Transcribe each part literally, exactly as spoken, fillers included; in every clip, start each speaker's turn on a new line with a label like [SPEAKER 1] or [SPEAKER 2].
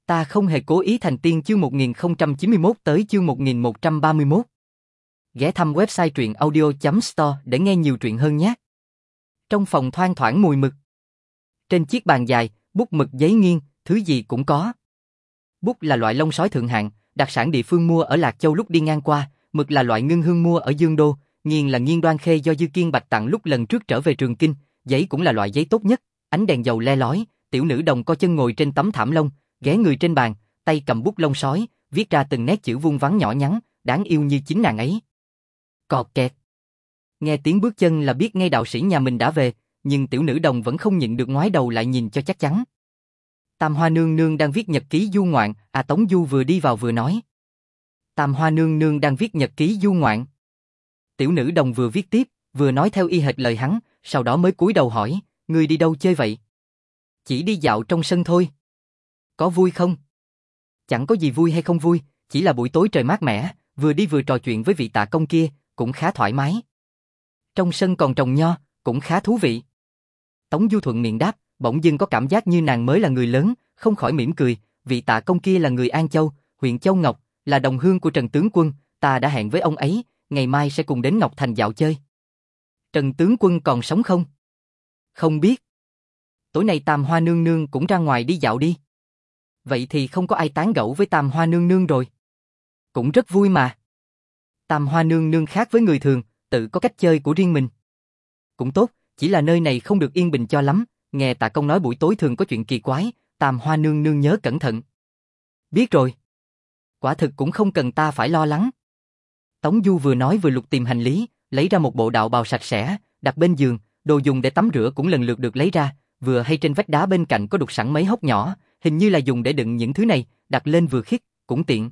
[SPEAKER 1] Ta không hề cố ý thành tiên chương một nghìn không trăm chín mươi mốt tới chương một nghìn một trăm ba mươi mốt. Ghé thăm website truyện audio chấm store để nghe nhiều truyện hơn nhé. Trong phòng thoang thoảng mùi mực. Trên chiếc bàn dài, bút mực giấy nghiêng, thứ gì cũng có. Bút là loại lông sói thượng hạng, đặc sản địa phương mua ở Lạc Châu lúc đi ngang qua, mực là loại ngưng hương mua ở Dương Đô, nghiên là nghiên đoan khê do Dư Kiên Bạch tặng lúc lần trước trở về Trường Kinh, giấy cũng là loại giấy tốt nhất, ánh đèn dầu le lói, tiểu nữ đồng co chân ngồi trên tấm thảm lông, ghé người trên bàn, tay cầm bút lông sói, viết ra từng nét chữ vuông vắn nhỏ nhắn, đáng yêu như chính nàng ấy. Cọt kẹt. Nghe tiếng bước chân là biết ngay đạo sĩ nhà mình đã về, nhưng tiểu nữ đồng vẫn không nhịn được ngoái đầu lại nhìn cho chắc chắn. Tam Hoa nương nương đang viết nhật ký du ngoạn, à Tống Du vừa đi vào vừa nói. Tam Hoa nương nương đang viết nhật ký du ngoạn. Tiểu nữ đồng vừa viết tiếp, vừa nói theo y hệt lời hắn, sau đó mới cúi đầu hỏi, ngươi đi đâu chơi vậy? Chỉ đi dạo trong sân thôi. Có vui không? Chẳng có gì vui hay không vui, chỉ là buổi tối trời mát mẻ, vừa đi vừa trò chuyện với vị tạ công kia, cũng khá thoải mái. Trong sân còn trồng nho, cũng khá thú vị. Tống Du thuận miệng đáp, bỗng dưng có cảm giác như nàng mới là người lớn, không khỏi mỉm cười, vị tạ công kia là người An Châu, huyện Châu Ngọc, là đồng hương của Trần tướng quân, ta đã hẹn với ông ấy, ngày mai sẽ cùng đến Ngọc Thành dạo chơi. Trần tướng quân còn sống không? Không biết. Tối nay Tam Hoa nương nương cũng ra ngoài đi dạo đi. Vậy thì không có ai tán gẫu với Tam Hoa nương nương rồi. Cũng rất vui mà. Tam Hoa nương nương khác với người thường, tự có cách chơi của riêng mình. Cũng tốt, chỉ là nơi này không được yên bình cho lắm, nghe Tạ công nói buổi tối thường có chuyện kỳ quái, Tam Hoa nương nương nhớ cẩn thận. Biết rồi. Quả thực cũng không cần ta phải lo lắng. Tống Du vừa nói vừa lục tìm hành lý, lấy ra một bộ đạo bào sạch sẽ, đặt bên giường, đồ dùng để tắm rửa cũng lần lượt được lấy ra, vừa hay trên vách đá bên cạnh có đục sẵn mấy hốc nhỏ, hình như là dùng để đựng những thứ này, đặt lên vừa khít, cũng tiện.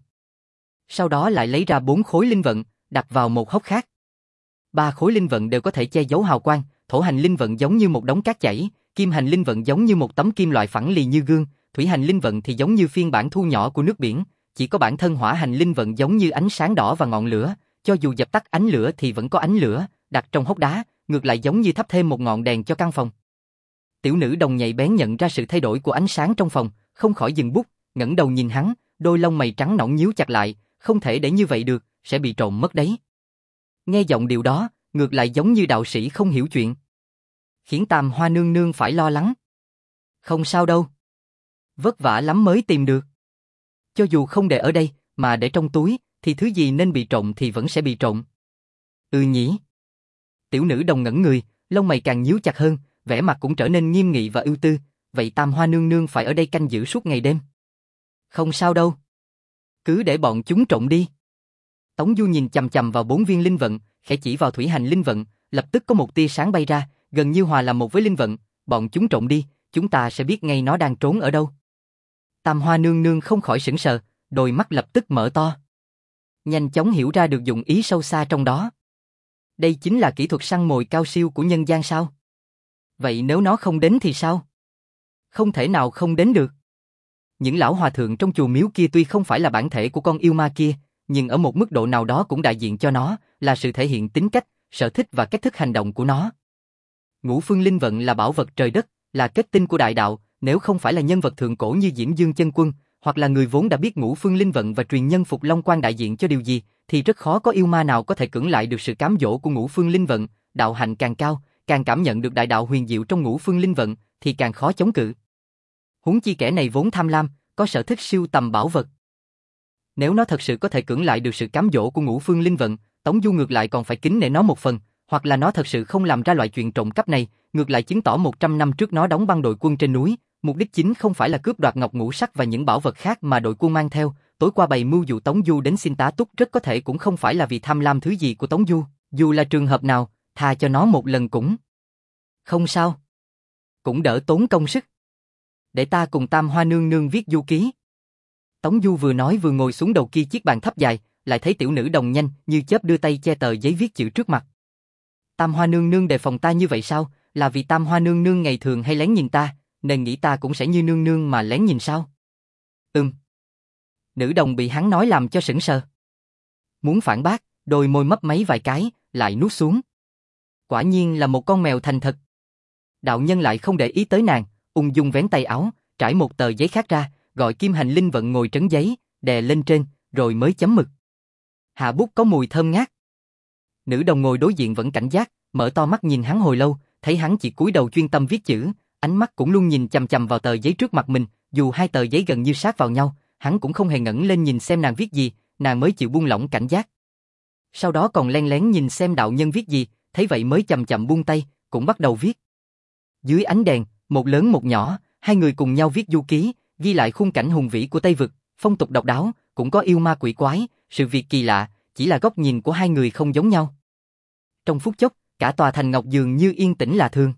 [SPEAKER 1] Sau đó lại lấy ra bốn khối linh vận, đặt vào một hốc khác. Ba khối linh vận đều có thể che giấu hào quang, thổ hành linh vận giống như một đống cát chảy, kim hành linh vận giống như một tấm kim loại phẳng lì như gương, thủy hành linh vận thì giống như phiên bản thu nhỏ của nước biển, chỉ có bản thân hỏa hành linh vận giống như ánh sáng đỏ và ngọn lửa, cho dù dập tắt ánh lửa thì vẫn có ánh lửa, đặt trong hốc đá, ngược lại giống như thắp thêm một ngọn đèn cho căn phòng. Tiểu nữ đồng nhạy bén nhận ra sự thay đổi của ánh sáng trong phòng, không khỏi dừng bút, ngẩng đầu nhìn hắn, đôi lông mày trắng nõn nhíu chặt lại, không thể để như vậy được, sẽ bị trộm mất đấy. Nghe giọng điệu đó, ngược lại giống như đạo sĩ không hiểu chuyện, khiến Tam Hoa nương nương phải lo lắng. Không sao đâu. Vất vả lắm mới tìm được. Cho dù không để ở đây, mà để trong túi, thì thứ gì nên bị trộm thì vẫn sẽ bị trộm. Ừ nhỉ. Tiểu nữ đồng ngẩn người, lông mày càng nhíu chặt hơn, vẻ mặt cũng trở nên nghiêm nghị và ưu tư. Vậy Tam Hoa nương nương phải ở đây canh giữ suốt ngày đêm. Không sao đâu. Cứ để bọn chúng trộm đi. Tống Du nhìn chằm chằm vào bốn viên linh vận, khẽ chỉ vào thủy hành linh vận, lập tức có một tia sáng bay ra, gần như hòa làm một với linh vận. Bọn chúng trộm đi, chúng ta sẽ biết ngay nó đang trốn ở đâu. Tam Hoa nương nương không khỏi sững sờ, đôi mắt lập tức mở to. Nhanh chóng hiểu ra được dụng ý sâu xa trong đó. Đây chính là kỹ thuật săn mồi cao siêu của nhân gian sao? Vậy nếu nó không đến thì sao? Không thể nào không đến được. Những lão hòa thượng trong chùa miếu kia tuy không phải là bản thể của con yêu ma kia, nhưng ở một mức độ nào đó cũng đại diện cho nó, là sự thể hiện tính cách, sở thích và cách thức hành động của nó. Ngũ phương linh vận là bảo vật trời đất, là kết tinh của đại đạo, nếu không phải là nhân vật thượng cổ như Diễm Dương Chân Quân, hoặc là người vốn đã biết ngũ phương linh vận và truyền nhân Phục Long Quan đại diện cho điều gì, thì rất khó có yêu ma nào có thể cưỡng lại được sự cám dỗ của ngũ phương linh vận. Đạo hạnh càng cao, càng cảm nhận được đại đạo huyền diệu trong ngũ phương linh vận, thì càng khó chống cự. Huống chi kẻ này vốn tham lam, có sở thích sưu tầm bảo vật. Nếu nó thật sự có thể cưỡng lại được sự cám dỗ của ngũ phương linh vận, Tống Du ngược lại còn phải kính nể nó một phần, hoặc là nó thật sự không làm ra loại chuyện trộm cắp này, ngược lại chứng tỏ một trăm năm trước nó đóng băng đội quân trên núi, mục đích chính không phải là cướp đoạt ngọc ngũ sắc và những bảo vật khác mà đội quân mang theo, tối qua bày mưu dụ Tống Du đến xin tá túc rất có thể cũng không phải là vì tham lam thứ gì của Tống Du, dù là trường hợp nào, tha cho nó một lần cũng không sao. Cũng đỡ tốn công sức. Để ta cùng Tam Hoa nương nương viết du ký. Tống Du vừa nói vừa ngồi xuống đầu kia chiếc bàn thấp dài, lại thấy tiểu nữ đồng nhanh như chớp đưa tay che tờ giấy viết chữ trước mặt. Tam Hoa nương nương đề phòng ta như vậy sao? Là vì Tam Hoa nương nương ngày thường hay lén nhìn ta, nên nghĩ ta cũng sẽ như nương nương mà lén nhìn sao? Ừm. Nữ đồng bị hắn nói làm cho sững sờ. Muốn phản bác, đôi môi mấp máy vài cái, lại nuốt xuống. Quả nhiên là một con mèo thành thật. Đạo nhân lại không để ý tới nàng, ung dung vén tay áo, trải một tờ giấy khác ra, gọi Kim Hành Linh vận ngồi trấn giấy, đè lên trên, rồi mới chấm mực. Hạ bút có mùi thơm ngát. Nữ đồng ngồi đối diện vẫn cảnh giác, mở to mắt nhìn hắn hồi lâu, thấy hắn chỉ cúi đầu chuyên tâm viết chữ, ánh mắt cũng luôn nhìn chằm chằm vào tờ giấy trước mặt mình, dù hai tờ giấy gần như sát vào nhau, hắn cũng không hề ngẩng lên nhìn xem nàng viết gì, nàng mới chịu buông lỏng cảnh giác. Sau đó còn len lén nhìn xem đạo nhân viết gì, thấy vậy mới chậm chậm buông tay, cũng bắt đầu viết. Dưới ánh đèn, một lớn một nhỏ, hai người cùng nhau viết du ký, ghi lại khung cảnh hùng vĩ của Tây Vực, phong tục độc đáo, cũng có yêu ma quỷ quái, sự việc kỳ lạ, chỉ là góc nhìn của hai người không giống nhau. Trong phút chốc, cả tòa thành Ngọc dường như yên tĩnh lạ thường.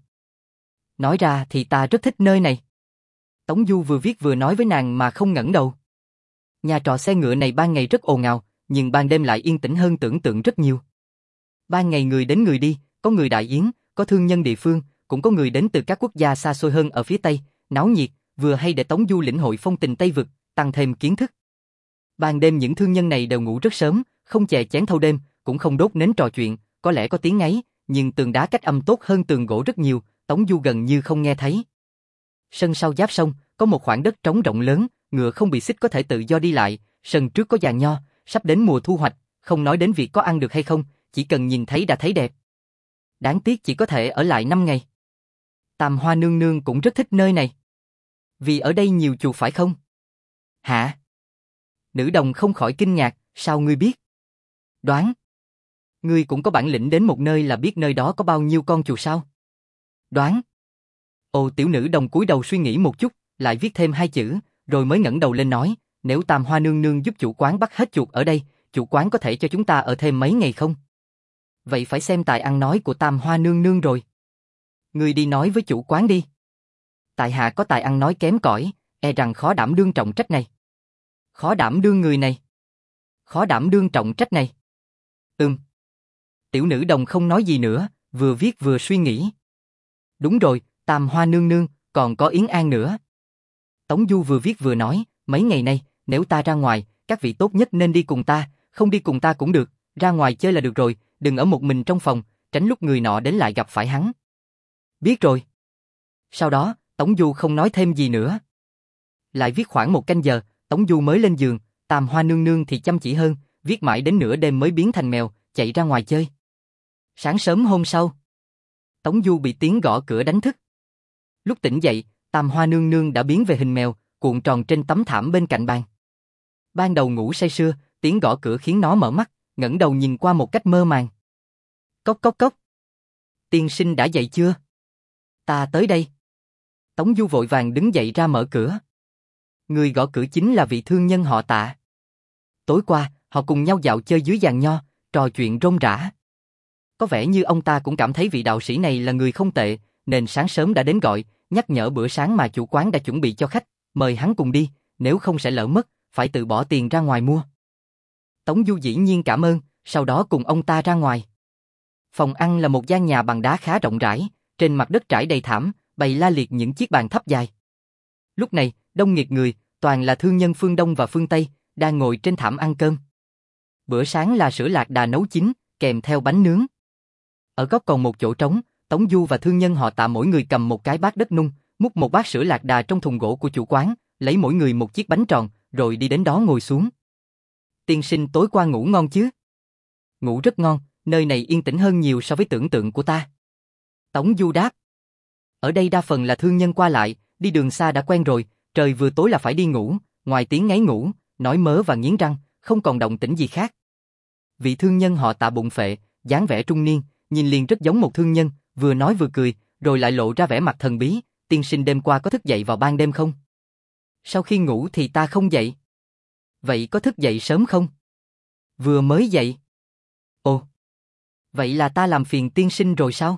[SPEAKER 1] Nói ra thì ta rất thích nơi này. Tống Du vừa viết vừa nói với nàng mà không ngẩng đầu. Nhà trọ xe ngựa này ban ngày rất ồn ào, nhưng ban đêm lại yên tĩnh hơn tưởng tượng rất nhiều. Ban ngày người đến người đi, có người đại yến, có thương nhân địa phương, cũng có người đến từ các quốc gia xa xôi hơn ở phía Tây, náo nhiệt, vừa hay để Tống Du lĩnh hội phong tình Tây Vực, tăng thêm kiến thức. Ban đêm những thương nhân này đều ngủ rất sớm, không chè chén thâu đêm, cũng không đốt nến trò chuyện, có lẽ có tiếng ngáy, nhưng tường đá cách âm tốt hơn tường gỗ rất nhiều, Tống Du gần như không nghe thấy. Sân sau giáp sông, có một khoảng đất trống rộng lớn, ngựa không bị xích có thể tự do đi lại, sân trước có giàn nho, sắp đến mùa thu hoạch, không nói đến việc có ăn được hay không, chỉ cần nhìn thấy đã thấy đẹp. Đáng tiếc chỉ có thể ở lại năm ngày. Tam Hoa nương nương cũng rất thích nơi này. Vì ở đây nhiều chuột phải không? Hả? Nữ đồng không khỏi kinh ngạc, sao ngươi biết? Đoán. Ngươi cũng có bản lĩnh đến một nơi là biết nơi đó có bao nhiêu con chuột sao? Đoán. Ồ, tiểu nữ đồng cúi đầu suy nghĩ một chút, lại viết thêm hai chữ, rồi mới ngẩng đầu lên nói, nếu Tam Hoa nương nương giúp chủ quán bắt hết chuột ở đây, chủ quán có thể cho chúng ta ở thêm mấy ngày không? Vậy phải xem tài ăn nói của Tam Hoa nương nương rồi. Ngươi đi nói với chủ quán đi. Tại hạ có tài ăn nói kém cỏi, e rằng khó đảm đương trọng trách này. Khó đảm đương người này. Khó đảm đương trọng trách này. Ừm. Tiểu nữ đồng không nói gì nữa, vừa viết vừa suy nghĩ. Đúng rồi, Tam Hoa nương nương, còn có Yến An nữa. Tống Du vừa viết vừa nói, mấy ngày nay, nếu ta ra ngoài, các vị tốt nhất nên đi cùng ta, không đi cùng ta cũng được, ra ngoài chơi là được rồi, đừng ở một mình trong phòng, tránh lúc người nọ đến lại gặp phải hắn. Biết rồi. Sau đó, Tống Du không nói thêm gì nữa. Lại viết khoảng một canh giờ, Tống Du mới lên giường, Tam Hoa nương nương thì chăm chỉ hơn, viết mãi đến nửa đêm mới biến thành mèo, chạy ra ngoài chơi. Sáng sớm hôm sau, Tống Du bị tiếng gõ cửa đánh thức. Lúc tỉnh dậy, Tam Hoa nương nương đã biến về hình mèo, cuộn tròn trên tấm thảm bên cạnh bàn. Ban đầu ngủ say sưa, tiếng gõ cửa khiến nó mở mắt, ngẩng đầu nhìn qua một cách mơ màng. Cốc cốc cốc. Tiên sinh đã dậy chưa? Ta tới đây. Tống Du vội vàng đứng dậy ra mở cửa. Người gõ cửa chính là vị thương nhân họ Tạ. Tối qua, họ cùng nhau dạo chơi dưới giàn nho, trò chuyện rôm rả. Có vẻ như ông ta cũng cảm thấy vị đạo sĩ này là người không tệ, nên sáng sớm đã đến gọi, nhắc nhở bữa sáng mà chủ quán đã chuẩn bị cho khách, mời hắn cùng đi, nếu không sẽ lỡ mất, phải tự bỏ tiền ra ngoài mua. Tống Du dĩ nhiên cảm ơn, sau đó cùng ông ta ra ngoài. Phòng ăn là một gian nhà bằng đá khá rộng rãi, trên mặt đất trải đầy thảm, bày la liệt những chiếc bàn thấp dài. Lúc này, đông nghịt người, toàn là thương nhân phương Đông và phương Tây, đang ngồi trên thảm ăn cơm. Bữa sáng là sữa lạc đà nấu chín, kèm theo bánh nướng. Ở góc còn một chỗ trống, Tống Du và thương nhân họ Tạ mỗi người cầm một cái bát đất nung, múc một bát sữa lạc đà trong thùng gỗ của chủ quán, lấy mỗi người một chiếc bánh tròn, rồi đi đến đó ngồi xuống. Tiên sinh tối qua ngủ ngon chứ? Ngủ rất ngon, nơi này yên tĩnh hơn nhiều so với tưởng tượng của ta. Tống Du đáp. Ở đây đa phần là thương nhân qua lại, đi đường xa đã quen rồi, trời vừa tối là phải đi ngủ, ngoài tiếng ngáy ngủ, nói mớ và nghiến răng, không còn động tĩnh gì khác. Vị thương nhân họ Tạ bụng phệ, dáng vẻ trung niên, nhìn liền rất giống một thương nhân, vừa nói vừa cười, rồi lại lộ ra vẻ mặt thần bí, tiên sinh đêm qua có thức dậy vào ban đêm không? Sau khi ngủ thì ta không dậy. Vậy có thức dậy sớm không? Vừa mới dậy. Ồ, vậy là ta làm phiền tiên sinh rồi sao?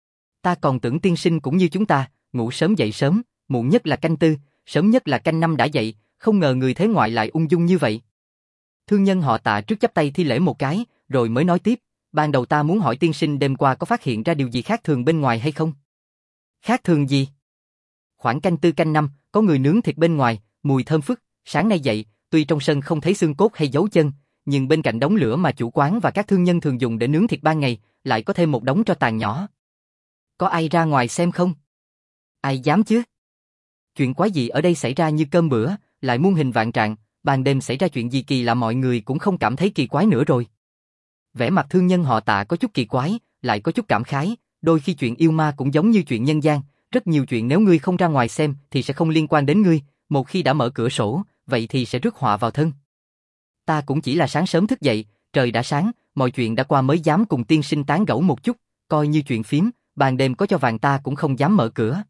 [SPEAKER 1] Ta còn tưởng tiên sinh cũng như chúng ta, ngủ sớm dậy sớm, muộn nhất là canh tư, sớm nhất là canh năm đã dậy, không ngờ người thế ngoại lại ung dung như vậy. Thương nhân họ Tạ trước chắp tay thi lễ một cái, rồi mới nói tiếp, ban đầu ta muốn hỏi tiên sinh đêm qua có phát hiện ra điều gì khác thường bên ngoài hay không? Khác thường gì? Khoảng canh tư canh năm, có người nướng thịt bên ngoài, mùi thơm phức, sáng nay dậy, tuy trong sân không thấy xương cốt hay dấu chân, nhưng bên cạnh đống lửa mà chủ quán và các thương nhân thường dùng để nướng thịt ban ngày, lại có thêm một đống tro tàn nhỏ. Có ai ra ngoài xem không? Ai dám chứ? Chuyện quái gì ở đây xảy ra như cơm bữa, lại muôn hình vạn trạng, ban đêm xảy ra chuyện gì kỳ lạ mọi người cũng không cảm thấy kỳ quái nữa rồi. Vẻ mặt thương nhân họ Tạ có chút kỳ quái, lại có chút cảm khái, đôi khi chuyện yêu ma cũng giống như chuyện nhân gian, rất nhiều chuyện nếu ngươi không ra ngoài xem thì sẽ không liên quan đến ngươi, một khi đã mở cửa sổ, vậy thì sẽ rước họa vào thân. Ta cũng chỉ là sáng sớm thức dậy, trời đã sáng, mọi chuyện đã qua mới dám cùng tiên sinh tán gẫu một chút, coi như chuyện phím, ban đêm có cho vàng ta cũng không dám mở cửa.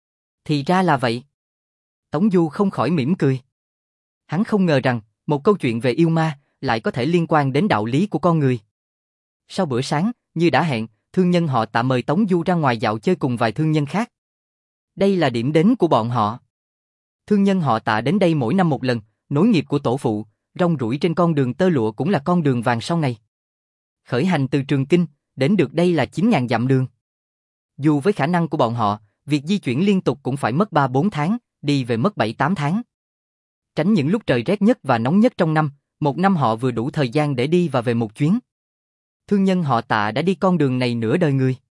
[SPEAKER 1] Thì ra là vậy. Tống Du không khỏi mỉm cười. Hắn không ngờ rằng, một câu chuyện về yêu ma, lại có thể liên quan đến đạo lý của con người. Sau bữa sáng, như đã hẹn, thương nhân họ Tạ mời Tống Du ra ngoài dạo chơi cùng vài thương nhân khác. Đây là điểm đến của bọn họ. Thương nhân họ Tạ đến đây mỗi năm một lần, nối nghiệp của tổ phụ, rong ruổi trên con đường tơ lụa cũng là con đường vàng sau này. Khởi hành từ Trường Kinh, đến được đây là chín nghìn dặm đường. Dù với khả năng của bọn họ, việc di chuyển liên tục cũng phải mất ba bốn tháng, đi về mất bảy tám tháng. Tránh những lúc trời rét nhất và nóng nhất trong năm, một năm họ vừa đủ thời gian để đi và về một chuyến. Thương nhân họ Tạ đã đi con đường này nửa đời người.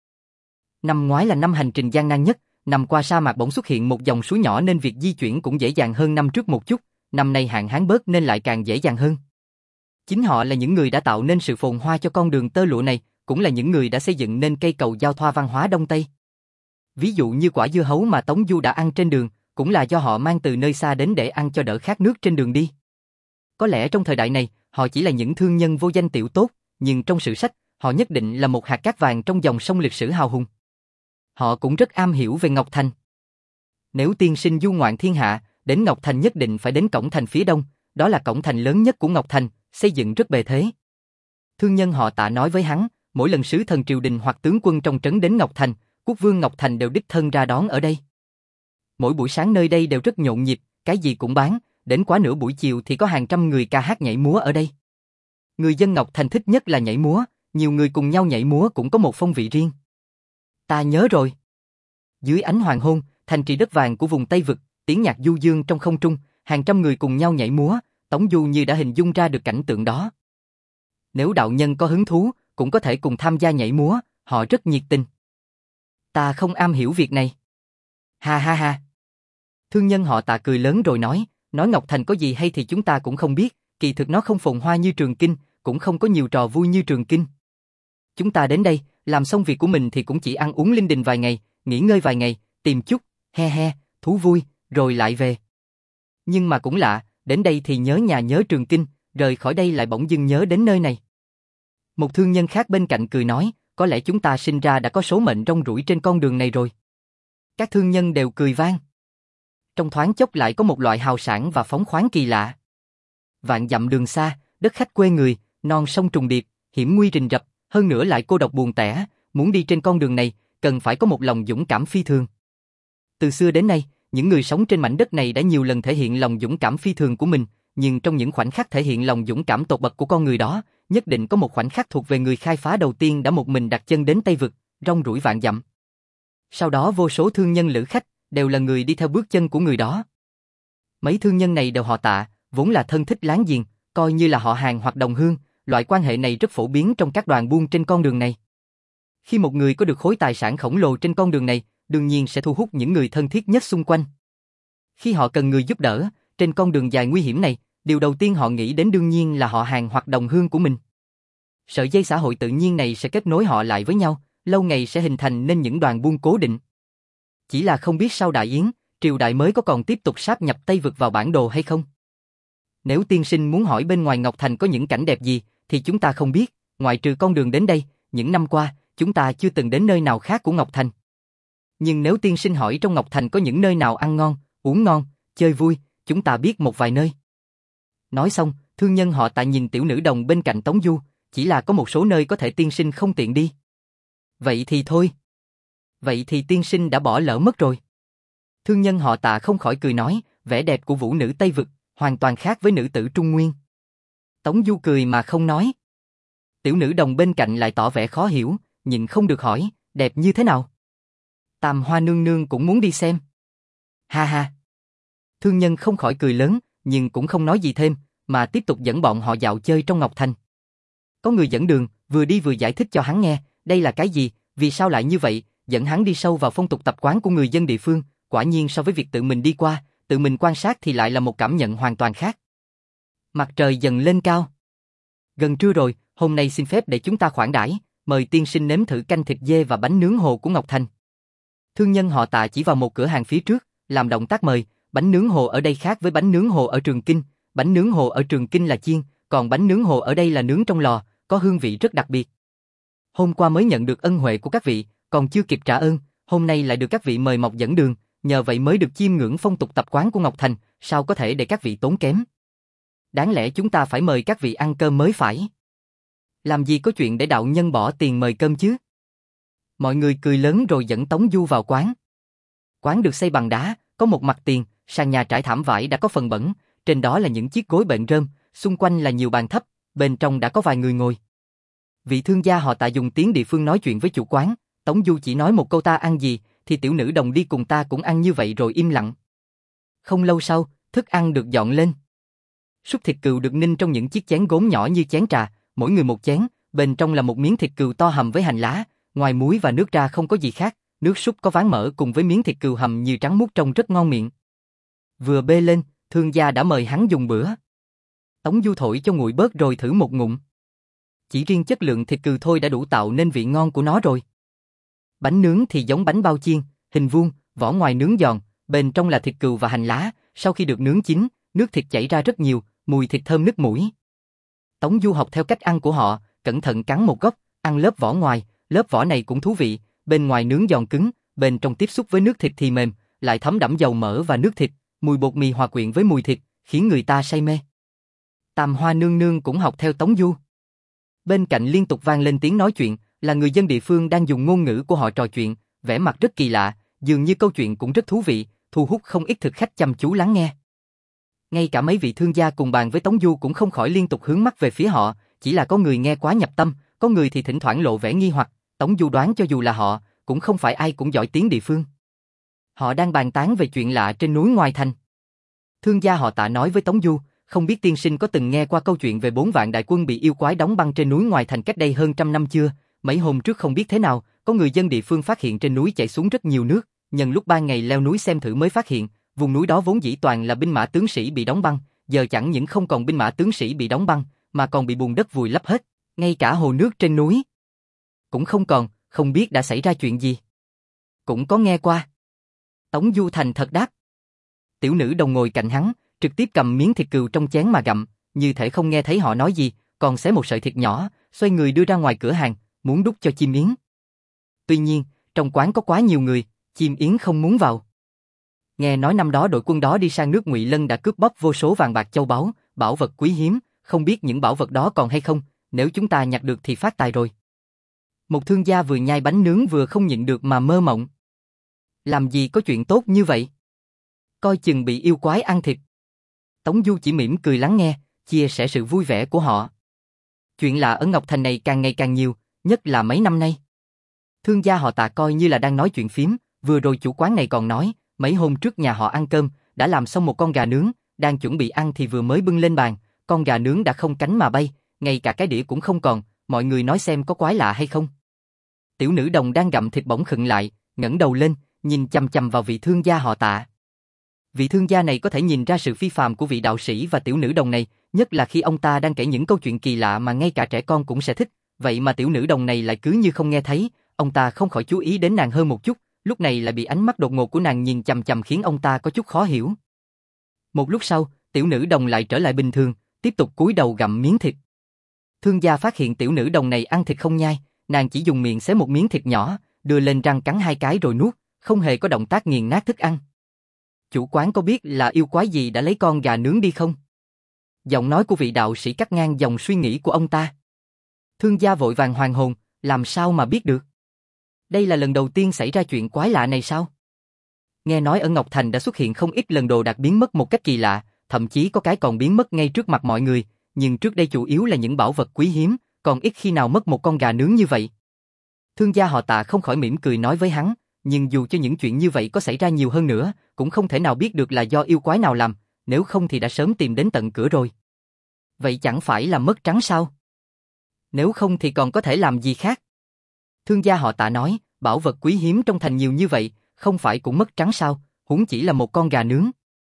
[SPEAKER 1] Năm ngoái là năm hành trình gian nan nhất, năm qua sa mạc bỗng xuất hiện một dòng suối nhỏ nên việc di chuyển cũng dễ dàng hơn năm trước một chút, năm nay hạn hán bớt nên lại càng dễ dàng hơn. Chính họ là những người đã tạo nên sự phồn hoa cho con đường tơ lụa này, cũng là những người đã xây dựng nên cây cầu giao thoa văn hóa Đông Tây. Ví dụ như quả dưa hấu mà Tống Du đã ăn trên đường, cũng là do họ mang từ nơi xa đến để ăn cho đỡ khát nước trên đường đi. Có lẽ trong thời đại này, họ chỉ là những thương nhân vô danh tiểu tốt, nhưng trong sử sách, họ nhất định là một hạt cát vàng trong dòng sông lịch sử hào hùng. Họ cũng rất am hiểu về Ngọc Thành. Nếu tiên sinh du ngoạn thiên hạ, đến Ngọc Thành nhất định phải đến cổng thành phía đông, đó là cổng thành lớn nhất của Ngọc Thành, xây dựng rất bề thế. Thương nhân họ Tạ nói với hắn, mỗi lần sứ thần triều đình hoặc tướng quân trong trấn đến Ngọc Thành, quốc vương Ngọc Thành đều đích thân ra đón ở đây. Mỗi buổi sáng nơi đây đều rất nhộn nhịp, cái gì cũng bán, đến quá nửa buổi chiều thì có hàng trăm người ca hát nhảy múa ở đây. Người dân Ngọc Thành thích nhất là nhảy múa, nhiều người cùng nhau nhảy múa cũng có một phong vị riêng. Ta nhớ rồi. Dưới ánh hoàng hôn, thành trì đất vàng của vùng Tây Vực, tiếng nhạc du dương trong không trung, hàng trăm người cùng nhau nhảy múa, Tống Du như đã hình dung ra được cảnh tượng đó. Nếu đạo nhân có hứng thú, cũng có thể cùng tham gia nhảy múa, họ rất nhiệt tình. Ta không am hiểu việc này. Ha ha ha. Thương nhân họ Tạ cười lớn rồi nói, nói Ngọc Thành có gì hay thì chúng ta cũng không biết, kỳ thực nó không phồn hoa như Trường Kinh, cũng không có nhiều trò vui như Trường Kinh. Chúng ta đến đây, làm xong việc của mình thì cũng chỉ ăn uống linh đình vài ngày, nghỉ ngơi vài ngày, tìm chút, he he, thú vui, rồi lại về. Nhưng mà cũng lạ, đến đây thì nhớ nhà nhớ Trường Kinh, rời khỏi đây lại bỗng dưng nhớ đến nơi này. Một thương nhân khác bên cạnh cười nói, có lẽ chúng ta sinh ra đã có số mệnh rong ruổi trên con đường này rồi. Các thương nhân đều cười vang. Trong thoáng chốc lại có một loại hào sảng và phóng khoáng kỳ lạ. Vạn dặm đường xa, đất khách quê người, non sông trùng điệp, hiểm nguy rình rập, hơn nữa lại cô độc buồn tẻ, muốn đi trên con đường này, cần phải có một lòng dũng cảm phi thường. Từ xưa đến nay, những người sống trên mảnh đất này đã nhiều lần thể hiện lòng dũng cảm phi thường của mình, nhưng trong những khoảnh khắc thể hiện lòng dũng cảm tột bậc của con người đó, nhất định có một khoảnh khắc thuộc về người khai phá đầu tiên đã một mình đặt chân đến Tây Vực, rong ruổi vạn dặm. Sau đó vô số thương nhân lữ khách, đều là người đi theo bước chân của người đó. Mấy thương nhân này đều họ Tạ, vốn là thân thích láng giềng, coi như là họ hàng hoặc đồng hương, loại quan hệ này rất phổ biến trong các đoàn buôn trên con đường này. Khi một người có được khối tài sản khổng lồ trên con đường này, đương nhiên sẽ thu hút những người thân thiết nhất xung quanh. Khi họ cần người giúp đỡ, trên con đường dài nguy hiểm này, điều đầu tiên họ nghĩ đến đương nhiên là họ hàng hoặc đồng hương của mình. Sợi dây xã hội tự nhiên này sẽ kết nối họ lại với nhau, lâu ngày sẽ hình thành nên những đoàn buôn cố định. Chỉ là không biết sau Đại Yến, triều đại mới có còn tiếp tục sáp nhập Tây Vực vào bản đồ hay không? Nếu tiên sinh muốn hỏi bên ngoài Ngọc Thành có những cảnh đẹp gì, thì chúng ta không biết, ngoại trừ con đường đến đây, những năm qua, chúng ta chưa từng đến nơi nào khác của Ngọc Thành. Nhưng nếu tiên sinh hỏi trong Ngọc Thành có những nơi nào ăn ngon, uống ngon, chơi vui, chúng ta biết một vài nơi. Nói xong, thương nhân họ Tạ nhìn tiểu nữ đồng bên cạnh Tống Du, chỉ là có một số nơi có thể tiên sinh không tiện đi. Vậy thì thôi. Vậy thì tiên sinh đã bỏ lỡ mất rồi. Thương nhân họ Tạ không khỏi cười nói, vẻ đẹp của vũ nữ Tây Vực, hoàn toàn khác với nữ tử Trung Nguyên. Tống Du cười mà không nói. Tiểu nữ đồng bên cạnh lại tỏ vẻ khó hiểu, nhịn không được hỏi, đẹp như thế nào? Tam Hoa nương nương cũng muốn đi xem. Ha ha. Thương nhân không khỏi cười lớn, nhưng cũng không nói gì thêm, mà tiếp tục dẫn bọn họ dạo chơi trong Ngọc Thành. Có người dẫn đường, vừa đi vừa giải thích cho hắn nghe, đây là cái gì, vì sao lại như vậy, dẫn hắn đi sâu vào phong tục tập quán của người dân địa phương, quả nhiên so với việc tự mình đi qua, tự mình quan sát thì lại là một cảm nhận hoàn toàn khác. Mặt trời dần lên cao. Gần trưa rồi, hôm nay xin phép để chúng ta khoản đãi, mời tiên sinh nếm thử canh thịt dê và bánh nướng hồ của Ngọc Thành. Thương nhân họ Tạ chỉ vào một cửa hàng phía trước, làm động tác mời. Bánh nướng hồ ở đây khác với bánh nướng hồ ở Trường Kinh, bánh nướng hồ ở Trường Kinh là chiên, còn bánh nướng hồ ở đây là nướng trong lò, có hương vị rất đặc biệt. Hôm qua mới nhận được ân huệ của các vị, còn chưa kịp trả ơn, hôm nay lại được các vị mời mọc dẫn đường, nhờ vậy mới được chiêm ngưỡng phong tục tập quán của Ngọc Thành, sao có thể để các vị tốn kém. Đáng lẽ chúng ta phải mời các vị ăn cơm mới phải. Làm gì có chuyện để đạo nhân bỏ tiền mời cơm chứ? Mọi người cười lớn rồi dẫn Tống Du vào quán. Quán được xây bằng đá, có một mặt tiền, sàn nhà trải thảm vải đã có phần bẩn, trên đó là những chiếc gối bệnh rơm, xung quanh là nhiều bàn thấp, bên trong đã có vài người ngồi. Vị thương gia họ Tạ dùng tiếng địa phương nói chuyện với chủ quán, Tống Du chỉ nói một câu ta ăn gì, thì tiểu nữ đồng đi cùng ta cũng ăn như vậy rồi im lặng. Không lâu sau, thức ăn được dọn lên. Súp thịt cừu được ninh trong những chiếc chén gốm nhỏ như chén trà, mỗi người một chén, bên trong là một miếng thịt cừu to hầm với hành lá, ngoài muối và nước ra không có gì khác, nước súp có ván mỡ cùng với miếng thịt cừu hầm như trắng muốt trông rất ngon miệng. Vừa bê lên, thương gia đã mời hắn dùng bữa. Tống Du thổi cho nguội bớt rồi thử một ngụm. Chỉ riêng chất lượng thịt cừu thôi đã đủ tạo nên vị ngon của nó rồi. Bánh nướng thì giống bánh bao chiên, hình vuông, vỏ ngoài nướng giòn, bên trong là thịt cừu và hành lá, sau khi được nướng chín, nước thịt chảy ra rất nhiều, mùi thịt thơm nức mũi. Tống Du học theo cách ăn của họ, cẩn thận cắn một góc, ăn lớp vỏ ngoài, lớp vỏ này cũng thú vị, bên ngoài nướng giòn cứng, bên trong tiếp xúc với nước thịt thì mềm, lại thấm đẫm dầu mỡ và nước thịt, mùi bột mì hòa quyện với mùi thịt, khiến người ta say mê. Tam Hoa nương nương cũng học theo Tống Du. Bên cạnh liên tục vang lên tiếng nói chuyện, là người dân địa phương đang dùng ngôn ngữ của họ trò chuyện, vẻ mặt rất kỳ lạ, dường như câu chuyện cũng rất thú vị, thu hút không ít thực khách chăm chú lắng nghe. Ngay cả mấy vị thương gia cùng bàn với Tống Du cũng không khỏi liên tục hướng mắt về phía họ, chỉ là có người nghe quá nhập tâm, có người thì thỉnh thoảng lộ vẻ nghi hoặc, Tống Du đoán cho dù là họ, cũng không phải ai cũng giỏi tiếng địa phương. Họ đang bàn tán về chuyện lạ trên núi ngoài thành. Thương gia họ Tạ nói với Tống Du, không biết tiên sinh có từng nghe qua câu chuyện về bốn vạn đại quân bị yêu quái đóng băng trên núi ngoài thành cách đây hơn trăm năm chưa? Mấy hôm trước không biết thế nào, có người dân địa phương phát hiện trên núi chảy xuống rất nhiều nước, nhân lúc ban ngày leo núi xem thử mới phát hiện, vùng núi đó vốn dĩ toàn là binh mã tướng sĩ bị đóng băng, giờ chẳng những không còn binh mã tướng sĩ bị đóng băng, mà còn bị bùn đất vùi lấp hết, ngay cả hồ nước trên núi cũng không còn, không biết đã xảy ra chuyện gì. Cũng có nghe qua. Tống Du thành thật đáp. Tiểu nữ đồng ngồi cạnh hắn, trực tiếp cầm miếng thịt cừu trong chén mà gặm, như thể không nghe thấy họ nói gì, còn xé một sợi thịt nhỏ, xoay người đưa ra ngoài cửa hàng, muốn đút cho chim yến. Tuy nhiên, trong quán có quá nhiều người, chim yến không muốn vào. Nghe nói năm đó đội quân đó đi sang nước Ngụy Lân đã cướp bóc vô số vàng bạc châu báu, bảo vật quý hiếm, không biết những bảo vật đó còn hay không, nếu chúng ta nhặt được thì phát tài rồi. Một thương gia vừa nhai bánh nướng vừa không nhịn được mà mơ mộng. Làm gì có chuyện tốt như vậy? Coi chừng bị yêu quái ăn thịt. Tống Du chỉ mỉm cười lắng nghe, chia sẻ sự vui vẻ của họ. Chuyện lạ ở Ngọc Thành này càng ngày càng nhiều, nhất là mấy năm nay. Thương gia họ Tạ coi như là đang nói chuyện phím, vừa rồi chủ quán này còn nói, mấy hôm trước nhà họ ăn cơm, đã làm xong một con gà nướng, đang chuẩn bị ăn thì vừa mới bưng lên bàn, con gà nướng đã không cánh mà bay, ngay cả cái đĩa cũng không còn, mọi người nói xem có quái lạ hay không. Tiểu nữ đồng đang gặm thịt bỗng khựng lại, ngẩng đầu lên, nhìn chằm chằm vào vị thương gia họ Tạ. Vị thương gia này có thể nhìn ra sự phi phàm của vị đạo sĩ và tiểu nữ đồng này, nhất là khi ông ta đang kể những câu chuyện kỳ lạ mà ngay cả trẻ con cũng sẽ thích, vậy mà tiểu nữ đồng này lại cứ như không nghe thấy, ông ta không khỏi chú ý đến nàng hơn một chút, lúc này lại bị ánh mắt đột ngột của nàng nhìn chằm chằm khiến ông ta có chút khó hiểu. Một lúc sau, tiểu nữ đồng lại trở lại bình thường, tiếp tục cúi đầu gặm miếng thịt. Thương gia phát hiện tiểu nữ đồng này ăn thịt không nhai, nàng chỉ dùng miệng xé một miếng thịt nhỏ, đưa lên răng cắn hai cái rồi nuốt, không hề có động tác nghiền nát thức ăn. Chủ quán có biết là yêu quái gì đã lấy con gà nướng đi không? Giọng nói của vị đạo sĩ cắt ngang dòng suy nghĩ của ông ta. Thương gia vội vàng hoàn hồn, làm sao mà biết được? Đây là lần đầu tiên xảy ra chuyện quái lạ này sao? Nghe nói ở Ngọc Thành đã xuất hiện không ít lần đồ đạc biến mất một cách kỳ lạ, thậm chí có cái còn biến mất ngay trước mặt mọi người, nhưng trước đây chủ yếu là những bảo vật quý hiếm, còn ít khi nào mất một con gà nướng như vậy. Thương gia họ Tạ không khỏi mỉm cười nói với hắn, nhưng dù cho những chuyện như vậy có xảy ra nhiều hơn nữa, cũng không thể nào biết được là do yêu quái nào làm, nếu không thì đã sớm tìm đến tận cửa rồi. Vậy chẳng phải là mất trắng sao? Nếu không thì còn có thể làm gì khác? Thương gia họ Tạ nói, bảo vật quý hiếm trong thành nhiều như vậy, không phải cũng mất trắng sao, huống chỉ là một con gà nướng.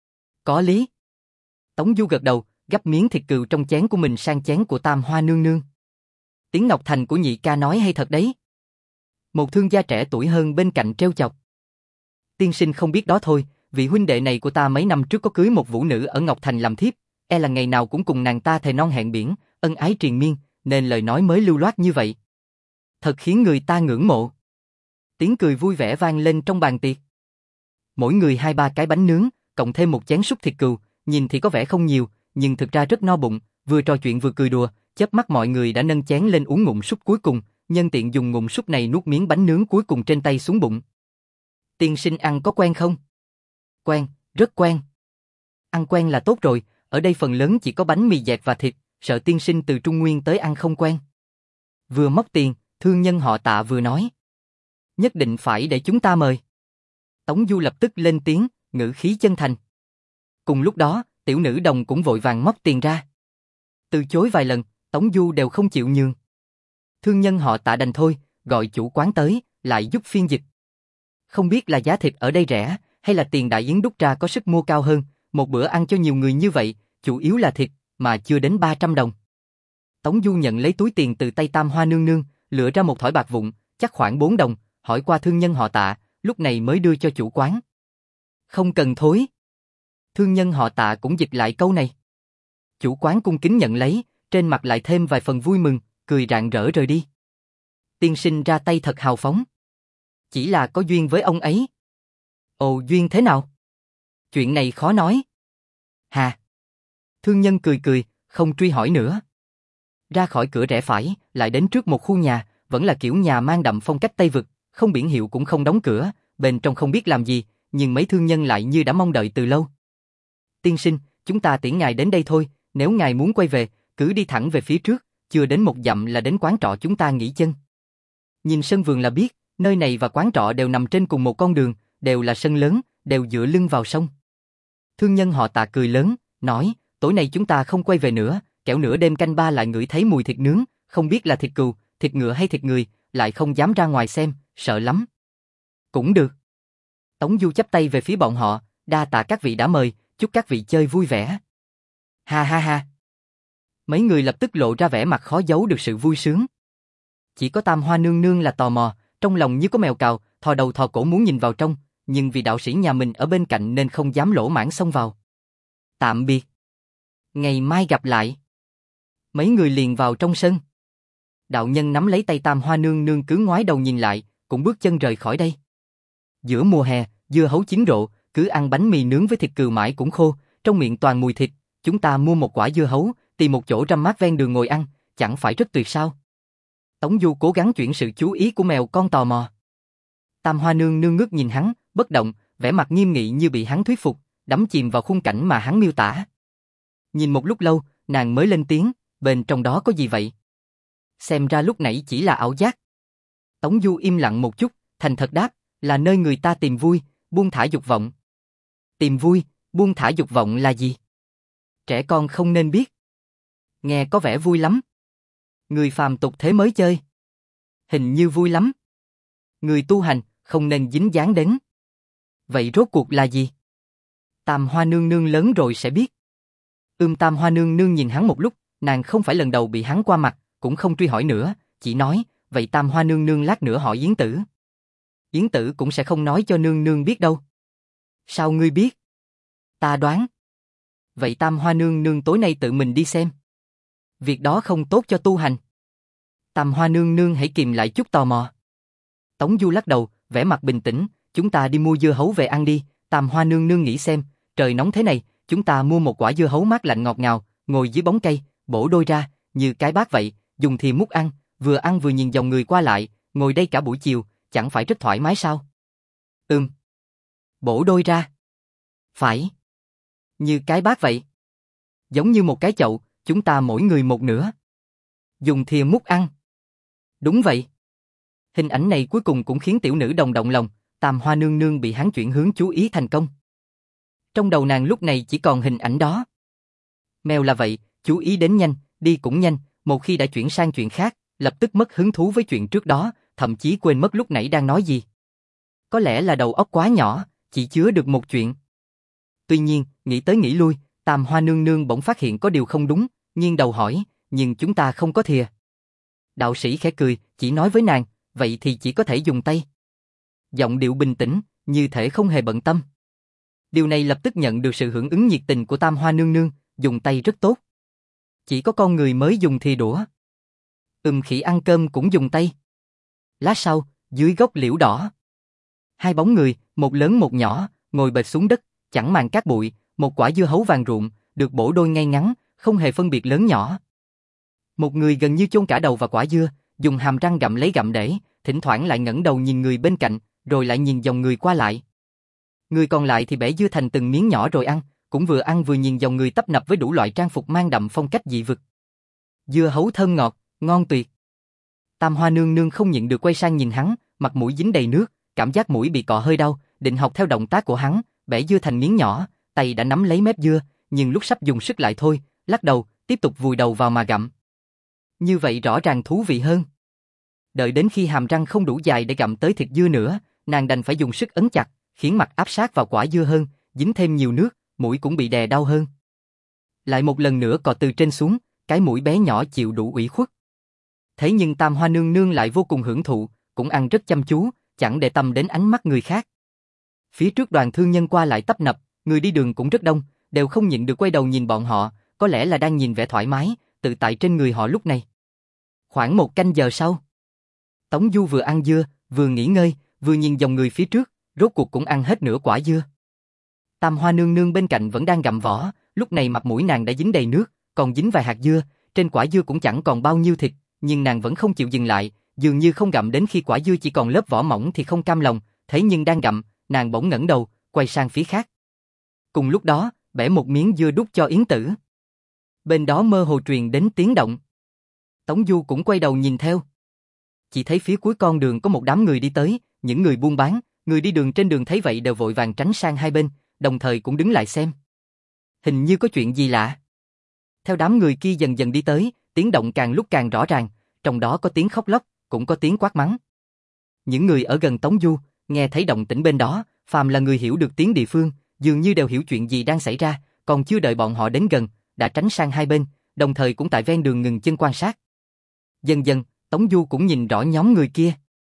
[SPEAKER 1] Có lý. Tống Du gật đầu, gắp miếng thịt cừu trong chén của mình sang chén của Tam Hoa nương nương. Tiếng Ngọc Thành của nhị ca nói hay thật đấy. Một thương gia trẻ tuổi hơn bên cạnh trêu chọc. Tiên sinh không biết đó thôi, vị huynh đệ này của ta mấy năm trước có cưới một vũ nữ ở Ngọc Thành làm thiếp, e là ngày nào cũng cùng nàng ta thề non hẹn biển, ân ái triền miên, nên lời nói mới lưu loát như vậy. Thật khiến người ta ngưỡng mộ. Tiếng cười vui vẻ vang lên trong bàn tiệc. Mỗi người hai ba cái bánh nướng, cộng thêm một chén súp thịt cừu, nhìn thì có vẻ không nhiều, nhưng thực ra rất no bụng, vừa trò chuyện vừa cười đùa, chớp mắt mọi người đã nâng chén lên uống ngụm súp cuối cùng, nhân tiện dùng ngụm súp này nuốt miếng bánh nướng cuối cùng trên tay xuống bụng. Tiên sinh ăn có quen không? Quen, rất quen. Ăn quen là tốt rồi, ở đây phần lớn chỉ có bánh mì dẹt và thịt, sợ tiên sinh từ Trung Nguyên tới ăn không quen. Vừa móc tiền, thương nhân họ Tạ vừa nói. Nhất định phải để chúng ta mời. Tống Du lập tức lên tiếng, ngữ khí chân thành. Cùng lúc đó, tiểu nữ đồng cũng vội vàng móc tiền ra. Từ chối vài lần, Tống Du đều không chịu nhường. Thương nhân họ Tạ đành thôi, gọi chủ quán tới, lại giúp phiên dịch. Không biết là giá thịt ở đây rẻ, hay là tiền đại yến đúc ra có sức mua cao hơn, một bữa ăn cho nhiều người như vậy, chủ yếu là thịt, mà chưa đến ba trăm đồng. Tống Du nhận lấy túi tiền từ tay Tam Hoa nương nương, lựa ra một thỏi bạc vụn, chắc khoảng bốn đồng, hỏi qua thương nhân họ Tạ, lúc này mới đưa cho chủ quán. Không cần thối. Thương nhân họ Tạ cũng dịch lại câu này. Chủ quán cung kính nhận lấy, trên mặt lại thêm vài phần vui mừng, cười rạng rỡ rời đi. Tiên sinh ra tay thật hào phóng. Chỉ là có duyên với ông ấy. Ồ, duyên thế nào? Chuyện này khó nói. Hà. Thương nhân cười cười, không truy hỏi nữa. Ra khỏi cửa rẽ phải, lại đến trước một khu nhà, vẫn là kiểu nhà mang đậm phong cách Tây Vực, không biển hiệu cũng không đóng cửa, bên trong không biết làm gì, nhưng mấy thương nhân lại như đã mong đợi từ lâu. Tiên sinh, chúng ta tiễn ngài đến đây thôi, nếu ngài muốn quay về, cứ đi thẳng về phía trước, chưa đến một dặm là đến quán trọ chúng ta nghỉ chân. Nhìn sân vườn là biết, nơi này và quán trọ đều nằm trên cùng một con đường, đều là sân lớn, đều dựa lưng vào sông. Thương nhân họ Tạ cười lớn, nói, tối nay chúng ta không quay về nữa, kẻo nửa đêm canh ba lại ngửi thấy mùi thịt nướng, không biết là thịt cừu, thịt ngựa hay thịt người, lại không dám ra ngoài xem, sợ lắm. Cũng được. Tống Du chắp tay về phía bọn họ, đa tạ các vị đã mời, chúc các vị chơi vui vẻ. Ha ha ha. Mấy người lập tức lộ ra vẻ mặt khó giấu được sự vui sướng. Chỉ có Tam Hoa nương nương là tò mò, trong lòng như có mèo cào, thò đầu thò cổ muốn nhìn vào trong, nhưng vì đạo sĩ nhà mình ở bên cạnh nên không dám lỗ mãng xông vào. Tạm biệt. Ngày mai gặp lại. Mấy người liền vào trong sân. Đạo nhân nắm lấy tay Tam Hoa nương nương cứ ngoái đầu nhìn lại, cũng bước chân rời khỏi đây. Giữa mùa hè, dưa hấu chín rộ, cứ ăn bánh mì nướng với thịt cừu mãi cũng khô, trong miệng toàn mùi thịt, chúng ta mua một quả dưa hấu, tìm một chỗ râm mát ven đường ngồi ăn, chẳng phải rất tuyệt sao? Tống Du cố gắng chuyển sự chú ý của mèo con tò mò. Tam Hoa nương nương ngước nhìn hắn, bất động, vẻ mặt nghiêm nghị như bị hắn thuyết phục, đắm chìm vào khung cảnh mà hắn miêu tả. Nhìn một lúc lâu, nàng mới lên tiếng, bên trong đó có gì vậy? Xem ra lúc nãy chỉ là ảo giác. Tống Du im lặng một chút, thành thật đáp, là nơi người ta tìm vui, buông thả dục vọng. Tìm vui, buông thả dục vọng là gì? Trẻ con không nên biết. Nghe có vẻ vui lắm. Người phàm tục thế mới chơi. Hình như vui lắm. Người tu hành, không nên dính dáng đến. Vậy rốt cuộc là gì? Tam Hoa nương nương lớn rồi sẽ biết. Ưm Tam Hoa nương nương nhìn hắn một lúc, nàng không phải lần đầu bị hắn qua mặt, cũng không truy hỏi nữa, chỉ nói, vậy Tam Hoa nương nương lát nữa hỏi Yến Tử. Yến Tử cũng sẽ không nói cho nương nương biết đâu. Sao ngươi biết? Ta đoán. Vậy Tam Hoa nương nương tối nay tự mình đi xem. Việc đó không tốt cho tu hành. Tam Hoa nương nương hãy kìm lại chút tò mò. Tống Du lắc đầu, vẻ mặt bình tĩnh, chúng ta đi mua dưa hấu về ăn đi. Tam Hoa nương nương nghĩ xem, trời nóng thế này, chúng ta mua một quả dưa hấu mát lạnh ngọt ngào, ngồi dưới bóng cây, bổ đôi ra, như cái bát vậy, dùng thìa múc ăn, vừa ăn vừa nhìn dòng người qua lại, ngồi đây cả buổi chiều, chẳng phải rất thoải mái sao? Ừm. Bổ đôi ra. Phải. Như cái bát vậy. Giống như một cái chậu, chúng ta mỗi người một nửa. Dùng thìa múc ăn. Đúng vậy. Hình ảnh này cuối cùng cũng khiến tiểu nữ đồng động lòng, Tam Hoa nương nương bị hắn chuyển hướng chú ý thành công. Trong đầu nàng lúc này chỉ còn hình ảnh đó. Mèo là vậy, chú ý đến nhanh, đi cũng nhanh, một khi đã chuyển sang chuyện khác, lập tức mất hứng thú với chuyện trước đó, thậm chí quên mất lúc nãy đang nói gì. Có lẽ là đầu óc quá nhỏ, chỉ chứa được một chuyện. Tuy nhiên, nghĩ tới nghĩ lui, Tam Hoa nương nương bỗng phát hiện có điều không đúng, nghiêng đầu hỏi, nhưng chúng ta không có thìa. Đạo sĩ khẽ cười, chỉ nói với nàng, vậy thì chỉ có thể dùng tay. Giọng điệu bình tĩnh, như thể không hề bận tâm. Điều này lập tức nhận được sự hưởng ứng nhiệt tình của Tam Hoa nương nương, dùng tay rất tốt. Chỉ có con người mới dùng thìa đũa. Ừm, khỉ ăn cơm cũng dùng tay. Lát sau, dưới gốc liễu đỏ, hai bóng người, một lớn một nhỏ, ngồi bệt xuống đất, chẳng màng cát bụi, một quả dưa hấu vàng rụm, được bổ đôi ngay ngắn, không hề phân biệt lớn nhỏ. Một người gần như chôn cả đầu vào quả dưa, dùng hàm răng gặm lấy gặm để, thỉnh thoảng lại ngẩng đầu nhìn người bên cạnh, rồi lại nhìn dòng người qua lại. Người còn lại thì bẻ dưa thành từng miếng nhỏ rồi ăn, cũng vừa ăn vừa nhìn dòng người tấp nập với đủ loại trang phục mang đậm phong cách dị vực. Dưa hấu thơm ngọt, ngon tuyệt. Tam Hoa nương nương không nhịn được quay sang nhìn hắn, mặt mũi dính đầy nước, cảm giác mũi bị cọ hơi đau, định học theo động tác của hắn, bẻ dưa thành miếng nhỏ, tay đã nắm lấy mép dưa, nhưng lúc sắp dùng sức lại thôi, lắc đầu, tiếp tục vùi đầu vào mà gặm. Như vậy rõ ràng thú vị hơn. Đợi đến khi hàm răng không đủ dài để gặm tới thịt dưa nữa, nàng đành phải dùng sức ấn chặt, khiến mặt áp sát vào quả dưa hơn, dính thêm nhiều nước, mũi cũng bị đè đau hơn. Lại một lần nữa cọ từ trên xuống, cái mũi bé nhỏ chịu đủ ủy khuất. Thế nhưng Tam Hoa nương nương lại vô cùng hưởng thụ, cũng ăn rất chăm chú, chẳng để tâm đến ánh mắt người khác. Phía trước đoàn thương nhân qua lại tấp nập, người đi đường cũng rất đông, đều không nhịn được quay đầu nhìn bọn họ, có lẽ là đang nhìn vẻ thoải mái, tự tại trên người họ lúc này. Khoảng một canh giờ sau, Tống Du vừa ăn dưa, vừa nghỉ ngơi, vừa nhìn dòng người phía trước, rốt cuộc cũng ăn hết nửa quả dưa. Tam Hoa nương nương bên cạnh vẫn đang gặm vỏ, lúc này mặt mũi nàng đã dính đầy nước, còn dính vài hạt dưa, trên quả dưa cũng chẳng còn bao nhiêu thịt, nhưng nàng vẫn không chịu dừng lại, dường như không gặm đến khi quả dưa chỉ còn lớp vỏ mỏng thì không cam lòng, thế nhưng đang gặm, nàng bỗng ngẩng đầu, quay sang phía khác. Cùng lúc đó, bẻ một miếng dưa đút cho Yến Tử. Bên đó mơ hồ truyền đến tiếng động. Tống Du cũng quay đầu nhìn theo. Chỉ thấy phía cuối con đường có một đám người đi tới, những người buôn bán, người đi đường trên đường thấy vậy đều vội vàng tránh sang hai bên, đồng thời cũng đứng lại xem. Hình như có chuyện gì lạ. Theo đám người kia dần dần đi tới, tiếng động càng lúc càng rõ ràng, trong đó có tiếng khóc lóc, cũng có tiếng quát mắng. Những người ở gần Tống Du, nghe thấy động tĩnh bên đó, phàm là người hiểu được tiếng địa phương, dường như đều hiểu chuyện gì đang xảy ra, còn chưa đợi bọn họ đến gần, đã tránh sang hai bên, đồng thời cũng tại ven đường ngừng chân quan sát. Dần dần, Tống Du cũng nhìn rõ nhóm người kia.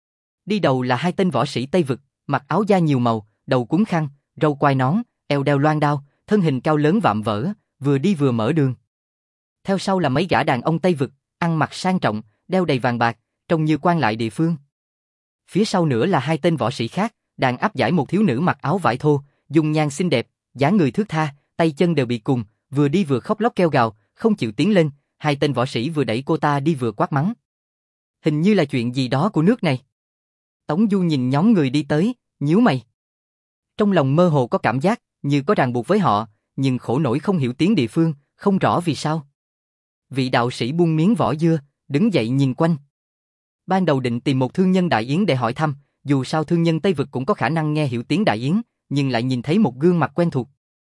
[SPEAKER 1] Đi đầu là hai tên võ sĩ Tây Vực, mặc áo da nhiều màu, đầu cuốn khăn, râu quai nón, eo đeo loan đao, thân hình cao lớn vạm vỡ, vừa đi vừa mở đường. Theo sau là mấy gã đàn ông Tây Vực, ăn mặc sang trọng, đeo đầy vàng bạc, trông như quan lại địa phương. Phía sau nữa là hai tên võ sĩ khác, đang áp giải một thiếu nữ mặc áo vải thô, dung nhan xinh đẹp, dáng người thướt tha, tay chân đều bị cùn, vừa đi vừa khóc lóc kêu gào, không chịu tiến lên. Hai tên võ sĩ vừa đẩy cô ta đi vừa quát mắng. Hình như là chuyện gì đó của nước này. Tống Du nhìn nhóm người đi tới, nhíu mày. Trong lòng mơ hồ có cảm giác như có ràng buộc với họ, nhưng khổ nổi không hiểu tiếng địa phương, không rõ vì sao. Vị đạo sĩ buông miếng vỏ dưa, đứng dậy nhìn quanh. Ban đầu định tìm một thương nhân Đại Yến để hỏi thăm, dù sao thương nhân Tây Vực cũng có khả năng nghe hiểu tiếng Đại Yến, nhưng lại nhìn thấy một gương mặt quen thuộc.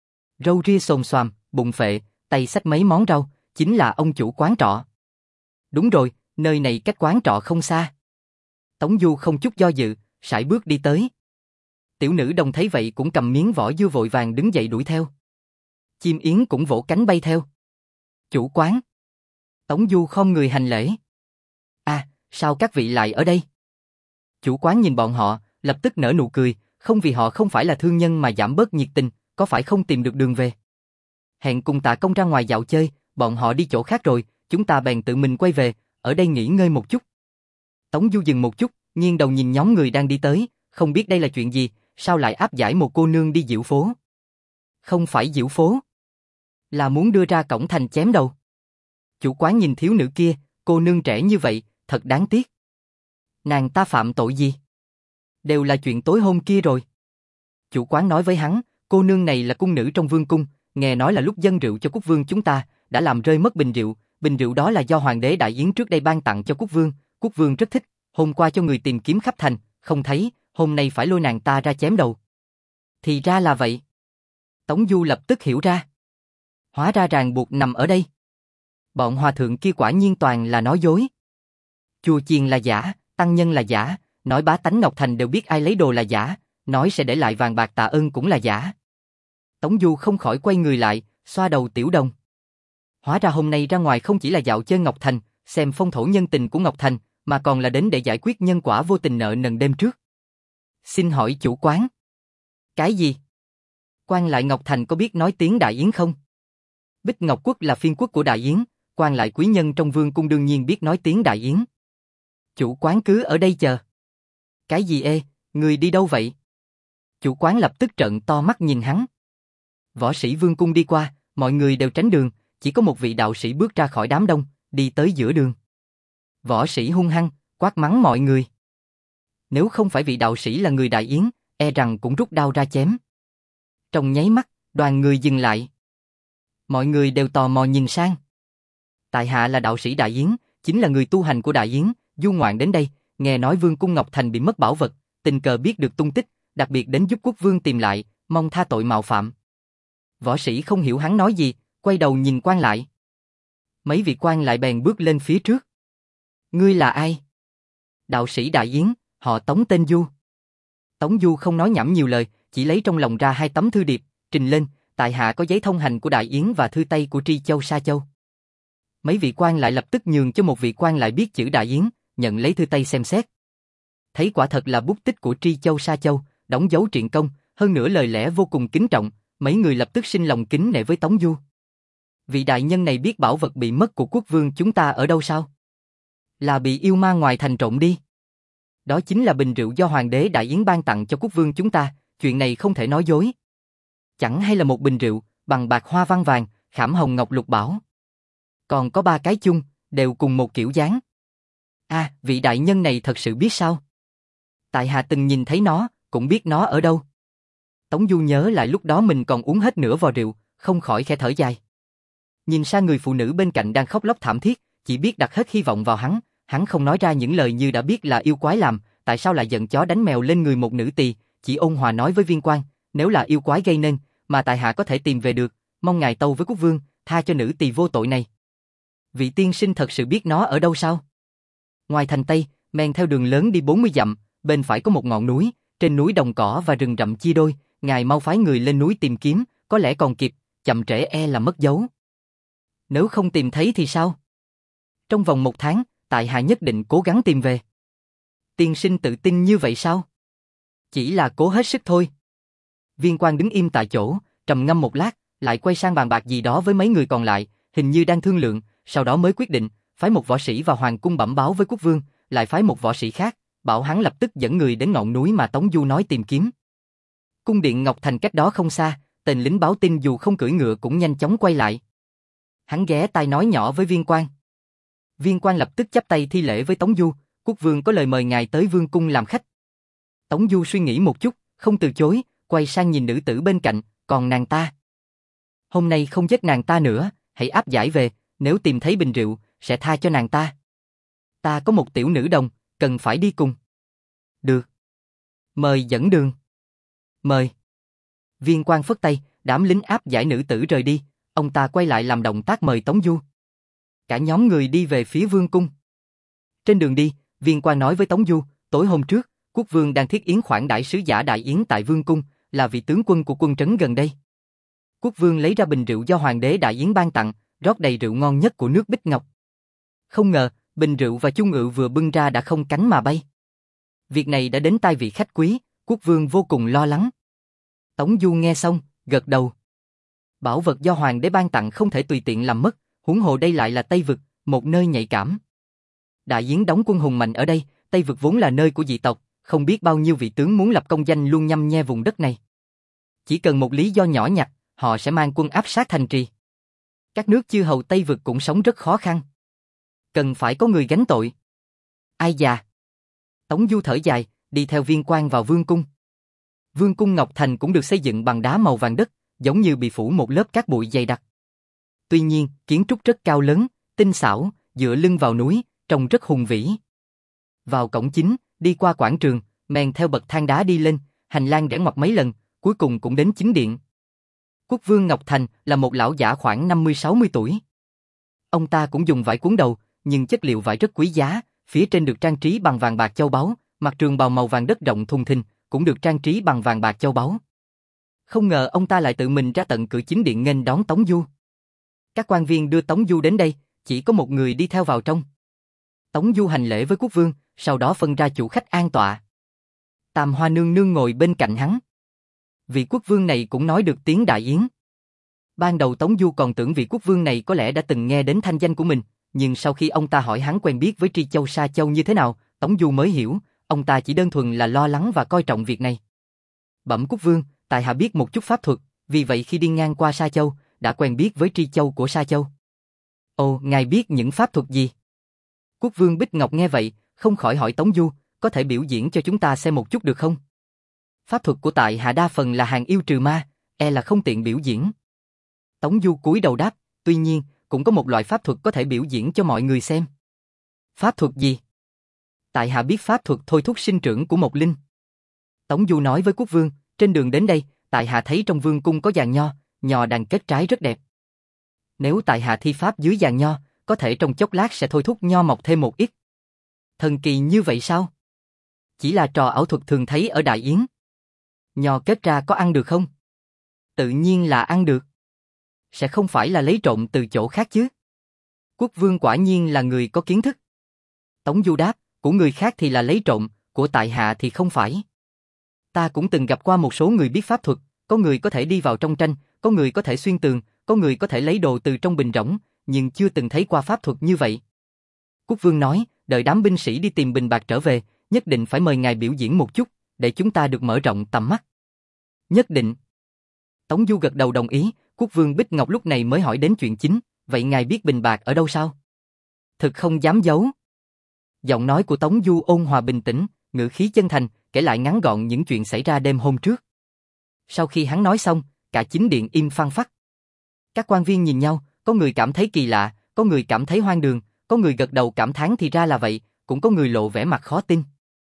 [SPEAKER 1] Râu ria xồm xoàm, bụng phệ, tay xách mấy món rau, chính là ông chủ quán trọ. Đúng rồi, nơi này cách quán trọ không xa. Tống Du không chút do dự, sải bước đi tới. Tiểu nữ đồng thấy vậy cũng cầm miếng vỏ dưa vội vàng đứng dậy đuổi theo. Chim yến cũng vỗ cánh bay theo. Chủ quán. Tống Du khom người hành lễ. À, sao các vị lại ở đây? Chủ quán nhìn bọn họ, lập tức nở nụ cười, không vì họ không phải là thương nhân mà giảm bớt nhiệt tình, có phải không tìm được đường về? Hẹn cùng Tạ Công ra ngoài dạo chơi, bọn họ đi chỗ khác rồi, chúng ta bèn tự mình quay về, ở đây nghỉ ngơi một chút. Tống Du dừng một chút, nghiêng đầu nhìn nhóm người đang đi tới, không biết đây là chuyện gì, sao lại áp giải một cô nương đi diễu phố? Không phải diễu phố, là muốn đưa ra cổng thành chém đầu. Chủ quán nhìn thiếu nữ kia, cô nương trẻ như vậy, thật đáng tiếc. Nàng ta phạm tội gì? Đều là chuyện tối hôm kia rồi. Chủ quán nói với hắn, cô nương này là cung nữ trong vương cung, nghe nói là lúc dâng rượu cho quốc vương chúng ta, đã làm rơi mất bình rượu, bình rượu đó là do hoàng đế Đại Yến trước đây ban tặng cho quốc vương, quốc vương rất thích, hôm qua cho người tìm kiếm khắp thành, không thấy, hôm nay phải lôi nàng ta ra chém đầu. Thì ra là vậy. Tống Du lập tức hiểu ra. Hóa ra ràng buộc nằm ở đây. Bọn hòa thượng kia quả nhiên toàn là nói dối. Chùa chiền là giả, tăng nhân là giả, nói bá tánh Ngọc Thành đều biết ai lấy đồ là giả, nói sẽ để lại vàng bạc tạ ơn cũng là giả. Tống Du không khỏi quay người lại, xoa đầu Tiểu Đồng. Hóa ra hôm nay ra ngoài không chỉ là dạo chơi Ngọc Thành, xem phong thổ nhân tình của Ngọc Thành, mà còn là đến để giải quyết nhân quả vô tình nợ nần đêm trước. Xin hỏi chủ quán. Cái gì? Quan lại Ngọc Thành có biết nói tiếng Đại Yến không? Bích Ngọc Quốc là phiên quốc của Đại Yến, quan lại quý nhân trong vương cung đương nhiên biết nói tiếng Đại Yến. Chủ quán cứ ở đây chờ. Cái gì ê, người đi đâu vậy? Chủ quán lập tức trợn to mắt nhìn hắn. Võ sĩ vương cung đi qua, mọi người đều tránh đường, chỉ có một vị đạo sĩ bước ra khỏi đám đông, đi tới giữa đường. Võ sĩ hung hăng, quát mắng mọi người. Nếu không phải vị đạo sĩ là người Đại Yến, e rằng cũng rút đao ra chém. Trong nháy mắt, đoàn người dừng lại. Mọi người đều tò mò nhìn sang. Tại hạ là đạo sĩ Đại Yến, chính là người tu hành của Đại Yến, du ngoạn đến đây, nghe nói vương cung Ngọc Thành bị mất bảo vật, tình cờ biết được tung tích, đặc biệt đến giúp quốc vương tìm lại, mong tha tội mạo phạm. Võ sĩ không hiểu hắn nói gì, quay đầu nhìn quan lại. Mấy vị quan lại bèn bước lên phía trước. Ngươi là ai? Đạo sĩ Đại Yến, họ Tống tên Du. Tống Du không nói nhảm nhiều lời, chỉ lấy trong lòng ra hai tấm thư điệp, trình lên, tại hạ có giấy thông hành của Đại Yến và thư tay của Tri Châu Sa Châu. Mấy vị quan lại lập tức nhường cho một vị quan lại biết chữ Đại Yến, nhận lấy thư tay xem xét. Thấy quả thật là bút tích của Tri Châu Sa Châu, đóng dấu triện công, hơn nữa lời lẽ vô cùng kính trọng, mấy người lập tức sinh lòng kính nể với Tống Du. Vị đại nhân này biết bảo vật bị mất của quốc vương chúng ta ở đâu sao? Là bị yêu ma ngoài thành trộm đi. Đó chính là bình rượu do hoàng đế Đại Yến ban tặng cho quốc vương chúng ta, chuyện này không thể nói dối. Chẳng hay là một bình rượu, bằng bạc hoa văn vàng, khảm hồng ngọc lục bảo. Còn có ba cái chung, đều cùng một kiểu dáng. À, vị đại nhân này thật sự biết sao? Tại hạ từng nhìn thấy nó, cũng biết nó ở đâu. Tống Du nhớ lại lúc đó mình còn uống hết nửa vò rượu, không khỏi khẽ thở dài. Nhìn sang người phụ nữ bên cạnh đang khóc lóc thảm thiết, chỉ biết đặt hết hy vọng vào hắn, hắn không nói ra những lời như đã biết là yêu quái làm, tại sao lại giận chó đánh mèo lên người một nữ tỳ, chỉ ôn hòa nói với viên quan, nếu là yêu quái gây nên, mà tại hạ có thể tìm về được, mong ngài tâu với quốc vương, tha cho nữ tỳ vô tội này. Vị tiên sinh thật sự biết nó ở đâu sao? Ngoài thành Tây, men theo đường lớn đi bốn mươi dặm, bên phải có một ngọn núi, trên núi đồng cỏ và rừng rậm chia đôi, ngài mau phái người lên núi tìm kiếm, có lẽ còn kịp, chậm trễ e là mất dấu. Nếu không tìm thấy thì sao? Trong vòng một tháng, tại hạ nhất định cố gắng tìm về. Tiên sinh tự tin như vậy sao? Chỉ là cố hết sức thôi. Viên quan đứng im tại chỗ, trầm ngâm một lát, lại quay sang bàn bạc gì đó với mấy người còn lại, hình như đang thương lượng, sau đó mới quyết định, phái một võ sĩ vào hoàng cung bẩm báo với quốc vương, lại phái một võ sĩ khác, bảo hắn lập tức dẫn người đến ngọn núi mà Tống Du nói tìm kiếm. Cung điện Ngọc Thành cách đó không xa, tên lính báo tin dù không cưỡi ngựa cũng nhanh chóng quay lại. Hắn ghé tai nói nhỏ với viên quan. Viên quan lập tức chắp tay thi lễ với Tống Du, quốc vương có lời mời ngài tới vương cung làm khách. Tống Du suy nghĩ một chút, không từ chối, quay sang nhìn nữ tử bên cạnh, còn nàng ta. Hôm nay không giết nàng ta nữa, hãy áp giải về, nếu tìm thấy bình rượu, sẽ tha cho nàng ta. Ta có một tiểu nữ đồng, cần phải đi cùng. Được. Mời dẫn đường. Mời. Viên quan phất tay, đám lính áp giải nữ tử rời đi, ông ta quay lại làm động tác mời Tống Du. Cả nhóm người đi về phía vương cung. Trên đường đi, viên quan nói với Tống Du, tối hôm trước, quốc vương đang thiết yến khoản đãi sứ giả Đại Yến tại vương cung, là vị tướng quân của quân trấn gần đây. Quốc vương lấy ra bình rượu do hoàng đế Đại Yến ban tặng, rót đầy rượu ngon nhất của nước Bích Ngọc. Không ngờ, bình rượu và chung ự vừa bưng ra đã không cánh mà bay. Việc này đã đến tai vị khách quý, quốc vương vô cùng lo lắng. Tống Du nghe xong, gật đầu. Bảo vật do hoàng đế ban tặng không thể tùy tiện làm mất, huống hồ đây lại là Tây Vực, một nơi nhạy cảm. Đại Yến đóng quân hùng mạnh ở đây, Tây Vực vốn là nơi của dị tộc, không biết bao nhiêu vị tướng muốn lập công danh luôn nhăm nhe vùng đất này. Chỉ cần một lý do nhỏ nhặt, họ sẽ mang quân áp sát thành trì. Các nước chư hầu Tây Vực cũng sống rất khó khăn. Cần phải có người gánh tội. Ai già? Tống Du thở dài, đi theo viên quan vào vương cung. Vương cung Ngọc Thành cũng được xây dựng bằng đá màu vàng đất, giống như bị phủ một lớp cát bụi dày đặc. Tuy nhiên, kiến trúc rất cao lớn, tinh xảo, dựa lưng vào núi, trông rất hùng vĩ. Vào cổng chính, đi qua quảng trường, men theo bậc thang đá đi lên, hành lang rẽ ngoặt mấy lần, cuối cùng cũng đến chính điện. Quốc vương Ngọc Thành là một lão giả khoảng năm mươi sáu mươi tuổi. Ông ta cũng dùng vải cuốn đầu, nhưng chất liệu vải rất quý giá, phía trên được trang trí bằng vàng bạc châu báu, mặc trường bào màu vàng đất rộng thùng thình, cũng được trang trí bằng vàng bạc châu báu. Không ngờ ông ta lại tự mình ra tận cửa chính điện nghênh đón Tống Du. Các quan viên đưa Tống Du đến đây, chỉ có một người đi theo vào trong. Tống Du hành lễ với quốc vương, sau đó phân ra chủ khách an tọa. Tam Hoa nương nương ngồi bên cạnh hắn. Vị quốc vương này cũng nói được tiếng Đại Yến. Ban đầu Tống Du còn tưởng vị quốc vương này có lẽ đã từng nghe đến thanh danh của mình, nhưng sau khi ông ta hỏi hắn quen biết với Tri Châu Sa Châu như thế nào, Tống Du mới hiểu, ông ta chỉ đơn thuần là lo lắng và coi trọng việc này. Bẩm quốc vương, tại hạ biết một chút pháp thuật, vì vậy khi đi ngang qua Sa Châu, đã quen biết với Tri Châu của Sa Châu. Ồ, ngài biết những pháp thuật gì? Quốc vương Bích Ngọc nghe vậy, không khỏi hỏi Tống Du, có thể biểu diễn cho chúng ta xem một chút được không? Pháp thuật của tại hạ đa phần là hàng yêu trừ ma, e là không tiện biểu diễn. Tống Du cúi đầu đáp, tuy nhiên, cũng có một loại pháp thuật có thể biểu diễn cho mọi người xem. Pháp thuật gì? Tại hạ biết pháp thuật thôi thúc sinh trưởng của một linh. Tống Du nói với quốc vương, trên đường đến đây, tại hạ thấy trong vương cung có giàn nho, nho đang kết trái rất đẹp. Nếu tại hạ thi pháp dưới giàn nho, có thể trong chốc lát sẽ thôi thúc nho mọc thêm một ít. Thần kỳ như vậy sao? Chỉ là trò ảo thuật thường thấy ở Đại Yến. Nho kết ra có ăn được không? Tự nhiên là ăn được. Sẽ không phải là lấy trộm từ chỗ khác chứ? Quốc vương quả nhiên là người có kiến thức. Tống Du đáp, của người khác thì là lấy trộm, của tại hạ thì không phải. Ta cũng từng gặp qua một số người biết pháp thuật, có người có thể đi vào trong tranh, có người có thể xuyên tường, có người có thể lấy đồ từ trong bình rỗng, nhưng chưa từng thấy qua pháp thuật như vậy. Quốc vương nói, đợi đám binh sĩ đi tìm bình bạc trở về, nhất định phải mời ngài biểu diễn một chút, để chúng ta được mở rộng tầm mắt. Nhất định. Tống Du gật đầu đồng ý, quốc vương Bích Ngọc lúc này mới hỏi đến chuyện chính, vậy ngài biết bình bạc ở đâu sao? Thực không dám giấu. Giọng nói của Tống Du ôn hòa bình tĩnh, ngữ khí chân thành, kể lại ngắn gọn những chuyện xảy ra đêm hôm trước. Sau khi hắn nói xong, cả chính điện im phăng phắc. Các quan viên nhìn nhau, có người cảm thấy kỳ lạ, có người cảm thấy hoang đường, có người gật đầu cảm thán thì ra là vậy, cũng có người lộ vẻ mặt khó tin.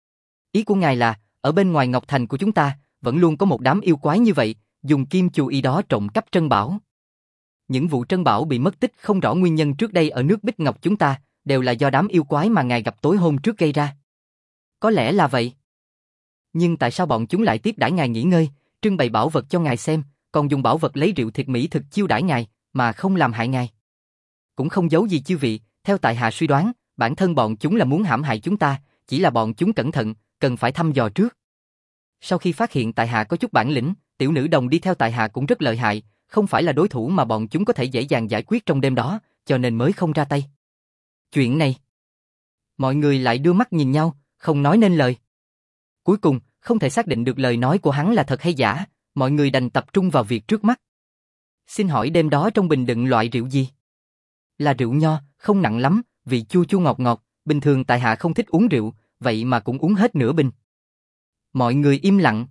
[SPEAKER 1] Ý của ngài là, ở bên ngoài Ngọc Thành của chúng ta, vẫn luôn có một đám yêu quái như vậy, dùng kim chù y đó trộm cắp trân bảo. Những vụ trân bảo bị mất tích không rõ nguyên nhân trước đây ở nước Bích Ngọc chúng ta, đều là do đám yêu quái mà ngài gặp tối hôm trước gây ra. Có lẽ là vậy. Nhưng tại sao bọn chúng lại tiếp đãi ngài nghỉ ngơi, trưng bày bảo vật cho ngài xem, còn dùng bảo vật lấy rượu thịt mỹ thực chiêu đãi ngài, mà không làm hại ngài? Cũng không giấu gì chư vị, theo tại hạ suy đoán, bản thân bọn chúng là muốn hãm hại chúng ta, chỉ là bọn chúng cẩn thận, cần phải thăm dò trước. Sau khi phát hiện tại hạ có chút bản lĩnh, tiểu nữ đồng đi theo tại hạ cũng rất lợi hại, không phải là đối thủ mà bọn chúng có thể dễ dàng giải quyết trong đêm đó, cho nên mới không ra tay. Chuyện này, mọi người lại đưa mắt nhìn nhau, không nói nên lời. Cuối cùng, không thể xác định được lời nói của hắn là thật hay giả, mọi người đành tập trung vào việc trước mắt. Xin hỏi đêm đó trong bình đựng loại rượu gì? Là rượu nho, không nặng lắm, vị chua chua ngọt ngọt, bình thường tại hạ không thích uống rượu, vậy mà cũng uống hết nửa bình. Mọi người im lặng.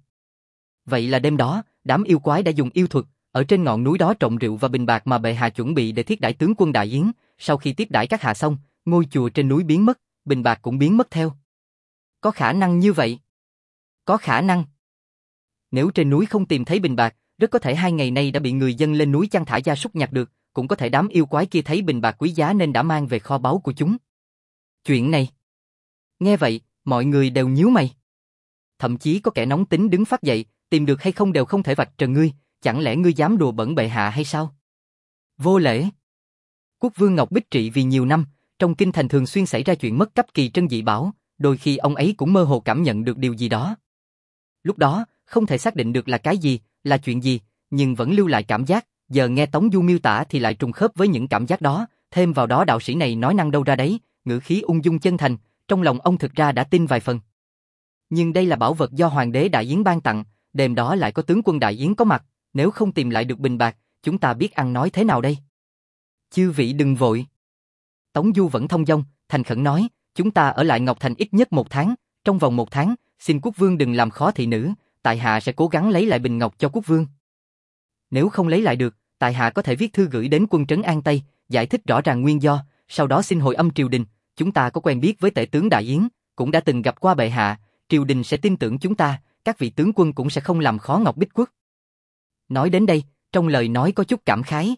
[SPEAKER 1] Vậy là đêm đó, đám yêu quái đã dùng yêu thuật, ở trên ngọn núi đó trộn rượu và bình bạc mà bệ hạ chuẩn bị để thiết đãi tướng quân Đại Yến, sau khi tiếp đãi các hạ xong, ngôi chùa trên núi biến mất, bình bạc cũng biến mất theo. Có khả năng như vậy? Có khả năng. Nếu trên núi không tìm thấy bình bạc, rất có thể hai ngày nay đã bị người dân lên núi chăn thả gia súc nhặt được, cũng có thể đám yêu quái kia thấy bình bạc quý giá nên đã mang về kho báu của chúng. Chuyện này. Nghe vậy, mọi người đều nhíu mày. Thậm chí có kẻ nóng tính đứng phát dậy, tìm được hay không đều không thể vạch trần ngươi, chẳng lẽ ngươi dám đùa bẩn bệ hạ hay sao? Vô lễ. Quốc vương Ngọc Bích trị vì nhiều năm, trong kinh thành thường xuyên xảy ra chuyện mất cắp kỳ trân dị bảo, đôi khi ông ấy cũng mơ hồ cảm nhận được điều gì đó. Lúc đó, không thể xác định được là cái gì, là chuyện gì, nhưng vẫn lưu lại cảm giác, giờ nghe Tống Du miêu tả thì lại trùng khớp với những cảm giác đó, thêm vào đó đạo sĩ này nói năng đâu ra đấy, ngữ khí ung dung chân thành, trong lòng ông thực ra đã tin vài phần. Nhưng đây là bảo vật do Hoàng đế Đại Yến ban tặng, đêm đó lại có tướng quân Đại Yến có mặt, nếu không tìm lại được bình bạc, chúng ta biết ăn nói thế nào đây? Chư vị đừng vội. Tống Du vẫn thông dong, thành khẩn nói, chúng ta ở lại Ngọc Thành ít nhất một tháng, trong vòng một tháng, xin quốc vương đừng làm khó thị nữ, tại hạ sẽ cố gắng lấy lại bình ngọc cho quốc vương. Nếu không lấy lại được, tại hạ có thể viết thư gửi đến quân trấn An Tây, giải thích rõ ràng nguyên do, sau đó xin hồi âm triều đình, chúng ta có quen biết với tể tướng Đại Yến, cũng đã từng gặp qua bệ hạ, triều đình sẽ tin tưởng chúng ta, các vị tướng quân cũng sẽ không làm khó Ngọc Bích Quốc. Nói đến đây, trong lời nói có chút cảm khái.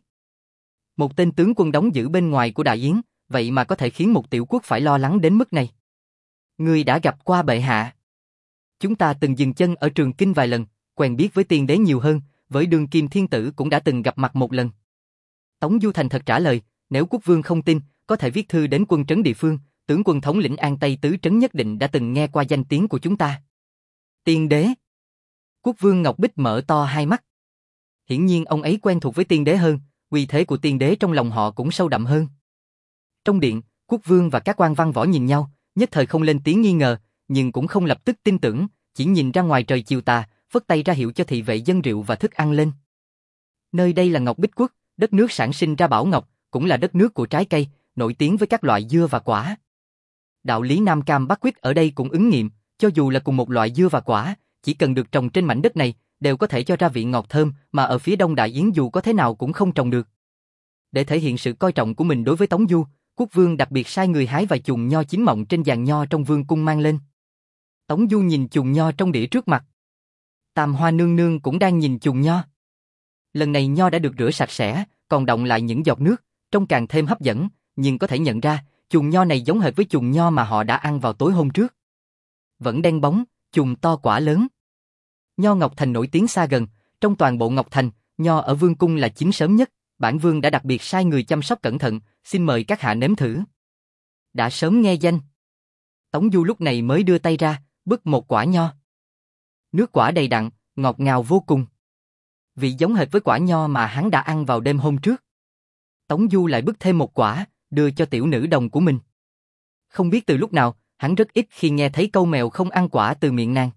[SPEAKER 1] Một tên tướng quân đóng giữ bên ngoài của Đại Yến, vậy mà có thể khiến một tiểu quốc phải lo lắng đến mức này. Người đã gặp qua bệ hạ. Chúng ta từng dừng chân ở Trường Kinh vài lần, quen biết với tiên đế nhiều hơn, với đương kim thiên tử cũng đã từng gặp mặt một lần. Tống Du thành thật trả lời, nếu quốc vương không tin, có thể viết thư đến quân trấn địa phương, tướng quân thống lĩnh An Tây tứ trấn nhất định đã từng nghe qua danh tiếng của chúng ta. Tiên đế. Quốc vương Ngọc Bích mở to hai mắt. Hiển nhiên ông ấy quen thuộc với tiên đế hơn, uy thế của tiên đế trong lòng họ cũng sâu đậm hơn. Trong điện, quốc vương và các quan văn võ nhìn nhau, nhất thời không lên tiếng nghi ngờ, nhưng cũng không lập tức tin tưởng, chỉ nhìn ra ngoài trời chiều tà, phất tay ra hiệu cho thị vệ dâng rượu và thức ăn lên. Nơi đây là Ngọc Bích Quốc, đất nước sản sinh ra bảo ngọc, cũng là đất nước của trái cây, nổi tiếng với các loại dưa và quả. Đạo lý Nam Cam Bắc Quyết ở đây cũng ứng nghiệm, cho dù là cùng một loại dưa và quả, chỉ cần được trồng trên mảnh đất này, đều có thể cho ra vị ngọt thơm mà ở phía Đông Đại Yến dù có thế nào cũng không trồng được. Để thể hiện sự coi trọng của mình đối với Tống Du, quốc vương đặc biệt sai người hái vài chùm nho chín mọng trên giàn nho trong vương cung mang lên. Tống Du nhìn chùm nho trong đĩa trước mặt. Tam Hoa nương nương cũng đang nhìn chùm nho. Lần này nho đã được rửa sạch sẽ, còn đọng lại những giọt nước, trông càng thêm hấp dẫn, nhưng có thể nhận ra, chùm nho này giống hệt với chùm nho mà họ đã ăn vào tối hôm trước. Vẫn đen bóng, chùm to quả lớn. Nho Ngọc Thành nổi tiếng xa gần, trong toàn bộ Ngọc Thành, nho ở vương cung là chín sớm nhất, bản vương đã đặc biệt sai người chăm sóc cẩn thận, xin mời các hạ nếm thử. Đã sớm nghe danh. Tống Du lúc này mới đưa tay ra, bứt một quả nho. Nước quả đầy đặn, ngọt ngào vô cùng. Vị giống hệt với quả nho mà hắn đã ăn vào đêm hôm trước. Tống Du lại bứt thêm một quả, đưa cho tiểu nữ đồng của mình. Không biết từ lúc nào, hắn rất ít khi nghe thấy câu mèo không ăn quả từ miệng nàng.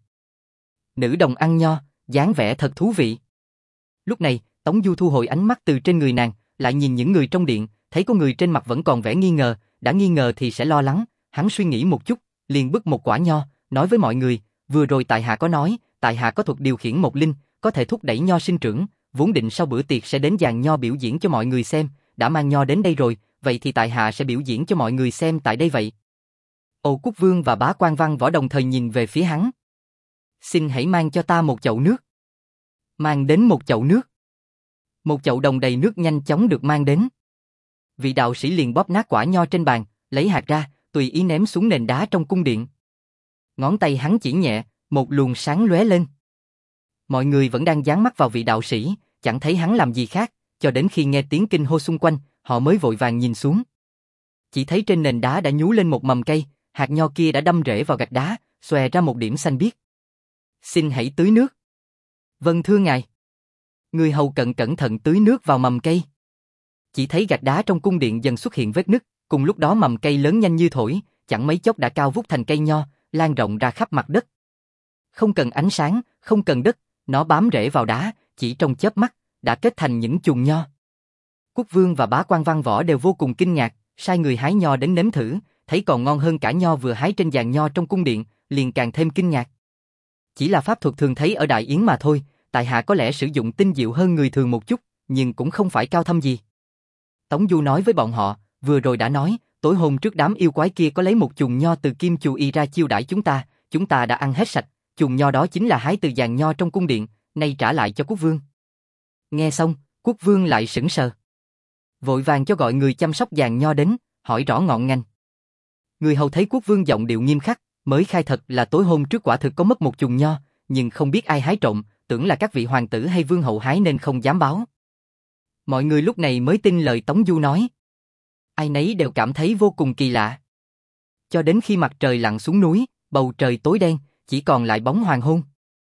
[SPEAKER 1] Nữ đồng ăn nho, dáng vẻ thật thú vị. Lúc này, Tống Du thu hồi ánh mắt từ trên người nàng, lại nhìn những người trong điện, thấy có người trên mặt vẫn còn vẻ nghi ngờ, đã nghi ngờ thì sẽ lo lắng, hắn suy nghĩ một chút, liền bứt một quả nho, nói với mọi người, vừa rồi tại hạ có nói, tại hạ có thuật điều khiển một linh, có thể thúc đẩy nho sinh trưởng, vốn định sau bữa tiệc sẽ đến giàn nho biểu diễn cho mọi người xem, đã mang nho đến đây rồi, vậy thì tại hạ sẽ biểu diễn cho mọi người xem tại đây vậy. Âu Quốc Vương và bá quan văn võ đồng thời nhìn về phía hắn. Xin hãy mang cho ta một chậu nước. Mang đến một chậu nước. Một chậu đồng đầy nước nhanh chóng được mang đến. Vị đạo sĩ liền bóp nát quả nho trên bàn, lấy hạt ra, tùy ý ném xuống nền đá trong cung điện. Ngón tay hắn chỉ nhẹ, một luồng sáng lóe lên. Mọi người vẫn đang dán mắt vào vị đạo sĩ, chẳng thấy hắn làm gì khác, cho đến khi nghe tiếng kinh hô xung quanh, họ mới vội vàng nhìn xuống. Chỉ thấy trên nền đá đã nhú lên một mầm cây, hạt nho kia đã đâm rễ vào gạch đá, xòe ra một điểm xanh biếc. Xin hãy tưới nước. Vâng thưa ngài. Người hầu cận cẩn thận tưới nước vào mầm cây. Chỉ thấy gạch đá trong cung điện dần xuất hiện vết nứt, cùng lúc đó mầm cây lớn nhanh như thổi, chẳng mấy chốc đã cao vút thành cây nho, lan rộng ra khắp mặt đất. Không cần ánh sáng, không cần đất, nó bám rễ vào đá, chỉ trong chớp mắt, đã kết thành những chùm nho. Quốc vương và bá quan văn võ đều vô cùng kinh ngạc, sai người hái nho đến nếm thử, thấy còn ngon hơn cả nho vừa hái trên giàn nho trong cung điện, liền càng thêm kinh ngạc. Chỉ là pháp thuật thường thấy ở Đại Yến mà thôi, tại hạ có lẽ sử dụng tinh diệu hơn người thường một chút, nhưng cũng không phải cao thâm gì. Tống Du nói với bọn họ, vừa rồi đã nói, tối hôm trước đám yêu quái kia có lấy một chùm nho từ Kim Chù Y ra chiêu đãi chúng ta, chúng ta đã ăn hết sạch, chùm nho đó chính là hái từ giàn nho trong cung điện, nay trả lại cho quốc vương. Nghe xong, quốc vương lại sững sờ. Vội vàng cho gọi người chăm sóc giàn nho đến, hỏi rõ ngọn ngành. Người hầu thấy quốc vương giọng điệu nghiêm khắc, mới khai thật là tối hôm trước quả thực có mất một chùm nho, nhưng không biết ai hái trộm, tưởng là các vị hoàng tử hay vương hậu hái nên không dám báo. Mọi người lúc này mới tin lời Tống Du nói. Ai nấy đều cảm thấy vô cùng kỳ lạ. Cho đến khi mặt trời lặn xuống núi, bầu trời tối đen, chỉ còn lại bóng hoàng hôn.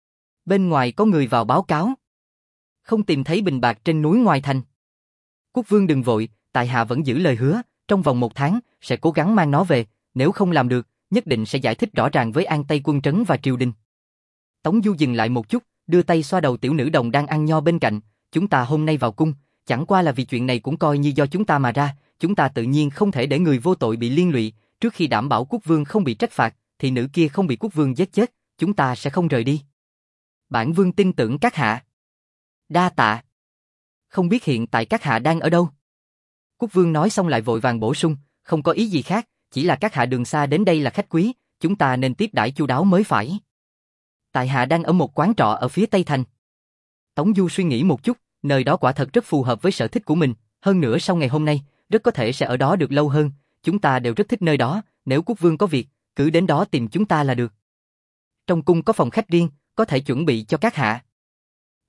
[SPEAKER 1] Bên ngoài có người vào báo cáo. Không tìm thấy bình bạc trên núi ngoài thành. Quốc vương đừng vội, tại hạ vẫn giữ lời hứa, trong vòng một tháng, sẽ cố gắng mang nó về, nếu không làm được, nhất định sẽ giải thích rõ ràng với An Tây quân trấn và triều đình. Tống Du dừng lại một chút, đưa tay xoa đầu tiểu nữ đồng đang ăn nho bên cạnh, chúng ta hôm nay vào cung, chẳng qua là vì chuyện này cũng coi như do chúng ta mà ra, chúng ta tự nhiên không thể để người vô tội bị liên lụy, trước khi đảm bảo quốc vương không bị trách phạt, thì nữ kia không bị quốc vương giết chết, chúng ta sẽ không rời đi. Bản vương tin tưởng các hạ. Đa tạ. Không biết hiện tại các hạ đang ở đâu? Quốc vương nói xong lại vội vàng bổ sung, không có ý gì khác, chỉ là các hạ đường xa đến đây là khách quý, chúng ta nên tiếp đãi chu đáo mới phải. Tại hạ đang ở một quán trọ ở phía Tây Thành. Tống Du suy nghĩ một chút, nơi đó quả thật rất phù hợp với sở thích của mình, hơn nữa sau ngày hôm nay, rất có thể sẽ ở đó được lâu hơn, chúng ta đều rất thích nơi đó, nếu quốc vương có việc, cứ đến đó tìm chúng ta là được. Trong cung có phòng khách riêng, có thể chuẩn bị cho các hạ.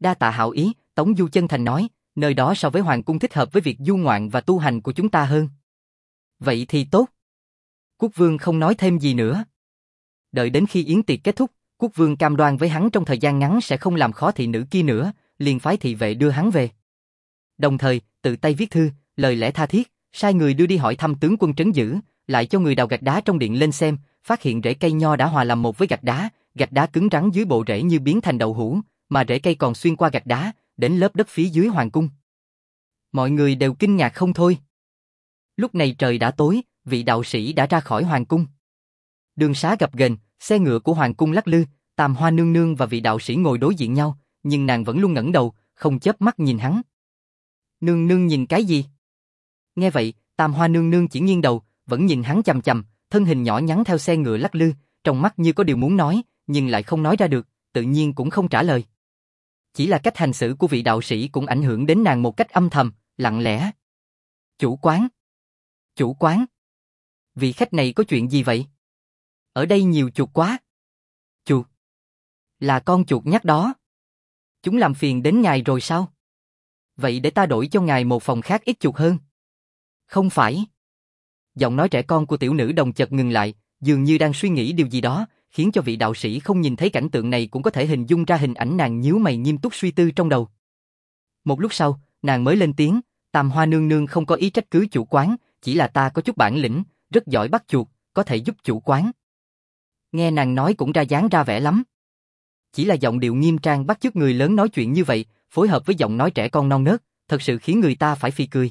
[SPEAKER 1] Đa tạ hảo ý, Tống Du chân thành nói, nơi đó so với hoàng cung thích hợp với việc du ngoạn và tu hành của chúng ta hơn. Vậy thì tốt. Quốc vương không nói thêm gì nữa. Đợi đến khi yến tiệc kết thúc, quốc vương cam đoan với hắn trong thời gian ngắn sẽ không làm khó thị nữ kia nữa, liền phái thị vệ đưa hắn về. Đồng thời, tự tay viết thư, lời lẽ tha thiết, sai người đưa đi hỏi thăm tướng quân trấn giữ, lại cho người đào gạch đá trong điện lên xem, phát hiện rễ cây nho đã hòa làm một với gạch đá, gạch đá cứng rắn dưới bộ rễ như biến thành đậu hũ, mà rễ cây còn xuyên qua gạch đá, đến lớp đất phía dưới hoàng cung. Mọi người đều kinh ngạc không thôi. Lúc này trời đã tối, vị đạo sĩ đã ra khỏi hoàng cung. Đường xá gập ghềnh, xe ngựa của hoàng cung lắc lư, Tam Hoa nương nương và vị đạo sĩ ngồi đối diện nhau, nhưng nàng vẫn luôn ngẩng đầu, không chớp mắt nhìn hắn. Nương nương nhìn cái gì? Nghe vậy, Tam Hoa nương nương chỉ nghiêng đầu, vẫn nhìn hắn chằm chằm, thân hình nhỏ nhắn theo xe ngựa lắc lư, trong mắt như có điều muốn nói, nhưng lại không nói ra được, tự nhiên cũng không trả lời. Chỉ là cách hành xử của vị đạo sĩ cũng ảnh hưởng đến nàng một cách âm thầm, lặng lẽ. Chủ quán. Chủ quán. Vị khách này có chuyện gì vậy? Ở đây nhiều chuột quá. Chuột? Là con chuột nhắt đó. Chúng làm phiền đến ngài rồi sao? Vậy để ta đổi cho ngài một phòng khác ít chuột hơn. Không phải. Giọng nói trẻ con của tiểu nữ đồng chợt ngừng lại, dường như đang suy nghĩ điều gì đó, khiến cho vị đạo sĩ không nhìn thấy cảnh tượng này cũng có thể hình dung ra hình ảnh nàng nhíu mày nghiêm túc suy tư trong đầu. Một lúc sau, nàng mới lên tiếng, Tam Hoa nương nương không có ý trách cứ chủ quán, chỉ là ta có chút bản lĩnh, rất giỏi bắt chuột, có thể giúp chủ quán. Nghe nàng nói cũng ra dáng ra vẻ lắm. Chỉ là giọng điệu nghiêm trang bắt chước người lớn nói chuyện như vậy, phối hợp với giọng nói trẻ con non nớt, thật sự khiến người ta phải phì cười.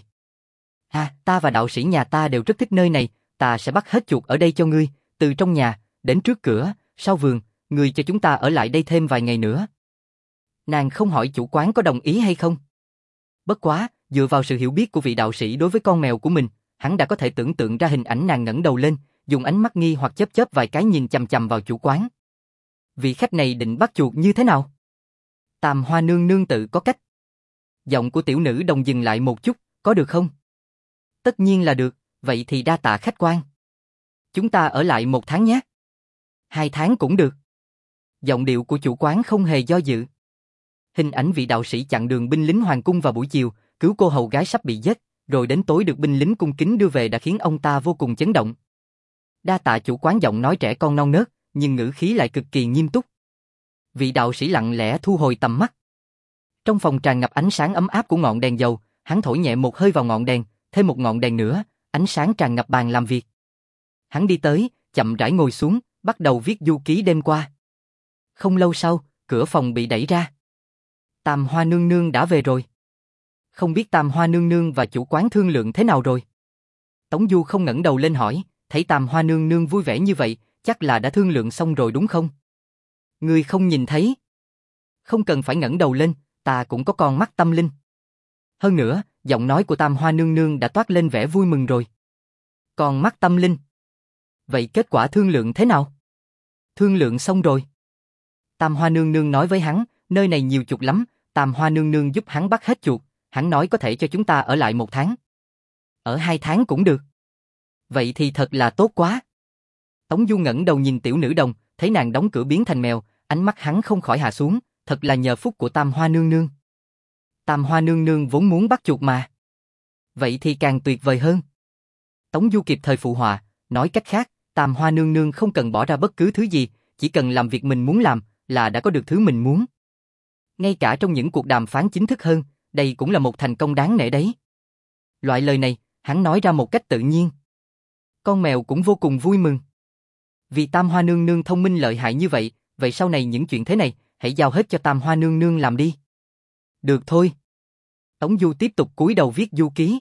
[SPEAKER 1] À, ta và đạo sĩ nhà ta đều rất thích nơi này, ta sẽ bắt hết chuột ở đây cho ngươi, từ trong nhà, đến trước cửa, sau vườn, ngươi cho chúng ta ở lại đây thêm vài ngày nữa. Nàng không hỏi chủ quán có đồng ý hay không. Bất quá, dựa vào sự hiểu biết của vị đạo sĩ đối với con mèo của mình, hắn đã có thể tưởng tượng ra hình ảnh nàng ngẩng đầu lên, dùng ánh mắt nghi hoặc chớp chớp vài cái nhìn chằm chằm vào chủ quán. Vị khách này định bắt chuột như thế nào? Tam Hoa nương nương tự có cách. Giọng của tiểu nữ đồng dừng lại một chút, có được không? Tất nhiên là được, vậy thì đa tạ khách quan. Chúng ta ở lại một tháng nhé. Hai tháng cũng được. Giọng điệu của chủ quán không hề do dự. Hình ảnh vị đạo sĩ chặn đường binh lính hoàng cung vào buổi chiều, cứu cô hầu gái sắp bị giết, rồi đến tối được binh lính cung kính đưa về đã khiến ông ta vô cùng chấn động. Đa tạ chủ quán, giọng nói trẻ con non nớt, nhưng ngữ khí lại cực kỳ nghiêm túc. Vị đạo sĩ lặng lẽ thu hồi tầm mắt. Trong phòng tràn ngập ánh sáng ấm áp của ngọn đèn dầu, hắn thổi nhẹ một hơi vào ngọn đèn, thêm một ngọn đèn nữa, ánh sáng tràn ngập bàn làm việc. Hắn đi tới, chậm rãi ngồi xuống, bắt đầu viết du ký đêm qua. Không lâu sau, cửa phòng bị đẩy ra. Tam Hoa nương nương đã về rồi. Không biết Tam Hoa nương nương và chủ quán thương lượng thế nào rồi? Tống Du không ngẩng đầu lên hỏi, thấy Tam Hoa nương nương vui vẻ như vậy, chắc là đã thương lượng xong rồi đúng không? Ngươi không nhìn thấy? Không cần phải ngẩng đầu lên, ta cũng có con mắt tâm linh. Hơn nữa, giọng nói của Tam Hoa nương nương đã toát lên vẻ vui mừng rồi. Con mắt tâm linh. Vậy kết quả thương lượng thế nào? Thương lượng xong rồi. Tam Hoa nương nương nói với hắn, nơi này nhiều chuột lắm, Tam Hoa nương nương giúp hắn bắt hết chuột, hắn nói có thể cho chúng ta ở lại một tháng. Ở hai tháng cũng được. Vậy thì thật là tốt quá. Tống Du ngẩng đầu nhìn tiểu nữ đồng, thấy nàng đóng cửa biến thành mèo, ánh mắt hắn không khỏi hạ xuống, thật là nhờ phúc của Tam Hoa nương nương. Tam Hoa nương nương vốn muốn bắt chuột mà. Vậy thì càng tuyệt vời hơn. Tống Du kịp thời phụ họa, nói cách khác, Tam Hoa nương nương không cần bỏ ra bất cứ thứ gì, chỉ cần làm việc mình muốn làm, là đã có được thứ mình muốn. Ngay cả trong những cuộc đàm phán chính thức hơn, đây cũng là một thành công đáng nể đấy. Loại lời này, hắn nói ra một cách tự nhiên. Con mèo cũng vô cùng vui mừng. Vì Tam Hoa nương nương thông minh lợi hại như vậy, vậy sau này những chuyện thế này, hãy giao hết cho Tam Hoa nương nương làm đi. Được thôi. Tống Du tiếp tục cúi đầu viết du ký.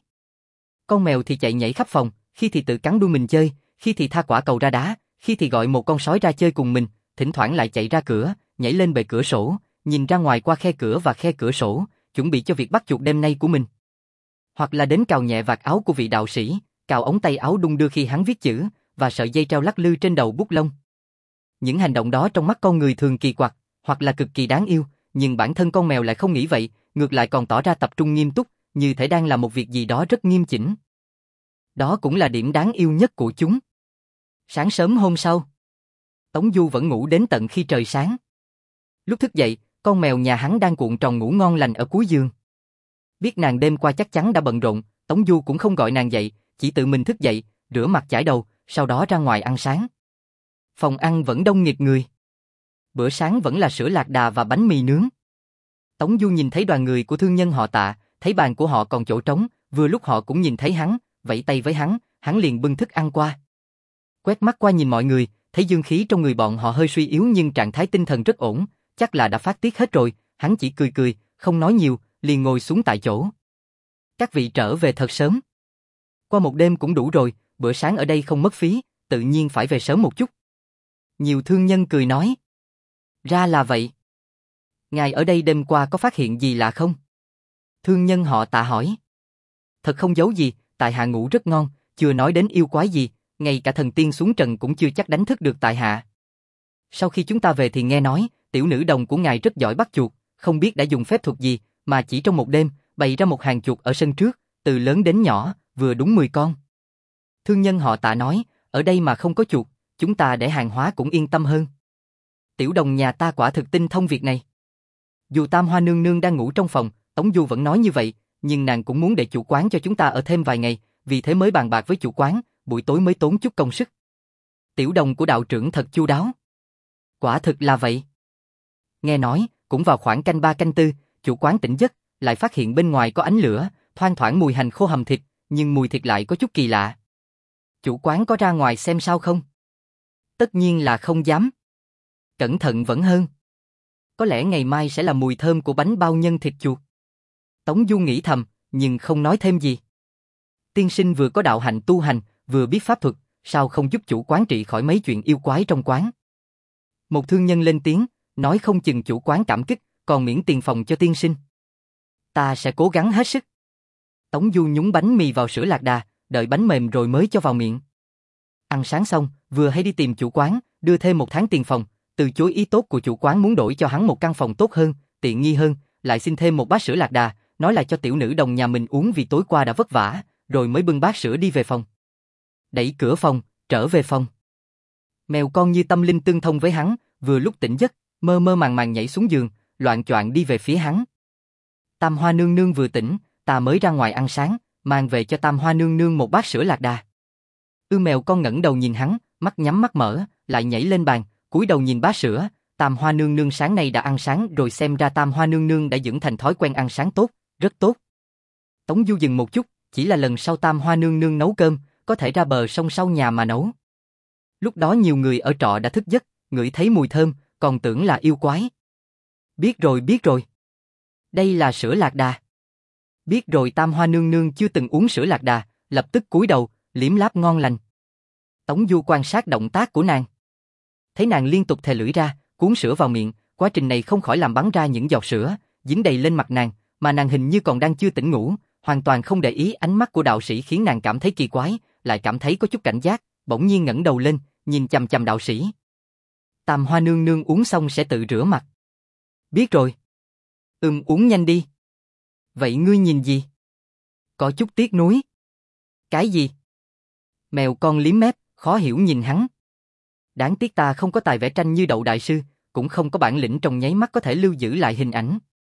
[SPEAKER 1] Con mèo thì chạy nhảy khắp phòng, khi thì tự cắn đuôi mình chơi, khi thì tha quả cầu ra đá, khi thì gọi một con sói ra chơi cùng mình, thỉnh thoảng lại chạy ra cửa, nhảy lên bề cửa sổ, nhìn ra ngoài qua khe cửa và khe cửa sổ, chuẩn bị cho việc bắt chuột đêm nay của mình. Hoặc là đến cào nhẹ vạt áo của vị đạo sĩ, cào ống tay áo đung đưa khi hắn viết chữ, và sợi dây treo lắc lư trên đầu bút lông. Những hành động đó trong mắt con người thường kỳ quặc, hoặc là cực kỳ đáng yêu, nhưng bản thân con mèo lại không nghĩ vậy, ngược lại còn tỏ ra tập trung nghiêm túc, như thể đang làm một việc gì đó rất nghiêm chỉnh. Đó cũng là điểm đáng yêu nhất của chúng. Sáng sớm hôm sau, Tống Du vẫn ngủ đến tận khi trời sáng. Lúc thức dậy, con mèo nhà hắn đang cuộn tròn ngủ ngon lành ở cuối giường. Biết nàng đêm qua chắc chắn đã bận rộn, Tống Du cũng không gọi nàng dậy, chỉ tự mình thức dậy, rửa mặt chải đầu, sau đó ra ngoài ăn sáng. Phòng ăn vẫn đông nghịt người. Bữa sáng vẫn là sữa lạc đà và bánh mì nướng. Tống Du nhìn thấy đoàn người của thương nhân họ Tạ, thấy bàn của họ còn chỗ trống, vừa lúc họ cũng nhìn thấy hắn, vẫy tay với hắn, hắn liền bưng thức ăn qua. Quét mắt qua nhìn mọi người, thấy dương khí trong người bọn họ hơi suy yếu nhưng trạng thái tinh thần rất ổn, chắc là đã phát tiết hết rồi, hắn chỉ cười cười, không nói nhiều, liền ngồi xuống tại chỗ. Các vị trở về thật sớm. Qua một đêm cũng đủ rồi, bữa sáng ở đây không mất phí, tự nhiên phải về sớm một chút. Nhiều thương nhân cười nói. Ra là vậy. Ngài ở đây đêm qua có phát hiện gì lạ không? Thương nhân họ Tạ hỏi. Thật không giấu gì, tại hạ ngủ rất ngon, chưa nói đến yêu quái gì, ngay cả thần tiên xuống trần cũng chưa chắc đánh thức được tại hạ. Sau khi chúng ta về thì nghe nói, tiểu nữ đồng của ngài rất giỏi bắt chuột, không biết đã dùng phép thuật gì, mà chỉ trong một đêm, bày ra một hàng chuột ở sân trước, từ lớn đến nhỏ, vừa đúng mười con. Thương nhân họ Tạ nói, ở đây mà không có chuột, chúng ta để hàng hóa cũng yên tâm hơn. Tiểu đồng nhà ta quả thực tinh thông việc này. Dù Tam Hoa nương nương đang ngủ trong phòng, Tống Du vẫn nói như vậy, nhưng nàng cũng muốn để chủ quán cho chúng ta ở thêm vài ngày, vì thế mới bàn bạc với chủ quán, buổi tối mới tốn chút công sức. Tiểu đồng của đạo trưởng thật chu đáo. Quả thực là vậy. Nghe nói, cũng vào khoảng canh ba canh tư, chủ quán tỉnh giấc, lại phát hiện bên ngoài có ánh lửa, thoang thoảng mùi hành khô hầm thịt, nhưng mùi thịt lại có chút kỳ lạ. Chủ quán có ra ngoài xem sao không? Tất nhiên là không dám. Cẩn thận vẫn hơn. Có lẽ ngày mai sẽ là mùi thơm của bánh bao nhân thịt chuột. Tống Du nghĩ thầm, nhưng không nói thêm gì. Tiên sinh vừa có đạo hạnh tu hành, vừa biết pháp thuật, sao không giúp chủ quán trị khỏi mấy chuyện yêu quái trong quán? Một thương nhân lên tiếng, nói không chừng chủ quán cảm kích, còn miễn tiền phòng cho tiên sinh. Ta sẽ cố gắng hết sức. Tống Du nhúng bánh mì vào sữa lạc đà, đợi bánh mềm rồi mới cho vào miệng. Ăn sáng xong, vừa hay đi tìm chủ quán, đưa thêm một tháng tiền phòng, từ chối ý tốt của chủ quán muốn đổi cho hắn một căn phòng tốt hơn, tiện nghi hơn, lại xin thêm một bát sữa lạc đà, nói là cho tiểu nữ đồng nhà mình uống vì tối qua đã vất vả, rồi mới bưng bát sữa đi về phòng. Đẩy cửa phòng, trở về phòng. Mèo con như tâm linh tương thông với hắn, vừa lúc tỉnh giấc, mơ mơ màng màng nhảy xuống giường, loạng choạng đi về phía hắn. Tam Hoa nương nương vừa tỉnh, ta mới ra ngoài ăn sáng, mang về cho Tam Hoa nương nương một bát sữa lạc đà. Ư mèo con ngẩng đầu nhìn hắn, mắt nhắm mắt mở, lại nhảy lên bàn, cúi đầu nhìn bát sữa. Tam Hoa nương nương sáng nay đã ăn sáng rồi, xem ra Tam Hoa nương nương đã dưỡng thành thói quen ăn sáng tốt, rất tốt. Tống Du dừng một chút, chỉ là lần sau Tam Hoa nương nương nấu cơm, có thể ra bờ sông sau nhà mà nấu. Lúc đó nhiều người ở trọ đã thức giấc, ngửi thấy mùi thơm, còn tưởng là yêu quái. Biết rồi biết rồi. Đây là sữa lạc đà. Biết rồi. Tam Hoa nương nương chưa từng uống sữa lạc đà, lập tức cúi đầu, liếm láp ngon lành. Tống Du quan sát động tác của nàng. Thấy nàng liên tục thè lưỡi ra, cuốn sữa vào miệng, quá trình này không khỏi làm bắn ra những giọt sữa, dính đầy lên mặt nàng, mà nàng hình như còn đang chưa tỉnh ngủ, hoàn toàn không để ý ánh mắt của đạo sĩ, khiến nàng cảm thấy kỳ quái, lại cảm thấy có chút cảnh giác, bỗng nhiên ngẩng đầu lên, nhìn chằm chằm đạo sĩ. Tam Hoa nương nương uống xong sẽ tự rửa mặt. Biết rồi. Ừm, uống nhanh đi. Vậy ngươi nhìn gì? Có chút tiếc nuối. Cái gì? Mèo con liếm mép, khó hiểu nhìn hắn. Đáng tiếc ta không có tài vẽ tranh như Đậu đại sư, cũng không có bản lĩnh trong nháy mắt có thể lưu giữ lại hình ảnh.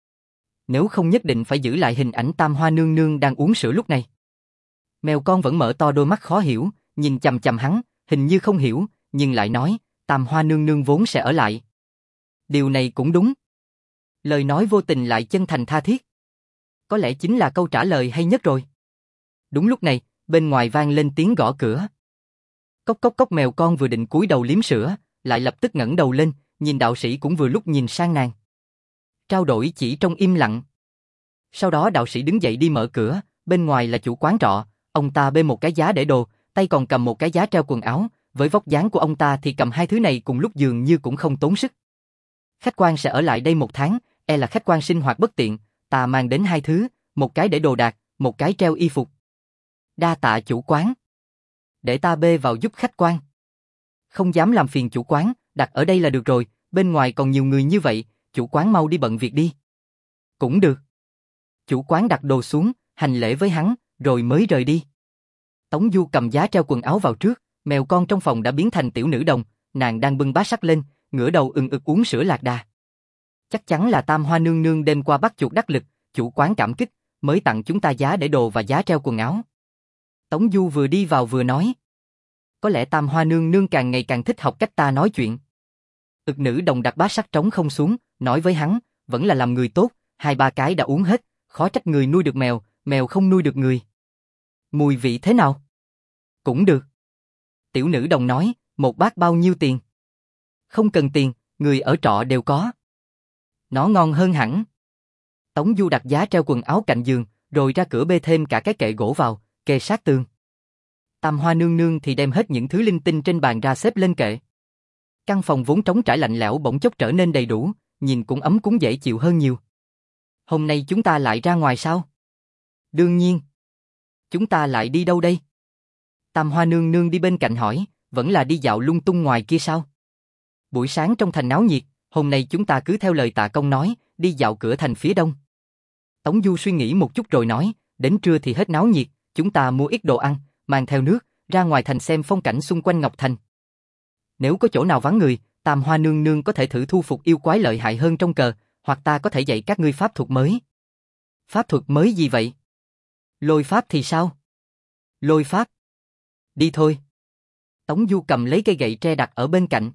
[SPEAKER 1] Nếu không nhất định phải giữ lại hình ảnh Tam Hoa nương nương đang uống sữa lúc này. Mèo con vẫn mở to đôi mắt khó hiểu, nhìn chằm chằm hắn, hình như không hiểu, nhưng lại nói, Tam Hoa nương nương vốn sẽ ở lại. Điều này cũng đúng. Lời nói vô tình lại chân thành tha thiết. Có lẽ chính là câu trả lời hay nhất rồi. Đúng lúc này, bên ngoài vang lên tiếng gõ cửa. Cốc cốc cốc. Mèo con vừa định cúi đầu liếm sữa, lại lập tức ngẩng đầu lên, nhìn đạo sĩ cũng vừa lúc nhìn sang nàng. Trao đổi chỉ trong im lặng. Sau đó đạo sĩ đứng dậy đi mở cửa, bên ngoài là chủ quán trọ, ông ta bê một cái giá để đồ, tay còn cầm một cái giá treo quần áo, với vóc dáng của ông ta thì cầm hai thứ này cùng lúc dường như cũng không tốn sức. Khách quan sẽ ở lại đây một tháng, e là khách quan sinh hoạt bất tiện, ta mang đến hai thứ, một cái để đồ đạc, một cái treo y phục. Đa tạ chủ quán. Để ta bê vào giúp khách quan. Không dám làm phiền chủ quán, đặt ở đây là được rồi, bên ngoài còn nhiều người như vậy, chủ quán mau đi bận việc đi. Cũng được. Chủ quán đặt đồ xuống, hành lễ với hắn, rồi mới rời đi. Tống Du cầm giá treo quần áo vào trước, mèo con trong phòng đã biến thành tiểu nữ đồng, nàng đang bưng bát sắt lên, ngửa đầu ừng ực uống sữa lạc đà. Chắc chắn là Tam Hoa nương nương đêm qua bắt chuột đắc lực, chủ quán cảm kích, mới tặng chúng ta giá để đồ và giá treo quần áo. Tống Du vừa đi vào vừa nói. Có lẽ Tam Hoa nương nương càng ngày càng thích học cách ta nói chuyện. Ực Nữ Đồng đặt bát sắt trống không xuống, nói với hắn, vẫn là làm người tốt, hai ba cái đã uống hết, khó trách người nuôi được mèo, mèo không nuôi được người. Mùi vị thế nào? Cũng được. Tiểu Nữ Đồng nói, một bát bao nhiêu tiền? Không cần tiền, người ở trọ đều có. Nó ngon hơn hẳn. Tống Du đặt giá treo quần áo cạnh giường, rồi ra cửa bê thêm cả cái kệ gỗ vào, kê sát tường. Tam Hoa nương nương thì đem hết những thứ linh tinh trên bàn ra xếp lên kệ. Căn phòng vốn trống trải lạnh lẽo bỗng chốc trở nên đầy đủ, nhìn cũng ấm cúng dễ chịu hơn nhiều. Hôm nay chúng ta lại ra ngoài sao? Đương nhiên. Chúng ta lại đi đâu đây? Tam Hoa nương nương đi bên cạnh hỏi, vẫn là đi dạo lung tung ngoài kia sao? Buổi sáng trong thành náo nhiệt, hôm nay chúng ta cứ theo lời Tạ Công nói, đi dạo cửa thành phía đông. Tống Du suy nghĩ một chút rồi nói, đến trưa thì hết náo nhiệt, chúng ta mua ít đồ ăn, mang theo nước, ra ngoài thành xem phong cảnh xung quanh Ngọc Thành. Nếu có chỗ nào vắng người, Tam Hoa nương nương có thể thử thu phục yêu quái lợi hại hơn trong cờ, hoặc ta có thể dạy các ngươi pháp thuật mới. Pháp thuật mới gì vậy? Lôi pháp thì sao? Lôi pháp. Đi thôi. Tống Du cầm lấy cây gậy tre đặt ở bên cạnh.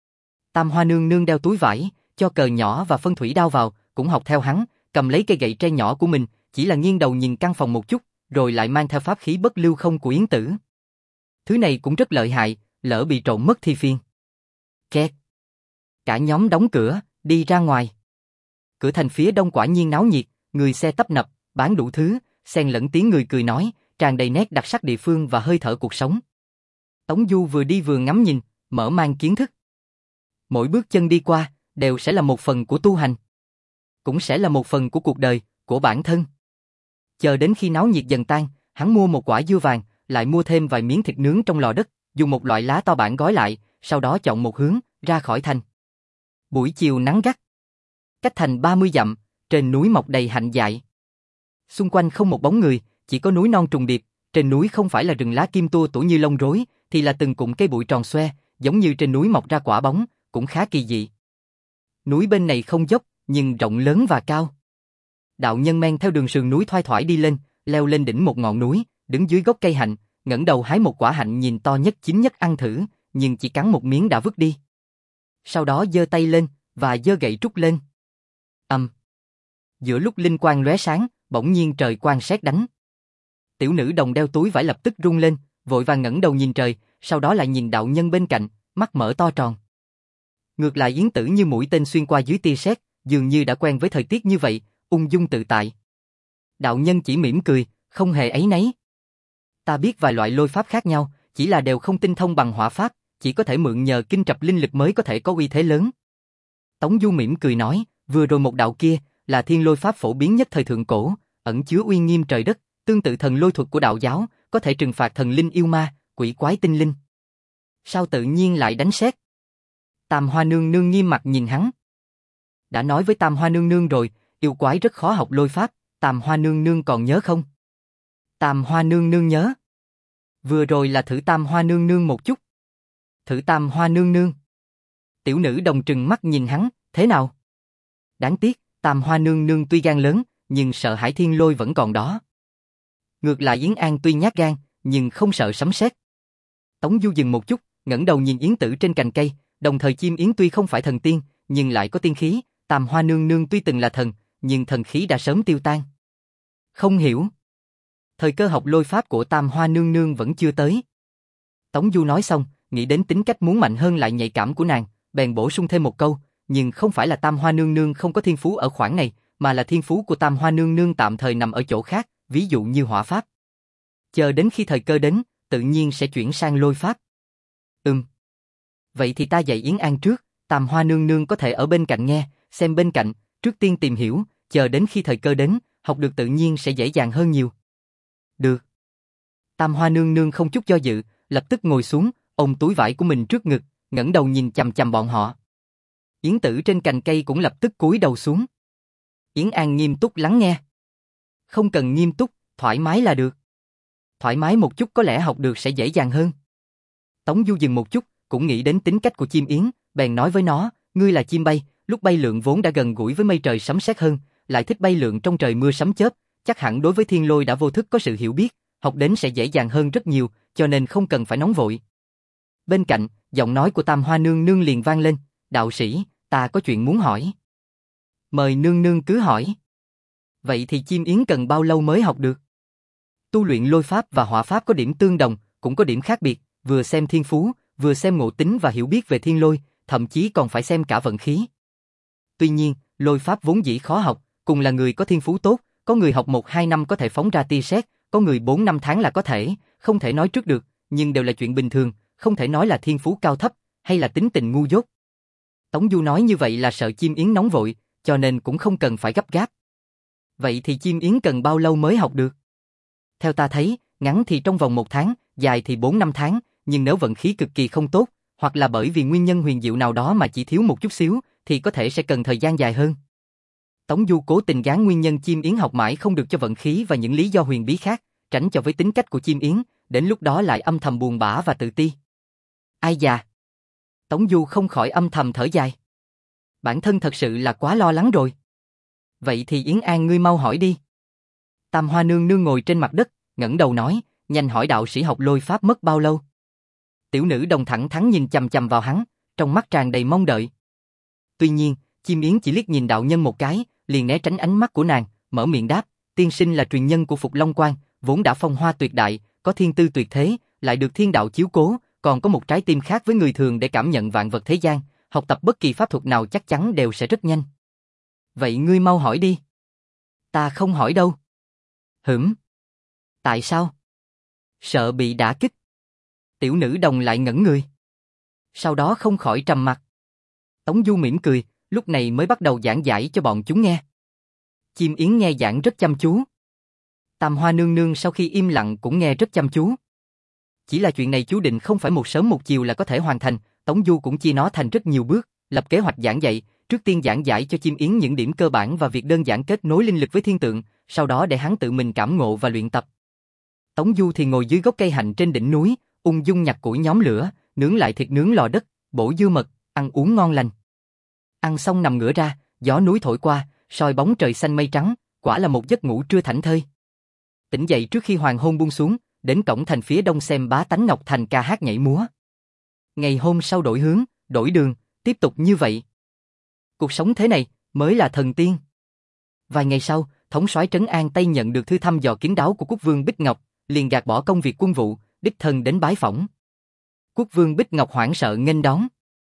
[SPEAKER 1] Tam Hoa nương nương đeo túi vải, cho cờ nhỏ và phân thủy đao vào, cũng học theo hắn, cầm lấy cây gậy tre nhỏ của mình, chỉ là nghiêng đầu nhìn căn phòng một chút, rồi lại mang theo pháp khí bất lưu không của Yến Tử. Thứ này cũng rất lợi hại, lỡ bị trộm mất thì phiền. Két. Cả nhóm đóng cửa, đi ra ngoài. Cửa thành phía đông quả nhiên náo nhiệt, người xe tấp nập, bán đủ thứ, xen lẫn tiếng người cười nói, tràn đầy nét đặc sắc địa phương và hơi thở cuộc sống. Tống Du vừa đi vừa ngắm nhìn, mở mang kiến thức. Mỗi bước chân đi qua, đều sẽ là một phần của tu hành. Cũng sẽ là một phần của cuộc đời, của bản thân. Chờ đến khi náo nhiệt dần tan, hắn mua một quả dưa vàng, lại mua thêm vài miếng thịt nướng trong lò đất, dùng một loại lá to bản gói lại, sau đó chọn một hướng, ra khỏi thành. Buổi chiều nắng gắt. Cách thành ba mươi dặm, trên núi mọc đầy hạnh dại. Xung quanh không một bóng người, chỉ có núi non trùng điệp, trên núi không phải là rừng lá kim tua tủa như lông rối, thì là từng cụm cây bụi tròn xoe, giống như trên núi mọc ra quả bóng, cũng khá kỳ dị. Núi bên này không dốc, nhưng rộng lớn và cao. Đạo nhân men theo đường sườn núi thoai thoải đi lên, leo lên đỉnh một ngọn núi, đứng dưới gốc cây hạnh, ngẩng đầu hái một quả hạnh nhìn to nhất chín nhất ăn thử, nhưng chỉ cắn một miếng đã vứt đi. Sau đó giơ tay lên, và giơ gậy trúc lên. Ầm. Um. Giữa lúc linh quang lóe sáng, bỗng nhiên trời quang sét đánh. Tiểu Nữ Đồng đeo túi vải lập tức rung lên, vội vàng ngẩng đầu nhìn trời, sau đó lại nhìn đạo nhân bên cạnh, mắt mở to tròn. Ngược lại Yến Tử như mũi tên xuyên qua dưới tia sét, dường như đã quen với thời tiết như vậy, ung dung tự tại. Đạo nhân chỉ mỉm cười, không hề áy náy. Ta biết vài loại lôi pháp khác nhau, chỉ là đều không tinh thông bằng hỏa pháp, chỉ có thể mượn nhờ kinh trập linh lực mới có thể có uy thế lớn. Tống Du mỉm cười nói, vừa rồi một đạo kia là thiên lôi pháp phổ biến nhất thời thượng cổ, ẩn chứa uy nghiêm trời đất, tương tự thần lôi thuật của đạo giáo, có thể trừng phạt thần linh yêu ma, quỷ quái tinh linh. Sao tự nhiên lại đánh sét? Tam Hoa nương nương nghiêm mặt nhìn hắn. Đã nói với Tam Hoa nương nương rồi, yêu quái rất khó học lôi pháp, Tam Hoa nương nương còn nhớ không? Tam Hoa nương nương nhớ. Vừa rồi là thử Tam Hoa nương nương một chút. Thử Tam Hoa nương nương. Tiểu Nữ Đồng trừng mắt nhìn hắn, thế nào? Đáng tiếc, Tam Hoa nương nương tuy gan lớn, nhưng sợ hãi thiên lôi vẫn còn đó. Ngược lại Yến An tuy nhát gan, nhưng không sợ sấm sét. Tống Du dừng một chút, ngẩng đầu nhìn Yến Tử trên cành cây, đồng thời chim yến tuy không phải thần tiên, nhưng lại có tiên khí, Tam Hoa nương nương tuy từng là thần, nhưng thần khí đã sớm tiêu tan. Không hiểu. Thời cơ học lôi pháp của Tam Hoa nương nương vẫn chưa tới. Tống Du nói xong, nghĩ đến tính cách muốn mạnh hơn lại nhạy cảm của nàng, bèn bổ sung thêm một câu, nhưng không phải là Tam Hoa nương nương không có thiên phú ở khoảng này, mà là thiên phú của Tam Hoa nương nương tạm thời nằm ở chỗ khác, ví dụ như hỏa pháp. Chờ đến khi thời cơ đến, tự nhiên sẽ chuyển sang lôi pháp. Ừm. Vậy thì ta dạy Yến An trước, Tam Hoa nương nương có thể ở bên cạnh nghe, xem bên cạnh, trước tiên tìm hiểu, chờ đến khi thời cơ đến, học được tự nhiên sẽ dễ dàng hơn nhiều. Được. Tam Hoa nương nương không chút do dự, lập tức ngồi xuống, ôm túi vải của mình trước ngực, ngẩng đầu nhìn chằm chằm bọn họ. Yến Tử trên cành cây cũng lập tức cúi đầu xuống. Yến An nghiêm túc lắng nghe. Không cần nghiêm túc, thoải mái là được. Thoải mái một chút có lẽ học được sẽ dễ dàng hơn. Tống Du dừng một chút, cũng nghĩ đến tính cách của chim yến, bèn nói với nó, ngươi là chim bay, Lúc bay lượn vốn đã gần gũi với mây trời sấm sét hơn, lại thích bay lượn trong trời mưa sấm chớp, chắc hẳn đối với thiên lôi đã vô thức có sự hiểu biết, học đến sẽ dễ dàng hơn rất nhiều, cho nên không cần phải nóng vội. Bên cạnh, giọng nói của Tam Hoa nương nương liền vang lên, đạo sĩ, ta có chuyện muốn hỏi. Mời nương nương cứ hỏi. Vậy thì chim yến cần bao lâu mới học được? Tu luyện lôi pháp và hỏa pháp có điểm tương đồng, cũng có điểm khác biệt, vừa xem thiên phú, vừa xem ngộ tính và hiểu biết về thiên lôi, thậm chí còn phải xem cả vận khí. Tuy nhiên, lôi pháp vốn dĩ khó học, cùng là người có thiên phú tốt, có người học một hai năm có thể phóng ra tia sét, có người bốn năm tháng là có thể, không thể nói trước được, nhưng đều là chuyện bình thường, không thể nói là thiên phú cao thấp, hay là tính tình ngu dốt. Tống Du nói như vậy là sợ chim yến nóng vội, cho nên cũng không cần phải gấp gáp. Vậy thì chim yến cần bao lâu mới học được? Theo ta thấy, ngắn thì trong vòng một tháng, dài thì bốn năm tháng, nhưng nếu vận khí cực kỳ không tốt, hoặc là bởi vì nguyên nhân huyền diệu nào đó mà chỉ thiếu một chút xíu, thì có thể sẽ cần thời gian dài hơn. Tống Du cố tình gán nguyên nhân chim yến học mãi không được cho vận khí và những lý do huyền bí khác, tránh cho với tính cách của chim yến, đến lúc đó lại âm thầm buồn bã và tự ti. Ai già? Tống Du không khỏi âm thầm thở dài. Bản thân thật sự là quá lo lắng rồi. Vậy thì Yến An ngươi mau hỏi đi. Tam Hoa nương nương ngồi trên mặt đất, ngẩng đầu nói, nhanh hỏi đạo sĩ học lôi pháp mất bao lâu? Tiểu nữ đồng thẳng thắn nhìn chằm chằm vào hắn, trong mắt tràn đầy mong đợi. Tuy nhiên, chim yến chỉ liếc nhìn đạo nhân một cái, liền né tránh ánh mắt của nàng, mở miệng đáp, tiên sinh là truyền nhân của Phục Long Quan, vốn đã phong hoa tuyệt đại, có thiên tư tuyệt thế, lại được thiên đạo chiếu cố, còn có một trái tim khác với người thường để cảm nhận vạn vật thế gian, học tập bất kỳ pháp thuật nào chắc chắn đều sẽ rất nhanh. Vậy ngươi mau hỏi đi. Ta không hỏi đâu. Hửm? Tại sao? Sợ bị đả kích. Tiểu nữ đồng lại ngẩn người. Sau đó không khỏi trầm mặc. Tống Du mỉm cười, lúc này mới bắt đầu giảng giải cho bọn chúng nghe. Chim yến nghe giảng rất chăm chú. Tam Hoa nương nương sau khi im lặng cũng nghe rất chăm chú. Chỉ là chuyện này chú định không phải một sớm một chiều là có thể hoàn thành, Tống Du cũng chia nó thành rất nhiều bước, lập kế hoạch giảng dạy, trước tiên giảng giải cho chim yến những điểm cơ bản và việc đơn giản kết nối linh lực với thiên tượng, sau đó để hắn tự mình cảm ngộ và luyện tập. Tống Du thì ngồi dưới gốc cây hạnh trên đỉnh núi, ung dung nhặt củi nhóm lửa, nướng lại thịt nướng lò đất, bổ dưa mật, ăn uống ngon lành. Ăn xong nằm ngửa ra, gió núi thổi qua, soi bóng trời xanh mây trắng, quả là một giấc ngủ trưa thảnh thơi. Tỉnh dậy trước khi hoàng hôn buông xuống, đến cổng thành phía đông xem bá tánh Ngọc Thành ca hát nhảy múa. Ngày hôm sau đổi hướng, đổi đường, tiếp tục như vậy. Cuộc sống thế này mới là thần tiên. Vài ngày sau, thống soái Trấn An Tây nhận được thư thăm dò kín đáo của quốc vương Bích Ngọc, liền gạt bỏ công việc quân vụ, đích thân đến bái phỏng. Quốc vương Bích Ngọc hoảng sợ nghênh đón.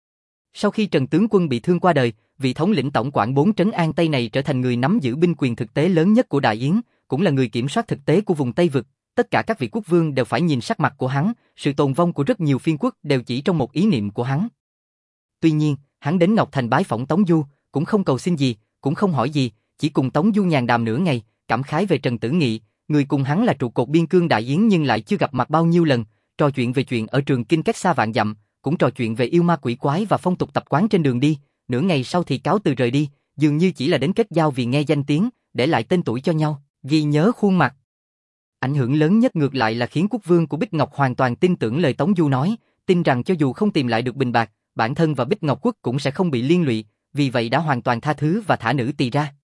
[SPEAKER 1] Sau khi Trần tướng quân bị thương qua đời, vị thống lĩnh tổng quản bốn Trấn An Tây này trở thành người nắm giữ binh quyền thực tế lớn nhất của Đại Yến, cũng là người kiểm soát thực tế của vùng Tây Vực. Tất cả các vị quốc vương đều phải nhìn sắc mặt của hắn, sự tồn vong của rất nhiều phiên quốc đều chỉ trong một ý niệm của hắn. Tuy nhiên, hắn đến Ngọc Thành bái phỏng Tống Du, cũng không cầu xin gì, cũng không hỏi gì, chỉ cùng Tống Du nhàn đàm nửa ngày, cảm khái về Trần Tử Nghị, người cùng hắn là trụ cột biên cương Đại Yến nhưng lại chưa gặp mặt bao nhiêu lần, trò chuyện về chuyện ở Trường Kinh cách xa vạn dặm, cũng trò chuyện về yêu ma quỷ quái và phong tục tập quán trên đường đi, nửa ngày sau thì cáo từ rời đi, dường như chỉ là đến kết giao vì nghe danh tiếng, để lại tên tuổi cho nhau, ghi nhớ khuôn mặt. Ảnh hưởng lớn nhất ngược lại là khiến quốc vương của Bích Ngọc hoàn toàn tin tưởng lời Tống Du nói, tin rằng cho dù không tìm lại được bình bạc, bản thân và Bích Ngọc quốc cũng sẽ không bị liên lụy, vì vậy đã hoàn toàn tha thứ và thả nữ tỳ ra.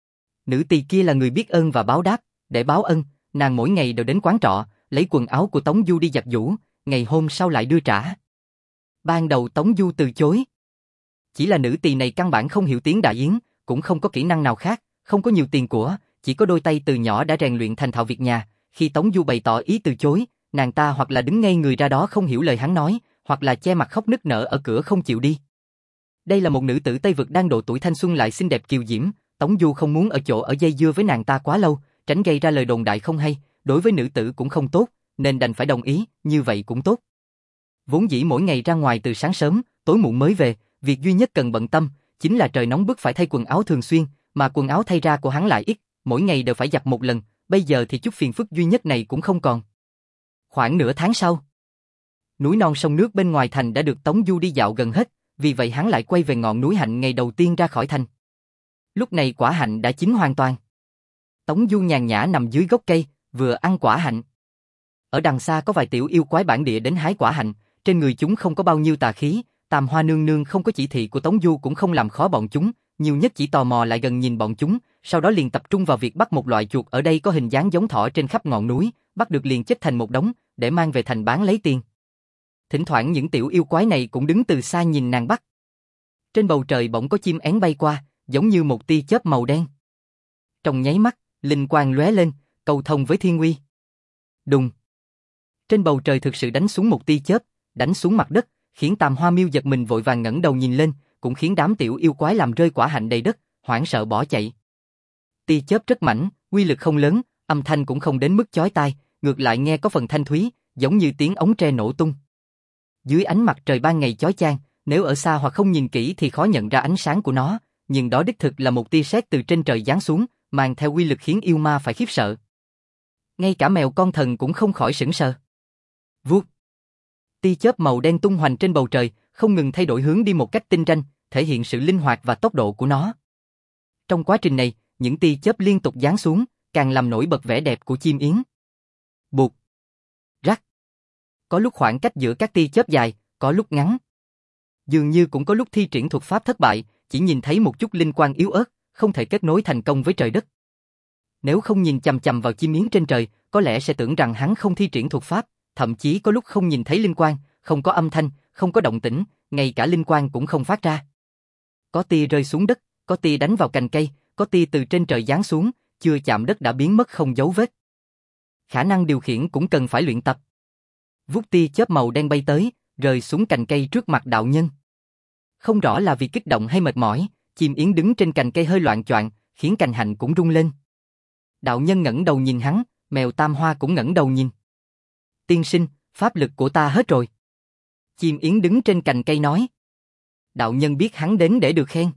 [SPEAKER 1] Nữ tỳ kia là người biết ơn và báo đáp, để báo ân, nàng mỗi ngày đều đến quán trọ, lấy quần áo của Tống Du đi giặt giũ, ngày hôm sau lại đưa trả. Ban đầu Tống Du từ chối. Chỉ là nữ tỳ này căn bản không hiểu tiếng Đại Yến, cũng không có kỹ năng nào khác, không có nhiều tiền của, chỉ có đôi tay từ nhỏ đã rèn luyện thành thạo việc nhà. Khi Tống Du bày tỏ ý từ chối, nàng ta hoặc là đứng ngây người ra đó không hiểu lời hắn nói, hoặc là che mặt khóc nức nở ở cửa không chịu đi. Đây là một nữ tử Tây Vực đang độ tuổi thanh xuân lại xinh đẹp kiều diễm, Tống Du không muốn ở chỗ ở dây dưa với nàng ta quá lâu, tránh gây ra lời đồn đại không hay, đối với nữ tử cũng không tốt, nên đành phải đồng ý, như vậy cũng tốt. Vốn dĩ mỗi ngày ra ngoài từ sáng sớm, tối muộn mới về, việc duy nhất cần bận tâm, chính là trời nóng bức phải thay quần áo thường xuyên, mà quần áo thay ra của hắn lại ít, mỗi ngày đều phải giặt một lần, bây giờ thì chút phiền phức duy nhất này cũng không còn. Khoảng nửa tháng sau, núi non sông nước bên ngoài thành đã được Tống Du đi dạo gần hết, vì vậy hắn lại quay về ngọn núi hạnh ngày đầu tiên ra khỏi thành. Lúc này quả hạnh đã chín hoàn toàn. Tống Du nhàn nhã nằm dưới gốc cây, vừa ăn quả hạnh. Ở đằng xa có vài tiểu yêu quái bản địa đến hái quả hạnh, trên người chúng không có bao nhiêu tà khí, Tam Hoa nương nương không có chỉ thị của Tống Du cũng không làm khó bọn chúng, nhiều nhất chỉ tò mò lại gần nhìn bọn chúng, sau đó liền tập trung vào việc bắt một loại chuột ở đây có hình dáng giống thỏ trên khắp ngọn núi, bắt được liền chất thành một đống, để mang về thành bán lấy tiền. Thỉnh thoảng những tiểu yêu quái này cũng đứng từ xa nhìn nàng bắt. Trên bầu trời bỗng có chim én bay qua, giống như một tia chớp màu đen. Trong nháy mắt, linh quang lóe lên, cầu thông với thiên uy. Đùng. Trên bầu trời thực sự đánh xuống một tia chớp, đánh xuống mặt đất, khiến Tam Hoa Miêu giật mình vội vàng ngẩng đầu nhìn lên, cũng khiến đám tiểu yêu quái làm rơi quả hạnh đầy đất, hoảng sợ bỏ chạy. Tia chớp rất mảnh, uy lực không lớn, âm thanh cũng không đến mức chói tai, ngược lại nghe có phần thanh thúy, giống như tiếng ống tre nổ tung. Dưới ánh mặt trời ban ngày chói chang, nếu ở xa hoặc không nhìn kỹ thì khó nhận ra ánh sáng của nó, nhưng đó đích thực là một tia sét từ trên trời giáng xuống, mang theo uy lực khiến yêu ma phải khiếp sợ. Ngay cả mèo con thần cũng không khỏi sửng sờ. Vuốt. Tia chớp màu đen tung hoành trên bầu trời, không ngừng thay đổi hướng đi một cách tinh ranh, thể hiện sự linh hoạt và tốc độ của nó. Trong quá trình này, những tia chớp liên tục giáng xuống, càng làm nổi bật vẻ đẹp của chim yến. Bụt. Rắc. Có lúc khoảng cách giữa các tia chớp dài, có lúc ngắn. Dường như cũng có lúc thi triển thuật pháp thất bại, chỉ nhìn thấy một chút linh quang yếu ớt, không thể kết nối thành công với trời đất. Nếu không nhìn chằm chằm vào chim yến trên trời, có lẽ sẽ tưởng rằng hắn không thi triển thuật pháp, thậm chí có lúc không nhìn thấy linh quang, không có âm thanh, không có động tĩnh, ngay cả linh quang cũng không phát ra. Có tia rơi xuống đất, có tia đánh vào cành cây, có tia từ trên trời giáng xuống, chưa chạm đất đã biến mất không dấu vết. Khả năng điều khiển cũng cần phải luyện tập. Vút tia chớp màu đen bay tới, rơi xuống cành cây trước mặt đạo nhân. Không rõ là vì kích động hay mệt mỏi, chim yến đứng trên cành cây hơi loạng choạng, khiến cành hạnh cũng rung lên. Đạo nhân ngẩng đầu nhìn hắn, mèo Tam Hoa cũng ngẩng đầu nhìn. Tiên sinh, pháp lực của ta hết rồi. Chim yến đứng trên cành cây nói. Đạo nhân biết hắn đến để được khen.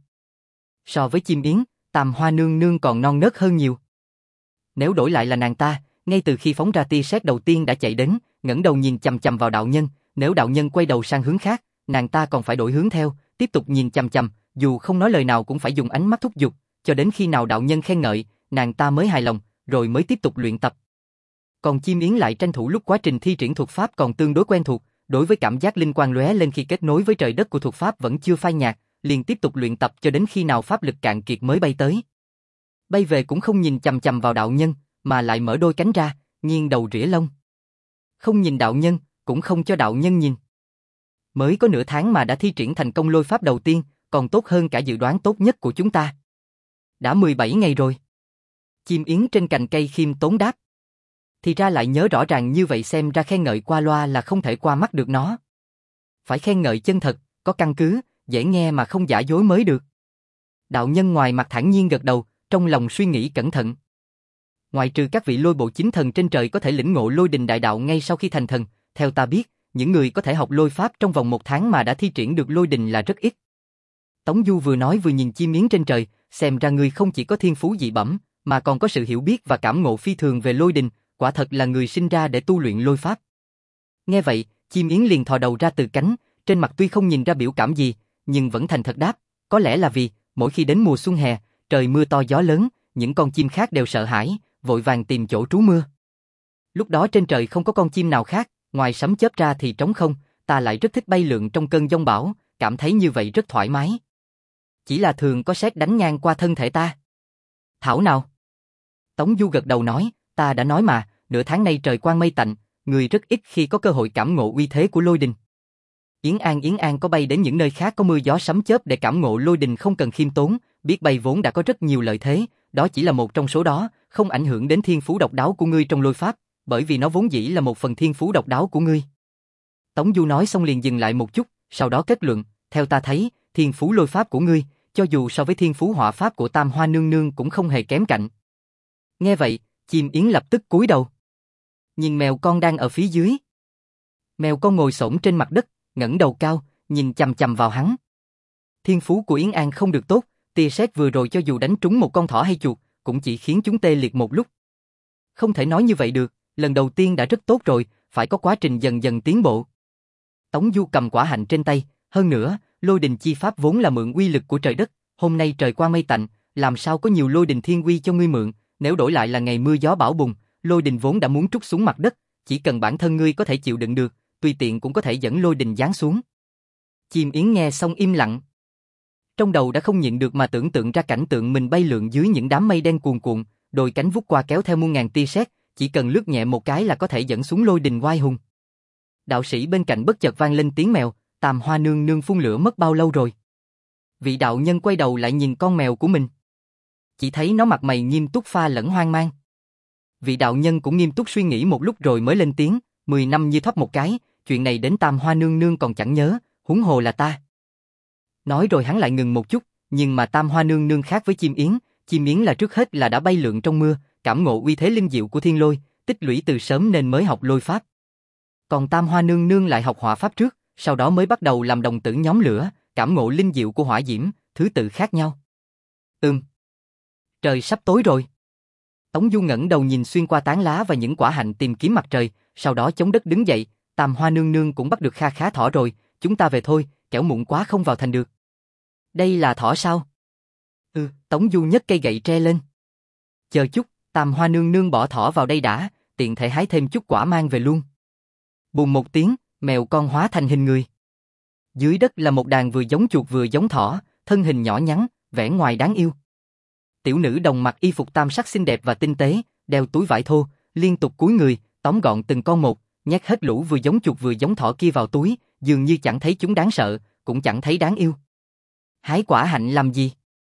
[SPEAKER 1] So với chim yến, Tam Hoa nương nương còn non nớt hơn nhiều. Nếu đổi lại là nàng ta, ngay từ khi phóng ra tia sét đầu tiên đã chạy đến, ngẩng đầu nhìn chằm chằm vào đạo nhân, nếu đạo nhân quay đầu sang hướng khác, nàng ta còn phải đổi hướng theo, tiếp tục nhìn chằm chằm, dù không nói lời nào cũng phải dùng ánh mắt thúc giục, cho đến khi nào đạo nhân khen ngợi, nàng ta mới hài lòng, rồi mới tiếp tục luyện tập. Còn chim yến lại tranh thủ lúc quá trình thi triển thuật pháp còn tương đối quen thuộc, đối với cảm giác linh quang lóe lên khi kết nối với trời đất của thuật pháp vẫn chưa phai nhạt, liền tiếp tục luyện tập cho đến khi nào pháp lực cạn kiệt mới bay tới. Bay về cũng không nhìn chằm chằm vào đạo nhân, mà lại mở đôi cánh ra, nghiêng đầu rỉa lông. Không nhìn đạo nhân, cũng không cho đạo nhân nhìn. Mới có nửa tháng mà đã thi triển thành công lôi pháp đầu tiên, còn tốt hơn cả dự đoán tốt nhất của chúng ta. Đã mười bảy ngày rồi. Chim yến trên cành cây khiêm tốn đáp. Thì ra lại nhớ rõ ràng như vậy, xem ra khen ngợi qua loa là không thể qua mắt được nó. Phải khen ngợi chân thật, có căn cứ, dễ nghe mà không giả dối mới được. Đạo nhân ngoài mặt thản nhiên gật đầu, trong lòng suy nghĩ cẩn thận. Ngoại trừ các vị lôi bộ chính thần trên trời có thể lĩnh ngộ lôi đình đại đạo ngay sau khi thành thần, theo ta biết, những người có thể học lôi pháp trong vòng một tháng mà đã thi triển được lôi đình là rất ít. Tống Du vừa nói vừa nhìn chim yến trên trời, xem ra ngươi không chỉ có thiên phú dị bẩm, mà còn có sự hiểu biết và cảm ngộ phi thường về lôi đình, quả thật là người sinh ra để tu luyện lôi pháp. Nghe vậy, chim yến liền thò đầu ra từ cánh, trên mặt tuy không nhìn ra biểu cảm gì, nhưng vẫn thành thật đáp, có lẽ là vì, mỗi khi đến mùa xuân hè, trời mưa to gió lớn, những con chim khác đều sợ hãi, vội vàng tìm chỗ trú mưa. Lúc đó trên trời không có con chim nào khác, ngoài sấm chớp ra thì trống không, ta lại rất thích bay lượn trong cơn giông bão, cảm thấy như vậy rất thoải mái. Chỉ là thường có sét đánh ngang qua thân thể ta. Thảo nào? Tống Du gật đầu nói, ta đã nói mà, nửa tháng nay trời quang mây tạnh, người rất ít khi có cơ hội cảm ngộ uy thế của lôi đình. Yến An Yến An có bay đến những nơi khác có mưa gió sấm chớp để cảm ngộ lôi đình không cần khiêm tốn, biết bay vốn đã có rất nhiều lợi thế, đó chỉ là một trong số đó, không ảnh hưởng đến thiên phú độc đáo của ngươi trong lôi pháp, bởi vì nó vốn dĩ là một phần thiên phú độc đáo của ngươi. Tống Du nói xong liền dừng lại một chút, sau đó kết luận, theo ta thấy, thiên phú lôi pháp của ngươi, cho dù so với thiên phú hỏa pháp của Tam Hoa nương nương cũng không hề kém cạnh. Nghe vậy, chim yến lập tức cúi đầu. Nhìn mèo con đang ở phía dưới. Mèo con ngồi xổm trên mặt đất, ngẩng đầu cao, nhìn chằm chằm vào hắn. Thiên phú của Yến An không được tốt, tia sét vừa rồi cho dù đánh trúng một con thỏ hay chuột, cũng chỉ khiến chúng tê liệt một lúc. Không thể nói như vậy được, lần đầu tiên đã rất tốt rồi, phải có quá trình dần dần tiến bộ. Tống Du cầm quả hạnh trên tay, hơn nữa, lôi đình chi pháp vốn là mượn uy lực của trời đất, hôm nay trời quang mây tạnh, làm sao có nhiều lôi đình thiên uy cho ngươi mượn, nếu đổi lại là ngày mưa gió bão bùng, lôi đình vốn đã muốn trút xuống mặt đất, chỉ cần bản thân ngươi có thể chịu đựng được, tùy tiện cũng có thể dẫn lôi đình giáng xuống. Chim yến nghe xong im lặng. Trong đầu đã không nhịn được mà tưởng tượng ra cảnh tượng mình bay lượn dưới những đám mây đen cuồn cuộn, đôi cánh vút qua kéo theo muôn ngàn tia sét, chỉ cần lướt nhẹ một cái là có thể dẫn xuống lôi đình oai hùng. Đạo sĩ bên cạnh bất chợt vang lên tiếng mèo, Tam Hoa nương nương phun lửa mất bao lâu rồi? Vị đạo nhân quay đầu lại nhìn con mèo của mình. Chỉ thấy nó mặt mày nghiêm túc pha lẫn hoang mang. Vị đạo nhân cũng nghiêm túc suy nghĩ một lúc rồi mới lên tiếng, mười năm như thoát một cái, chuyện này đến Tam Hoa nương nương còn chẳng nhớ, huống hồ là ta. Nói rồi hắn lại ngừng một chút, nhưng mà Tam Hoa nương nương khác với chim yến, chim yến là trước hết là đã bay lượn trong mưa, cảm ngộ uy thế linh diệu của thiên lôi, tích lũy từ sớm nên mới học lôi pháp. Còn Tam Hoa nương nương lại học hỏa pháp trước, sau đó mới bắt đầu làm đồng tử nhóm lửa, cảm ngộ linh diệu của hỏa diễm, thứ tự khác nhau. Ừm. Trời sắp tối rồi. Tống Du ngẩng đầu nhìn xuyên qua tán lá và những quả hạnh tìm kiếm mặt trời, sau đó chống đất đứng dậy, Tam Hoa nương nương cũng bắt được kha khá thỏ rồi, chúng ta về thôi, kẻo muộn quá không vào thành được. Đây là thỏ sao? Ừ, Tống Du nhấc cây gậy tre lên. Chờ chút, Tam Hoa nương nương bỏ thỏ vào đây đã, tiện thể hái thêm chút quả mang về luôn. Bùm một tiếng, mèo con hóa thành hình người. Dưới đất là một đàn vừa giống chuột vừa giống thỏ, thân hình nhỏ nhắn, vẻ ngoài đáng yêu. Tiểu nữ đồng mặc y phục tam sắc xinh đẹp và tinh tế, đeo túi vải thô, liên tục cúi người, tóm gọn từng con một, nhét hết lũ vừa giống chuột vừa giống thỏ kia vào túi, dường như chẳng thấy chúng đáng sợ, cũng chẳng thấy đáng yêu. Hái quả hạnh làm gì?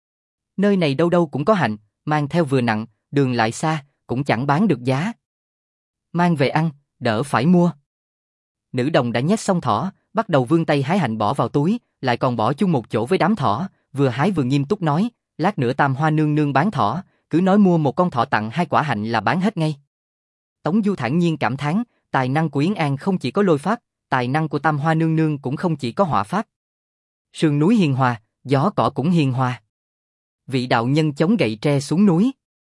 [SPEAKER 1] Nơi này đâu đâu cũng có hạnh, mang theo vừa nặng, đường lại xa, cũng chẳng bán được giá. Mang về ăn, đỡ phải mua. Nữ đồng đã nhét xong thỏ, bắt đầu vươn tay hái hạnh bỏ vào túi, lại còn bỏ chung một chỗ với đám thỏ, vừa hái vừa nghiêm túc nói, lát nữa Tam Hoa nương nương bán thỏ, cứ nói mua một con thỏ tặng hai quả hạnh là bán hết ngay. Tống Du thản nhiên cảm thán, tài năng của Yến An không chỉ có lôi pháp, tài năng của Tam Hoa nương nương cũng không chỉ có hỏa pháp. Sườn núi hiền hòa, gió cỏ cũng hiền hòa. Vị đạo nhân chống gậy tre xuống núi.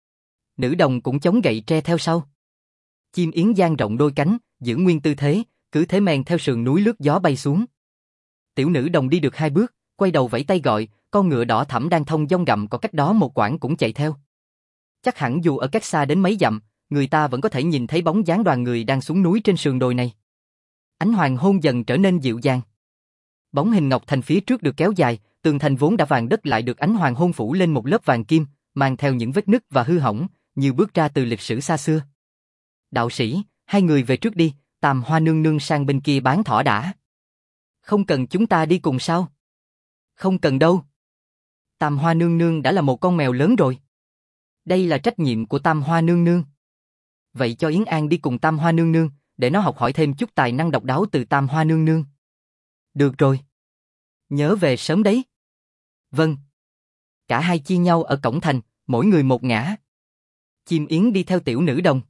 [SPEAKER 1] Nữ đồng cũng chống gậy tre theo sau. Chim yến dang rộng đôi cánh, giữ nguyên tư thế, cứ thế men theo sườn núi lướt gió bay xuống. Tiểu nữ đồng đi được hai bước, quay đầu vẫy tay gọi, con ngựa đỏ thẫm đang thông dong gặm có cách đó một quãng cũng chạy theo. Chắc hẳn dù ở cách xa đến mấy dặm, người ta vẫn có thể nhìn thấy bóng dáng đoàn người đang xuống núi trên sườn đồi này. Ánh hoàng hôn dần trở nên dịu dàng. Bóng hình Ngọc Thành phía trước được kéo dài, tường thành vốn đã vàng đất lại được ánh hoàng hôn phủ lên một lớp vàng kim, mang theo những vết nứt và hư hỏng, như bước ra từ lịch sử xa xưa. Đạo sĩ, hai người về trước đi, Tam Hoa nương nương sang bên kia bán thỏ đã. Không cần chúng ta đi cùng sao? Không cần đâu. Tam Hoa nương nương đã là một con mèo lớn rồi. Đây là trách nhiệm của Tam Hoa nương nương. Vậy cho Yến An đi cùng Tam Hoa nương nương, để nó học hỏi thêm chút tài năng độc đáo từ Tam Hoa nương nương. Được rồi. Nhớ về sớm đấy. Vâng. Cả hai chia nhau ở cổng thành, mỗi người một ngã. Chim yến đi theo tiểu nữ đồng.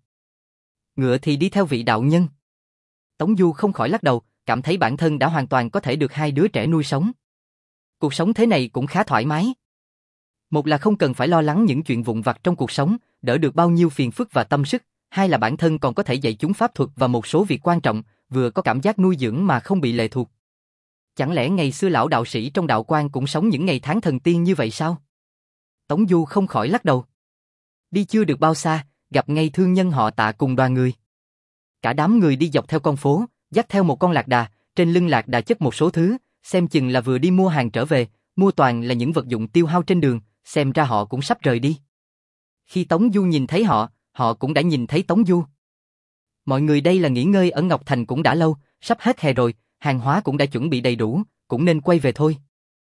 [SPEAKER 1] Ngựa thì đi theo vị đạo nhân. Tống Du không khỏi lắc đầu, cảm thấy bản thân đã hoàn toàn có thể được hai đứa trẻ nuôi sống. Cuộc sống thế này cũng khá thoải mái. Một là không cần phải lo lắng những chuyện vụn vặt trong cuộc sống, đỡ được bao nhiêu phiền phức và tâm sức. Hai là bản thân còn có thể dạy chúng pháp thuật và một số việc quan trọng, vừa có cảm giác nuôi dưỡng mà không bị lệ thuộc. Chẳng lẽ ngày xưa lão đạo sĩ trong đạo quan cũng sống những ngày tháng thần tiên như vậy sao? Tống Du không khỏi lắc đầu. Đi chưa được bao xa, gặp ngay thương nhân họ Tạ cùng đoàn người. Cả đám người đi dọc theo con phố, dắt theo một con lạc đà, trên lưng lạc đà chất một số thứ, xem chừng là vừa đi mua hàng trở về, mua toàn là những vật dụng tiêu hao trên đường, xem ra họ cũng sắp rời đi. Khi Tống Du nhìn thấy họ, họ cũng đã nhìn thấy Tống Du. Mọi người đây là nghỉ ngơi ở Ngọc Thành cũng đã lâu, sắp hết hè rồi, hàng hóa cũng đã chuẩn bị đầy đủ, cũng nên quay về thôi.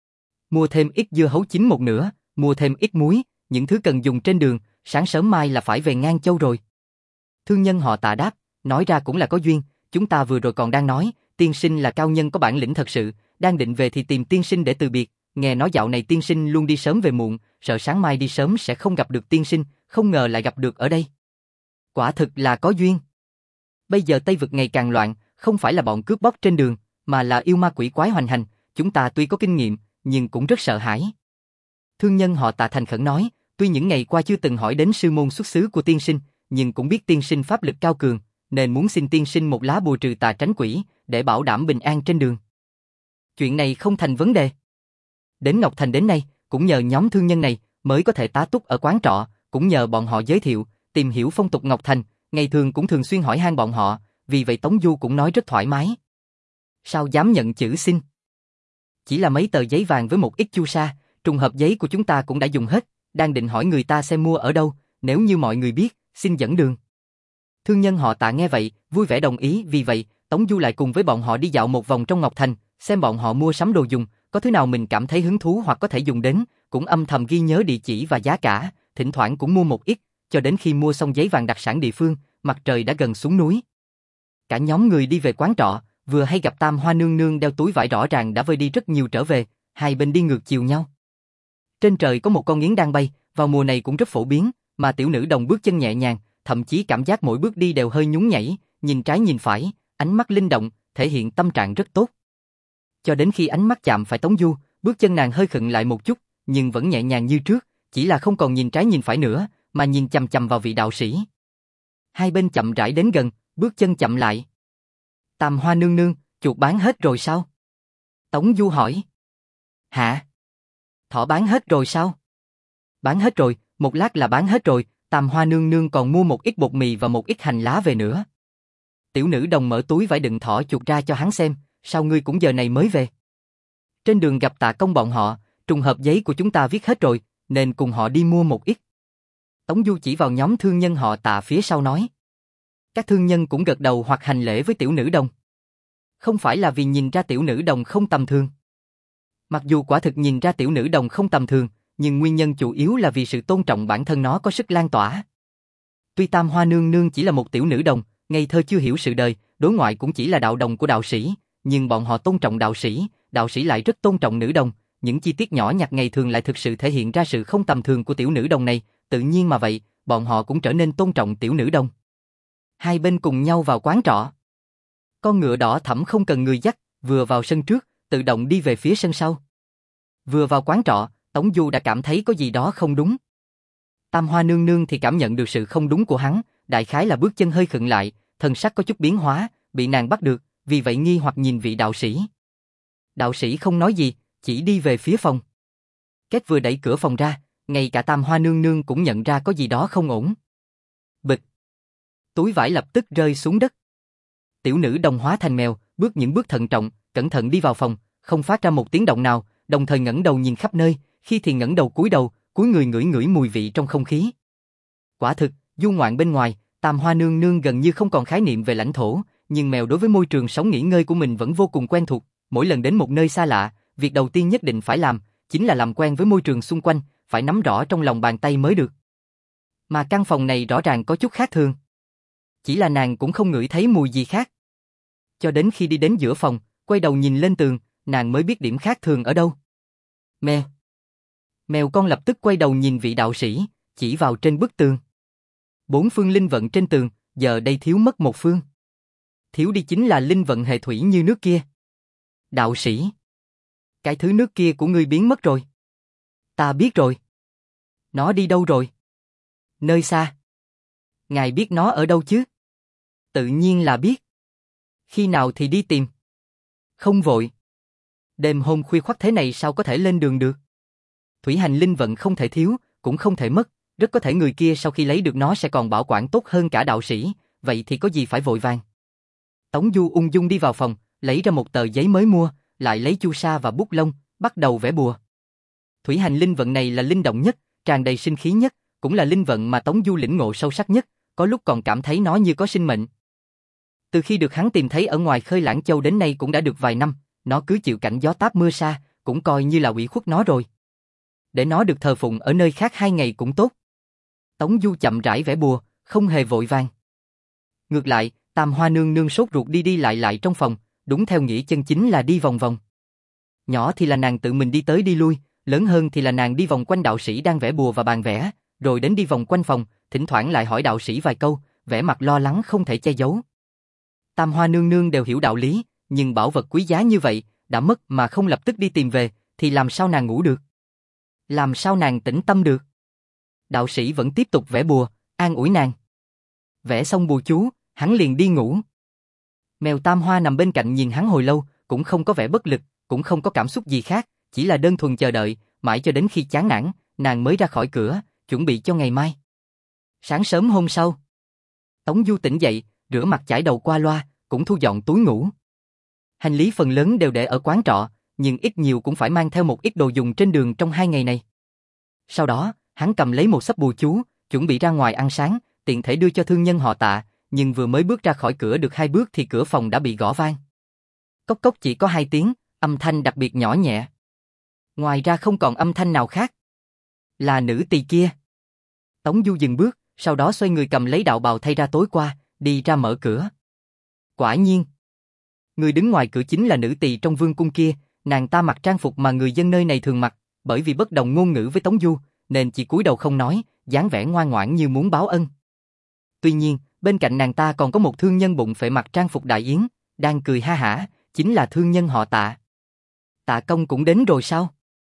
[SPEAKER 1] Mua thêm ít dưa hấu chín một nửa, mua thêm ít muối, những thứ cần dùng trên đường, sáng sớm mai là phải về Ngang Châu rồi. Thương nhân họ Tạ đáp, nói ra cũng là có duyên, chúng ta vừa rồi còn đang nói, tiên sinh là cao nhân có bản lĩnh thật sự, đang định về thì tìm tiên sinh để từ biệt, nghe nói dạo này tiên sinh luôn đi sớm về muộn, sợ sáng mai đi sớm sẽ không gặp được tiên sinh, không ngờ lại gặp được ở đây. Quả thực là có duyên. Bây giờ Tây Vực ngày càng loạn, không phải là bọn cướp bóc trên đường, mà là yêu ma quỷ quái hoành hành, chúng ta tuy có kinh nghiệm, nhưng cũng rất sợ hãi. Thương nhân họ Tạ thành khẩn nói, tuy những ngày qua chưa từng hỏi đến sư môn xuất xứ của tiên sinh, nhưng cũng biết tiên sinh pháp lực cao cường, nên muốn xin tiên sinh một lá bùa trừ tà tránh quỷ, để bảo đảm bình an trên đường. Chuyện này không thành vấn đề. Đến Ngọc Thành đến nay, cũng nhờ nhóm thương nhân này mới có thể tá túc ở quán trọ, cũng nhờ bọn họ giới thiệu, tìm hiểu phong tục Ngọc Thành, ngày thường cũng thường xuyên hỏi han bọn họ, vì vậy Tống Du cũng nói rất thoải mái. Sao dám nhận chữ xin? Chỉ là mấy tờ giấy vàng với một ít chu sa, trùng hợp giấy của chúng ta cũng đã dùng hết, đang định hỏi người ta xem mua ở đâu, nếu như mọi người biết, xin dẫn đường. Thương nhân họ Tạ nghe vậy, vui vẻ đồng ý, vì vậy, Tống Du lại cùng với bọn họ đi dạo một vòng trong Ngọc Thành, xem bọn họ mua sắm đồ dùng, có thứ nào mình cảm thấy hứng thú hoặc có thể dùng đến, cũng âm thầm ghi nhớ địa chỉ và giá cả, thỉnh thoảng cũng mua một ít, cho đến khi mua xong giấy vàng đặc sản địa phương, mặt trời đã gần xuống núi. Cả nhóm người đi về quán trọ, vừa hay gặp Tam Hoa nương nương đeo túi vải rõ ràng đã vơi đi rất nhiều trở về, hai bên đi ngược chiều nhau. Trên trời có một con nghiến đang bay, vào mùa này cũng rất phổ biến, mà tiểu nữ đồng bước chân nhẹ nhàng, thậm chí cảm giác mỗi bước đi đều hơi nhún nhảy, nhìn trái nhìn phải, ánh mắt linh động, thể hiện tâm trạng rất tốt. Cho đến khi ánh mắt chạm phải Tống Du, bước chân nàng hơi khựng lại một chút, nhưng vẫn nhẹ nhàng như trước, chỉ là không còn nhìn trái nhìn phải nữa, mà nhìn chằm chằm vào vị đạo sĩ. Hai bên chậm rãi đến gần, bước chân chậm lại. Tam Hoa nương nương, chuột bán hết rồi sao? Tống Du hỏi. Hả? Thỏ bán hết rồi sao? Bán hết rồi, một lát là bán hết rồi, Tam Hoa nương nương còn mua một ít bột mì và một ít hành lá về nữa. Tiểu nữ đồng mở túi vải đựng thỏ chuột ra cho hắn xem, sao ngươi cũng giờ này mới về? Trên đường gặp Tạ Công bọn họ, trùng hợp giấy của chúng ta viết hết rồi, nên cùng họ đi mua một ít. Tống Du chỉ vào nhóm thương nhân họ Tạ phía sau nói. Các thương nhân cũng gật đầu hoặc hành lễ với tiểu nữ đồng. Không phải là vì nhìn ra tiểu nữ đồng không tầm thường. Mặc dù quả thực nhìn ra tiểu nữ đồng không tầm thường, nhưng nguyên nhân chủ yếu là vì sự tôn trọng bản thân nó có sức lan tỏa. Tuy Tam Hoa nương nương chỉ là một tiểu nữ đồng, ngây thơ chưa hiểu sự đời, đối ngoại cũng chỉ là đạo đồng của đạo sĩ, nhưng bọn họ tôn trọng đạo sĩ, đạo sĩ lại rất tôn trọng nữ đồng, những chi tiết nhỏ nhặt ngày thường lại thực sự thể hiện ra sự không tầm thường của tiểu nữ đồng này, tự nhiên mà vậy, bọn họ cũng trở nên tôn trọng tiểu nữ đồng. Hai bên cùng nhau vào quán trọ. Con ngựa đỏ thẫm không cần người dắt, vừa vào sân trước, tự động đi về phía sân sau. Vừa vào quán trọ, Tống Du đã cảm thấy có gì đó không đúng. Tam Hoa nương nương thì cảm nhận được sự không đúng của hắn, đại khái là bước chân hơi khựng lại, thần sắc có chút biến hóa, bị nàng bắt được, vì vậy nghi hoặc nhìn vị đạo sĩ. Đạo sĩ không nói gì, chỉ đi về phía phòng. Kết vừa đẩy cửa phòng ra, ngay cả Tam Hoa nương nương cũng nhận ra có gì đó không ổn. Bịch. Túi vải lập tức rơi xuống đất. Tiểu nữ đồng hóa thành mèo, bước những bước thận trọng, cẩn thận đi vào phòng, không phát ra một tiếng động nào, đồng thời ngẩng đầu nhìn khắp nơi, khi thì ngẩng đầu cúi đầu, cúi người ngửi ngửi mùi vị trong không khí. Quả thực, du ngoạn bên ngoài, Tam Hoa nương nương gần như không còn khái niệm về lãnh thổ, nhưng mèo đối với môi trường sống nghỉ ngơi của mình vẫn vô cùng quen thuộc. Mỗi lần đến một nơi xa lạ, việc đầu tiên nhất định phải làm chính là làm quen với môi trường xung quanh, phải nắm rõ trong lòng bàn tay mới được. Mà căn phòng này rõ ràng có chút khác thường. Chỉ là nàng cũng không ngửi thấy mùi gì khác. Cho đến khi đi đến giữa phòng, quay đầu nhìn lên tường, nàng mới biết điểm khác thường ở đâu. Mèo. Mèo con lập tức quay đầu nhìn vị đạo sĩ, chỉ vào trên bức tường. Bốn phương linh vận trên tường, giờ đây thiếu mất một phương. Thiếu đi chính là linh vận hệ thủy như nước kia. Đạo sĩ. Cái thứ nước kia của ngươi biến mất rồi. Ta biết rồi. Nó đi đâu rồi? Nơi xa. Ngài biết nó ở đâu chứ? Tự nhiên là biết. Khi nào thì đi tìm? Không vội. Đêm hôm khuya khoắt thế này sao có thể lên đường được? Thủy hành linh vận không thể thiếu, cũng không thể mất, rất có thể người kia sau khi lấy được nó sẽ còn bảo quản tốt hơn cả đạo sĩ, vậy thì có gì phải vội vàng. Tống Du ung dung đi vào phòng, lấy ra một tờ giấy mới mua, lại lấy chu sa và bút lông, bắt đầu vẽ bùa. Thủy hành linh vận này là linh động nhất, tràn đầy sinh khí nhất, cũng là linh vận mà Tống Du lĩnh ngộ sâu sắc nhất, có lúc còn cảm thấy nó như có sinh mệnh. Từ khi được hắn tìm thấy ở ngoài Khơi Lãng Châu đến nay cũng đã được vài năm, nó cứ chịu cảnh gió táp mưa sa, cũng coi như là ủy khuất nó rồi. Để nó được thờ phụng ở nơi khác hai ngày cũng tốt. Tống Du chậm rãi vẽ bùa, không hề vội vàng. Ngược lại, Tam Hoa nương nương sốt ruột đi đi lại lại trong phòng, đúng theo nghĩa chân chính là đi vòng vòng. Nhỏ thì là nàng tự mình đi tới đi lui, lớn hơn thì là nàng đi vòng quanh đạo sĩ đang vẽ bùa và bàn vẽ, rồi đến đi vòng quanh phòng, thỉnh thoảng lại hỏi đạo sĩ vài câu, vẻ mặt lo lắng không thể che giấu. Tam Hoa nương nương đều hiểu đạo lý, nhưng bảo vật quý giá như vậy, đã mất mà không lập tức đi tìm về, thì làm sao nàng ngủ được? Làm sao nàng tĩnh tâm được? Đạo sĩ vẫn tiếp tục vẽ bùa, an ủi nàng. Vẽ xong bùa chú, hắn liền đi ngủ. Mèo Tam Hoa nằm bên cạnh nhìn hắn hồi lâu, cũng không có vẻ bất lực, cũng không có cảm xúc gì khác, chỉ là đơn thuần chờ đợi, mãi cho đến khi chán nản, nàng mới ra khỏi cửa, chuẩn bị cho ngày mai. Sáng sớm hôm sau, Tống Du tỉnh dậy, rửa mặt chải đầu qua loa, cũng thu dọn túi ngủ. Hành lý phần lớn đều để ở quán trọ, nhưng ít nhiều cũng phải mang theo một ít đồ dùng trên đường trong hai ngày này. Sau đó, hắn cầm lấy một xấp bùa chú, chuẩn bị ra ngoài ăn sáng, tiện thể đưa cho thương nhân họ Tạ, nhưng vừa mới bước ra khỏi cửa được hai bước thì cửa phòng đã bị gõ vang. Cốc cốc chỉ có hai tiếng, âm thanh đặc biệt nhỏ nhẹ. Ngoài ra không còn âm thanh nào khác. Là nữ tỳ kia. Tống Du dừng bước, sau đó xoay người cầm lấy đạo bào thay ra tối qua, đi ra mở cửa. Quả nhiên, người đứng ngoài cửa chính là nữ tỳ trong vương cung kia, nàng ta mặc trang phục mà người dân nơi này thường mặc, bởi vì bất đồng ngôn ngữ với Tống Du, nên chỉ cúi đầu không nói, dáng vẻ ngoan ngoãn như muốn báo ân. Tuy nhiên, bên cạnh nàng ta còn có một thương nhân bụng phệ mặc trang phục đại yến, đang cười ha hả, chính là thương nhân họ Tạ. Tạ công cũng đến rồi sao?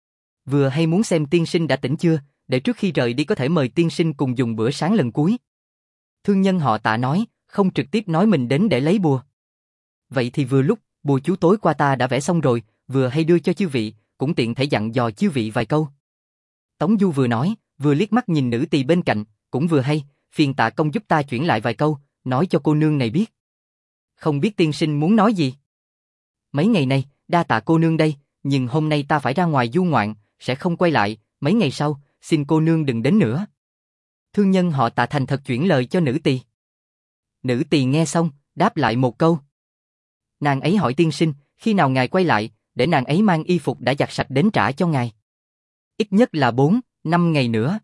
[SPEAKER 1] Vừa hay muốn xem tiên sinh đã tỉnh chưa, để trước khi rời đi có thể mời tiên sinh cùng dùng bữa sáng lần cuối. Thương nhân họ Tạ nói, không trực tiếp nói mình đến để lấy bùa. Vậy thì vừa lúc, bùa chú tối qua ta đã vẽ xong rồi, vừa hay đưa cho chư vị, cũng tiện thể dặn dò chư vị vài câu. Tống Du vừa nói, vừa liếc mắt nhìn nữ tỳ bên cạnh, cũng vừa hay, phiền Tạ công giúp ta chuyển lại vài câu, nói cho cô nương này biết. Không biết tiên sinh muốn nói gì? Mấy ngày nay, đa tạ cô nương đây, nhưng hôm nay ta phải ra ngoài du ngoạn, sẽ không quay lại, mấy ngày sau, xin cô nương đừng đến nữa. Thương nhân họ Tạ thành thật chuyển lời cho nữ tỳ. Nữ tỳ nghe xong, đáp lại một câu. Nàng ấy hỏi tiên sinh, khi nào ngài quay lại, để nàng ấy mang y phục đã giặt sạch đến trả cho ngài. Ít nhất là bốn, năm ngày nữa.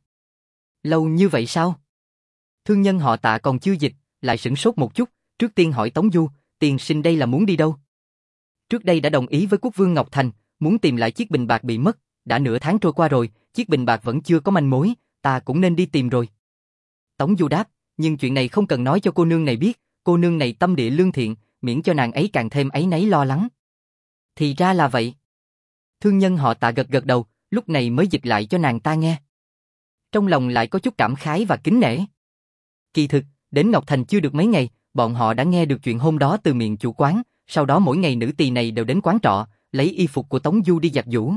[SPEAKER 1] Lâu như vậy sao? Thương nhân họ Tạ còn chưa dịch, lại sửng sốt một chút, trước tiên hỏi Tống Du, tiên sinh đây là muốn đi đâu? Trước đây đã đồng ý với quốc vương Ngọc Thành, muốn tìm lại chiếc bình bạc bị mất, đã nửa tháng trôi qua rồi, chiếc bình bạc vẫn chưa có manh mối, ta cũng nên đi tìm rồi. Tống Du đáp, nhưng chuyện này không cần nói cho cô nương này biết, cô nương này tâm địa lương thiện, miễn cho nàng ấy càng thêm áy náy lo lắng. Thì ra là vậy. Thương nhân họ Tạ gật gật đầu, lúc này mới dịch lại cho nàng ta nghe. Trong lòng lại có chút cảm khái và kính nể. Kỳ thực, đến Ngọc Thành chưa được mấy ngày, bọn họ đã nghe được chuyện hôm đó từ miệng chủ quán, sau đó mỗi ngày nữ tỳ này đều đến quán trọ, lấy y phục của Tống Du đi giặt giũ.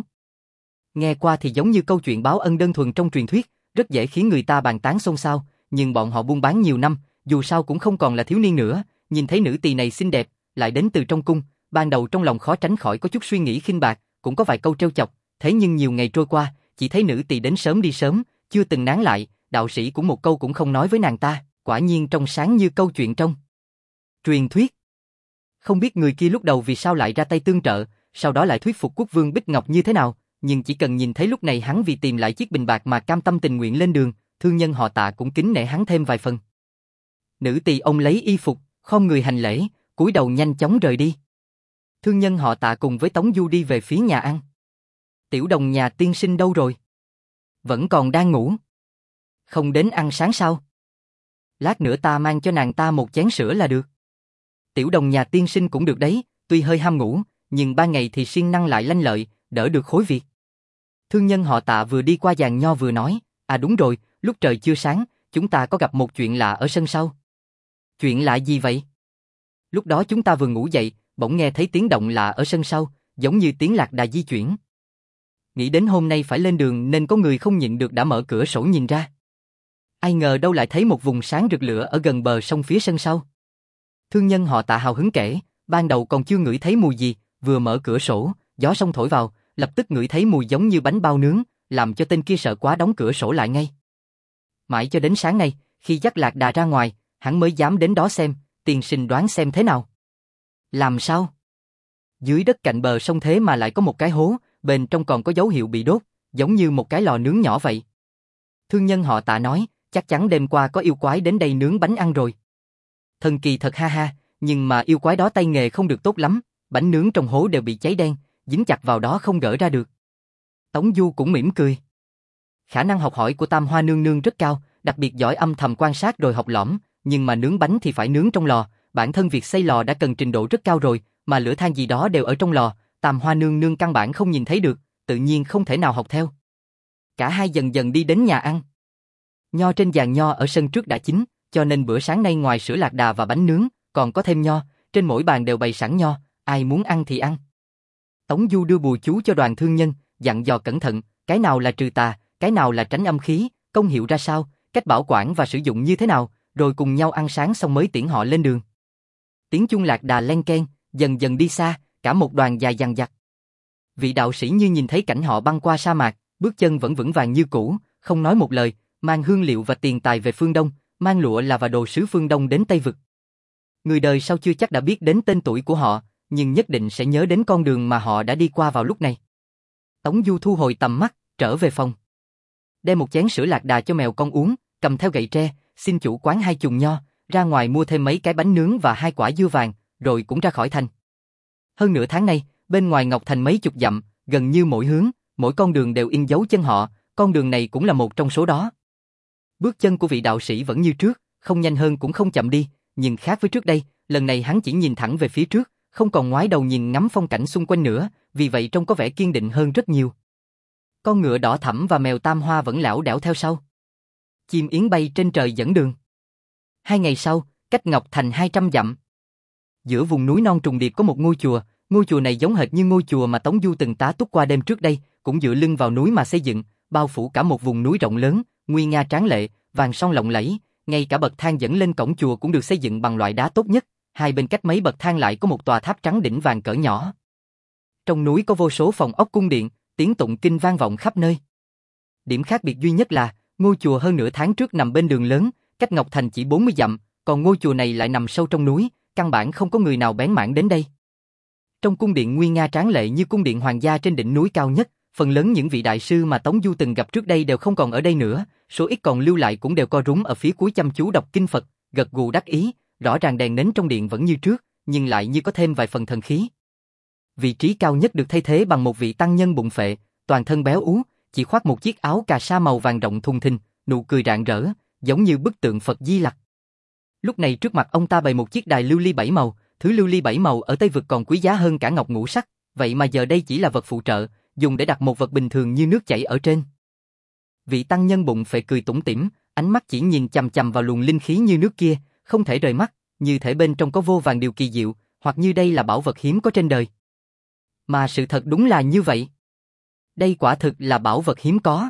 [SPEAKER 1] Nghe qua thì giống như câu chuyện báo ân đơn thuần trong truyền thuyết, rất dễ khiến người ta bàn tán xôn xao, nhưng bọn họ buôn bán nhiều năm, dù sao cũng không còn là thiếu niên nữa, nhìn thấy nữ tỳ này xinh đẹp, lại đến từ trong cung, ban đầu trong lòng khó tránh khỏi có chút suy nghĩ khinh bạc, cũng có vài câu trêu chọc, thế nhưng nhiều ngày trôi qua, chỉ thấy nữ tỳ đến sớm đi sớm, chưa từng nán lại, đạo sĩ cũng một câu cũng không nói với nàng ta, quả nhiên trong sáng như câu chuyện trong truyền thuyết. Không biết người kia lúc đầu vì sao lại ra tay tương trợ, sau đó lại thuyết phục quốc vương Bích Ngọc như thế nào, nhưng chỉ cần nhìn thấy lúc này hắn vì tìm lại chiếc bình bạc mà cam tâm tình nguyện lên đường, thương nhân họ Tạ cũng kính nể hắn thêm vài phần. Nữ tỳ ông lấy y phục, khom người hành lễ, cúi đầu nhanh chóng rời đi. Thương nhân họ Tạ cùng với Tống Du đi về phía nhà ăn. Tiểu Đồng nhà tiên sinh đâu rồi? Vẫn còn đang ngủ. Không đến ăn sáng sao? Lát nữa ta mang cho nàng ta một chén sữa là được. Tiểu Đồng nhà tiên sinh cũng được đấy, tuy hơi ham ngủ, nhưng ban ngày thì siêng năng lại lanh lợi, đỡ được khối việc. Thương nhân họ Tạ vừa đi qua giàn nho vừa nói, à đúng rồi, lúc trời chưa sáng, chúng ta có gặp một chuyện lạ ở sân sau. Chuyện lạ gì vậy? Lúc đó chúng ta vừa ngủ dậy, bỗng nghe thấy tiếng động lạ ở sân sau, giống như tiếng lạc đà di chuyển. Nghĩ đến hôm nay phải lên đường nên có người không nhịn được đã mở cửa sổ nhìn ra. Ai ngờ đâu lại thấy một vùng sáng rực lửa ở gần bờ sông phía sân sau. Thương nhân họ Tạ hào hứng kể, ban đầu còn chưa ngửi thấy mùi gì, vừa mở cửa sổ, gió sông thổi vào, lập tức ngửi thấy mùi giống như bánh bao nướng, làm cho tên kia sợ quá đóng cửa sổ lại ngay. Mãi cho đến sáng nay, khi dắt lạc đà ra ngoài, hắn mới dám đến đó xem, tiên sinh đoán xem thế nào. Làm sao? Dưới đất cạnh bờ sông thế mà lại có một cái hố, bên trong còn có dấu hiệu bị đốt, giống như một cái lò nướng nhỏ vậy. Thương nhân họ Tạ nói, chắc chắn đêm qua có yêu quái đến đây nướng bánh ăn rồi. Thần kỳ thật ha ha, nhưng mà yêu quái đó tay nghề không được tốt lắm, bánh nướng trong hố đều bị cháy đen, dính chặt vào đó không gỡ ra được. Tống Du cũng mỉm cười. Khả năng học hỏi của Tam Hoa nương nương rất cao, đặc biệt giỏi âm thầm quan sát rồi học lỏm, nhưng mà nướng bánh thì phải nướng trong lò, bản thân việc xây lò đã cần trình độ rất cao rồi, mà lửa than gì đó đều ở trong lò, Tam Hoa nương nương căn bản không nhìn thấy được, tự nhiên không thể nào học theo. Cả hai dần dần đi đến nhà ăn. Nho trên giàn nho ở sân trước đã chín, cho nên bữa sáng nay ngoài sữa lạc đà và bánh nướng, còn có thêm nho, trên mỗi bàn đều bày sẵn nho, ai muốn ăn thì ăn. Tống Du đưa bùa chú cho đoàn thương nhân, dặn dò cẩn thận, cái nào là trừ tà, cái nào là tránh âm khí, công hiệu ra sao, cách bảo quản và sử dụng như thế nào, rồi cùng nhau ăn sáng xong mới tiễn họ lên đường. Tiếng chuông lạc đà len keng, dần dần đi xa, cả một đoàn dài dằng dặc. Vị đạo sĩ như nhìn thấy cảnh họ băng qua sa mạc, bước chân vẫn vững vàng như cũ, không nói một lời, mang hương liệu và tiền tài về phương Đông, mang lụa là và đồ sứ phương Đông đến Tây Vực. Người đời sau chưa chắc đã biết đến tên tuổi của họ, nhưng nhất định sẽ nhớ đến con đường mà họ đã đi qua vào lúc này. Tống Du thu hồi tầm mắt, trở về phòng. Đem một chén sữa lạc đà cho mèo con uống, cầm theo gậy tre, xin chủ quán hai chùm nho, ra ngoài mua thêm mấy cái bánh nướng và hai quả dưa vàng, rồi cũng ra khỏi thành. Hơn nửa tháng nay, bên ngoài Ngọc Thành mấy chục dặm, gần như mỗi hướng, mỗi con đường đều in dấu chân họ, con đường này cũng là một trong số đó. Bước chân của vị đạo sĩ vẫn như trước, không nhanh hơn cũng không chậm đi, nhưng khác với trước đây, lần này hắn chỉ nhìn thẳng về phía trước, không còn ngoái đầu nhìn ngắm phong cảnh xung quanh nữa, vì vậy trông có vẻ kiên định hơn rất nhiều. Con ngựa đỏ thẫm và mèo tam hoa vẫn lảo đảo theo sau. Chim yến bay trên trời dẫn đường. Hai ngày sau, cách Ngọc Thành hai trăm dặm. Giữa vùng núi non trùng điệp có một ngôi chùa, ngôi chùa này giống hệt như ngôi chùa mà Tống Du từng tá túc qua đêm trước đây, cũng dựa lưng vào núi mà xây dựng, bao phủ cả một vùng núi rộng lớn, nguy nga tráng lệ, vàng son lộng lẫy, ngay cả bậc thang dẫn lên cổng chùa cũng được xây dựng bằng loại đá tốt nhất, hai bên cách mấy bậc thang lại có một tòa tháp trắng đỉnh vàng cỡ nhỏ. Trong núi có vô số phòng ốc cung điện, tiếng tụng kinh vang vọng khắp nơi. Điểm khác biệt duy nhất là, ngôi chùa hơn nửa tháng trước nằm bên đường lớn, cách Ngọc Thành chỉ bốn mươi dặm, còn ngôi chùa này lại nằm sâu trong núi, căn bản không có người nào bén mảng đến đây. Trong cung điện nguy nga tráng lệ như cung điện hoàng gia trên đỉnh núi cao nhất, phần lớn những vị đại sư mà Tống Du từng gặp trước đây đều không còn ở đây nữa, số ít còn lưu lại cũng đều co rúm ở phía cuối chăm chú đọc kinh Phật, gật gù đắc ý, rõ ràng đèn nến trong điện vẫn như trước, nhưng lại như có thêm vài phần thần khí. Vị trí cao nhất được thay thế bằng một vị tăng nhân bụng phệ, toàn thân béo ú, chỉ khoác một chiếc áo cà sa màu vàng rộng thùng thình, nụ cười rạng rỡ, giống như bức tượng Phật Di Lặc. Lúc này trước mặt ông ta bày một chiếc đài lưu ly bảy màu, thứ lưu ly bảy màu ở Tây Vực còn quý giá hơn cả ngọc ngũ sắc, vậy mà giờ đây chỉ là vật phụ trợ, dùng để đặt một vật bình thường như nước chảy ở trên. Vị tăng nhân bụng phệ cười tủm tỉm, ánh mắt chỉ nhìn chằm chằm vào luồng linh khí như nước kia, không thể rời mắt, như thể bên trong có vô vàn điều kỳ diệu, hoặc như đây là bảo vật hiếm có trên đời. Mà sự thật đúng là như vậy. Đây quả thực là bảo vật hiếm có.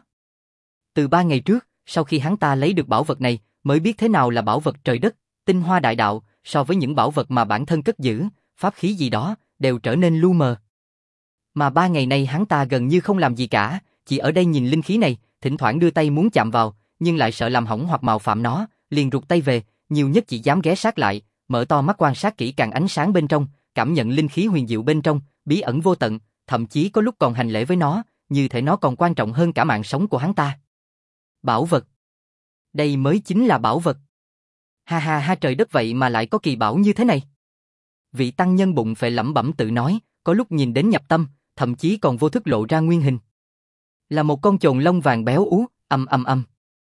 [SPEAKER 1] Từ ba ngày trước, sau khi hắn ta lấy được bảo vật này, mới biết thế nào là bảo vật trời đất, tinh hoa đại đạo, so với những bảo vật mà bản thân cất giữ, pháp khí gì đó, đều trở nên lu mờ. Mà ba ngày nay hắn ta gần như không làm gì cả, chỉ ở đây nhìn linh khí này, thỉnh thoảng đưa tay muốn chạm vào, nhưng lại sợ làm hỏng hoặc mạo phạm nó, liền rụt tay về, nhiều nhất chỉ dám ghé sát lại, mở to mắt quan sát kỹ càng ánh sáng bên trong, cảm nhận linh khí huyền diệu bên trong, bí ẩn vô tận, thậm chí có lúc còn hành lễ với nó, như thể nó còn quan trọng hơn cả mạng sống của hắn ta. Bảo vật. Đây mới chính là bảo vật. Ha ha ha, trời đất, vậy mà lại có kỳ bảo như thế này. Vị tăng nhân bụng phệ lẩm bẩm tự nói, có lúc nhìn đến nhập tâm, thậm chí còn vô thức lộ ra nguyên hình. Là một con chồn lông vàng béo ú, ầm ầm ầm.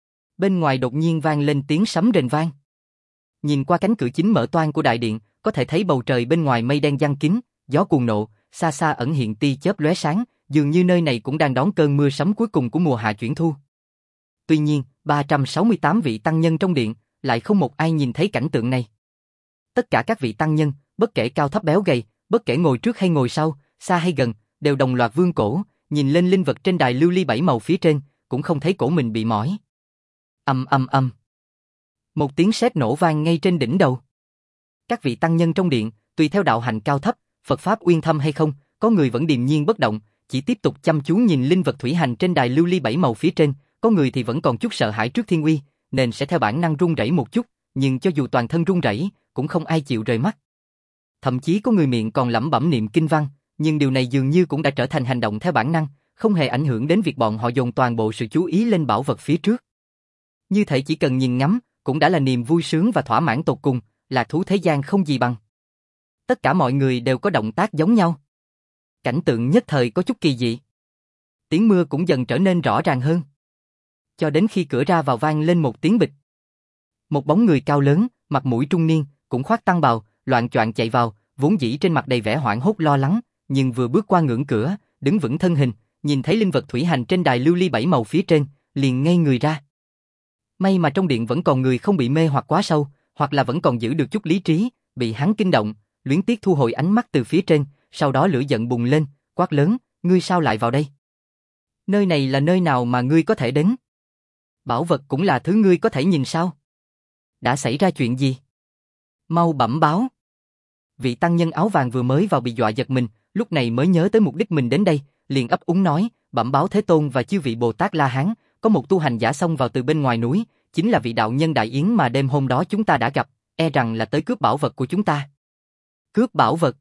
[SPEAKER 1] Bên ngoài đột nhiên vang lên tiếng sấm rền vang. Nhìn qua cánh cửa chính mở toang của đại điện, có thể thấy bầu trời bên ngoài mây đen giăng kín, gió cuồng nộ, xa xa ẩn hiện tia chớp lóe sáng, dường như nơi này cũng đang đón cơn mưa sấm cuối cùng của mùa hạ chuyển thu. Tuy nhiên, ba trăm sáu mươi tám vị tăng nhân trong điện, lại không một ai nhìn thấy cảnh tượng này. Tất cả các vị tăng nhân, bất kể cao thấp béo gầy, bất kể ngồi trước hay ngồi sau, xa hay gần, đều đồng loạt vươn cổ, nhìn lên linh vật trên đài lưu ly bảy màu phía trên, cũng không thấy cổ mình bị mỏi. Ầm ầm ầm. Một tiếng sét nổ vang ngay trên đỉnh đầu. Các vị tăng nhân trong điện, tùy theo đạo hạnh cao thấp, Phật pháp uyên thâm hay không, có người vẫn điềm nhiên bất động, chỉ tiếp tục chăm chú nhìn linh vật thủy hành trên đài lưu ly bảy màu phía trên, có người thì vẫn còn chút sợ hãi trước thiên uy, nên sẽ theo bản năng run rẩy một chút, nhưng cho dù toàn thân run rẩy, cũng không ai chịu rời mắt. Thậm chí có người miệng còn lẩm bẩm niệm kinh văn, nhưng điều này dường như cũng đã trở thành hành động theo bản năng, không hề ảnh hưởng đến việc bọn họ dồn toàn bộ sự chú ý lên bảo vật phía trước. Như thể chỉ cần nhìn ngắm, cũng đã là niềm vui sướng và thỏa mãn tột cùng, lạc thú thế gian không gì bằng. Tất cả mọi người đều có động tác giống nhau. Cảnh tượng nhất thời có chút kỳ dị. Tiếng mưa cũng dần trở nên rõ ràng hơn. Cho đến khi cửa ra vào vang lên một tiếng bịch. Một bóng người cao lớn, mặt mũi trung niên, cũng khoác tăng bào, loạng choạng chạy vào, vốn dĩ trên mặt đầy vẻ hoảng hốt lo lắng, nhưng vừa bước qua ngưỡng cửa, đứng vững thân hình, nhìn thấy linh vật thủy hành trên đài lưu ly bảy màu phía trên, liền ngây người ra. May mà trong điện vẫn còn người không bị mê hoặc quá sâu, hoặc là vẫn còn giữ được chút lý trí, bị hắn kinh động, luyến tiếc thu hồi ánh mắt từ phía trên, sau đó lửa giận bùng lên, quát lớn, ngươi sao lại vào đây? Nơi này là nơi nào mà ngươi có thể đến? Bảo vật cũng là thứ ngươi có thể nhìn sao? Đã xảy ra chuyện gì? Mau bẩm báo. Vị tăng nhân áo vàng vừa mới vào bị dọa giật mình, lúc này mới nhớ tới mục đích mình đến đây, liền ấp úng nói, bẩm báo Thế Tôn và chư vị Bồ Tát La Hán, có một tu hành giả xông vào từ bên ngoài núi, chính là vị đạo nhân Đại Yến mà đêm hôm đó chúng ta đã gặp, e rằng là tới cướp bảo vật của chúng ta. Cướp bảo vật?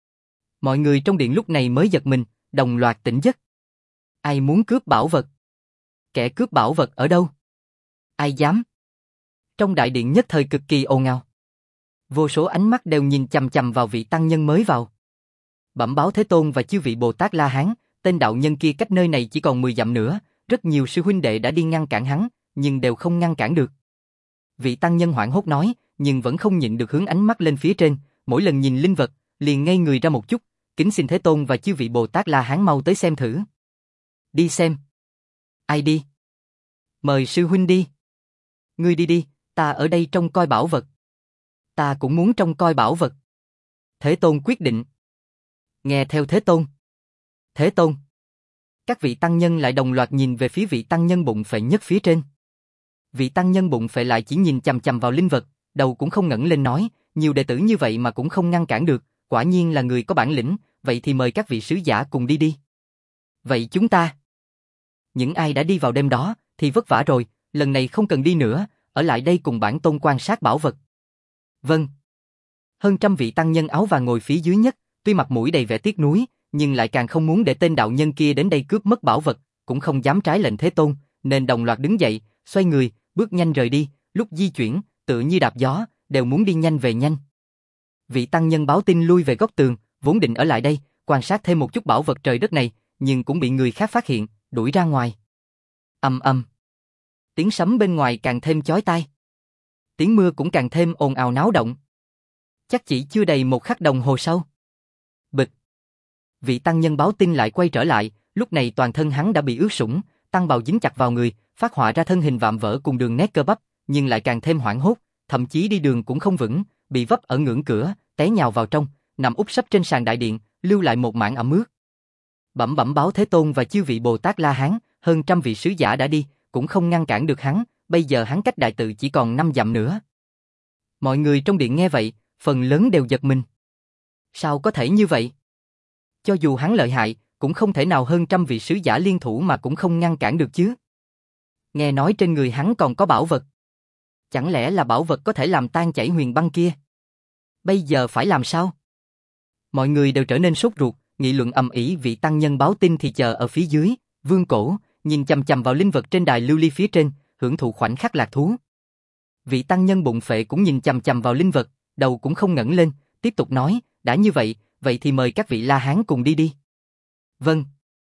[SPEAKER 1] Mọi người trong điện lúc này mới giật mình, đồng loạt tỉnh giấc. Ai muốn cướp bảo vật? Kẻ cướp bảo vật ở đâu? Ai dám? Trong đại điện nhất thời cực kỳ ồn ào. Vô số ánh mắt đều nhìn chằm chằm vào vị tăng nhân mới vào. Bẩm báo Thế Tôn và chư vị Bồ Tát La Hán, tên đạo nhân kia cách nơi này chỉ còn mười dặm nữa, rất nhiều sư huynh đệ đã đi ngăn cản hắn, nhưng đều không ngăn cản được. Vị tăng nhân hoảng hốt nói, nhưng vẫn không nhịn được hướng ánh mắt lên phía trên, mỗi lần nhìn linh vật, liền ngây người ra một chút, kính xin Thế Tôn và chư vị Bồ Tát La Hán mau tới xem thử. Đi xem. Ai đi? Mời sư huynh đi. Ngươi đi đi, ta ở đây trông coi bảo vật. Ta cũng muốn trông coi bảo vật. Thế Tôn quyết định. Nghe theo Thế Tôn. Thế Tôn. Các vị tăng nhân lại đồng loạt nhìn về phía vị tăng nhân bụng phệ nhất phía trên. Vị tăng nhân bụng phệ lại chỉ nhìn chằm chằm vào linh vật, đầu cũng không ngẩng lên nói, nhiều đệ tử như vậy mà cũng không ngăn cản được, quả nhiên là người có bản lĩnh, vậy thì mời các vị sứ giả cùng đi đi. Vậy chúng ta? Những ai đã đi vào đêm đó, thì vất vả rồi, lần này không cần đi nữa, ở lại đây cùng bản tôn quan sát bảo vật. Vâng. Hơn trăm vị tăng nhân áo vàng ngồi phía dưới nhất, tuy mặt mũi đầy vẻ tiếc nuối, nhưng lại càng không muốn để tên đạo nhân kia đến đây cướp mất bảo vật, cũng không dám trái lệnh Thế Tôn, nên đồng loạt đứng dậy, xoay người, bước nhanh rời đi, lúc di chuyển, tựa như đạp gió, đều muốn đi nhanh về nhanh. Vị tăng nhân báo tin lui về góc tường, vốn định ở lại đây, quan sát thêm một chút bảo vật trời đất này, nhưng cũng bị người khác phát hiện, đuổi ra ngoài. Ầm ầm. Tiếng sấm bên ngoài càng thêm chói tai. Tiếng mưa cũng càng thêm ồn ào náo động. Chắc chỉ chưa đầy một khắc đồng hồ sau. Bịch. Vị tăng nhân báo tin lại quay trở lại, lúc này toàn thân hắn đã bị ướt sũng, tăng bào dính chặt vào người, phát họa ra thân hình vạm vỡ cùng đường nét cơ bắp, nhưng lại càng thêm hoảng hốt, thậm chí đi đường cũng không vững, bị vấp ở ngưỡng cửa, té nhào vào trong, nằm úp sấp trên sàn đại điện, lưu lại một mảng ẩm ướt. Bẩm bẩm báo Thế Tôn và chư vị Bồ Tát La Hán, hơn trăm vị sứ giả đã đi, cũng không ngăn cản được hắn, bây giờ hắn cách đại tự chỉ còn năm dặm nữa. Mọi người trong điện nghe vậy, phần lớn đều giật mình. Sao có thể như vậy? Cho dù hắn lợi hại, cũng không thể nào hơn trăm vị sứ giả liên thủ mà cũng không ngăn cản được chứ. Nghe nói trên người hắn còn có bảo vật. Chẳng lẽ là bảo vật có thể làm tan chảy huyền băng kia? Bây giờ phải làm sao? Mọi người đều trở nên sốt ruột, nghị luận ầm ĩ. Vị tăng nhân báo tin thì chờ ở phía dưới, vương cổ, nhìn chằm chằm vào linh vật trên đài lưu ly phía trên, hưởng thụ khoảnh khắc lạc thú. Vị tăng nhân bụng phệ cũng nhìn chằm chằm vào linh vật, đầu cũng không ngẩng lên, tiếp tục nói, đã như vậy, vậy thì mời các vị La Hán cùng đi đi. Vâng.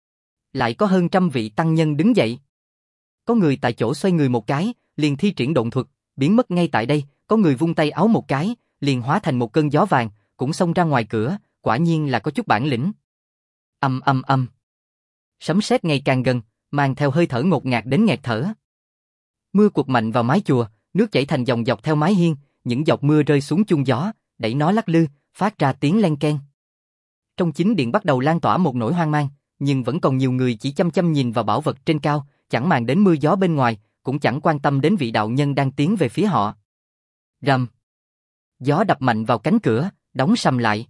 [SPEAKER 1] Lại có hơn trăm vị tăng nhân đứng dậy. Có người tại chỗ xoay người một cái, liền thi triển độn thuật, biến mất ngay tại đây, có người vung tay áo một cái, liền hóa thành một cơn gió vàng, cũng xông ra ngoài cửa, quả nhiên là có chút bản lĩnh. Ầm ầm ầm. Sấm sét ngày càng gần, mang theo hơi thở ngột ngạt đến nghẹt thở. Mưa quật mạnh vào mái chùa, nước chảy thành dòng dọc theo mái hiên, những giọt mưa rơi xuống chung gió, đẩy nó lắc lư, phát ra tiếng len keng. Trong chính điện bắt đầu lan tỏa một nỗi hoang mang, nhưng vẫn còn nhiều người chỉ chăm chăm nhìn vào bảo vật trên cao, chẳng màng đến mưa gió bên ngoài, cũng chẳng quan tâm đến vị đạo nhân đang tiến về phía họ. Rầm. Gió đập mạnh vào cánh cửa, đóng sầm lại.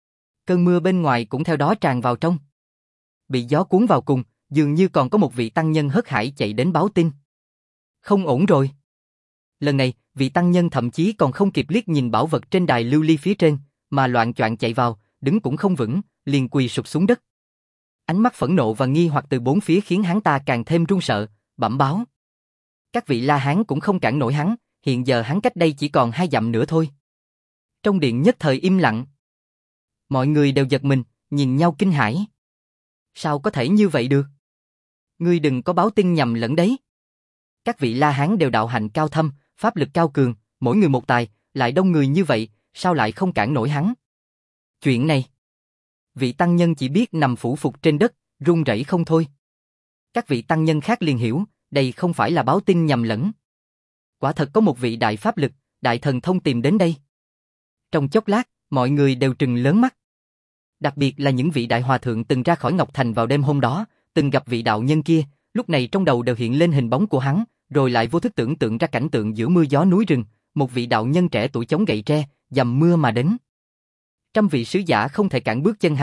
[SPEAKER 1] Cơn mưa bên ngoài cũng theo đó tràn vào trong. Bị gió cuốn vào cùng, dường như còn có một vị tăng nhân hớt hải chạy đến báo tin. Không ổn rồi. Lần này, vị tăng nhân thậm chí còn không kịp liếc nhìn bảo vật trên đài lưu ly phía trên, mà loạng choạng chạy vào, đứng cũng không vững, liền quỳ sụp xuống đất. Ánh mắt phẫn nộ và nghi hoặc từ bốn phía khiến hắn ta càng thêm run sợ, bẩm báo. Các vị La Hán cũng không cản nổi hắn, hiện giờ hắn cách đây chỉ còn hai dặm nữa thôi. Trong điện nhất thời im lặng. Mọi người đều giật mình, nhìn nhau kinh hãi. Sao có thể như vậy được? Ngươi đừng có báo tin nhầm lẫn đấy. Các vị La Hán đều đạo hạnh cao thâm, pháp lực cao cường, mỗi người một tài, lại đông người như vậy, sao lại không cản nổi hắn? Chuyện này, vị tăng nhân chỉ biết nằm phủ phục trên đất, run rẩy không thôi. Các vị tăng nhân khác liền hiểu, đây không phải là báo tin nhầm lẫn. Quả thật có một vị đại pháp lực, đại thần thông tìm đến đây. Trong chốc lát, mọi người đều trừng lớn mắt. Đặc biệt là những vị đại hòa thượng từng ra khỏi Ngọc Thành vào đêm hôm đó, từng gặp vị đạo nhân kia, lúc này trong đầu đều hiện lên hình bóng của hắn, rồi lại vô thức tưởng tượng ra cảnh tượng giữa mưa gió núi rừng, một vị đạo nhân trẻ tuổi chống gậy tre, dầm mưa mà đến. Trăm vị sứ giả không thể cản bước chân hắn,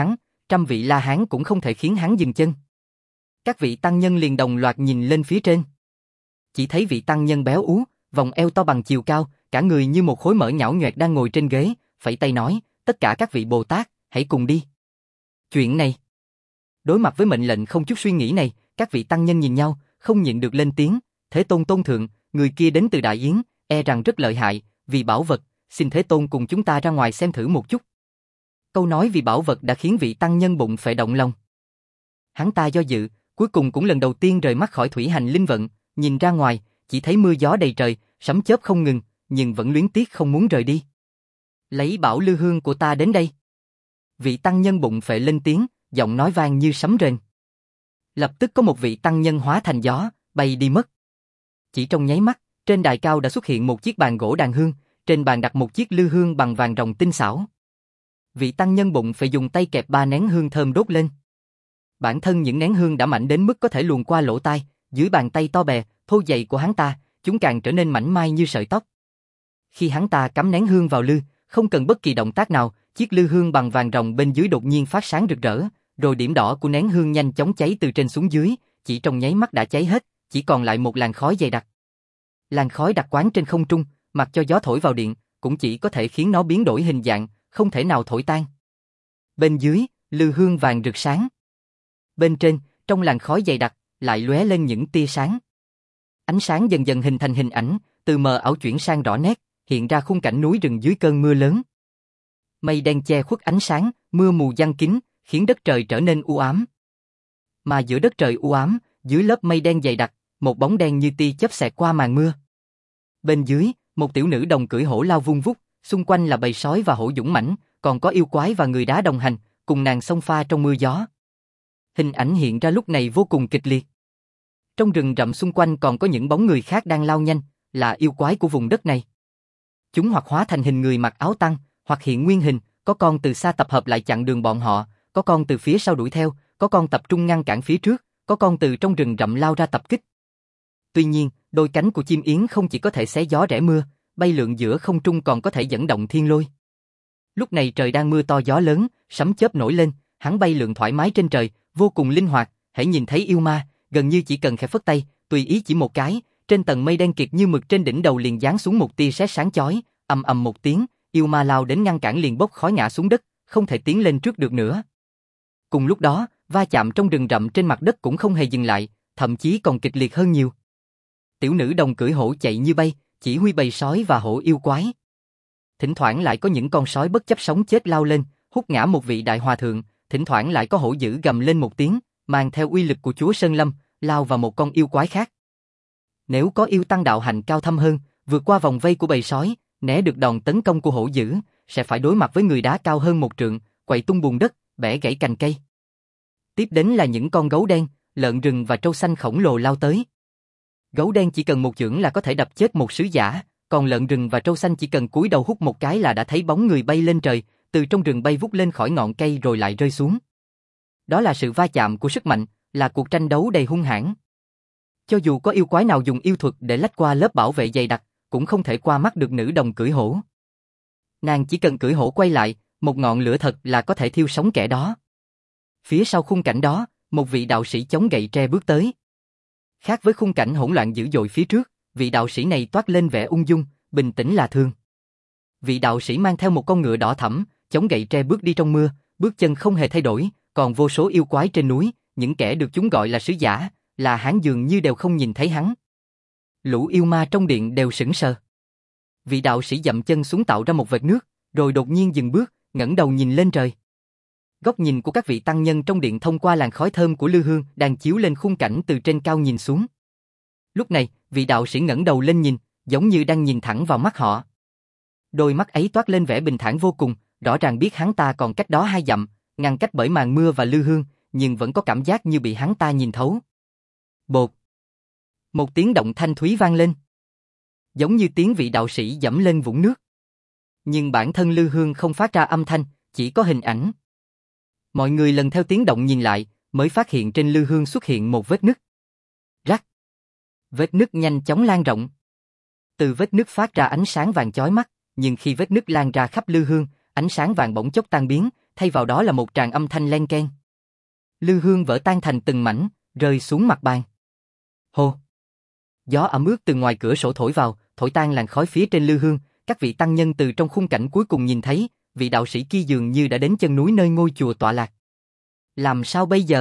[SPEAKER 1] trăm vị La Hán cũng không thể khiến hắn dừng chân. Các vị tăng nhân liền đồng loạt nhìn lên phía trên. Chỉ thấy vị tăng nhân béo ú, vòng eo to bằng chiều cao, cả người như một khối mỡ nhão nhoẹt đang ngồi trên ghế, phẩy tay nói, tất cả các vị Bồ Tát, hãy cùng đi. Chuyện này. Đối mặt với mệnh lệnh không chút suy nghĩ này, các vị tăng nhân nhìn nhau, không nhịn được lên tiếng, Thế Tôn tôn thượng, người kia đến từ Đại Yến, e rằng rất lợi hại, vì bảo vật, xin Thế Tôn cùng chúng ta ra ngoài xem thử một chút. Câu nói vì bảo vật đã khiến vị tăng nhân bụng phệ động lòng. Hắn ta do dự, cuối cùng cũng lần đầu tiên rời mắt khỏi thủy hành linh vận, nhìn ra ngoài, chỉ thấy mưa gió đầy trời, sấm chớp không ngừng, nhưng vẫn luyến tiếc không muốn rời đi. Lấy bảo lư hương của ta đến đây. Vị tăng nhân bụng phệ lên tiếng, giọng nói vang như sấm rền. Lập tức có một vị tăng nhân hóa thành gió, bay đi mất. Chỉ trong nháy mắt, trên đài cao đã xuất hiện một chiếc bàn gỗ đàn hương, trên bàn đặt một chiếc lư hương bằng vàng ròng tinh xảo. Vị tăng nhân bụng phải dùng tay kẹp ba nén hương thơm đốt lên. Bản thân những nén hương đã mạnh đến mức có thể luồn qua lỗ tai, dưới bàn tay to bè, thô dày của hắn ta, chúng càng trở nên mảnh mai như sợi tóc. Khi hắn ta cắm nén hương vào lư, không cần bất kỳ động tác nào, chiếc lư hương bằng vàng ròng bên dưới đột nhiên phát sáng rực rỡ, rồi điểm đỏ của nén hương nhanh chóng cháy từ trên xuống dưới, chỉ trong nháy mắt đã cháy hết, chỉ còn lại một làn khói dày đặc. Làn khói đặc quán trên không trung, mặc cho gió thổi vào điện, cũng chỉ có thể khiến nó biến đổi hình dạng, không thể nào thổi tan. Bên dưới, lư hương vàng rực sáng. Bên trên, trong làn khói dày đặc, lại lóe lên những tia sáng. Ánh sáng dần dần hình thành hình ảnh, từ mờ ảo chuyển sang rõ nét, hiện ra khung cảnh núi rừng dưới cơn mưa lớn. Mây đen che khuất ánh sáng, mưa mù giăng kín, khiến đất trời trở nên u ám. Mà giữa đất trời u ám, dưới lớp mây đen dày đặc, một bóng đen như tia chớp xẹt qua màn mưa. Bên dưới, một tiểu nữ đồng cưỡi hổ lao vung vút, xung quanh là bầy sói và hổ dũng mãnh, còn có yêu quái và người đá đồng hành, cùng nàng xông pha trong mưa gió. Hình ảnh hiện ra lúc này vô cùng kịch liệt. Trong rừng rậm xung quanh còn có những bóng người khác đang lao nhanh, là yêu quái của vùng đất này. Chúng hoặc hóa thành hình người mặc áo tăng, hoặc hiện nguyên hình, có con từ xa tập hợp lại chặn đường bọn họ, có con từ phía sau đuổi theo, có con tập trung ngăn cản phía trước, có con từ trong rừng rậm lao ra tập kích. Tuy nhiên, đôi cánh của chim yến không chỉ có thể xé gió rẽ mưa, bay lượn giữa không trung còn có thể dẫn động thiên lôi. Lúc này trời đang mưa to gió lớn, sấm chớp nổi lên, hắn bay lượn thoải mái trên trời, vô cùng linh hoạt, hãy nhìn thấy yêu ma, gần như chỉ cần khẽ phất tay, tùy ý chỉ một cái, trên tầng mây đen kịt như mực trên đỉnh đầu liền giáng xuống một tia sét sáng chói, ầm ầm một tiếng, yêu ma lao đến ngăn cản liền bốc khói ngã xuống đất, không thể tiến lên trước được nữa. Cùng lúc đó, va chạm trong rừng rậm trên mặt đất cũng không hề dừng lại, thậm chí còn kịch liệt hơn nhiều. Tiểu nữ đồng cưỡi hổ chạy như bay, chỉ huy bầy sói và hổ yêu quái. Thỉnh thoảng lại có những con sói bất chấp sống chết lao lên, hút ngã một vị đại hòa thượng, thỉnh thoảng lại có hổ dữ gầm lên một tiếng, mang theo uy lực của chúa Sơn Lâm, lao vào một con yêu quái khác. Nếu có yêu tăng đạo hạnh cao thâm hơn, vượt qua vòng vây của bầy sói, né được đòn tấn công của hổ dữ, sẽ phải đối mặt với người đá cao hơn một trượng, quậy tung bùn đất, bẻ gãy cành cây. Tiếp đến là những con gấu đen, lợn rừng và trâu xanh khổng lồ lao tới. Gấu đen chỉ cần một chưởng là có thể đập chết một sứ giả, còn lợn rừng và trâu xanh chỉ cần cúi đầu hút một cái là đã thấy bóng người bay lên trời, từ trong rừng bay vút lên khỏi ngọn cây rồi lại rơi xuống. Đó là sự va chạm của sức mạnh, là cuộc tranh đấu đầy hung hãn. Cho dù có yêu quái nào dùng yêu thuật để lách qua lớp bảo vệ dày đặc, cũng không thể qua mắt được nữ đồng cưỡi hổ. Nàng chỉ cần cưỡi hổ quay lại, một ngọn lửa thật là có thể thiêu sống kẻ đó. Phía sau khung cảnh đó, một vị đạo sĩ chống gậy tre bước tới. Khác với khung cảnh hỗn loạn dữ dội phía trước, vị đạo sĩ này toát lên vẻ ung dung, bình tĩnh lạ thường. Vị đạo sĩ mang theo một con ngựa đỏ thẫm, chống gậy tre bước đi trong mưa, bước chân không hề thay đổi, còn vô số yêu quái trên núi, những kẻ được chúng gọi là sứ giả, là hán dường như đều không nhìn thấy hắn. Lũ yêu ma trong điện đều sững sờ. Vị đạo sĩ dậm chân xuống tạo ra một vệt nước, rồi đột nhiên dừng bước, ngẩng đầu nhìn lên trời. Góc nhìn của các vị tăng nhân trong điện thông qua làn khói thơm của lư hương đang chiếu lên khung cảnh từ trên cao nhìn xuống. Lúc này, vị đạo sĩ ngẩng đầu lên nhìn, giống như đang nhìn thẳng vào mắt họ. Đôi mắt ấy toát lên vẻ bình thản vô cùng, rõ ràng biết hắn ta còn cách đó hai dặm, ngăn cách bởi màn mưa và lư hương, nhưng vẫn có cảm giác như bị hắn ta nhìn thấu. Bột. Một tiếng động thanh thúy vang lên. Giống như tiếng vị đạo sĩ dẫm lên vũng nước. Nhưng bản thân lư hương không phát ra âm thanh, chỉ có hình ảnh. Mọi người lần theo tiếng động nhìn lại, mới phát hiện trên lư hương xuất hiện một vết nứt. Rắc. Vết nứt nhanh chóng lan rộng. Từ vết nứt phát ra ánh sáng vàng chói mắt, nhưng khi vết nứt lan ra khắp lư hương, ánh sáng vàng bỗng chốc tan biến, thay vào đó là một tràng âm thanh len keng. Lư hương vỡ tan thành từng mảnh, rơi xuống mặt bàn. Hô! Gió ẩm ướt từ ngoài cửa sổ thổi vào, thổi tan làn khói phía trên lư hương. Các vị tăng nhân từ trong khung cảnh cuối cùng nhìn thấy, vị đạo sĩ kia dường như đã đến chân núi nơi ngôi chùa tọa lạc. Làm sao bây giờ?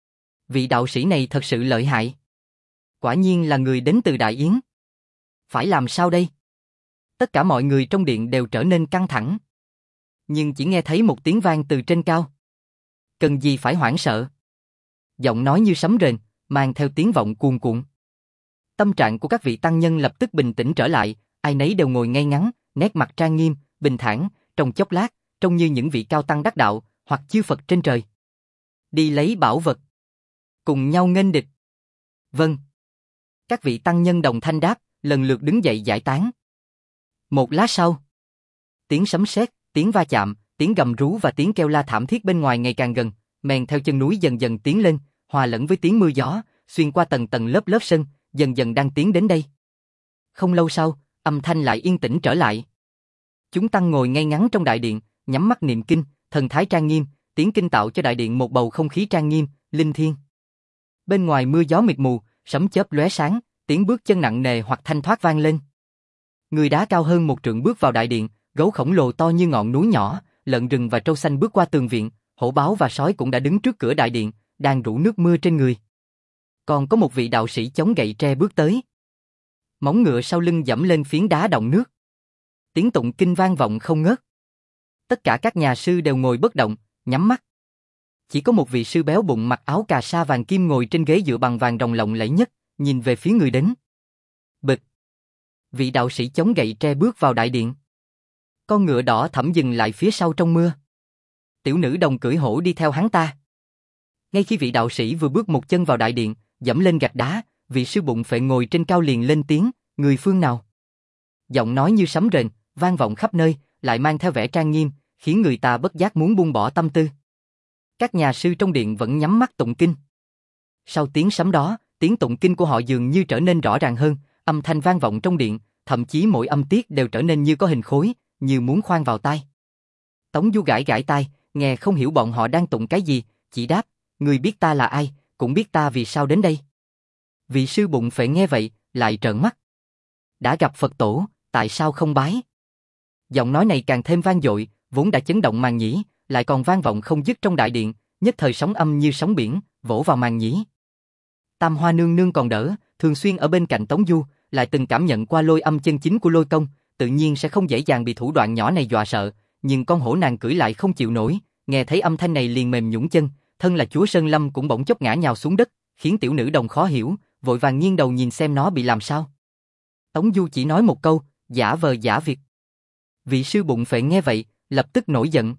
[SPEAKER 1] Vị đạo sĩ này thật sự lợi hại. Quả nhiên là người đến từ Đại Yến. Phải làm sao đây? Tất cả mọi người trong điện đều trở nên căng thẳng. Nhưng chỉ nghe thấy một tiếng vang từ trên cao. Cần gì phải hoảng sợ? Giọng nói như sấm rền, mang theo tiếng vọng cuồn cuộn. Tâm trạng của các vị tăng nhân lập tức bình tĩnh trở lại, ai nấy đều ngồi ngay ngắn, nét mặt trang nghiêm, bình thản, trong chốc lát, trông như những vị cao tăng đắc đạo, hoặc chư Phật trên trời. Đi lấy bảo vật. Cùng nhau nghênh địch. Vâng. Các vị tăng nhân đồng thanh đáp, lần lượt đứng dậy giải tán. Một lát sau, tiếng sấm sét, tiếng va chạm, tiếng gầm rú và tiếng kêu la thảm thiết bên ngoài ngày càng gần, men theo chân núi dần dần tiến lên, hòa lẫn với tiếng mưa gió, xuyên qua tầng tầng lớp lớp sân, dần dần đang tiến đến đây. Không lâu sau, âm thanh lại yên tĩnh trở lại. Chúng tăng ngồi ngay ngắn trong đại điện, nhắm mắt niệm kinh, thần thái trang nghiêm, tiếng kinh tạo cho đại điện một bầu không khí trang nghiêm, linh thiêng. Bên ngoài mưa gió mịt mù, sấm chớp lóe sáng, tiếng bước chân nặng nề hoặc thanh thoát vang lên. Người đá cao hơn một trượng bước vào đại điện, gấu khổng lồ to như ngọn núi nhỏ, lợn rừng và trâu xanh bước qua tường viện, hổ báo và sói cũng đã đứng trước cửa đại điện, đang rủ nước mưa trên người. Còn có một vị đạo sĩ chống gậy tre bước tới. Móng ngựa sau lưng dẫm lên phiến đá đọng nước. Tiếng tụng kinh vang vọng không ngớt. Tất cả các nhà sư đều ngồi bất động, nhắm mắt. Chỉ có một vị sư béo bụng mặc áo cà sa vàng kim ngồi trên ghế dựa bằng vàng rồng lộng lẫy nhất, nhìn về phía người đến. Bịch. Vị đạo sĩ chống gậy tre bước vào đại điện. Con ngựa đỏ thẫm dừng lại phía sau trong mưa. Tiểu nữ đồng cưỡi hổ đi theo hắn ta. Ngay khi vị đạo sĩ vừa bước một chân vào đại điện, dẫm lên gạch đá, vị sư bụng phệ ngồi trên cao liền lên tiếng, người phương nào? Giọng nói như sấm rền, vang vọng khắp nơi, lại mang theo vẻ trang nghiêm, khiến người ta bất giác muốn buông bỏ tâm tư. Các nhà sư trong điện vẫn nhắm mắt tụng kinh. Sau tiếng sấm đó, tiếng tụng kinh của họ dường như trở nên rõ ràng hơn, âm thanh vang vọng trong điện, thậm chí mỗi âm tiết đều trở nên như có hình khối, như muốn khoan vào tai. Tống Du gãi gãi tai, nghe không hiểu bọn họ đang tụng cái gì, chỉ đáp, người biết ta là ai, cũng biết ta vì sao đến đây. Vị sư bụng phệ nghe vậy, lại trợn mắt. Đã gặp Phật tổ, tại sao không bái? Giọng nói này càng thêm vang dội, vốn đã chấn động màn nhĩ, lại còn vang vọng không dứt trong đại điện, nhất thời sóng âm như sóng biển, vỗ vào màn nhĩ. Tam Hoa nương nương còn đỡ, thường xuyên ở bên cạnh Tống Du, lại từng cảm nhận qua lôi âm chân chính của lôi công, tự nhiên sẽ không dễ dàng bị thủ đoạn nhỏ này dọa sợ, nhưng con hổ nàng cưỡi lại không chịu nổi, nghe thấy âm thanh này liền mềm nhũn chân, thân là chúa Sơn Lâm cũng bỗng chốc ngã nhào xuống đất, khiến tiểu nữ đồng khó hiểu, vội vàng nghiêng đầu nhìn xem nó bị làm sao. Tống Du chỉ nói một câu, giả vờ giả việc. Vị sư bụng phệ nghe vậy, lập tức nổi giận.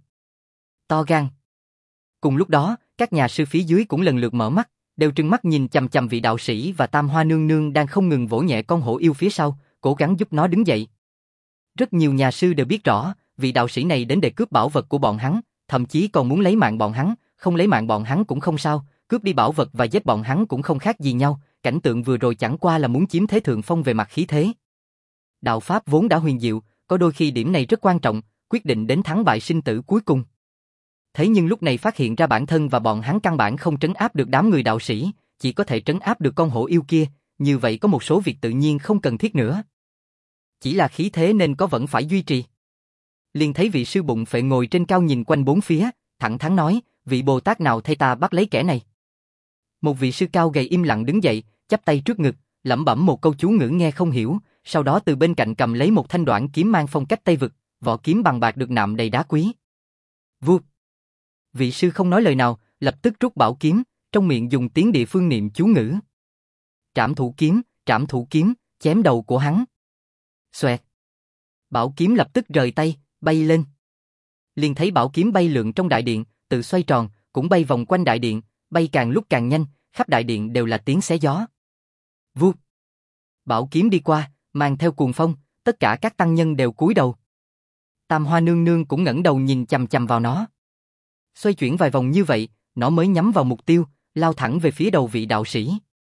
[SPEAKER 1] To gan. Cùng lúc đó, các nhà sư phía dưới cũng lần lượt mở mắt, đều trừng mắt nhìn chằm chằm vị đạo sĩ và Tam Hoa nương nương đang không ngừng vỗ nhẹ con hổ yêu phía sau, cố gắng giúp nó đứng dậy. Rất nhiều nhà sư đều biết rõ, vị đạo sĩ này đến để cướp bảo vật của bọn hắn, thậm chí còn muốn lấy mạng bọn hắn, không lấy mạng bọn hắn cũng không sao, cướp đi bảo vật và giết bọn hắn cũng không khác gì nhau, cảnh tượng vừa rồi chẳng qua là muốn chiếm thế thượng phong về mặt khí thế. Đạo pháp vốn đã huyền diệu, có đôi khi điểm này rất quan trọng, quyết định đến thắng bại sinh tử cuối cùng. Thế nhưng lúc này phát hiện ra bản thân và bọn hắn căn bản không trấn áp được đám người đạo sĩ, chỉ có thể trấn áp được con hổ yêu kia, như vậy có một số việc tự nhiên không cần thiết nữa. Chỉ là khí thế nên có vẫn phải duy trì. Liền thấy vị sư bụng phệ ngồi trên cao nhìn quanh bốn phía, thẳng thắn nói, vị Bồ Tát nào thay ta bắt lấy kẻ này. Một vị sư cao gầy im lặng đứng dậy, chắp tay trước ngực, lẩm bẩm một câu chú ngữ nghe không hiểu, sau đó từ bên cạnh cầm lấy một thanh đoạn kiếm mang phong cách Tây Vực, vỏ kiếm bằng bạc được nạm đầy đá quý. Vụt. Vị sư không nói lời nào, lập tức rút bảo kiếm, trong miệng dùng tiếng địa phương niệm chú ngữ. Trảm thủ kiếm, trảm thủ kiếm, chém đầu của hắn. Xoẹt. Bảo kiếm lập tức rời tay, bay lên. Liền thấy bảo kiếm bay lượn trong đại điện, tự xoay tròn, cũng bay vòng quanh đại điện, bay càng lúc càng nhanh, khắp đại điện đều là tiếng xé gió. Vụt. Bảo kiếm đi qua, mang theo cuồng phong, tất cả các tăng nhân đều cúi đầu. Tam Hoa nương nương cũng ngẩng đầu nhìn chằm chằm vào nó. Xoay chuyển vài vòng như vậy, nó mới nhắm vào mục tiêu, lao thẳng về phía đầu vị đạo sĩ.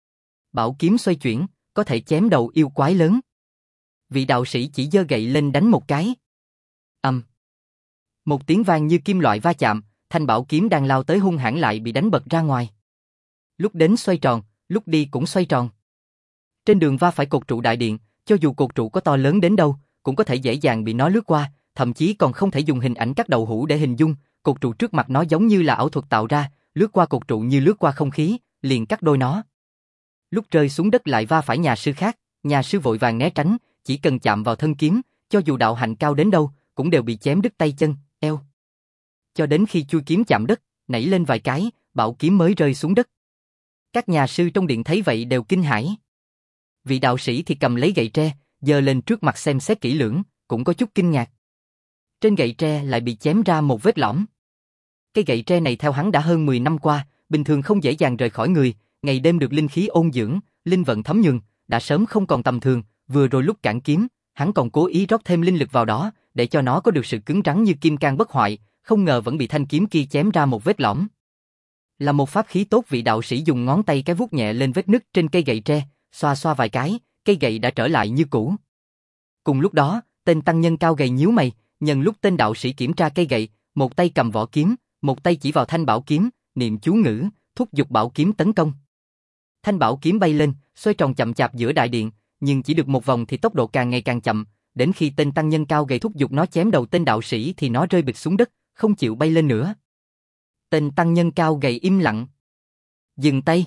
[SPEAKER 1] Bảo kiếm xoay chuyển, có thể chém đầu yêu quái lớn. Vị đạo sĩ chỉ giơ gậy lên đánh một cái. Ầm. Một tiếng vang như kim loại va chạm, thanh bảo kiếm đang lao tới hung hãn lại bị đánh bật ra ngoài. Lúc đến xoay tròn, lúc đi cũng xoay tròn. Trên đường va phải cột trụ đại điện, cho dù cột trụ có to lớn đến đâu, cũng có thể dễ dàng bị nó lướt qua, thậm chí còn không thể dùng hình ảnh cắt đầu hũ để hình dung, cột trụ trước mặt nó giống như là ảo thuật tạo ra, lướt qua cột trụ như lướt qua không khí, liền cắt đôi nó. Lúc rơi xuống đất lại va phải nhà sư khác, nhà sư vội vàng né tránh, chỉ cần chạm vào thân kiếm, cho dù đạo hạnh cao đến đâu, cũng đều bị chém đứt tay chân, eo. Cho đến khi chui kiếm chạm đất, nảy lên vài cái, bảo kiếm mới rơi xuống đất. Các nhà sư trong điện thấy vậy đều kinh hãi. Vị đạo sĩ thì cầm lấy gậy tre, giơ lên trước mặt xem xét kỹ lưỡng, cũng có chút kinh ngạc. Trên gậy tre lại bị chém ra một vết lõm. Cây gậy tre này theo hắn đã hơn mười năm qua, bình thường không dễ dàng rời khỏi người, ngày đêm được linh khí ôn dưỡng, linh vận thấm nhuần, đã sớm không còn tầm thường, vừa rồi lúc cản kiếm, hắn còn cố ý rót thêm linh lực vào đó, để cho nó có được sự cứng rắn như kim cang bất hoại, không ngờ vẫn bị thanh kiếm kia chém ra một vết lõm. Là một pháp khí tốt, vị đạo sĩ dùng ngón tay cái vuốt nhẹ lên vết nứt trên cây gậy tre, xoa xoa vài cái, cây gậy đã trở lại như cũ. Cùng lúc đó, tên tăng nhân cao gầy nhíu mày, nhân lúc tên đạo sĩ kiểm tra cây gậy, một tay cầm vỏ kiếm, một tay chỉ vào thanh bảo kiếm, niệm chú ngữ, thúc giục bảo kiếm tấn công. Thanh bảo kiếm bay lên, xoay tròn chậm chạp giữa đại điện, nhưng chỉ được một vòng thì tốc độ càng ngày càng chậm, đến khi tên tăng nhân cao gầy thúc giục nó chém đầu tên đạo sĩ thì nó rơi bịch xuống đất, không chịu bay lên nữa. Tên tăng nhân cao gầy im lặng. Dừng tay.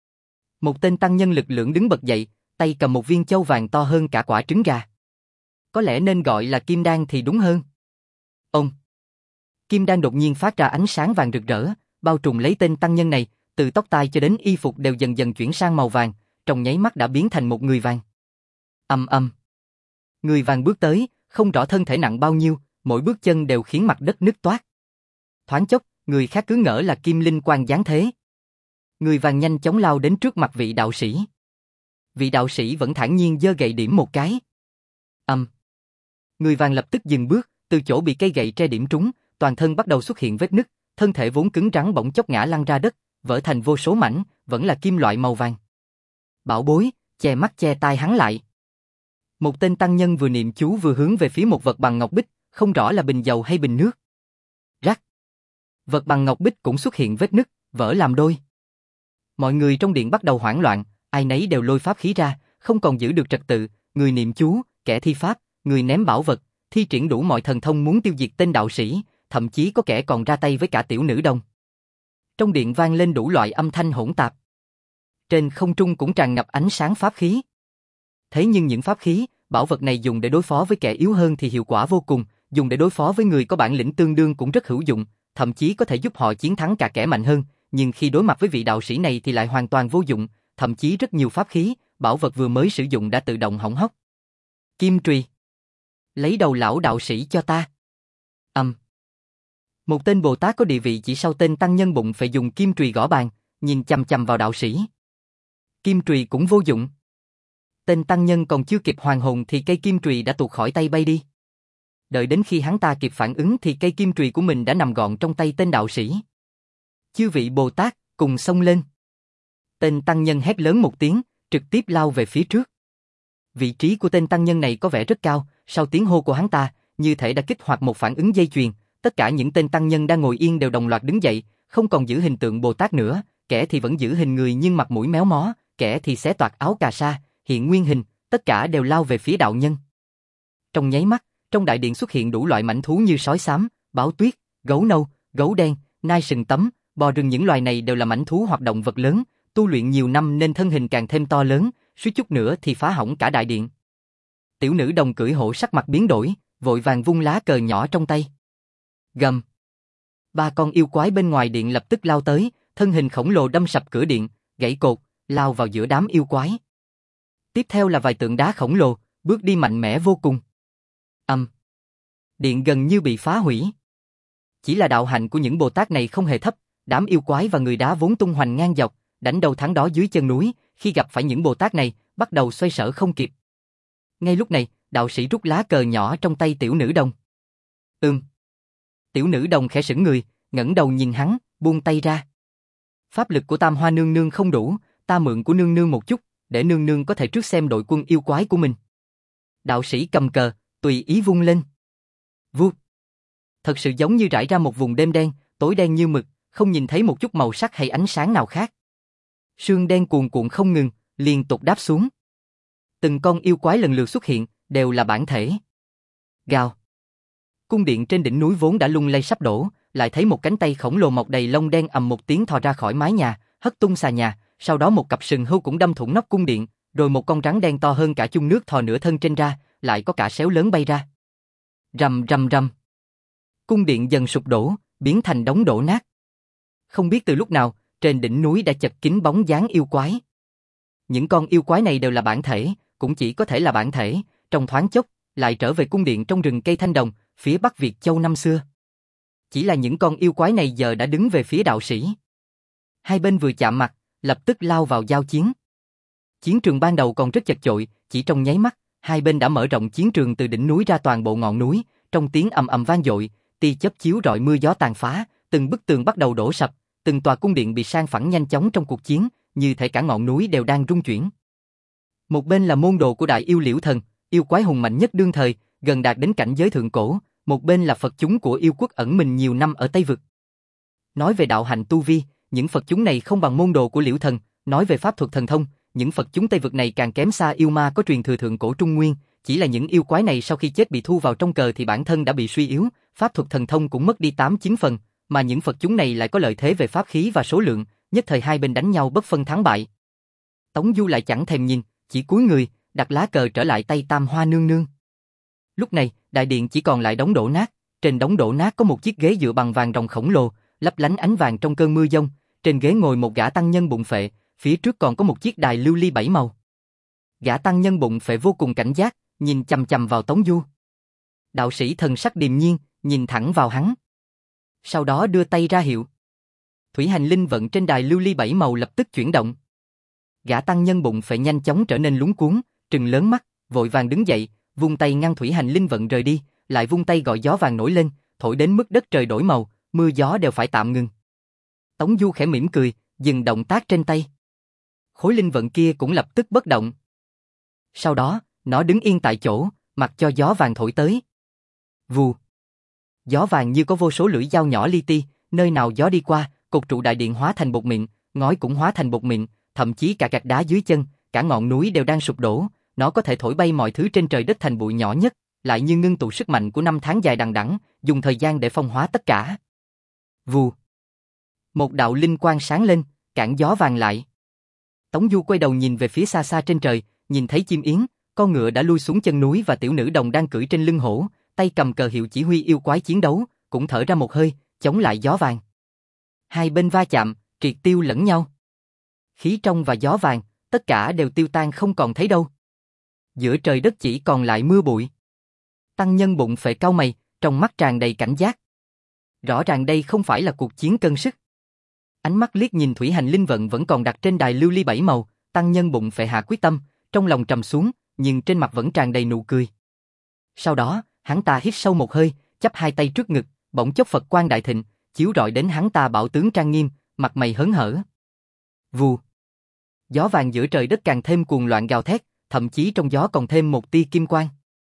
[SPEAKER 1] Một tên tăng nhân lực lưỡng đứng bật dậy, tay cầm một viên châu vàng to hơn cả quả trứng gà. Có lẽ nên gọi là kim đan thì đúng hơn. Ông. Kim đan đột nhiên phát ra ánh sáng vàng rực rỡ, bao trùm lấy tên tăng nhân này, từ tóc tai cho đến y phục đều dần dần chuyển sang màu vàng, trong nháy mắt đã biến thành một người vàng. Ầm ầm. Người vàng bước tới, không rõ thân thể nặng bao nhiêu, mỗi bước chân đều khiến mặt đất nứt toát. Thoáng chốc, người khác cứ ngỡ là kim linh quan giáng thế. Người vàng nhanh chóng lao đến trước mặt vị đạo sĩ. Vị đạo sĩ vẫn thản nhiên giơ gậy điểm một cái. Ầm. Người vàng lập tức dừng bước, từ chỗ bị cây gậy tre điểm trúng, toàn thân bắt đầu xuất hiện vết nứt, thân thể vốn cứng rắn bỗng chốc ngã lăn ra đất, vỡ thành vô số mảnh, vẫn là kim loại màu vàng. Bảo bối, che mắt che tai hắn lại. Một tên tăng nhân vừa niệm chú vừa hướng về phía một vật bằng ngọc bích, không rõ là bình dầu hay bình nước. Rắc. Vật bằng ngọc bích cũng xuất hiện vết nứt, vỡ làm đôi. Mọi người trong điện bắt đầu hoảng loạn, ai nấy đều lôi pháp khí ra, không còn giữ được trật tự, người niệm chú, kẻ thi pháp, người ném bảo vật, thi triển đủ mọi thần thông muốn tiêu diệt tên đạo sĩ, thậm chí có kẻ còn ra tay với cả tiểu nữ đồng. Trong điện vang lên đủ loại âm thanh hỗn tạp. Trên không trung cũng tràn ngập ánh sáng pháp khí. Thế nhưng những pháp khí, bảo vật này dùng để đối phó với kẻ yếu hơn thì hiệu quả vô cùng, dùng để đối phó với người có bản lĩnh tương đương cũng rất hữu dụng, thậm chí có thể giúp họ chiến thắng cả kẻ mạnh hơn, nhưng khi đối mặt với vị đạo sĩ này thì lại hoàn toàn vô dụng, thậm chí rất nhiều pháp khí, bảo vật vừa mới sử dụng đã tự động hỏng hóc. Kim trùy. Lấy đầu lão đạo sĩ cho ta. Âm. Um. Một tên Bồ Tát có địa vị chỉ sau tên tăng nhân bụng phải dùng kim trùy gõ bàn, nhìn chằm chằm vào đạo sĩ. Kim trùy cũng vô dụng. Tên tăng nhân còn chưa kịp hoàn hồn thì cây kim trùy đã tuột khỏi tay bay đi. Đợi đến khi hắn ta kịp phản ứng thì cây kim trùy của mình đã nằm gọn trong tay tên đạo sĩ. Chư vị Bồ Tát, cùng xông lên. Tên tăng nhân hét lớn một tiếng, trực tiếp lao về phía trước. Vị trí của tên tăng nhân này có vẻ rất cao, sau tiếng hô của hắn ta, như thể đã kích hoạt một phản ứng dây chuyền, tất cả những tên tăng nhân đang ngồi yên đều đồng loạt đứng dậy, không còn giữ hình tượng Bồ Tát nữa, kẻ thì vẫn giữ hình người nhưng mặt mũi méo mó, kẻ thì xé toạc áo cà sa, hiện nguyên hình, tất cả đều lao về phía đạo nhân. Trong nháy mắt, trong đại điện xuất hiện đủ loại mãnh thú như sói xám, báo tuyết, gấu nâu, gấu đen, nai sừng tấm, bò rừng, những loài này đều là mãnh thú hoạt động vật lớn, tu luyện nhiều năm nên thân hình càng thêm to lớn, suýt chút nữa thì phá hỏng cả đại điện. Tiểu nữ đồng cưỡi hổ sắc mặt biến đổi, vội vàng vung lá cờ nhỏ trong tay. Gầm. Ba con yêu quái bên ngoài điện lập tức lao tới, thân hình khổng lồ đâm sập cửa điện, gãy cột, lao vào giữa đám yêu quái. Tiếp theo là vài tượng đá khổng lồ, bước đi mạnh mẽ vô cùng. Âm. Điện gần như bị phá hủy. Chỉ là đạo hạnh của những Bồ Tát này không hề thấp, đám yêu quái và người đá vốn tung hoành ngang dọc, đánh đầu thắng đó dưới chân núi, khi gặp phải những Bồ Tát này, bắt đầu xoay sở không kịp. Ngay lúc này, đạo sĩ rút lá cờ nhỏ trong tay tiểu nữ đồng. Ừm. Tiểu nữ đồng khẽ sững người, ngẩng đầu nhìn hắn, buông tay ra. Pháp lực của Tam Hoa nương nương không đủ, ta mượn của nương nương một chút, để nương nương có thể trước xem đội quân yêu quái của mình. Đạo sĩ cầm cờ, tùy ý vung lên. Vút. Thật sự giống như rải ra một vùng đêm đen, tối đen như mực, không nhìn thấy một chút màu sắc hay ánh sáng nào khác. Sương đen cuồn cuộn không ngừng, liên tục đáp xuống. Từng con yêu quái lần lượt xuất hiện, đều là bản thể. Gào. Cung điện trên đỉnh núi vốn đã lung lay sắp đổ, lại thấy một cánh tay khổng lồ mọc đầy lông đen ầm một tiếng thò ra khỏi mái nhà, hất tung xà nhà, sau đó một cặp sừng hươu cũng đâm thủng nóc cung điện, rồi một con rắn đen to hơn cả chung nước thò nửa thân trên ra, lại có cả sếu lớn bay ra. Rầm rầm rầm. Cung điện dần sụp đổ, biến thành đống đổ nát. Không biết từ lúc nào, trên đỉnh núi đã chật kín bóng dáng yêu quái. Những con yêu quái này đều là bản thể, cũng chỉ có thể là bản thể, trong thoáng chốc, lại trở về cung điện trong rừng cây thanh đồng, phía Bắc Việt Châu năm xưa. Chỉ là những con yêu quái này giờ đã đứng về phía đạo sĩ. Hai bên vừa chạm mặt, lập tức lao vào giao chiến. Chiến trường ban đầu còn rất chật chội, chỉ trong nháy mắt, hai bên đã mở rộng chiến trường từ đỉnh núi ra toàn bộ ngọn núi, trong tiếng ầm ầm vang dội, tia chớp chiếu rọi mưa gió tàn phá, từng bức tường bắt đầu đổ sập, từng tòa cung điện bị san phẳng nhanh chóng trong cuộc chiến, như thể cả ngọn núi đều đang rung chuyển. Một bên là môn đồ của Đại Yêu Liễu Thần, yêu quái hùng mạnh nhất đương thời, gần đạt đến cảnh giới thượng cổ, một bên là Phật chúng của yêu quốc ẩn mình nhiều năm ở Tây Vực. Nói về đạo hạnh tu vi, những Phật chúng này không bằng môn đồ của Liễu Thần, nói về pháp thuật thần thông, những Phật chúng Tây Vực này càng kém xa yêu ma có truyền thừa thượng cổ Trung Nguyên, chỉ là những yêu quái này sau khi chết bị thu vào trong cờ thì bản thân đã bị suy yếu, pháp thuật thần thông cũng mất đi tám chín phần, mà những Phật chúng này lại có lợi thế về pháp khí và số lượng, nhất thời hai bên đánh nhau bất phân thắng bại. Tống Du lại chẳng thèm nhìn, chỉ cúi người, đặt lá cờ trở lại tay Tam Hoa nương nương. Lúc này, đại điện chỉ còn lại đống đổ nát, trên đống đổ nát có một chiếc ghế dựa bằng vàng ròng khổng lồ, lấp lánh ánh vàng trong cơn mưa giông, trên ghế ngồi một gã tăng nhân bụng phệ, phía trước còn có một chiếc đài lưu ly bảy màu. Gã tăng nhân bụng phệ vô cùng cảnh giác, nhìn chằm chằm vào Tống Du. Đạo sĩ thần sắc điềm nhiên, nhìn thẳng vào hắn. Sau đó đưa tay ra hiệu. Thủy hành linh vận trên đài lưu ly bảy màu lập tức chuyển động. Gã tăng nhân bụng phệ nhanh chóng trở nên lúng cuống, trừng lớn mắt, vội vàng đứng dậy, vung tay ngăn thủy hành linh vận rời đi, lại vung tay gọi gió vàng nổi lên, thổi đến mức đất trời đổi màu, mưa gió đều phải tạm ngừng. Tống Du khẽ mỉm cười, dừng động tác trên tay. Khối linh vận kia cũng lập tức bất động. Sau đó, nó đứng yên tại chỗ, mặc cho gió vàng thổi tới. Vù. Gió vàng như có vô số lưỡi dao nhỏ li ti, nơi nào gió đi qua, cột trụ đại điện hóa thành bột mịn, ngói cũng hóa thành bột mịn, thậm chí cả gạch đá dưới chân, cả ngọn núi đều đang sụp đổ, nó có thể thổi bay mọi thứ trên trời đất thành bụi nhỏ nhất, lại như ngưng tụ sức mạnh của năm tháng dài đằng đẵng, dùng thời gian để phong hóa tất cả. Vù. Một đạo linh quang sáng lên, cản gió vàng lại. Tống Du quay đầu nhìn về phía xa xa trên trời, nhìn thấy chim yến, con ngựa đã lui xuống chân núi và tiểu nữ đồng đang cưỡi trên lưng hổ, tay cầm cờ hiệu chỉ huy yêu quái chiến đấu, cũng thở ra một hơi, chống lại gió vàng. Hai bên va chạm, triệt tiêu lẫn nhau. Khí trong và gió vàng, tất cả đều tiêu tan không còn thấy đâu. Giữa trời đất chỉ còn lại mưa bụi. Tăng nhân bụng phệ cau mày, trong mắt tràn đầy cảnh giác. Rõ ràng đây không phải là cuộc chiến cân sức. Ánh mắt liếc nhìn thủy hành linh vận vẫn còn đặt trên đài lưu ly bảy màu, tăng nhân bụng phệ hạ quyết tâm, trong lòng trầm xuống, nhưng trên mặt vẫn tràn đầy nụ cười. Sau đó, hắn ta hít sâu một hơi, chắp hai tay trước ngực, bỗng chốc Phật quang đại thịnh, chiếu rọi đến hắn ta bảo tướng trang nghiêm, mặt mày hớn hở. Vù. Gió vàng giữa trời đất càng thêm cuồng loạn gào thét, thậm chí trong gió còn thêm một tia kim quang.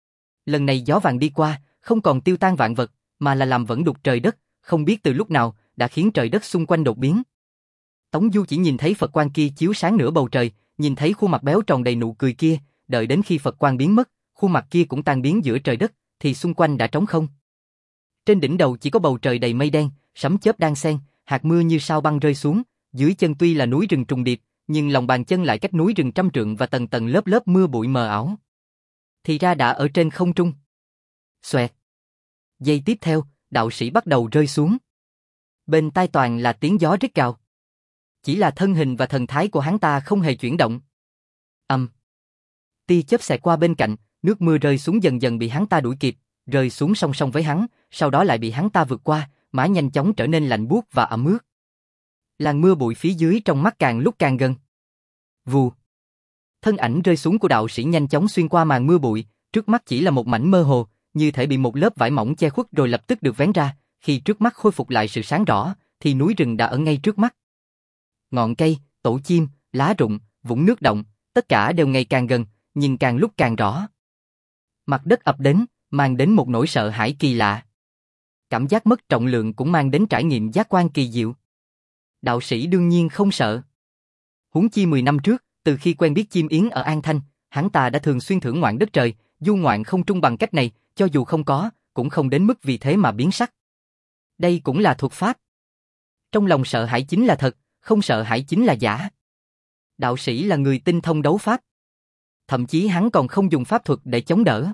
[SPEAKER 1] Lần này gió vàng đi qua, không còn tiêu tan vạn vật, mà là làm vẫn đục trời đất, không biết từ lúc nào, đã khiến trời đất xung quanh đột biến. Tống Du chỉ nhìn thấy Phật quang kia chiếu sáng nửa bầu trời, nhìn thấy khuôn mặt béo tròn đầy nụ cười kia, đợi đến khi Phật quang biến mất, khuôn mặt kia cũng tan biến giữa trời đất, thì xung quanh đã trống không. Trên đỉnh đầu chỉ có bầu trời đầy mây đen, sấm chớp đan xen, hạt mưa như sao băng rơi xuống, dưới chân tuy là núi rừng trùng điệp, nhưng lòng bàn chân lại cách núi rừng trăm trượng và tầng tầng lớp lớp mưa bụi mờ ảo. Thì ra đã ở trên không trung. Xoẹt. Giây tiếp theo, đạo sĩ bắt đầu rơi xuống. Bên tai toàn là tiếng gió rít gào. Chỉ là thân hình và thần thái của hắn ta không hề chuyển động. Ầm. Um. Tia chớp xẹt qua bên cạnh, nước mưa rơi xuống dần dần bị hắn ta đuổi kịp, rơi xuống song song với hắn, sau đó lại bị hắn ta vượt qua, mã nhanh chóng trở nên lạnh buốt và ẩm ướt. Làn mưa bụi phía dưới trong mắt càng lúc càng gần. Vù. Thân ảnh rơi xuống của đạo sĩ nhanh chóng xuyên qua màn mưa bụi, trước mắt chỉ là một mảnh mơ hồ, như thể bị một lớp vải mỏng che khuất rồi lập tức được vén ra, khi trước mắt khôi phục lại sự sáng rõ, thì núi rừng đã ở ngay trước mắt. Ngọn cây, tổ chim, lá rụng, vũng nước động, tất cả đều ngày càng gần, nhìn càng lúc càng rõ. Mặt đất ập đến, mang đến một nỗi sợ hãi kỳ lạ. Cảm giác mất trọng lượng cũng mang đến trải nghiệm giác quan kỳ diệu. Đạo sĩ đương nhiên không sợ. Huống chi mười năm trước, từ khi quen biết chim yến ở An Thanh, hắn ta đã thường xuyên thưởng ngoạn đất trời, du ngoạn không trung bằng cách này, cho dù không có, cũng không đến mức vì thế mà biến sắc. Đây cũng là thuật pháp. Trong lòng sợ hãi chính là thật, không sợ hãi chính là giả. Đạo sĩ là người tinh thông đấu pháp. Thậm chí hắn còn không dùng pháp thuật để chống đỡ.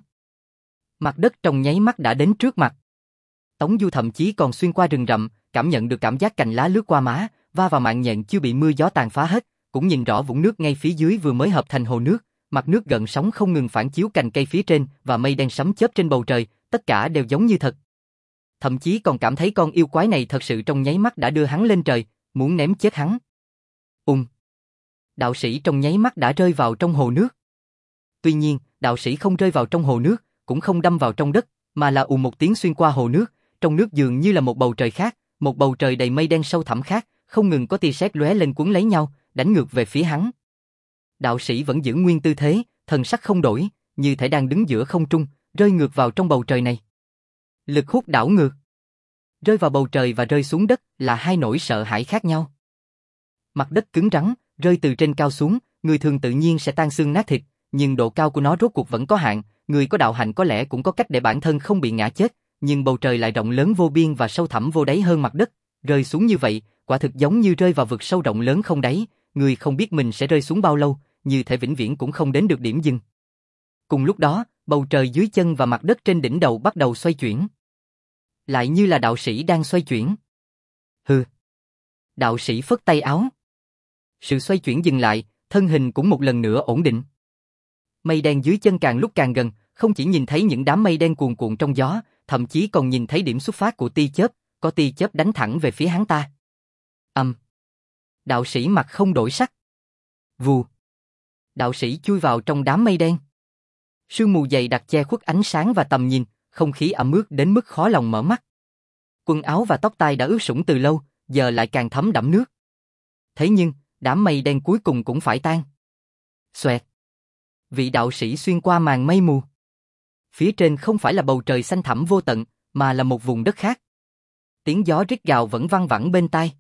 [SPEAKER 1] Mặt đất trong nháy mắt đã đến trước mặt. Tống Du thậm chí còn xuyên qua rừng rậm, cảm nhận được cảm giác cành lá lướt qua má, va vào mạng nhện chưa bị mưa gió tàn phá hết, cũng nhìn rõ vũng nước ngay phía dưới vừa mới hợp thành hồ nước, mặt nước gợn sóng không ngừng phản chiếu cành cây phía trên và mây đen sấm chớp trên bầu trời, tất cả đều giống như thật. Thậm chí còn cảm thấy con yêu quái này thật sự trong nháy mắt đã đưa hắn lên trời, muốn ném chết hắn. Ung. Đạo sĩ trong nháy mắt đã rơi vào trong hồ nước. Tuy nhiên, đạo sĩ không rơi vào trong hồ nước, cũng không đâm vào trong đất, mà là ù một tiếng xuyên qua hồ nước, trong nước dường như là một bầu trời khác, một bầu trời đầy mây đen sâu thẳm khác, không ngừng có tia sét lóe lên cuốn lấy nhau, đánh ngược về phía hắn. Đạo sĩ vẫn giữ nguyên tư thế, thần sắc không đổi, như thể đang đứng giữa không trung, rơi ngược vào trong bầu trời này. Lực hút đảo ngược. Rơi vào bầu trời và rơi xuống đất là hai nỗi sợ hãi khác nhau. Mặt đất cứng rắn, rơi từ trên cao xuống, người thường tự nhiên sẽ tan xương nát thịt, nhưng độ cao của nó rốt cuộc vẫn có hạn, người có đạo hạnh có lẽ cũng có cách để bản thân không bị ngã chết, nhưng bầu trời lại rộng lớn vô biên và sâu thẳm vô đáy hơn mặt đất, rơi xuống như vậy, quả thực giống như rơi vào vực sâu rộng lớn không đáy, người không biết mình sẽ rơi xuống bao lâu, như thể vĩnh viễn cũng không đến được điểm dừng. Cùng lúc đó, bầu trời dưới chân và mặt đất trên đỉnh đầu bắt đầu xoay chuyển. Lại như là đạo sĩ đang xoay chuyển. Hừ. Đạo sĩ phất tay áo. Sự xoay chuyển dừng lại, thân hình cũng một lần nữa ổn định. Mây đen dưới chân càng lúc càng gần, không chỉ nhìn thấy những đám mây đen cuồn cuộn trong gió, thậm chí còn nhìn thấy điểm xuất phát của tia chớp, có tia chớp đánh thẳng về phía hắn ta. Âm. Um. Đạo sĩ mặt không đổi sắc. Vù. Đạo sĩ chui vào trong đám mây đen. Sương mù dày đặc che khuất ánh sáng và tầm nhìn, không khí ẩm ướt đến mức khó lòng mở mắt. Quần áo và tóc tai đã ướt sũng từ lâu, giờ lại càng thấm đẫm nước. Thế nhưng, đám mây đen cuối cùng cũng phải tan. Xoẹt. Vị đạo sĩ xuyên qua màn mây mù. Phía trên không phải là bầu trời xanh thẳm vô tận, mà là một vùng đất khác. Tiếng gió rít gào vẫn văng vẳng bên tai.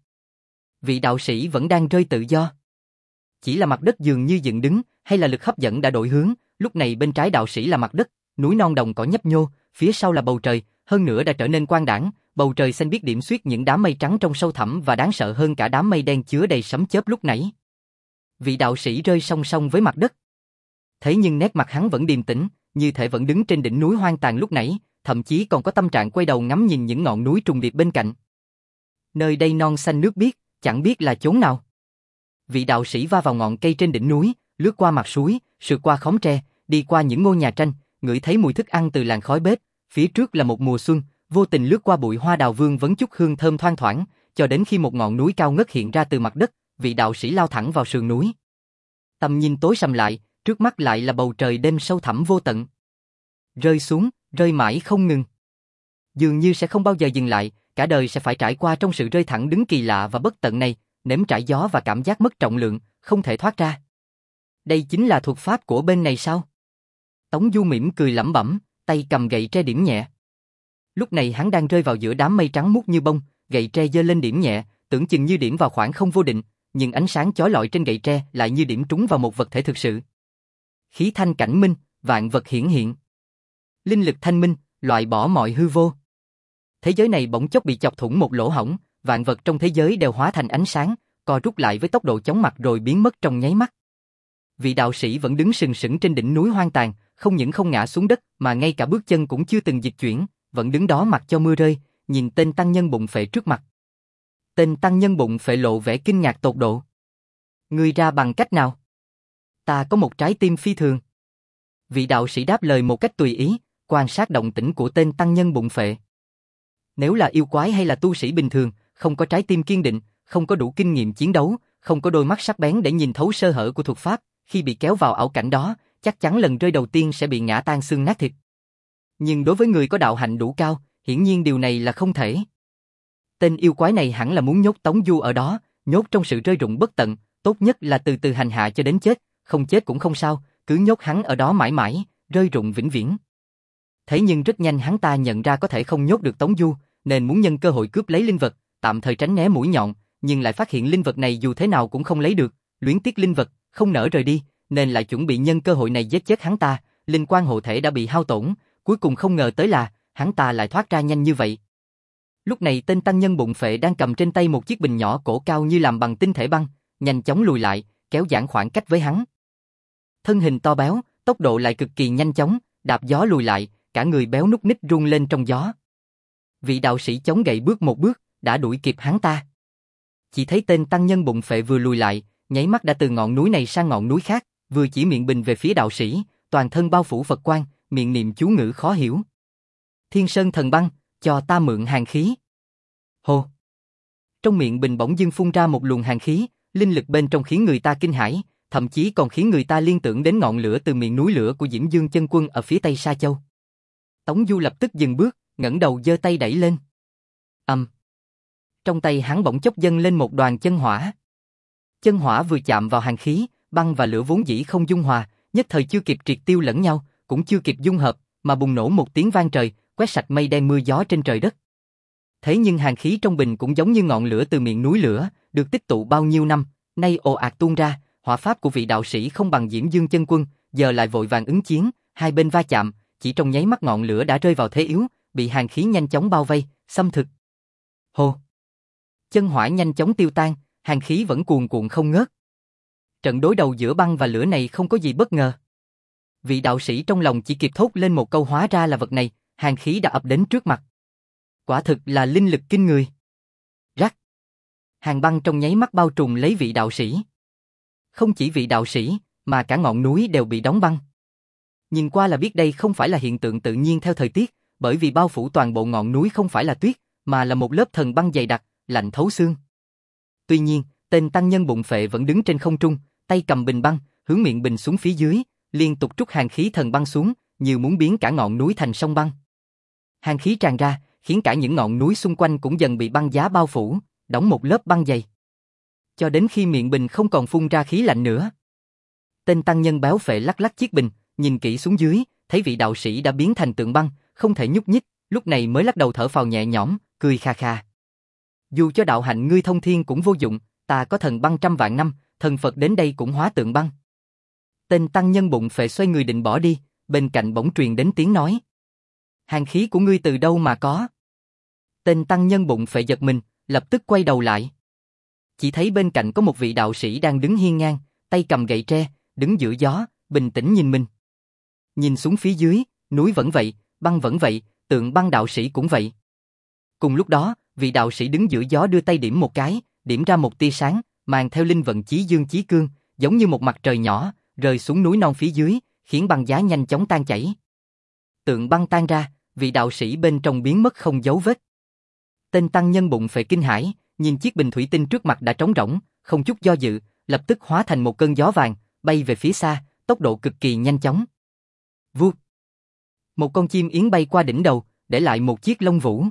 [SPEAKER 1] Vị đạo sĩ vẫn đang rơi tự do. Chỉ là mặt đất dường như dựng đứng, hay là lực hấp dẫn đã đổi hướng, lúc này bên trái đạo sĩ là mặt đất, núi non đồng cỏ nhấp nhô, phía sau là bầu trời, hơn nữa đã trở nên quang đãng, bầu trời xanh biếc điểm xuyết những đám mây trắng trong sâu thẳm và đáng sợ hơn cả đám mây đen chứa đầy sấm chớp lúc nãy. Vị đạo sĩ rơi song song với mặt đất. Thế nhưng nét mặt hắn vẫn điềm tĩnh, như thể vẫn đứng trên đỉnh núi hoang tàn lúc nãy, thậm chí còn có tâm trạng quay đầu ngắm nhìn những ngọn núi trùng điệp bên cạnh. Nơi đây non xanh nước biếc, chẳng biết là chốn nào. Vị đạo sĩ va vào ngọn cây trên đỉnh núi, lướt qua mặt suối, sượt qua khóm tre, đi qua những ngôi nhà tranh, ngửi thấy mùi thức ăn từ làn khói bếp, phía trước là một mùa xuân, vô tình lướt qua bụi hoa đào vương vấn chút hương thơm thoang thoảng, cho đến khi một ngọn núi cao ngất hiện ra từ mặt đất, vị đạo sĩ lao thẳng vào sườn núi. Tầm nhìn tối sầm lại, trước mắt lại là bầu trời đêm sâu thẳm vô tận. Rơi xuống, rơi mãi không ngừng. Dường như sẽ không bao giờ dừng lại, cả đời sẽ phải trải qua trong sự rơi thẳng đứng kỳ lạ và bất tận này, nếm trải gió và cảm giác mất trọng lượng, không thể thoát ra. Đây chính là thuật pháp của bên này sao? Tống Du mỉm cười lẩm bẩm, tay cầm gậy tre điểm nhẹ. Lúc này hắn đang rơi vào giữa đám mây trắng muốt như bông, gậy tre giơ lên điểm nhẹ, tưởng chừng như điểm vào khoảng không vô định, nhưng ánh sáng chói lọi trên gậy tre lại như điểm trúng vào một vật thể thực sự. Khí thanh cảnh minh, vạn vật hiển hiện. Linh lực thanh minh, loại bỏ mọi hư vô. Thế giới này bỗng chốc bị chọc thủng một lỗ hổng, vạn vật trong thế giới đều hóa thành ánh sáng, co rút lại với tốc độ chóng mặt rồi biến mất trong nháy mắt. Vị đạo sĩ vẫn đứng sừng sững trên đỉnh núi hoang tàn, không những không ngã xuống đất mà ngay cả bước chân cũng chưa từng dịch chuyển, vẫn đứng đó mặc cho mưa rơi, nhìn tên tăng nhân bụng phệ trước mặt. Tên tăng nhân bụng phệ lộ vẻ kinh ngạc tột độ. Ngươi ra bằng cách nào? Ta có một trái tim phi thường. Vị đạo sĩ đáp lời một cách tùy ý, quan sát động tĩnh của tên tăng nhân bụng phệ. Nếu là yêu quái hay là tu sĩ bình thường, không có trái tim kiên định, không có đủ kinh nghiệm chiến đấu, không có đôi mắt sắc bén để nhìn thấu sơ hở của thuật pháp, khi bị kéo vào ảo cảnh đó, chắc chắn lần rơi đầu tiên sẽ bị ngã tan xương nát thịt. Nhưng đối với người có đạo hạnh đủ cao, hiển nhiên điều này là không thể. Tên yêu quái này hẳn là muốn nhốt Tống Du ở đó, nhốt trong sự rơi rụng bất tận, tốt nhất là từ từ hành hạ cho đến chết, không chết cũng không sao, cứ nhốt hắn ở đó mãi mãi, rơi rụng vĩnh viễn. Thế nhưng rất nhanh hắn ta nhận ra có thể không nhốt được Tống Du, nên muốn nhân cơ hội cướp lấy linh vật, tạm thời tránh né mũi nhọn, nhưng lại phát hiện linh vật này dù thế nào cũng không lấy được, luyến tiếc linh vật, không nỡ rời đi, nên lại chuẩn bị nhân cơ hội này giết chết hắn ta, linh quan hộ thể đã bị hao tổn, cuối cùng không ngờ tới là, hắn ta lại thoát ra nhanh như vậy. Lúc này tên tăng nhân bụng phệ đang cầm trên tay một chiếc bình nhỏ cổ cao như làm bằng tinh thể băng, nhanh chóng lùi lại, kéo giãn khoảng cách với hắn. Thân hình to béo, tốc độ lại cực kỳ nhanh chóng, đạp gió lùi lại, cả người béo núc ních rung lên trong gió. Vị đạo sĩ chống gậy bước một bước, đã đuổi kịp hắn ta. Chỉ thấy tên tăng nhân bụng phệ vừa lùi lại, nháy mắt đã từ ngọn núi này sang ngọn núi khác, vừa chỉ miệng bình về phía đạo sĩ, toàn thân bao phủ Phật quang, miệng niệm chú ngữ khó hiểu. Thiên Sơn Thần Băng, cho ta mượn hàn khí. Hô! Trong miệng bình bỗng dưng phun ra một luồng hàn khí, linh lực bên trong khiến người ta kinh hãi, thậm chí còn khiến người ta liên tưởng đến ngọn lửa từ miệng núi lửa của Diễm Dương Chân Quân ở phía tây Sa Châu. Tống Du lập tức dừng bước, ngẩng đầu giơ tay đẩy lên. Ầm! Um. Trong tay hắn bỗng chốc dâng lên một đoàn chân hỏa. Chân hỏa vừa chạm vào hàn khí, băng và lửa vốn dĩ không dung hòa, nhất thời chưa kịp triệt tiêu lẫn nhau, cũng chưa kịp dung hợp, mà bùng nổ một tiếng vang trời, quét sạch mây đen mưa gió trên trời đất. Thế nhưng hàn khí trong bình cũng giống như ngọn lửa từ miệng núi lửa, được tích tụ bao nhiêu năm, nay ồ ạt tuôn ra, hỏa pháp của vị đạo sĩ không bằng Diễm Dương Chân Quân, giờ lại vội vàng ứng chiến, hai bên va chạm, chỉ trong nháy mắt ngọn lửa đã rơi vào thế yếu, bị hàn khí nhanh chóng bao vây, xâm thực. Hô! Chân hỏa nhanh chóng tiêu tan, hàn khí vẫn cuồn cuộn không ngớt. Trận đối đầu giữa băng và lửa này không có gì bất ngờ. Vị đạo sĩ trong lòng chỉ kịp thốt lên một câu hóa ra là vật này, hàn khí đã ập đến trước mặt. Quả thực là linh lực kinh người. Rắc! Hàn băng trong nháy mắt bao trùm lấy vị đạo sĩ. Không chỉ vị đạo sĩ, mà cả ngọn núi đều bị đóng băng. Nhìn qua là biết đây không phải là hiện tượng tự nhiên theo thời tiết, bởi vì bao phủ toàn bộ ngọn núi không phải là tuyết, mà là một lớp thần băng dày đặc, lạnh thấu xương. Tuy nhiên, tên tăng nhân bụng phệ vẫn đứng trên không trung, tay cầm bình băng, hướng miệng bình xuống phía dưới, liên tục trút hàn khí thần băng xuống, như muốn biến cả ngọn núi thành sông băng. Hàn khí tràn ra, khiến cả những ngọn núi xung quanh cũng dần bị băng giá bao phủ, đóng một lớp băng dày. Cho đến khi miệng bình không còn phun ra khí lạnh nữa. Tên tăng nhân béo phệ lắc lắc chiếc bình, nhìn kỹ xuống dưới, thấy vị đạo sĩ đã biến thành tượng băng, không thể nhúc nhích, lúc này mới lắc đầu thở phào nhẹ nhõm, cười kha kha. Dù cho đạo hạnh ngươi thông thiên cũng vô dụng, ta có thần băng trăm vạn năm, thần Phật đến đây cũng hóa tượng băng. Tên tăng nhân bụng phệ xoay người định bỏ đi, bên cạnh bỗng truyền đến tiếng nói. Hàn khí của ngươi từ đâu mà có? Tên tăng nhân bụng phệ giật mình, lập tức quay đầu lại. Chỉ thấy bên cạnh có một vị đạo sĩ đang đứng hiên ngang, tay cầm gậy tre, đứng giữa gió, bình tĩnh nhìn mình. Nhìn xuống phía dưới, núi vẫn vậy, băng vẫn vậy, tượng băng đạo sĩ cũng vậy. Cùng lúc đó, vị đạo sĩ đứng giữa gió đưa tay điểm một cái, điểm ra một tia sáng, mang theo linh vận chí dương chí cương, giống như một mặt trời nhỏ, rơi xuống núi non phía dưới, khiến băng giá nhanh chóng tan chảy. Tượng băng tan ra, vị đạo sĩ bên trong biến mất không dấu vết. Tên tăng nhân bụng phệ kinh hãi, nhìn chiếc bình thủy tinh trước mặt đã trống rỗng, không chút do dự, lập tức hóa thành một cơn gió vàng, bay về phía xa, tốc độ cực kỳ nhanh chóng. Vút! Một con chim yến bay qua đỉnh đầu, để lại một chiếc lông vũ.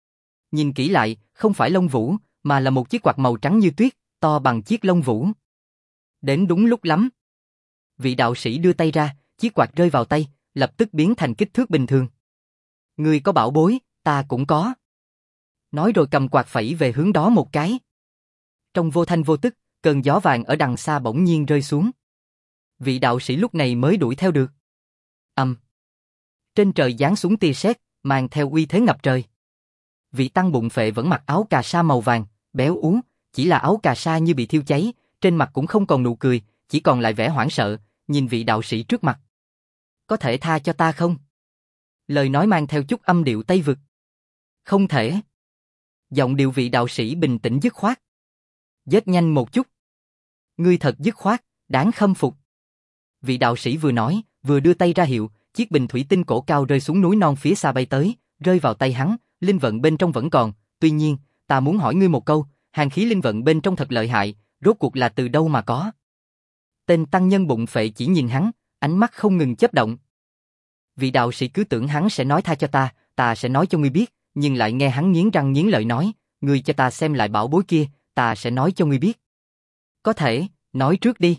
[SPEAKER 1] Nhìn kỹ lại, không phải lông vũ, mà là một chiếc quạt màu trắng như tuyết, to bằng chiếc lông vũ. Đến đúng lúc lắm. Vị đạo sĩ đưa tay ra, chiếc quạt rơi vào tay, lập tức biến thành kích thước bình thường. Ngươi có bảo bối, ta cũng có. Nói rồi cầm quạt phẩy về hướng đó một cái. Trong vô thanh vô tức, cơn gió vàng ở đằng xa bỗng nhiên rơi xuống. Vị đạo sĩ lúc này mới đuổi theo được. Ầm. Um. Trên trời giáng xuống tia sét, mang theo uy thế ngập trời. Vị tăng bụng phệ vẫn mặc áo cà sa màu vàng, béo ú, chỉ là áo cà sa như bị thiêu cháy, trên mặt cũng không còn nụ cười, chỉ còn lại vẻ hoảng sợ, nhìn vị đạo sĩ trước mặt. Có thể tha cho ta không? Lời nói mang theo chút âm điệu Tây vực. Không thể. Giọng điệu vị đạo sĩ bình tĩnh dứt khoát. Giết nhanh một chút. Ngươi thật dứt khoát, đáng khâm phục. Vị đạo sĩ vừa nói, vừa đưa tay ra hiệu, chiếc bình thủy tinh cổ cao rơi xuống núi non phía xa bay tới, rơi vào tay hắn, linh vận bên trong vẫn còn, tuy nhiên, ta muốn hỏi ngươi một câu, hàn khí linh vận bên trong thật lợi hại, rốt cuộc là từ đâu mà có? Tên tăng nhân bụng phệ chỉ nhìn hắn, ánh mắt không ngừng chớp động. Vị đạo sĩ cứ tưởng hắn sẽ nói tha cho ta, ta sẽ nói cho ngươi biết, nhưng lại nghe hắn nghiến răng nghiến lợi nói, ngươi cho ta xem lại bảo bối kia, ta sẽ nói cho ngươi biết. Có thể, nói trước đi.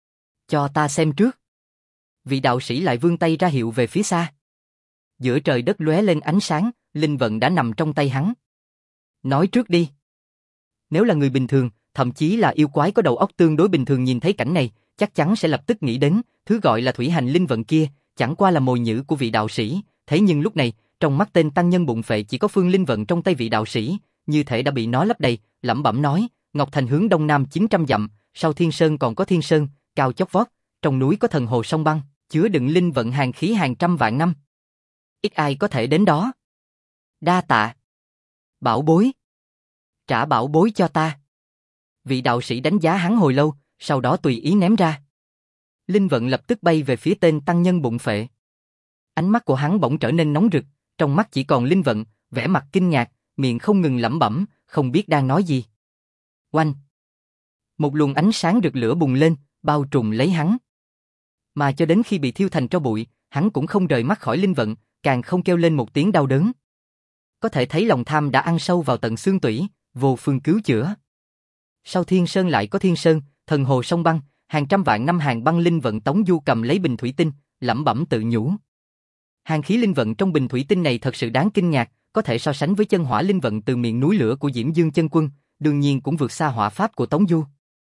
[SPEAKER 1] Cho ta xem trước. Vị đạo sĩ lại vươn tay ra hiệu về phía xa. Giữa trời đất lóe lên ánh sáng, linh vận đã nằm trong tay hắn. Nói trước đi. Nếu là người bình thường, thậm chí là yêu quái có đầu óc tương đối bình thường nhìn thấy cảnh này, chắc chắn sẽ lập tức nghĩ đến, thứ gọi là thủy hành linh vận kia, chẳng qua là mồi nhử của vị đạo sĩ, thế nhưng lúc này, trong mắt tên tăng nhân bụng phệ chỉ có phương linh vận trong tay vị đạo sĩ, như thể đã bị nó lấp đầy, lẩm bẩm nói, Ngọc Thành hướng đông nam chín trăm dặm, sau Thiên Sơn còn có Thiên Sơn, cao chót vót, trong núi có thần hồ sông băng, chứa đựng linh vận hàng khí hàng trăm vạn năm. Ít ai có thể đến đó. Đa tạ. Bảo bối. Trả bảo bối cho ta. Vị đạo sĩ đánh giá hắn hồi lâu, sau đó tùy ý ném ra. Linh vận lập tức bay về phía tên tăng nhân bụng phệ. Ánh mắt của hắn bỗng trở nên nóng rực, trong mắt chỉ còn linh vận, vẻ mặt kinh ngạc, miệng không ngừng lẩm bẩm, không biết đang nói gì. Oanh! Một luồng ánh sáng rực lửa bùng lên, bao trùm lấy hắn. Mà cho đến khi bị thiêu thành tro bụi, hắn cũng không rời mắt khỏi linh vận, càng không kêu lên một tiếng đau đớn. Có thể thấy lòng tham đã ăn sâu vào tận xương tủy, vô phương cứu chữa. Sau Thiên Sơn lại có Thiên Sơn, thần hồ sông băng, hàng trăm vạn năm hàng băng linh vận Tống Du cầm lấy bình thủy tinh, lẩm bẩm tự nhủ. Hàng khí linh vận trong bình thủy tinh này thật sự đáng kinh ngạc, có thể so sánh với chân hỏa linh vận từ miệng núi lửa của Diễm Dương Chân Quân, đương nhiên cũng vượt xa hỏa pháp của Tống Du.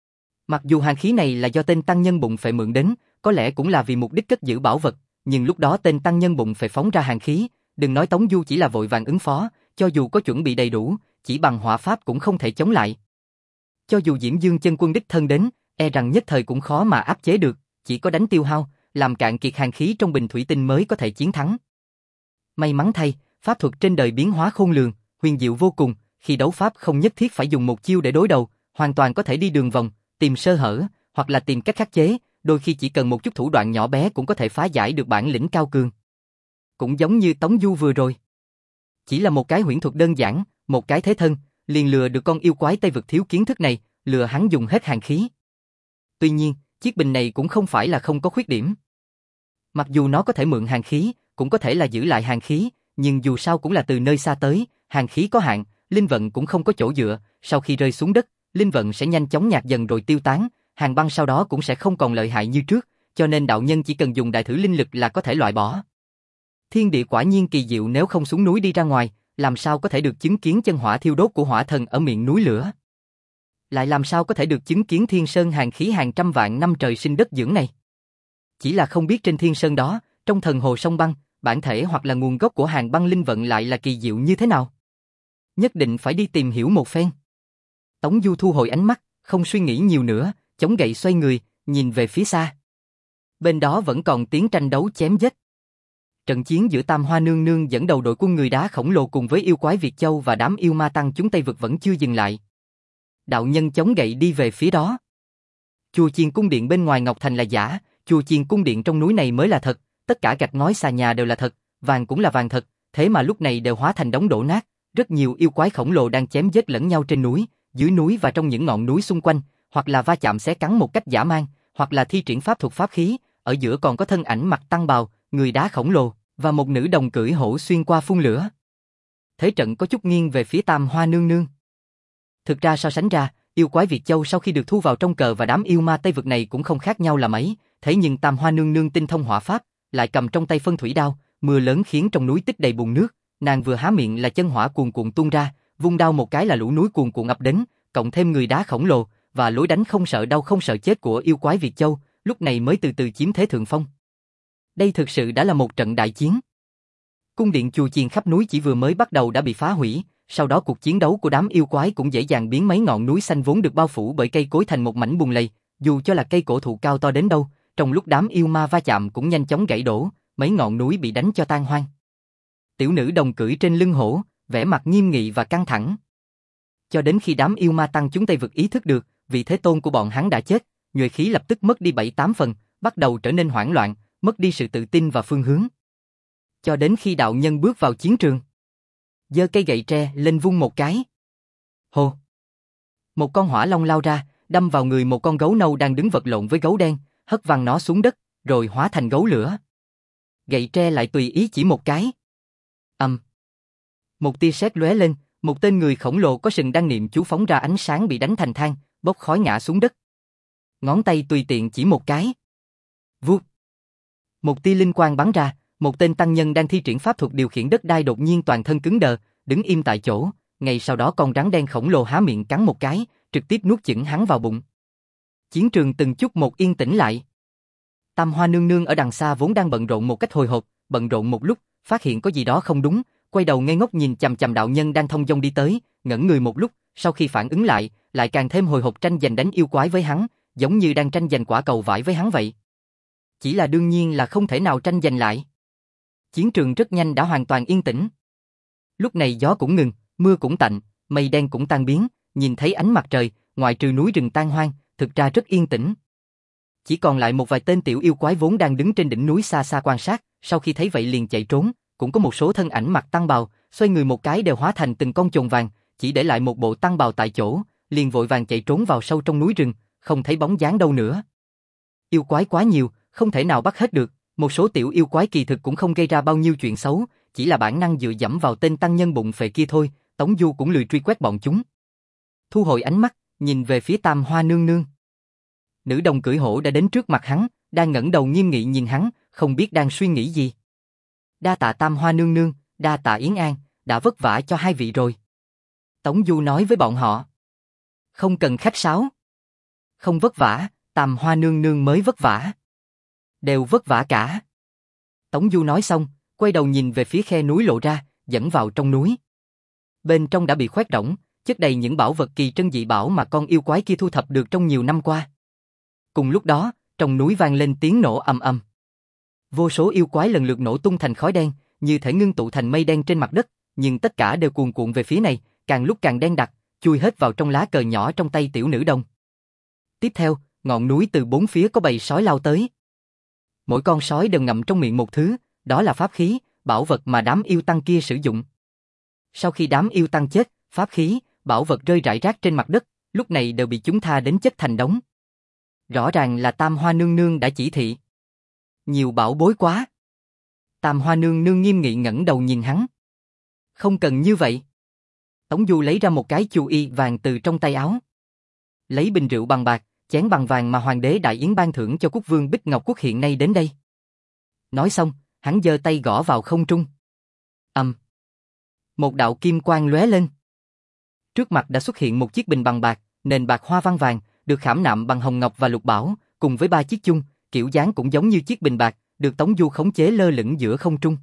[SPEAKER 1] Mặc dù hàng khí này là do tên tăng nhân bụng phệ mượn đến, có lẽ cũng là vì mục đích cất giữ bảo vật, nhưng lúc đó tên tăng nhân bụng phệ phóng ra hàng khí, đừng nói Tống Du chỉ là vội vàng ứng phó, cho dù có chuẩn bị đầy đủ, chỉ bằng hỏa pháp cũng không thể chống lại. Cho dù Diễm Dương Chân Quân đích thân đến, e rằng nhất thời cũng khó mà áp chế được, chỉ có đánh tiêu hao, làm cạn kiệt hàng khí trong bình thủy tinh mới có thể chiến thắng. May mắn thay, pháp thuật trên đời biến hóa khôn lường, huyền diệu vô cùng, khi đấu pháp không nhất thiết phải dùng một chiêu để đối đầu, hoàn toàn có thể đi đường vòng, tìm sơ hở, hoặc là tìm cách khắc chế, đôi khi chỉ cần một chút thủ đoạn nhỏ bé cũng có thể phá giải được bản lĩnh cao cường. Cũng giống như Tống Du vừa rồi. Chỉ là một cái huyễn thuật đơn giản, một cái thế thân, liền lừa được con yêu quái Tây Vực thiếu kiến thức này, lừa hắn dùng hết hàng khí. Tuy nhiên, chiếc bình này cũng không phải là không có khuyết điểm. Mặc dù nó có thể mượn hàng khí, cũng có thể là giữ lại hàng khí, nhưng dù sao cũng là từ nơi xa tới, hàng khí có hạn, linh vận cũng không có chỗ dựa, sau khi rơi xuống đất, linh vận sẽ nhanh chóng nhạt dần rồi tiêu tán, hàng băng sau đó cũng sẽ không còn lợi hại như trước, cho nên đạo nhân chỉ cần dùng đại thử linh lực là có thể loại bỏ. Thiên địa quả nhiên kỳ diệu, nếu không xuống núi đi ra ngoài, làm sao có thể được chứng kiến chân hỏa thiêu đốt của hỏa thần ở miệng núi lửa? Lại làm sao có thể được chứng kiến Thiên Sơn hàng khí hàng trăm vạn năm trời sinh đất dưỡng này? Chỉ là không biết trên Thiên Sơn đó, trong thần hồ sông băng, bản thể hoặc là nguồn gốc của hàng băng linh vận lại là kỳ diệu như thế nào? Nhất định phải đi tìm hiểu một phen. Tống Du thu hồi ánh mắt, không suy nghĩ nhiều nữa, chống gậy xoay người, nhìn về phía xa. Bên đó vẫn còn tiếng tranh đấu chém giết. Trận chiến giữa Tam Hoa Nương Nương dẫn đầu đội quân người đá khổng lồ cùng với yêu quái Việt Châu và đám yêu ma tăng chúng Tây Vực vẫn chưa dừng lại. Đạo nhân chống gậy đi về phía đó. Chùa Chiền cung điện bên ngoài Ngọc Thành là giả, chùa Chiền cung điện trong núi này mới là thật, tất cả gạch ngói xà nhà đều là thật, vàng cũng là vàng thật, thế mà lúc này đều hóa thành đống đổ nát, rất nhiều yêu quái khổng lồ đang chém giết lẫn nhau trên núi, dưới núi và trong những ngọn núi xung quanh, hoặc là va chạm xé cắn một cách dã man, hoặc là thi triển pháp thuật pháp khí, ở giữa còn có thân ảnh mặc tăng bào, người đá khổng lồ và một nữ đồng cưỡi hổ xuyên qua phun lửa. Thế trận có chút nghiêng về phía Tam Hoa Nương Nương. Thực ra so sánh ra, yêu quái Việt Châu sau khi được thu vào trong cờ và đám yêu ma Tây Vực này cũng không khác nhau là mấy, thế nhưng Tam Hoa Nương Nương tinh thông hỏa pháp, lại cầm trong tay phân thủy đao, mưa lớn khiến trong núi tích đầy bùn nước, nàng vừa há miệng là chân hỏa cuồn cuộn tuôn ra, vung đao một cái là lũ núi cuồn cuộn ập đến, cộng thêm người đá khổng lồ và lối đánh không sợ đau không sợ chết của yêu quái Việt Châu, lúc này mới từ từ chiếm thế thượng phong. Đây thực sự đã là một trận đại chiến. Cung điện chùa chiền khắp núi chỉ vừa mới bắt đầu đã bị phá hủy, sau đó cuộc chiến đấu của đám yêu quái cũng dễ dàng biến mấy ngọn núi xanh vốn được bao phủ bởi cây cối thành một mảnh bùn lầy, dù cho là cây cổ thụ cao to đến đâu, trong lúc đám yêu ma va chạm cũng nhanh chóng gãy đổ, mấy ngọn núi bị đánh cho tan hoang. Tiểu nữ đồng cưỡi trên lưng hổ, vẻ mặt nghiêm nghị và căng thẳng. Cho đến khi đám yêu ma tăng chúng Tây Vực ý thức được, vị thế tôn của bọn hắn đã chết, nhuệ khí lập tức mất đi bảy tám phần, bắt đầu trở nên hoảng loạn, mất đi sự tự tin và phương hướng. Cho đến khi đạo nhân bước vào chiến trường, giơ cây gậy tre lên vung một cái. Hồ! Một con hỏa long lao ra, đâm vào người một con gấu nâu đang đứng vật lộn với gấu đen, hất văng nó xuống đất, rồi hóa thành gấu lửa. Gậy tre lại tùy ý chỉ một cái. Ầm! Một tia sét lóe lên, một tên người khổng lồ có sừng đang niệm chú phóng ra ánh sáng bị đánh thành than, bốc khói ngã xuống đất. Ngón tay tùy tiện chỉ một cái. Vút! Một tia linh quang bắn ra, Một tên tăng nhân đang thi triển pháp thuật điều khiển đất đai đột nhiên toàn thân cứng đờ, đứng im tại chỗ, ngay sau đó con rắn đen khổng lồ há miệng cắn một cái, trực tiếp nuốt chửng hắn vào bụng. Chiến trường từng chút một yên tĩnh lại. Tam Hoa nương nương ở đằng xa vốn đang bận rộn một cách hồi hộp, bận rộn một lúc, phát hiện có gì đó không đúng, quay đầu ngây ngốc nhìn chằm chằm đạo nhân đang thông dong đi tới, ngẩn người một lúc, sau khi phản ứng lại, lại càng thêm hồi hộp tranh giành đánh yêu quái với hắn, giống như đang tranh giành quả cầu vải với hắn vậy. Chỉ là đương nhiên là không thể nào tranh giành lại. Chiến trường rất nhanh đã hoàn toàn yên tĩnh. Lúc này gió cũng ngừng, mưa cũng tạnh, mây đen cũng tan biến, nhìn thấy ánh mặt trời, ngoại trừ núi rừng tan hoang, thực ra rất yên tĩnh. Chỉ còn lại một vài tên tiểu yêu quái vốn đang đứng trên đỉnh núi xa xa quan sát, sau khi thấy vậy liền chạy trốn, cũng có một số thân ảnh mặc tăng bào, xoay người một cái đều hóa thành từng con chồn vàng, chỉ để lại một bộ tăng bào tại chỗ, liền vội vàng chạy trốn vào sâu trong núi rừng, không thấy bóng dáng đâu nữa. Yêu quái quá nhiều, không thể nào bắt hết được, một số tiểu yêu quái kỳ thực cũng không gây ra bao nhiêu chuyện xấu, chỉ là bản năng dựa dẫm vào tên tăng nhân bụng phệ kia thôi, Tống Du cũng lười truy quét bọn chúng. Thu hồi ánh mắt, nhìn về phía Tam Hoa nương nương. Nữ đồng cưỡi hổ đã đến trước mặt hắn, đang ngẩng đầu nghiêm nghị nhìn hắn, không biết đang suy nghĩ gì. Đa tạ Tam Hoa nương nương, đa tạ Yến An, đã vất vả cho hai vị rồi. Tống Du nói với bọn họ. Không cần khách sáo. Không vất vả, Tam Hoa nương nương mới vất vả. Đều vất vả cả. Tống Du nói xong, quay đầu nhìn về phía khe núi lộ ra, dẫn vào trong núi. Bên trong đã bị khoét rỗng, chất đầy những bảo vật kỳ trân dị bảo mà con yêu quái kia thu thập được trong nhiều năm qua. Cùng lúc đó, trong núi vang lên tiếng nổ ầm ầm. Vô số yêu quái lần lượt nổ tung thành khói đen, như thể ngưng tụ thành mây đen trên mặt đất, nhưng tất cả đều cuồn cuộn về phía này, càng lúc càng đen đặc, chui hết vào trong lá cờ nhỏ trong tay tiểu nữ đồng. Tiếp theo, ngọn núi từ bốn phía có bầy sói lao tới. Mỗi con sói đều ngậm trong miệng một thứ, đó là pháp khí, bảo vật mà đám yêu tăng kia sử dụng. Sau khi đám yêu tăng chết, pháp khí, bảo vật rơi rải rác trên mặt đất, lúc này đều bị chúng tha đến chất thành đống. Rõ ràng là Tam Hoa nương nương đã chỉ thị. Nhiều bảo bối quá. Tam Hoa nương nương nghiêm nghị ngẩng đầu nhìn hắn. Không cần như vậy. Tống Du lấy ra một cái chu y vàng từ trong tay áo. Lấy bình rượu bằng bạc, chén bằng vàng mà hoàng đế Đại Yến ban thưởng cho quốc vương Bích Ngọc Quốc hiện nay đến đây. Nói xong, hắn giơ tay gõ vào không trung. Ầm. Um. Một đạo kim quang lóe lên. Trước mặt đã xuất hiện một chiếc bình bằng bạc, nền bạc hoa văn vàng, được khảm nạm bằng hồng ngọc và lục bảo, cùng với ba chiếc chung, kiểu dáng cũng giống như chiếc bình bạc, được Tống Du khống chế lơ lửng giữa không trung.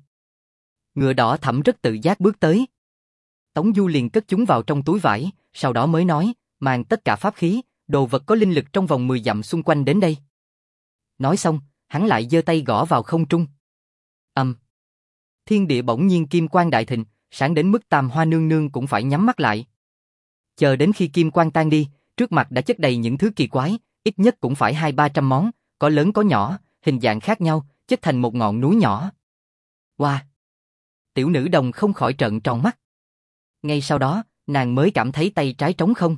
[SPEAKER 1] Ngựa đỏ thẫm rất tự giác bước tới. Tống Du liền cất chúng vào trong túi vải, sau đó mới nói, mang tất cả pháp khí, đồ vật có linh lực trong vòng mười dặm xung quanh đến đây. Nói xong, hắn lại giơ tay gõ vào không trung. Ầm. Um. Thiên địa bỗng nhiên kim quang đại thịnh, sáng đến mức Tam Hoa nương nương cũng phải nhắm mắt lại. Chờ đến khi kim quang tan đi, trước mặt đã chất đầy những thứ kỳ quái, ít nhất cũng phải hai ba trăm món, có lớn có nhỏ, hình dạng khác nhau, chất thành một ngọn núi nhỏ. Wow! Tiểu nữ đồng không khỏi trợn tròn mắt. Ngay sau đó, nàng mới cảm thấy tay trái trống không.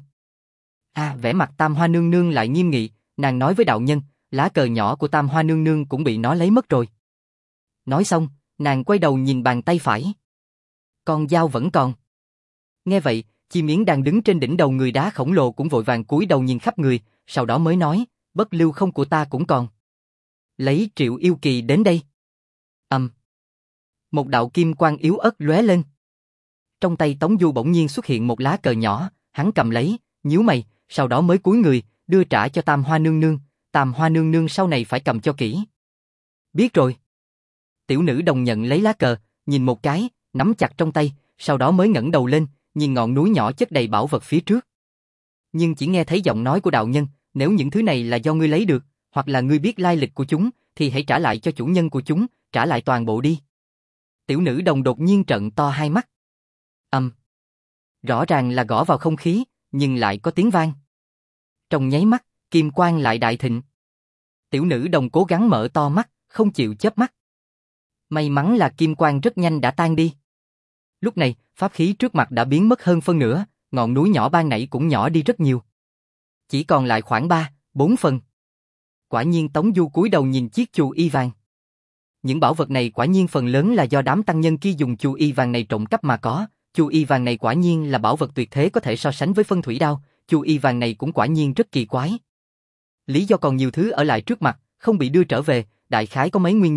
[SPEAKER 1] À, vẻ mặt Tam Hoa nương nương lại nghiêm nghị, nàng nói với đạo nhân, lá cờ nhỏ của Tam Hoa nương nương cũng bị nó lấy mất rồi. Nói xong, nàng quay đầu nhìn bàn tay phải. Con dao vẫn còn. Nghe vậy, Chim Yến đang đứng trên đỉnh đầu người đá khổng lồ cũng vội vàng cúi đầu nhìn khắp người, sau đó mới nói, bất lưu không của ta cũng còn. Lấy Triệu Yêu Kỳ đến đây. Ầm. Um. Một đạo kim quang yếu ớt lóe lên. Trong tay Tống Du bỗng nhiên xuất hiện một lá cờ nhỏ, hắn cầm lấy, nhíu mày, sau đó mới cúi người, đưa trả cho Tam Hoa nương nương, Tam Hoa nương nương sau này phải cầm cho kỹ. Biết rồi. Tiểu nữ đồng nhận lấy lá cờ, nhìn một cái, nắm chặt trong tay, sau đó mới ngẩng đầu lên, nhìn ngọn núi nhỏ chất đầy bảo vật phía trước. Nhưng chỉ nghe thấy giọng nói của đạo nhân, nếu những thứ này là do ngươi lấy được, hoặc là ngươi biết lai lịch của chúng, thì hãy trả lại cho chủ nhân của chúng, trả lại toàn bộ đi. Tiểu nữ đồng đột nhiên trợn to hai mắt. Ầm. Um. Rõ ràng là gõ vào không khí, nhưng lại có tiếng vang. Trong nháy mắt, kim quang lại đại thịnh. Tiểu nữ đồng cố gắng mở to mắt, không chịu chớp mắt. May mắn là kim quang rất nhanh đã tan đi. Lúc này, pháp khí trước mặt đã biến mất hơn phân nửa, ngọn núi nhỏ ban nãy cũng nhỏ đi rất nhiều. Chỉ còn lại khoảng ba, bốn phần. Quả nhiên Tống Du cúi đầu nhìn chiếc chu y vàng. Những bảo vật này quả nhiên phần lớn là do đám tăng nhân kia dùng chu y vàng này trộm cắp mà có. Chu y vàng này quả nhiên là bảo vật tuyệt thế có thể so sánh với phân thủy đao. Chu y vàng này cũng quả nhiên rất kỳ quái. Lý do còn nhiều thứ ở lại trước mặt, không bị đưa trở về, đại khái có mấy nguyên nhân.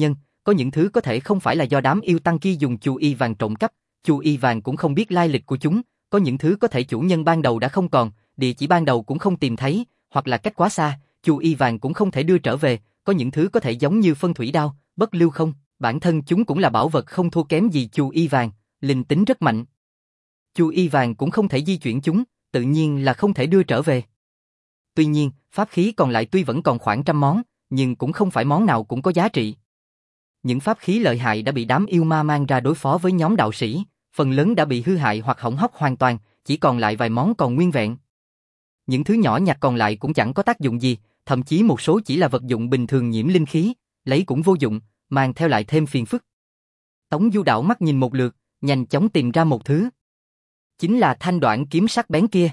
[SPEAKER 1] có những thứ có thể không phải là do đám yêu tăng kia dùng chu y vàng trộm cắp, chu y vàng cũng không biết lai lịch của chúng, có những thứ có thể chủ nhân ban đầu đã không còn, địa chỉ ban đầu cũng không tìm thấy, hoặc là cách quá xa, chu y vàng cũng không thể đưa trở về, có những thứ có thể giống như phân thủy đao, bất lưu không, bản thân chúng cũng là bảo vật không thua kém gì chu y vàng, linh tính rất mạnh. Chu y vàng cũng không thể di chuyển chúng, tự nhiên là không thể đưa trở về. Tuy nhiên, pháp khí còn lại tuy vẫn còn khoảng trăm món, nhưng cũng không phải món nào cũng có giá trị. Những pháp khí lợi hại đã bị đám yêu ma mang ra đối phó với nhóm đạo sĩ, phần lớn đã bị hư hại hoặc hỏng hóc hoàn toàn, chỉ còn lại vài món còn nguyên vẹn. Những thứ nhỏ nhặt còn lại cũng chẳng có tác dụng gì, thậm chí một số chỉ là vật dụng bình thường nhiễm linh khí, lấy cũng vô dụng, mang theo lại thêm phiền phức. Tống Du đảo mắt nhìn một lượt, nhanh chóng tìm ra một thứ. Chính là thanh đoạn kiếm sắc bén kia.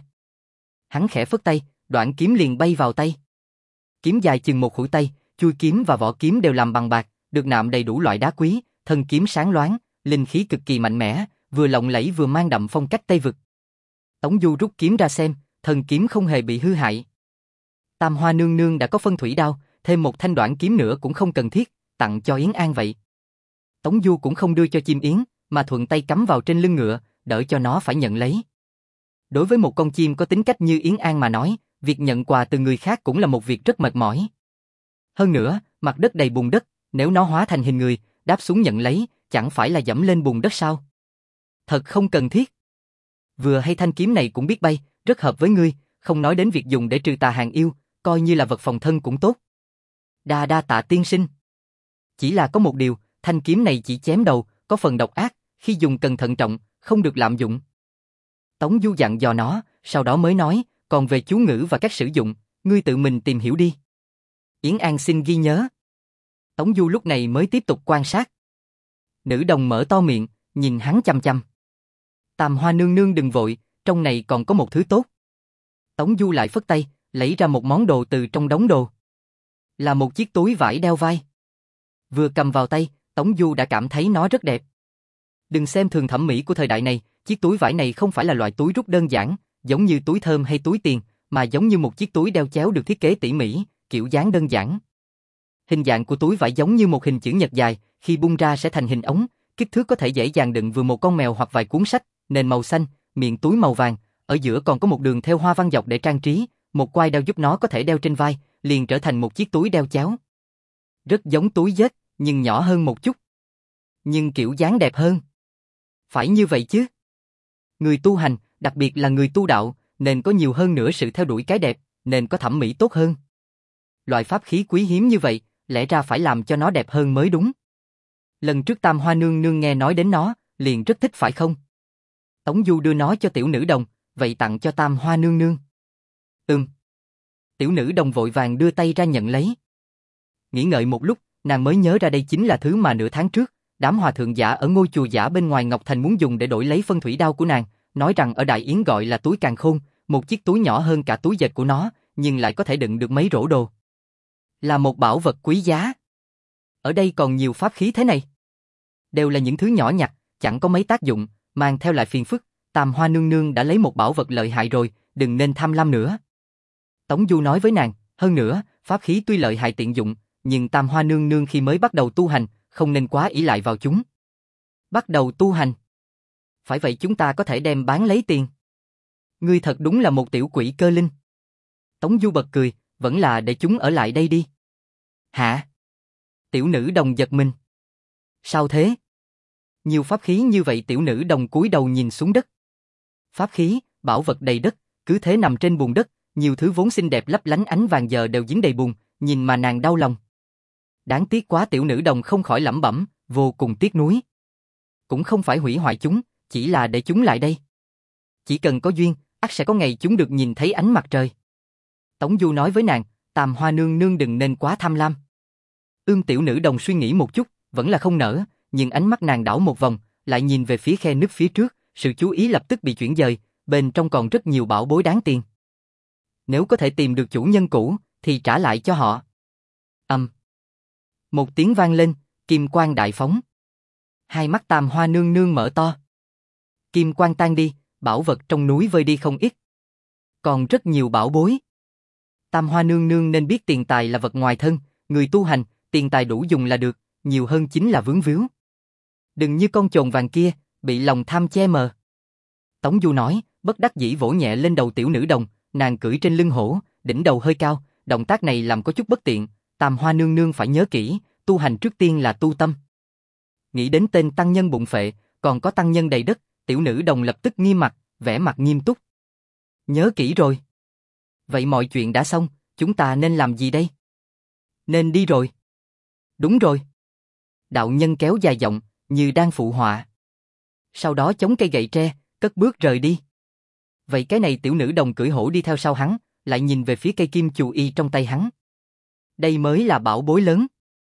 [SPEAKER 1] Hắn khẽ phất tay, đoạn kiếm liền bay vào tay. Kiếm dài chừng một khuỷu tay, chuôi kiếm và vỏ kiếm đều làm bằng bạc, được nạm đầy đủ loại đá quý, thân kiếm sáng loáng, linh khí cực kỳ mạnh mẽ, vừa lộng lẫy vừa mang đậm phong cách Tây vực. Tống Du rút kiếm ra xem, thân kiếm không hề bị hư hại. Tam Hoa nương nương đã có phân thủy đao, thêm một thanh đoạn kiếm nữa cũng không cần thiết, tặng cho Yến An vậy. Tống Du cũng không đưa cho chim yến, mà thuận tay cắm vào trên lưng ngựa, đỡ cho nó phải nhận lấy. Đối với một con chim có tính cách như Yến An mà nói, việc nhận quà từ người khác cũng là một việc rất mệt mỏi. Hơn nữa, mặt đất đầy bùn đất, nếu nó hóa thành hình người, đáp xuống nhận lấy, chẳng phải là dẫm lên bùn đất sao? Thật không cần thiết. Vừa hay thanh kiếm này cũng biết bay, rất hợp với ngươi, không nói đến việc dùng để trừ tà hàng yêu, coi như là vật phòng thân cũng tốt. Đa đa tạ tiên sinh. Chỉ là có một điều, thanh kiếm này chỉ chém đầu, có phần độc ác, khi dùng cần thận trọng, không được lạm dụng. Tống Du dặn dò nó, sau đó mới nói, còn về chú ngữ và cách sử dụng, ngươi tự mình tìm hiểu đi. Yến An xin ghi nhớ. Tống Du lúc này mới tiếp tục quan sát. Nữ đồng mở to miệng, nhìn hắn chăm chăm. Tam Hoa nương nương đừng vội, trong này còn có một thứ tốt. Tống Du lại phất tay, lấy ra một món đồ từ trong đống đồ. Là một chiếc túi vải đeo vai. Vừa cầm vào tay, Tống Du đã cảm thấy nó rất đẹp. Đừng xem thường thẩm mỹ của thời đại này, chiếc túi vải này không phải là loại túi rút đơn giản, giống như túi thơm hay túi tiền, mà giống như một chiếc túi đeo chéo được thiết kế tỉ mỉ, kiểu dáng đơn giản. Hình dạng của túi vải giống như một hình chữ nhật dài, khi bung ra sẽ thành hình ống, kích thước có thể dễ dàng đựng vừa một con mèo hoặc vài cuốn sách, nền màu xanh, miệng túi màu vàng, ở giữa còn có một đường thêu hoa văn dọc để trang trí, một quai đeo giúp nó có thể đeo trên vai, liền trở thành một chiếc túi đeo chéo. Rất giống túi dết, nhưng nhỏ hơn một chút. Nhưng kiểu dáng đẹp hơn. Phải như vậy chứ. Người tu hành, đặc biệt là người tu đạo, nên có nhiều hơn nữa sự theo đuổi cái đẹp, nên có thẩm mỹ tốt hơn. Loại pháp khí quý hiếm như vậy, lẽ ra phải làm cho nó đẹp hơn mới đúng. Lần trước Tam Hoa nương nương nghe nói đến nó, liền rất thích phải không? Tống Du đưa nó cho tiểu nữ đồng, vậy tặng cho Tam Hoa nương nương. Ừm. Tiểu nữ đồng vội vàng đưa tay ra nhận lấy. Nghĩ ngợi một lúc, nàng mới nhớ ra đây chính là thứ mà nửa tháng trước, đám hòa thượng giả ở ngôi chùa giả bên ngoài Ngọc Thành muốn dùng để đổi lấy phân thủy đao của nàng, nói rằng ở Đại Yến gọi là túi càn khôn, một chiếc túi nhỏ hơn cả túi dệt của nó, nhưng lại có thể đựng được mấy rổ đồ. Là một bảo vật quý giá. Ở đây còn nhiều pháp khí thế này. Đều là những thứ nhỏ nhặt, chẳng có mấy tác dụng, mang theo lại phiền phức, Tam Hoa nương nương đã lấy một bảo vật lợi hại rồi, đừng nên tham lam nữa. Tống Du nói với nàng, hơn nữa, pháp khí tuy lợi hại tiện dụng, nhưng Tam Hoa nương nương khi mới bắt đầu tu hành, không nên quá ỷ lại vào chúng. Bắt đầu tu hành. Phải vậy chúng ta có thể đem bán lấy tiền. Ngươi thật đúng là một tiểu quỷ cơ linh. Tống Du bật cười, vẫn là để chúng ở lại đây đi. Hả? Tiểu nữ đồng giật mình. Sao thế? Nhiều pháp khí như vậy tiểu nữ đồng cúi đầu nhìn xuống đất. Pháp khí, bảo vật đầy đất, cứ thế nằm trên bùn đất, nhiều thứ vốn xinh đẹp lấp lánh ánh vàng giờ đều dính đầy bùn, nhìn mà nàng đau lòng. Đáng tiếc quá tiểu nữ đồng không khỏi lẩm bẩm, vô cùng tiếc nuối. Cũng không phải hủy hoại chúng, chỉ là để chúng lại đây. Chỉ cần có duyên, ắt sẽ có ngày chúng được nhìn thấy ánh mặt trời. Tống Du nói với nàng, Tam Hoa nương nương đừng nên quá tham lam. Ưm tiểu nữ đồng suy nghĩ một chút, vẫn là không nỡ, nhưng ánh mắt nàng đảo một vòng, lại nhìn về phía khe nứt phía trước, sự chú ý lập tức bị chuyển dời, bên trong còn rất nhiều bảo bối đáng tiền. Nếu có thể tìm được chủ nhân cũ, thì trả lại cho họ. Ầm. Um. Một tiếng vang lên, kim quang đại phóng. Hai mắt Tam Hoa nương nương mở to. Kim quang tan đi, bảo vật trong núi vơi đi không ít. Còn rất nhiều bảo bối. Tam Hoa nương nương nên biết tiền tài là vật ngoài thân, người tu hành, tiền tài đủ dùng là được, nhiều hơn chính là vướng víu. Đừng như con chồn vàng kia, bị lòng tham che mờ. Tống Du nói, bất đắc dĩ vỗ nhẹ lên đầu tiểu nữ đồng, nàng cưỡi trên lưng hổ, đỉnh đầu hơi cao, động tác này làm có chút bất tiện, Tam Hoa nương nương phải nhớ kỹ, tu hành trước tiên là tu tâm. Nghĩ đến tên tăng nhân bụng phệ, còn có tăng nhân đầy đất, tiểu nữ đồng lập tức nghiêm mặt, vẻ mặt nghiêm túc. Nhớ kỹ rồi. Vậy mọi chuyện đã xong, chúng ta nên làm gì đây? Nên đi rồi. Đúng rồi. Đạo nhân kéo dài giọng, như đang phụ họa. Sau đó chống cây gậy tre, cất bước rời đi. Vậy cái này tiểu nữ đồng cưỡi hổ đi theo sau hắn, lại nhìn về phía cây kim chù y trong tay hắn. Đây mới là bảo bối lớn.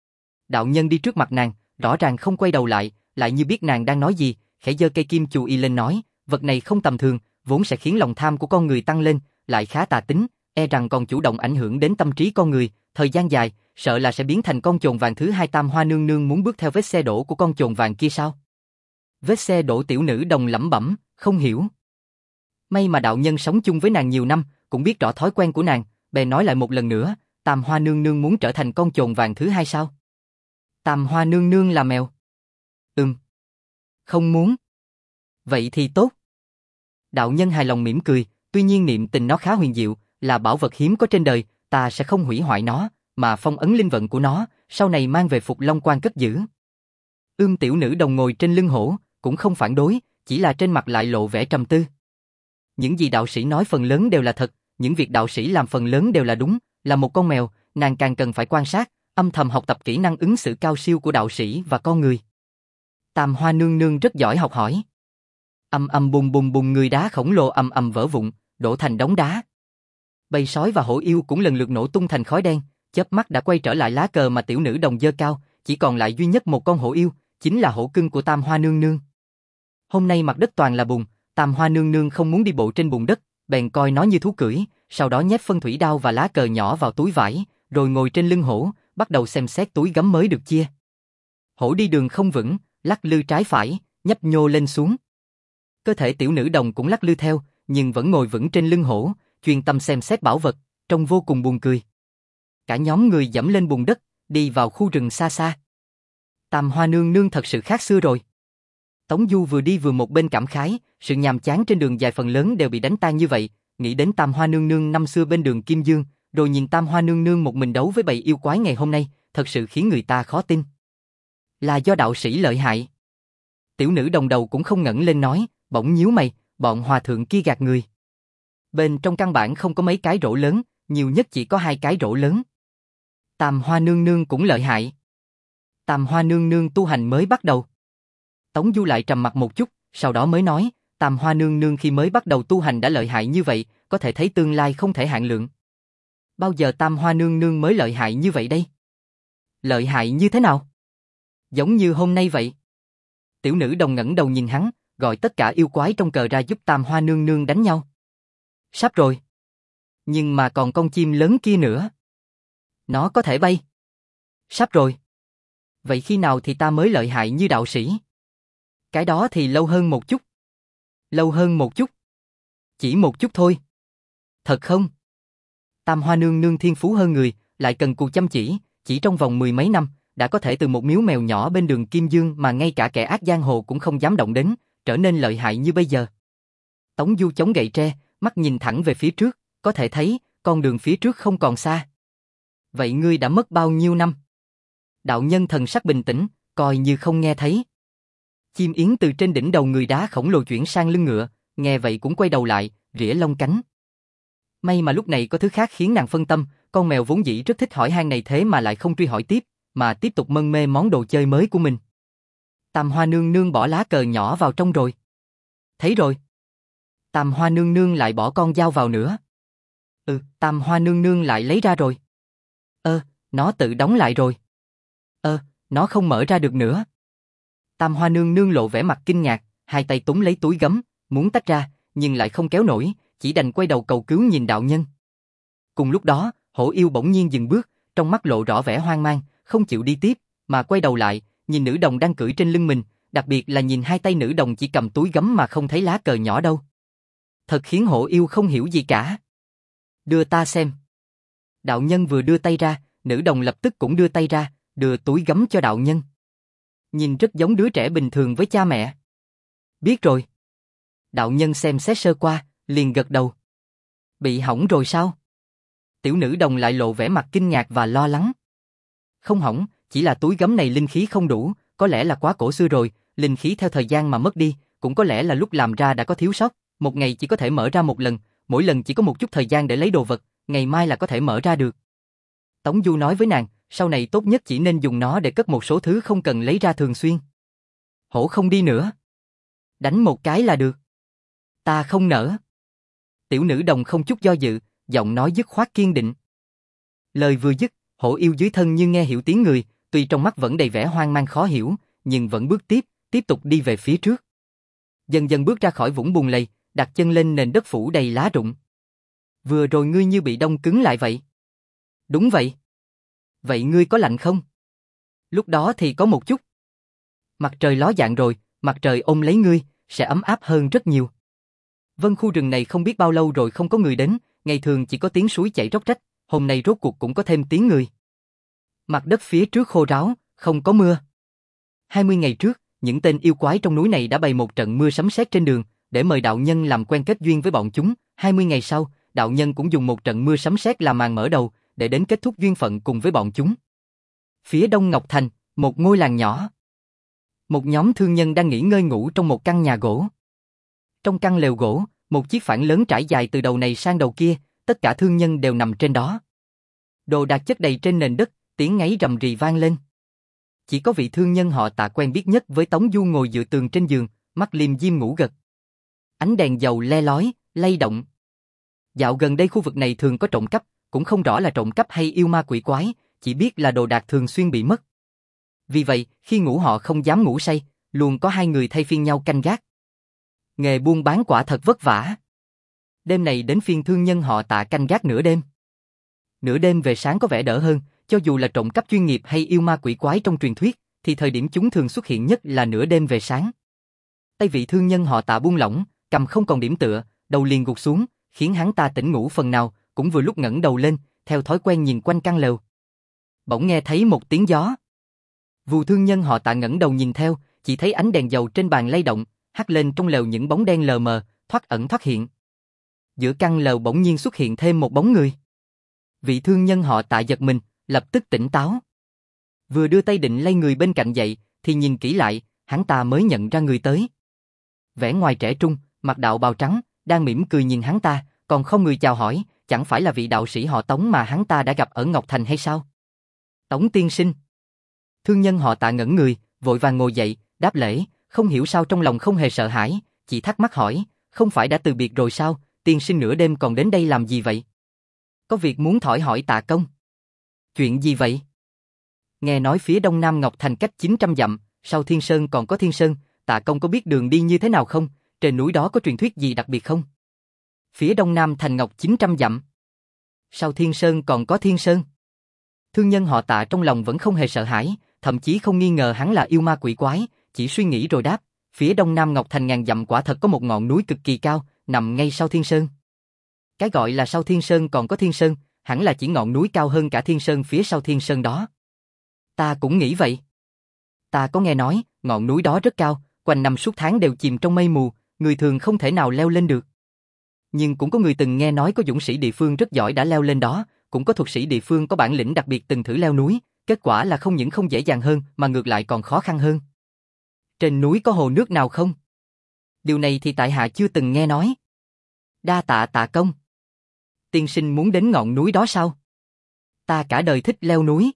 [SPEAKER 1] Đạo nhân đi trước mặt nàng, rõ ràng không quay đầu lại, lại như biết nàng đang nói gì, khẽ giơ cây kim chù y lên nói, vật này không tầm thường, vốn sẽ khiến lòng tham của con người tăng lên, lại khá tà tính, e rằng còn chủ động ảnh hưởng đến tâm trí con người, thời gian dài, sợ là sẽ biến thành con chồn vàng thứ hai. Tam Hoa nương nương muốn bước theo vết xe đổ của con chồn vàng kia sao? Vết xe đổ tiểu nữ đồng lẩm bẩm, không hiểu. May mà đạo nhân sống chung với nàng nhiều năm, cũng biết rõ thói quen của nàng, bèn nói lại một lần nữa, Tam Hoa nương nương muốn trở thành con chồn vàng thứ hai sao? Tam Hoa nương nương là mèo. Ừm. Không muốn. Vậy thì tốt. Đạo nhân hài lòng mỉm cười, tuy nhiên niệm tình nó khá huyền diệu, là bảo vật hiếm có trên đời, ta sẽ không hủy hoại nó, mà phong ấn linh vận của nó, sau này mang về Phục Long Quan cất giữ. Ưm tiểu nữ đồng ngồi trên lưng hổ, cũng không phản đối, chỉ là trên mặt lại lộ vẻ trầm tư. Những gì đạo sĩ nói phần lớn đều là thật, những việc đạo sĩ làm phần lớn đều là đúng, là một con mèo, nàng càng cần phải quan sát, âm thầm học tập kỹ năng ứng xử cao siêu của đạo sĩ và con người. Tam Hoa nương nương rất giỏi học hỏi. Ầm ầm bùng bùng bùng, người đá khổng lồ ầm ầm vỡ vụn, đổ thành đống đá. Bầy sói và hổ yêu cũng lần lượt nổ tung thành khói đen, chớp mắt đã quay trở lại lá cờ mà tiểu nữ đồng giơ cao, chỉ còn lại duy nhất một con hổ yêu, chính là hổ cưng của Tam Hoa nương nương. Hôm nay mặt đất toàn là bùn, Tam Hoa nương nương không muốn đi bộ trên bùn đất, bèn coi nó như thú cưỡi, sau đó nhét phân thủy đao và lá cờ nhỏ vào túi vải, rồi ngồi trên lưng hổ, bắt đầu xem xét túi gấm mới được chia. Hổ đi đường không vững, lắc lư trái phải, nhấp nhô lên xuống. Cơ thể tiểu nữ đồng cũng lắc lư theo, nhưng vẫn ngồi vững trên lưng hổ, chuyên tâm xem xét bảo vật, trông vô cùng buồn cười. Cả nhóm người dẫm lên bùn đất, đi vào khu rừng xa xa. Tam Hoa nương nương thật sự khác xưa rồi. Tống Du vừa đi vừa một bên cảm khái, sự nhàm chán trên đường dài phần lớn đều bị đánh tan như vậy, nghĩ đến Tam Hoa nương nương năm xưa bên đường Kim Dương, rồi nhìn Tam Hoa nương nương một mình đấu với bầy yêu quái ngày hôm nay, thật sự khiến người ta khó tin. Là do đạo sĩ lợi hại. Tiểu nữ đồng đầu cũng không ngẩng lên nói, bỗng nhíu mày, bọn hòa thượng kia gạt người. Bên trong căn bản không có mấy cái rổ lớn, nhiều nhất chỉ có hai cái rổ lớn. Tam Hoa nương nương cũng lợi hại. Tam Hoa nương nương tu hành mới bắt đầu. Tống Du lại trầm mặt một chút, sau đó mới nói, Tam Hoa nương nương khi mới bắt đầu tu hành đã lợi hại như vậy, có thể thấy tương lai không thể hạn lượng. Bao giờ Tam Hoa nương nương mới lợi hại như vậy đây? Lợi hại như thế nào? Giống như hôm nay vậy. Tiểu nữ đồng ngẩng đầu nhìn hắn, gọi tất cả yêu quái trong cờ ra giúp Tam Hoa nương nương đánh nhau. Sắp rồi. Nhưng mà còn con chim lớn kia nữa. Nó có thể bay. Sắp rồi. Vậy khi nào thì ta mới lợi hại như đạo sĩ? Cái đó thì lâu hơn một chút. Lâu hơn một chút. Chỉ một chút thôi. Thật không? Tam Hoa nương nương thiên phú hơn người, lại cần cù chăm chỉ, chỉ trong vòng mười mấy năm, đã có thể từ một miếu mèo nhỏ bên đường Kim Dương mà ngay cả kẻ ác giang hồ cũng không dám động đến, trở nên lợi hại như bây giờ. Tống Du chống gậy tre, mắt nhìn thẳng về phía trước, có thể thấy, con đường phía trước không còn xa. Vậy ngươi đã mất bao nhiêu năm? Đạo nhân thần sắc bình tĩnh, coi như không nghe thấy. Chim yến từ trên đỉnh đầu người đá khổng lồ chuyển sang lưng ngựa, nghe vậy cũng quay đầu lại, rỉa lông cánh. May mà lúc này có thứ khác khiến nàng phân tâm, con mèo vốn dĩ rất thích hỏi han này thế mà lại không truy hỏi tiếp, mà tiếp tục mân mê món đồ chơi mới của mình. Tam Hoa nương nương bỏ lá cờ nhỏ vào trong rồi. Thấy rồi. Tam Hoa nương nương lại bỏ con dao vào nữa. Ừ, Tam Hoa nương nương lại lấy ra rồi. Ơ, nó tự đóng lại rồi. Ơ, nó không mở ra được nữa. Tam Hoa nương nương lộ vẻ mặt kinh ngạc, hai tay túm lấy túi gấm, muốn tách ra, nhưng lại không kéo nổi, chỉ đành quay đầu cầu cứu nhìn đạo nhân. Cùng lúc đó, hổ yêu bỗng nhiên dừng bước, trong mắt lộ rõ vẻ hoang mang, không chịu đi tiếp, mà quay đầu lại, nhìn nữ đồng đang cưỡi trên lưng mình, đặc biệt là nhìn hai tay nữ đồng chỉ cầm túi gấm mà không thấy lá cờ nhỏ đâu. Thật khiến hổ yêu không hiểu gì cả. Đưa ta xem. Đạo nhân vừa đưa tay ra, nữ đồng lập tức cũng đưa tay ra, Đưa túi gấm cho đạo nhân. Nhìn rất giống đứa trẻ bình thường với cha mẹ. Biết rồi. Đạo nhân xem xét sơ qua, liền gật đầu. Bị hỏng rồi sao? Tiểu nữ đồng lại lộ vẻ mặt kinh ngạc và lo lắng. Không hỏng, chỉ là túi gấm này linh khí không đủ, có lẽ là quá cổ xưa rồi, linh khí theo thời gian mà mất đi, cũng có lẽ là lúc làm ra đã có thiếu sót, một ngày chỉ có thể mở ra một lần, mỗi lần chỉ có một chút thời gian để lấy đồ vật, ngày mai là có thể mở ra được. Tống Du nói với nàng, sau này tốt nhất chỉ nên dùng nó để cất một số thứ không cần lấy ra thường xuyên. Hổ không đi nữa. Đánh một cái là được. Ta không nỡ. Tiểu nữ đồng không chút do dự, giọng nói dứt khoát kiên định. Lời vừa dứt, hổ yêu dưới thân như nghe hiểu tiếng người, tuy trong mắt vẫn đầy vẻ hoang mang khó hiểu, nhưng vẫn bước tiếp, tiếp tục đi về phía trước. Dần dần bước ra khỏi vũng bùn lầy, đặt chân lên nền đất phủ đầy lá rụng. Vừa rồi ngươi như bị đông cứng lại vậy. Đúng vậy. Vậy ngươi có lạnh không? Lúc đó thì có một chút. Mặt trời ló dạng rồi, mặt trời ôm lấy ngươi, sẽ ấm áp hơn rất nhiều. Vân khu rừng này không biết bao lâu rồi không có người đến, ngày thường chỉ có tiếng suối chảy róc rách, hôm nay rốt cuộc cũng có thêm tiếng người. Mặt đất phía trước khô ráo, không có mưa. hai mươi ngày trước, những tên yêu quái trong núi này đã bày một trận mưa sấm sét trên đường, để mời đạo nhân làm quen kết duyên với bọn chúng. hai mươi ngày sau, đạo nhân cũng dùng một trận mưa sấm sét làm màn mở đầu, để đến kết thúc duyên phận cùng với bọn chúng. Phía đông Ngọc Thành, một ngôi làng nhỏ. Một nhóm thương nhân đang nghỉ ngơi ngủ trong một căn nhà gỗ. Trong căn lều gỗ, một chiếc phản lớn trải dài từ đầu này sang đầu kia, tất cả thương nhân đều nằm trên đó. Đồ đạc chất đầy trên nền đất, tiếng ngáy rầm rì vang lên. Chỉ có vị thương nhân họ Tạ quen biết nhất với Tống Du ngồi dựa tường trên giường, mắt liêm diêm ngủ gật. Ánh đèn dầu le lói, lay động. Dạo gần đây khu vực này thường có trộm cắp, cũng không rõ là trộm cắp hay yêu ma quỷ quái, chỉ biết là đồ đạc thường xuyên bị mất. Vì vậy, khi ngủ họ không dám ngủ say, luôn có hai người thay phiên nhau canh gác. Nghề buôn bán quả thật vất vả. Đêm này đến phiên thương nhân họ Tạ canh gác nửa đêm. Nửa đêm về sáng có vẻ đỡ hơn, cho dù là trộm cắp chuyên nghiệp hay yêu ma quỷ quái trong truyền thuyết, thì thời điểm chúng thường xuất hiện nhất là nửa đêm về sáng. Tay vị thương nhân họ Tạ buông lỏng, cầm không còn điểm tựa, đầu liền gục xuống, khiến hắn ta tỉnh ngủ phần nào, cũng vừa lúc ngẩng đầu lên, theo thói quen nhìn quanh căn lều. Bỗng nghe thấy một tiếng gió. Vù thương nhân họ Tạ ngẩng đầu nhìn theo, chỉ thấy ánh đèn dầu trên bàn lay động, hắt lên trong lều những bóng đen lờ mờ, thoát ẩn thoát hiện. Giữa căn lều bỗng nhiên xuất hiện thêm một bóng người. Vị thương nhân họ Tạ giật mình, lập tức tỉnh táo. Vừa đưa tay định lay người bên cạnh dậy, thì nhìn kỹ lại, hắn ta mới nhận ra người tới. Vẻ ngoài trẻ trung, mặc đạo bào trắng, đang mỉm cười nhìn hắn ta, còn không người chào hỏi, chẳng phải là vị đạo sĩ họ Tống mà hắn ta đã gặp ở Ngọc Thành hay sao? Tống tiên sinh. Thương nhân họ Tạ ngẩn người, vội vàng ngồi dậy, đáp lễ, không hiểu sao trong lòng không hề sợ hãi, chỉ thắc mắc hỏi, không phải đã từ biệt rồi sao, tiên sinh nửa đêm còn đến đây làm gì vậy? Có việc muốn thhỏi hỏi Tạ công. Chuyện gì vậy? Nghe nói phía đông nam Ngọc Thành cách chín trăm dặm, sau Thiên Sơn còn có Thiên Sơn, Tạ công có biết đường đi như thế nào không? Trên núi đó có truyền thuyết gì đặc biệt không? Phía đông nam thành Ngọc chín trăm dặm. Sau Thiên Sơn còn có Thiên Sơn. Thương nhân họ Tạ trong lòng vẫn không hề sợ hãi, thậm chí không nghi ngờ hắn là yêu ma quỷ quái, chỉ suy nghĩ rồi đáp, phía đông nam Ngọc Thành ngàn dặm quả thật có một ngọn núi cực kỳ cao, nằm ngay sau Thiên Sơn. Cái gọi là sau Thiên Sơn còn có Thiên Sơn, hẳn là chỉ ngọn núi cao hơn cả Thiên Sơn phía sau Thiên Sơn đó. Ta cũng nghĩ vậy. Ta có nghe nói, ngọn núi đó rất cao, quanh năm suốt tháng đều chìm trong mây mù, người thường không thể nào leo lên được. Nhưng cũng có người từng nghe nói có dũng sĩ địa phương rất giỏi đã leo lên đó, cũng có thuật sĩ địa phương có bản lĩnh đặc biệt từng thử leo núi, kết quả là không những không dễ dàng hơn mà ngược lại còn khó khăn hơn. Trên núi có hồ nước nào không? Điều này thì tại hạ chưa từng nghe nói. Đa tạ Tạ công. Tiên sinh muốn đến ngọn núi đó sao? Ta cả đời thích leo núi.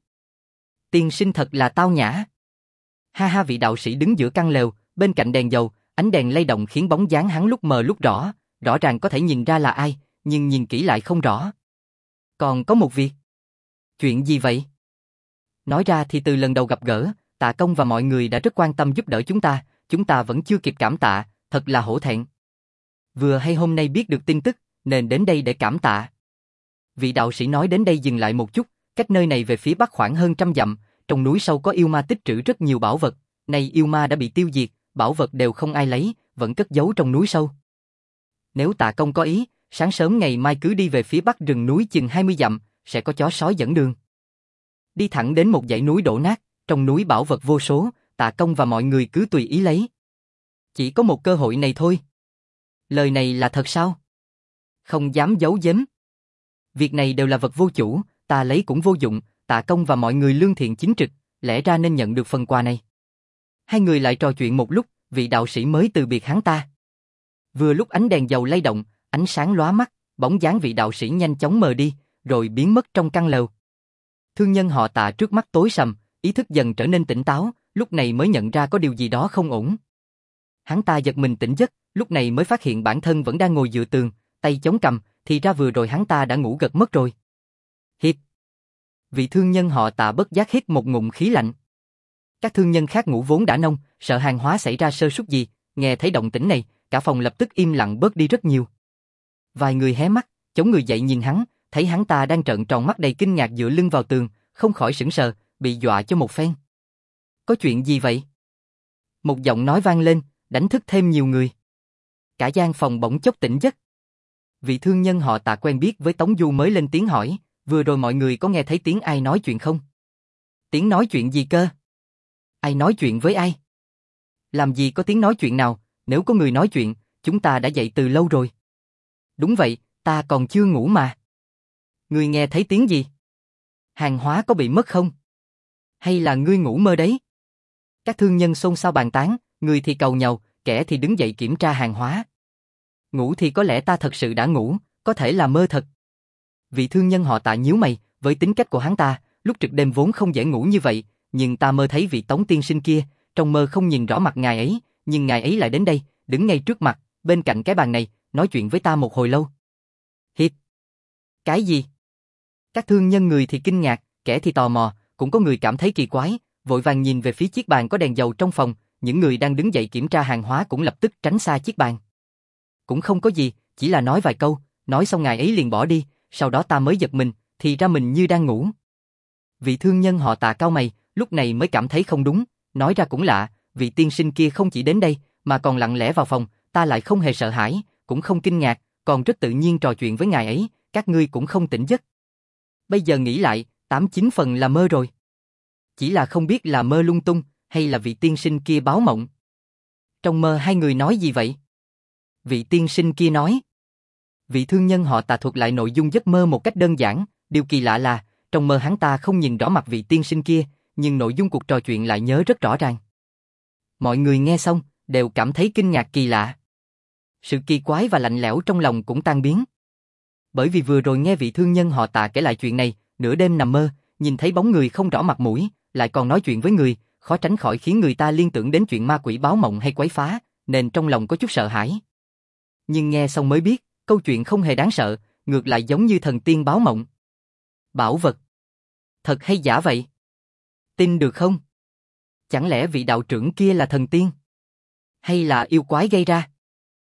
[SPEAKER 1] Tiên sinh thật là tao nhã. Ha ha, vị đạo sĩ đứng giữa căn lều, bên cạnh đèn dầu, ánh đèn lay động khiến bóng dáng hắn lúc mờ lúc rõ, rõ ràng có thể nhìn ra là ai, nhưng nhìn kỹ lại không rõ. Còn có một việc. Chuyện gì vậy? Nói ra thì từ lần đầu gặp gỡ, Tạ công và mọi người đã rất quan tâm giúp đỡ chúng ta, chúng ta vẫn chưa kịp cảm tạ, thật là hổ thẹn. Vừa hay hôm nay biết được tin tức, nên đến đây để cảm tạ. Vị đạo sĩ nói đến đây dừng lại một chút, cách nơi này về phía bắc khoảng hơn trăm dặm, trong núi sâu có yêu ma tích trữ rất nhiều bảo vật, nay yêu ma đã bị tiêu diệt, bảo vật đều không ai lấy, vẫn cất giấu trong núi sâu. Nếu Tạ công có ý, sáng sớm ngày mai cứ đi về phía bắc rừng núi chừng hai mươi dặm, sẽ có chó sói dẫn đường. đi thẳng đến một dãy núi đổ nát, trong núi bảo vật vô số, Tạ Công và mọi người cứ tùy ý lấy. Chỉ có một cơ hội này thôi. Lời này là thật sao? Không dám giấu giếm. Việc này đều là vật vô chủ, ta lấy cũng vô dụng, Tạ Công và mọi người lương thiện chính trực, lẽ ra nên nhận được phần quà này. Hai người lại trò chuyện một lúc, vị đạo sĩ mới từ biệt hắn ta. Vừa lúc ánh đèn dầu lay động, ánh sáng lóa mắt, bóng dáng vị đạo sĩ nhanh chóng mờ đi, rồi biến mất trong căn lều. Thương nhân họ Tạ trước mắt tối sầm, ý thức dần trở nên tỉnh táo, lúc này mới nhận ra có điều gì đó không ổn. Hắn ta giật mình tỉnh giấc, lúc này mới phát hiện bản thân vẫn đang ngồi dựa tường, tay chống cằm, thì ra vừa rồi hắn ta đã ngủ gật mất rồi. Hít. Vị thương nhân họ Tạ bất giác hít một ngụm khí lạnh. Các thương nhân khác ngủ vốn đã nông, sợ hàng hóa xảy ra sơ suất gì, nghe thấy động tĩnh này, cả phòng lập tức im lặng bớt đi rất nhiều. Vài người hé mắt, chống người dậy nhìn hắn, thấy hắn ta đang trợn tròn mắt đầy kinh ngạc dựa lưng vào tường, không khỏi sững sờ, bị dọa cho một phen. Có chuyện gì vậy? Một giọng nói vang lên, đánh thức thêm nhiều người. Cả gian phòng bỗng chốc tỉnh giấc. Vị thương nhân họ Tạ quen biết với Tống Du mới lên tiếng hỏi, vừa rồi mọi người có nghe thấy tiếng ai nói chuyện không? Tiếng nói chuyện gì cơ? Ai nói chuyện với ai? Làm gì có tiếng nói chuyện nào, nếu có người nói chuyện, chúng ta đã dậy từ lâu rồi. Đúng vậy, ta còn chưa ngủ mà. Ngươi nghe thấy tiếng gì? Hàng hóa có bị mất không? Hay là ngươi ngủ mơ đấy? Các thương nhân xôn xao bàn tán, người thì cầu nhàu, kẻ thì đứng dậy kiểm tra hàng hóa. Ngủ thì có lẽ ta thật sự đã ngủ, có thể là mơ thật. Vị thương nhân họ Tạ nhíu mày, với tính cách của hắn ta, lúc trực đêm vốn không dễ ngủ như vậy, nhưng ta mơ thấy vị Tống tiên sinh kia, trong mơ không nhìn rõ mặt ngài ấy, nhưng ngài ấy lại đến đây, đứng ngay trước mặt, bên cạnh cái bàn này, nói chuyện với ta một hồi lâu. Hiệp! Cái gì? Các thương nhân người thì kinh ngạc, kẻ thì tò mò, cũng có người cảm thấy kỳ quái, vội vàng nhìn về phía chiếc bàn có đèn dầu trong phòng, những người đang đứng dậy kiểm tra hàng hóa cũng lập tức tránh xa chiếc bàn. Cũng không có gì, chỉ là nói vài câu, nói xong ngài ấy liền bỏ đi, sau đó ta mới giật mình, thì ra mình như đang ngủ. Vị thương nhân họ Tạ cau mày, lúc này mới cảm thấy không đúng, nói ra cũng lạ, vị tiên sinh kia không chỉ đến đây, mà còn lặng lẽ vào phòng, ta lại không hề sợ hãi, cũng không kinh ngạc, còn rất tự nhiên trò chuyện với ngài ấy, các ngươi cũng không tỉnh giấc. Bây giờ nghĩ lại, tám chín phần là mơ rồi. Chỉ là không biết là mơ lung tung, hay là vị tiên sinh kia báo mộng. Trong mơ hai người nói gì vậy? Vị tiên sinh kia nói. Vị thương nhân họ Tạ thuật lại nội dung giấc mơ một cách đơn giản, điều kỳ lạ là, trong mơ hắn ta không nhìn rõ mặt vị tiên sinh kia, nhưng nội dung cuộc trò chuyện lại nhớ rất rõ ràng. Mọi người nghe xong, đều cảm thấy kinh ngạc kỳ lạ. Sự kỳ quái và lạnh lẽo trong lòng cũng tan biến. Bởi vì vừa rồi nghe vị thương nhân họ Tạ kể lại chuyện này, nửa đêm nằm mơ, nhìn thấy bóng người không rõ mặt mũi, lại còn nói chuyện với người, khó tránh khỏi khiến người ta liên tưởng đến chuyện ma quỷ báo mộng hay quấy phá, nên trong lòng có chút sợ hãi. Nhưng nghe xong mới biết, câu chuyện không hề đáng sợ, ngược lại giống như thần tiên báo mộng. Bảo vật. Thật hay giả vậy? Tin được không? Chẳng lẽ vị đạo trưởng kia là thần tiên? Hay là yêu quái gây ra?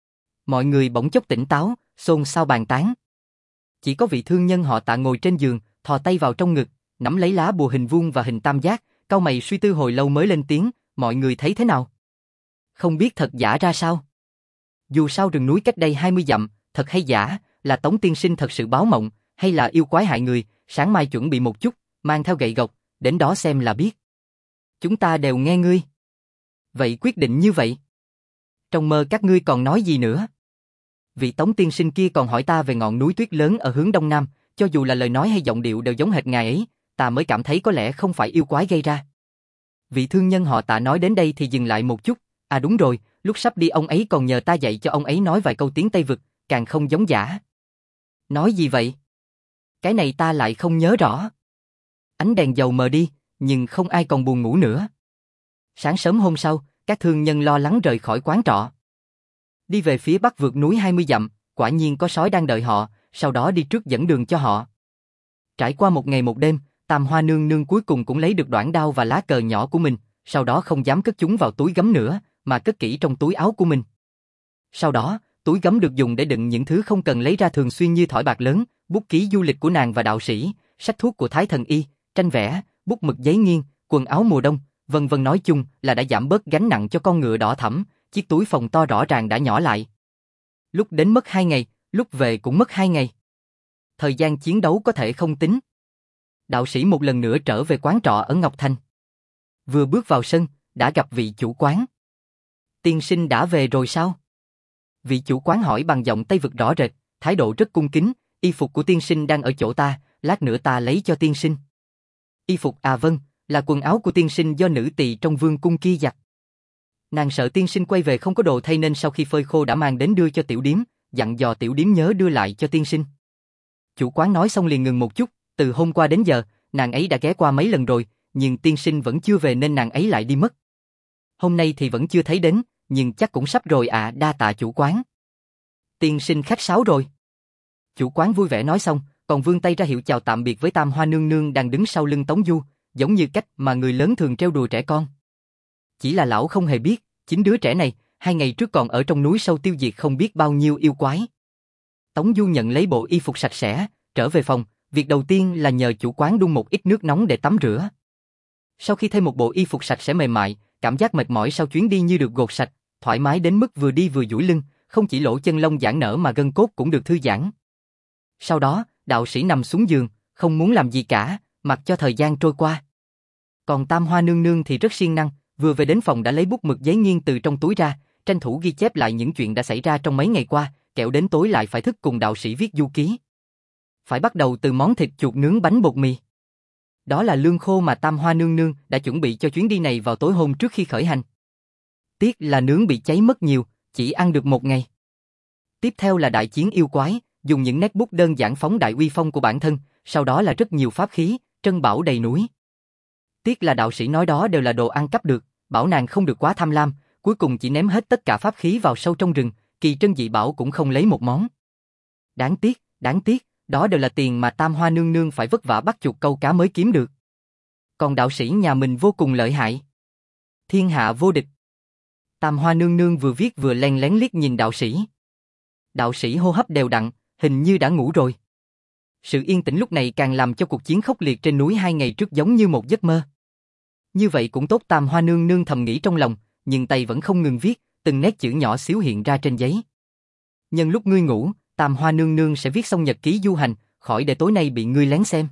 [SPEAKER 1] Mọi người bỗng chốc tỉnh táo, xôn xao bàn tán. Chỉ có vị thương nhân họ Tạ ngồi trên giường, thò tay vào trong ngực, nắm lấy lá bùa hình vuông và hình tam giác, cau mày suy tư hồi lâu mới lên tiếng, mọi người thấy thế nào? Không biết thật giả ra sao? Dù sao rừng núi cách đây hai mươi dặm, thật hay giả, là Tống tiên sinh thật sự báo mộng, hay là yêu quái hại người, sáng mai chuẩn bị một chút, mang theo gậy gộc, đến đó xem là biết. Chúng ta đều nghe ngươi. Vậy quyết định như vậy. Trong mơ các ngươi còn nói gì nữa? Vị Tống tiên sinh kia còn hỏi ta về ngọn núi tuyết lớn ở hướng đông nam, cho dù là lời nói hay giọng điệu đều giống hệt ngài ấy, ta mới cảm thấy có lẽ không phải yêu quái gây ra. Vị thương nhân họ Tạ nói đến đây thì dừng lại một chút, à đúng rồi, lúc sắp đi ông ấy còn nhờ ta dạy cho ông ấy nói vài câu tiếng Tây Vực, càng không giống giả. Nói gì vậy? Cái này ta lại không nhớ rõ. Ánh đèn dầu mờ đi, nhưng không ai còn buồn ngủ nữa. Sáng sớm hôm sau, các thương nhân lo lắng rời khỏi quán trọ. Đi về phía bắc vượt núi hai mươi dặm, quả nhiên có sói đang đợi họ, sau đó đi trước dẫn đường cho họ. Trải qua một ngày một đêm, Tam Hoa nương nương cuối cùng cũng lấy được đoạn đao và lá cờ nhỏ của mình, sau đó không dám cất chúng vào túi gấm nữa, mà cất kỹ trong túi áo của mình. Sau đó, túi gấm được dùng để đựng những thứ không cần lấy ra thường xuyên như thỏi bạc lớn, bút ký du lịch của nàng và đạo sĩ, sách thuốc của Thái Thần Y, tranh vẽ, bút mực giấy nghiêng, quần áo mùa đông, vân vân, nói chung là đã giảm bớt gánh nặng cho con ngựa đỏ thẫm, chiếc túi phòng to rõ ràng đã nhỏ lại. Lúc đến mất hai ngày, lúc về cũng mất hai ngày. Thời gian chiến đấu có thể không tính. Đạo sĩ một lần nữa trở về quán trọ ở Ngọc Thành. Vừa bước vào sân, đã gặp vị chủ quán. Tiên sinh đã về rồi sao? Vị chủ quán hỏi bằng giọng Tây Vực rõ rệt, thái độ rất cung kính, y phục của tiên sinh đang ở chỗ ta, lát nữa ta lấy cho tiên sinh. Y phục à vâng, là quần áo của tiên sinh do nữ tỳ trong vương cung kia giặt. Nàng sợ tiên sinh quay về không có đồ thay nên sau khi phơi khô đã mang đến đưa cho tiểu điếm, dặn dò tiểu điếm nhớ đưa lại cho tiên sinh. Chủ quán nói xong liền ngừng một chút, từ hôm qua đến giờ, nàng ấy đã ghé qua mấy lần rồi, nhưng tiên sinh vẫn chưa về nên nàng ấy lại đi mất. Hôm nay thì vẫn chưa thấy đến, nhưng chắc cũng sắp rồi ạ, à, đa tạ chủ quán. Tiên sinh khách sáo rồi. Chủ quán vui vẻ nói xong, còn vươn tay ra hiệu chào tạm biệt với Tam Hoa nương nương đang đứng sau lưng Tống Du, giống như cách mà người lớn thường trêu đùa trẻ con. Chỉ là lão không hề biết, chính đứa trẻ này, hai ngày trước còn ở trong núi sâu tiêu diệt không biết bao nhiêu yêu quái. Tống Du nhận lấy bộ y phục sạch sẽ, trở về phòng, việc đầu tiên là nhờ chủ quán đun một ít nước nóng để tắm rửa. Sau khi thay một bộ y phục sạch sẽ mềm mại, cảm giác mệt mỏi sau chuyến đi như được gột sạch, thoải mái đến mức vừa đi vừa duỗi lưng, không chỉ lỗ chân lông giãn nở mà gân cốt cũng được thư giãn. Sau đó, đạo sĩ nằm xuống giường, không muốn làm gì cả, mặc cho thời gian trôi qua. Còn Tam Hoa nương nương thì rất siêng năng, vừa về đến phòng đã lấy bút mực giấy nghiêng từ trong túi ra, tranh thủ ghi chép lại những chuyện đã xảy ra trong mấy ngày qua, kẻo đến tối lại phải thức cùng đạo sĩ viết du ký. Phải bắt đầu từ món thịt chuột nướng bánh bột mì. Đó là lương khô mà Tam Hoa nương nương đã chuẩn bị cho chuyến đi này vào tối hôm trước khi khởi hành. Tiếc là nướng bị cháy mất nhiều, chỉ ăn được một ngày. Tiếp theo là đại chiến yêu quái, dùng những nét bút đơn giản phóng đại uy phong của bản thân, sau đó là rất nhiều pháp khí, trân bảo đầy núi. Tiếc là đạo sĩ nói đó đều là đồ ăn cắp được, bảo nàng không được quá tham lam, cuối cùng chỉ ném hết tất cả pháp khí vào sâu trong rừng, kỳ trân dị bảo cũng không lấy một món. Đáng tiếc, đáng tiếc, đó đều là tiền mà Tam Hoa nương nương phải vất vả bắt chuột câu cá mới kiếm được. Còn đạo sĩ nhà mình vô cùng lợi hại. Thiên hạ vô địch. Tam Hoa nương nương vừa viết vừa len lén liếc nhìn đạo sĩ. Đạo sĩ hô hấp đều đặn, hình như đã ngủ rồi. Sự yên tĩnh lúc này càng làm cho cuộc chiến khốc liệt trên núi hai ngày trước giống như một giấc mơ. Như vậy cũng tốt, Tam Hoa nương nương thầm nghĩ trong lòng, nhưng tay vẫn không ngừng viết, từng nét chữ nhỏ xíu hiện ra trên giấy. Nhân lúc ngươi ngủ, Tam Hoa nương nương sẽ viết xong nhật ký du hành, khỏi để tối nay bị ngươi lén xem.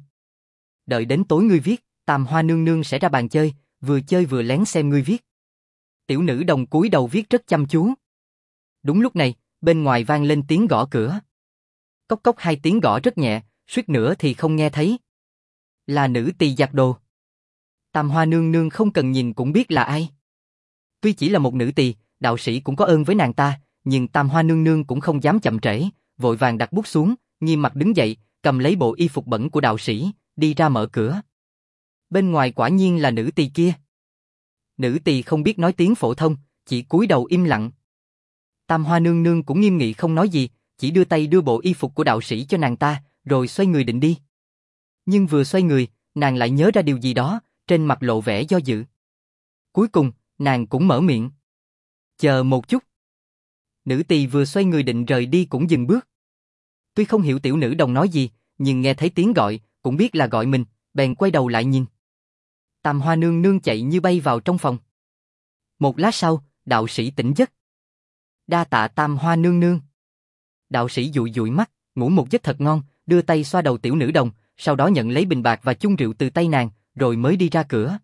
[SPEAKER 1] Đợi đến tối ngươi viết, Tam Hoa nương nương sẽ ra bàn chơi, vừa chơi vừa lén xem ngươi viết. Tiểu nữ đồng cúi đầu viết rất chăm chú. Đúng lúc này, bên ngoài vang lên tiếng gõ cửa. Cốc cốc hai tiếng gõ rất nhẹ, suýt nữa thì không nghe thấy. Là nữ tỳ giặt đồ. Tam Hoa nương nương không cần nhìn cũng biết là ai. Tuy chỉ là một nữ tỳ, đạo sĩ cũng có ơn với nàng ta, nhưng Tam Hoa nương nương cũng không dám chậm trễ, vội vàng đặt bút xuống, nghiêm mặt đứng dậy, cầm lấy bộ y phục bẩn của đạo sĩ, đi ra mở cửa. Bên ngoài quả nhiên là nữ tỳ kia. Nữ tỳ không biết nói tiếng phổ thông, chỉ cúi đầu im lặng. Tam Hoa nương nương cũng nghiêm nghị không nói gì, chỉ đưa tay đưa bộ y phục của đạo sĩ cho nàng ta, rồi xoay người định đi. Nhưng vừa xoay người, nàng lại nhớ ra điều gì đó, trên mặt lộ vẻ do dự. Cuối cùng, nàng cũng mở miệng. Chờ một chút. Nữ tỳ vừa xoay người định rời đi cũng dừng bước. Tuy không hiểu tiểu nữ đồng nói gì, nhưng nghe thấy tiếng gọi, cũng biết là gọi mình, bèn quay đầu lại nhìn. Tam Hoa nương nương chạy như bay vào trong phòng. Một lát sau, đạo sĩ tỉnh giấc. Đa tạ Tam Hoa nương nương. Đạo sĩ dụi dụi mắt, ngủ một giấc thật ngon, đưa tay xoa đầu tiểu nữ đồng, sau đó nhận lấy bình bạc và chung rượu từ tay nàng, rồi mới đi ra cửa.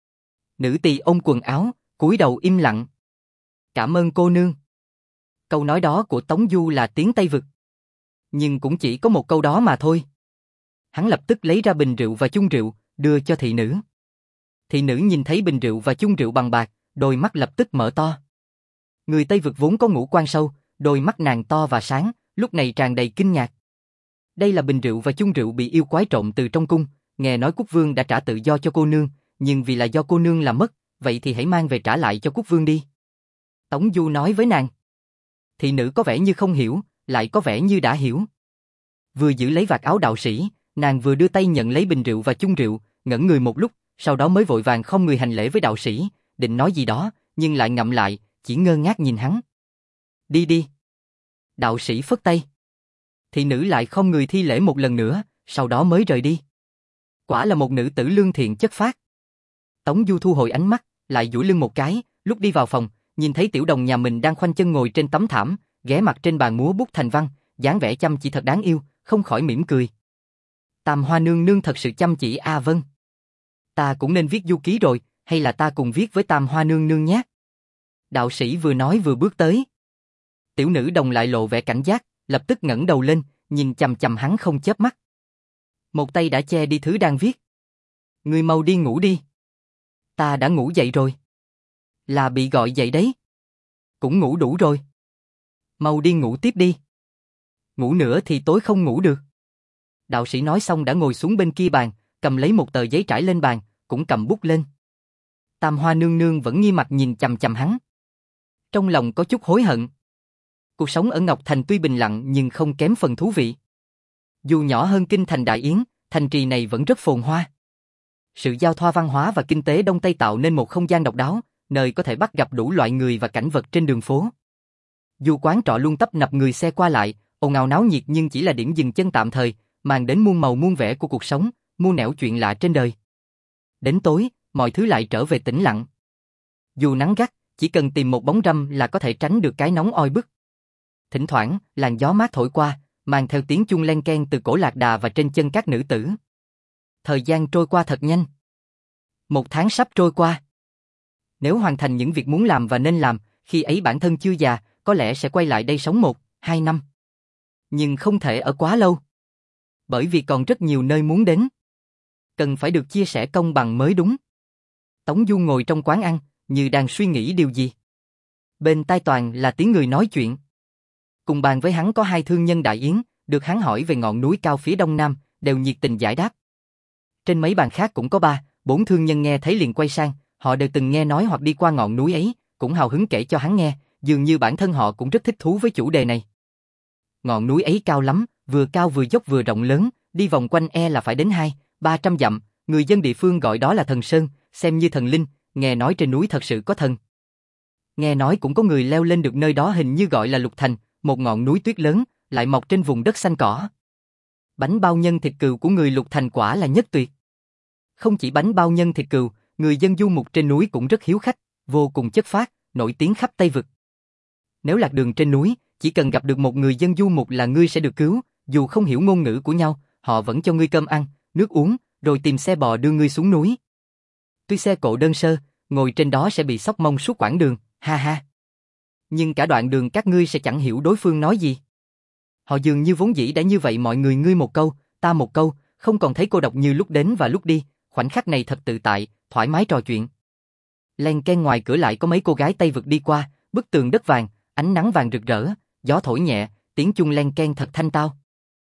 [SPEAKER 1] Nữ tỳ ôm quần áo, cúi đầu im lặng. Cảm ơn cô nương. Câu nói đó của Tống Du là tiếng Tây Vực. Nhưng cũng chỉ có một câu đó mà thôi. Hắn lập tức lấy ra bình rượu và chung rượu, đưa cho thị nữ. Thị nữ nhìn thấy bình rượu và chung rượu bằng bạc, đôi mắt lập tức mở to. Người Tây Vực vốn có ngũ quan sâu, đôi mắt nàng to và sáng, lúc này tràn đầy kinh ngạc. Đây là bình rượu và chung rượu bị yêu quái trộm từ trong cung, nghe nói Quốc Vương đã trả tự do cho cô nương, nhưng vì là do cô nương làm mất, vậy thì hãy mang về trả lại cho Quốc Vương đi. Tống Du nói với nàng. Thị nữ có vẻ như không hiểu, lại có vẻ như đã hiểu. Vừa giữ lấy vạt áo đạo sĩ, nàng vừa đưa tay nhận lấy bình rượu và chung rượu, ngẩn người một lúc, sau đó mới vội vàng không người hành lễ với đạo sĩ, định nói gì đó, nhưng lại ngậm lại, chỉ ngơ ngác nhìn hắn. Đi đi. Đạo sĩ phất tay. Thị nữ lại không người thi lễ một lần nữa, sau đó mới rời đi. Quả là một nữ tử lương thiện chất phác. Tống Du thu hồi ánh mắt, lại duỗi lưng một cái, lúc đi vào phòng, nhìn thấy tiểu đồng nhà mình đang khoanh chân ngồi trên tấm thảm, ghé mặt trên bàn múa bút thành văn, dáng vẻ chăm chỉ thật đáng yêu, không khỏi mỉm cười. Tam Hoa nương nương thật sự chăm chỉ à vâng. Ta cũng nên viết du ký rồi, hay là ta cùng viết với Tam Hoa nương nương nhé? Đạo sĩ vừa nói vừa bước tới. Tiểu nữ đồng lại lộ vẻ cảnh giác, lập tức ngẩng đầu lên, nhìn chằm chằm hắn không chớp mắt. Một tay đã che đi thứ đang viết. Ngươi mau đi ngủ đi. Ta đã ngủ dậy rồi. Là bị gọi dậy đấy. Cũng ngủ đủ rồi. Mau đi ngủ tiếp đi. Ngủ nữa thì tối không ngủ được. Đạo sĩ nói xong đã ngồi xuống bên kia bàn, cầm lấy một tờ giấy trải lên bàn, cũng cầm bút lên. Tam Hoa nương nương vẫn nghiêm mặt nhìn chằm chằm hắn. Trong lòng có chút hối hận. Cuộc sống ở Ngọc Thành tuy bình lặng nhưng không kém phần thú vị. Dù nhỏ hơn kinh thành Đại Yến, thành trì này vẫn rất phồn hoa. Sự giao thoa văn hóa và kinh tế Đông Tây tạo nên một không gian độc đáo, nơi có thể bắt gặp đủ loại người và cảnh vật trên đường phố. Dù quán trọ luôn tấp nập người xe qua lại, ồn ào náo nhiệt nhưng chỉ là điểm dừng chân tạm thời, mang đến muôn màu muôn vẻ của cuộc sống, muôn nẻo chuyện lạ trên đời. Đến tối, mọi thứ lại trở về tĩnh lặng. Dù nắng gắt, chỉ cần tìm một bóng râm là có thể tránh được cái nóng oi bức. Thỉnh thoảng, làn gió mát thổi qua, mang theo tiếng chuông len keng từ cổ lạc đà và trên chân các nữ tử. Thời gian trôi qua thật nhanh. Một tháng sắp trôi qua. Nếu hoàn thành những việc muốn làm và nên làm, khi ấy bản thân chưa già, có lẽ sẽ quay lại đây sống một, hai năm. Nhưng không thể ở quá lâu. Bởi vì còn rất nhiều nơi muốn đến. Cần phải được chia sẻ công bằng mới đúng. Tống Du ngồi trong quán ăn, như đang suy nghĩ điều gì. Bên tai toàn là tiếng người nói chuyện. Cùng bàn với hắn có hai thương nhân Đại Yến, được hắn hỏi về ngọn núi cao phía đông nam, đều nhiệt tình giải đáp. Trên mấy bàn khác cũng có ba, bốn thương nhân nghe thấy liền quay sang, họ đều từng nghe nói hoặc đi qua ngọn núi ấy, cũng hào hứng kể cho hắn nghe, dường như bản thân họ cũng rất thích thú với chủ đề này. Ngọn núi ấy cao lắm, vừa cao vừa dốc vừa rộng lớn, đi vòng quanh e là phải đến hai, ba trăm dặm, người dân địa phương gọi đó là thần sơn, xem như thần linh, nghe nói trên núi thật sự có thần. Nghe nói cũng có người leo lên được nơi đó, hình như gọi là Lục Thành, một ngọn núi tuyết lớn, lại mọc trên vùng đất xanh cỏ. Bánh bao nhân thịt cừu của người Lục Thành quả là nhất tuyệt. Không chỉ bánh bao nhân thịt cừu, người dân du mục trên núi cũng rất hiếu khách, vô cùng chất phác, nổi tiếng khắp Tây Vực. Nếu lạc đường trên núi, chỉ cần gặp được một người dân du mục là ngươi sẽ được cứu, dù không hiểu ngôn ngữ của nhau, họ vẫn cho ngươi cơm ăn, nước uống, rồi tìm xe bò đưa ngươi xuống núi. Tuy xe cộ đơn sơ, ngồi trên đó sẽ bị sốc mông suốt quãng đường, ha ha. Nhưng cả đoạn đường các ngươi sẽ chẳng hiểu đối phương nói gì. Họ dường như vốn dĩ đã như vậy, mọi người ngươi một câu, ta một câu, không còn thấy cô độc như lúc đến và lúc đi, khoảnh khắc này thật tự tại, thoải mái trò chuyện. Len keng ngoài cửa lại có mấy cô gái Tây Vực đi qua, bức tường đất vàng, ánh nắng vàng rực rỡ, gió thổi nhẹ, tiếng chuông len keng thật thanh tao.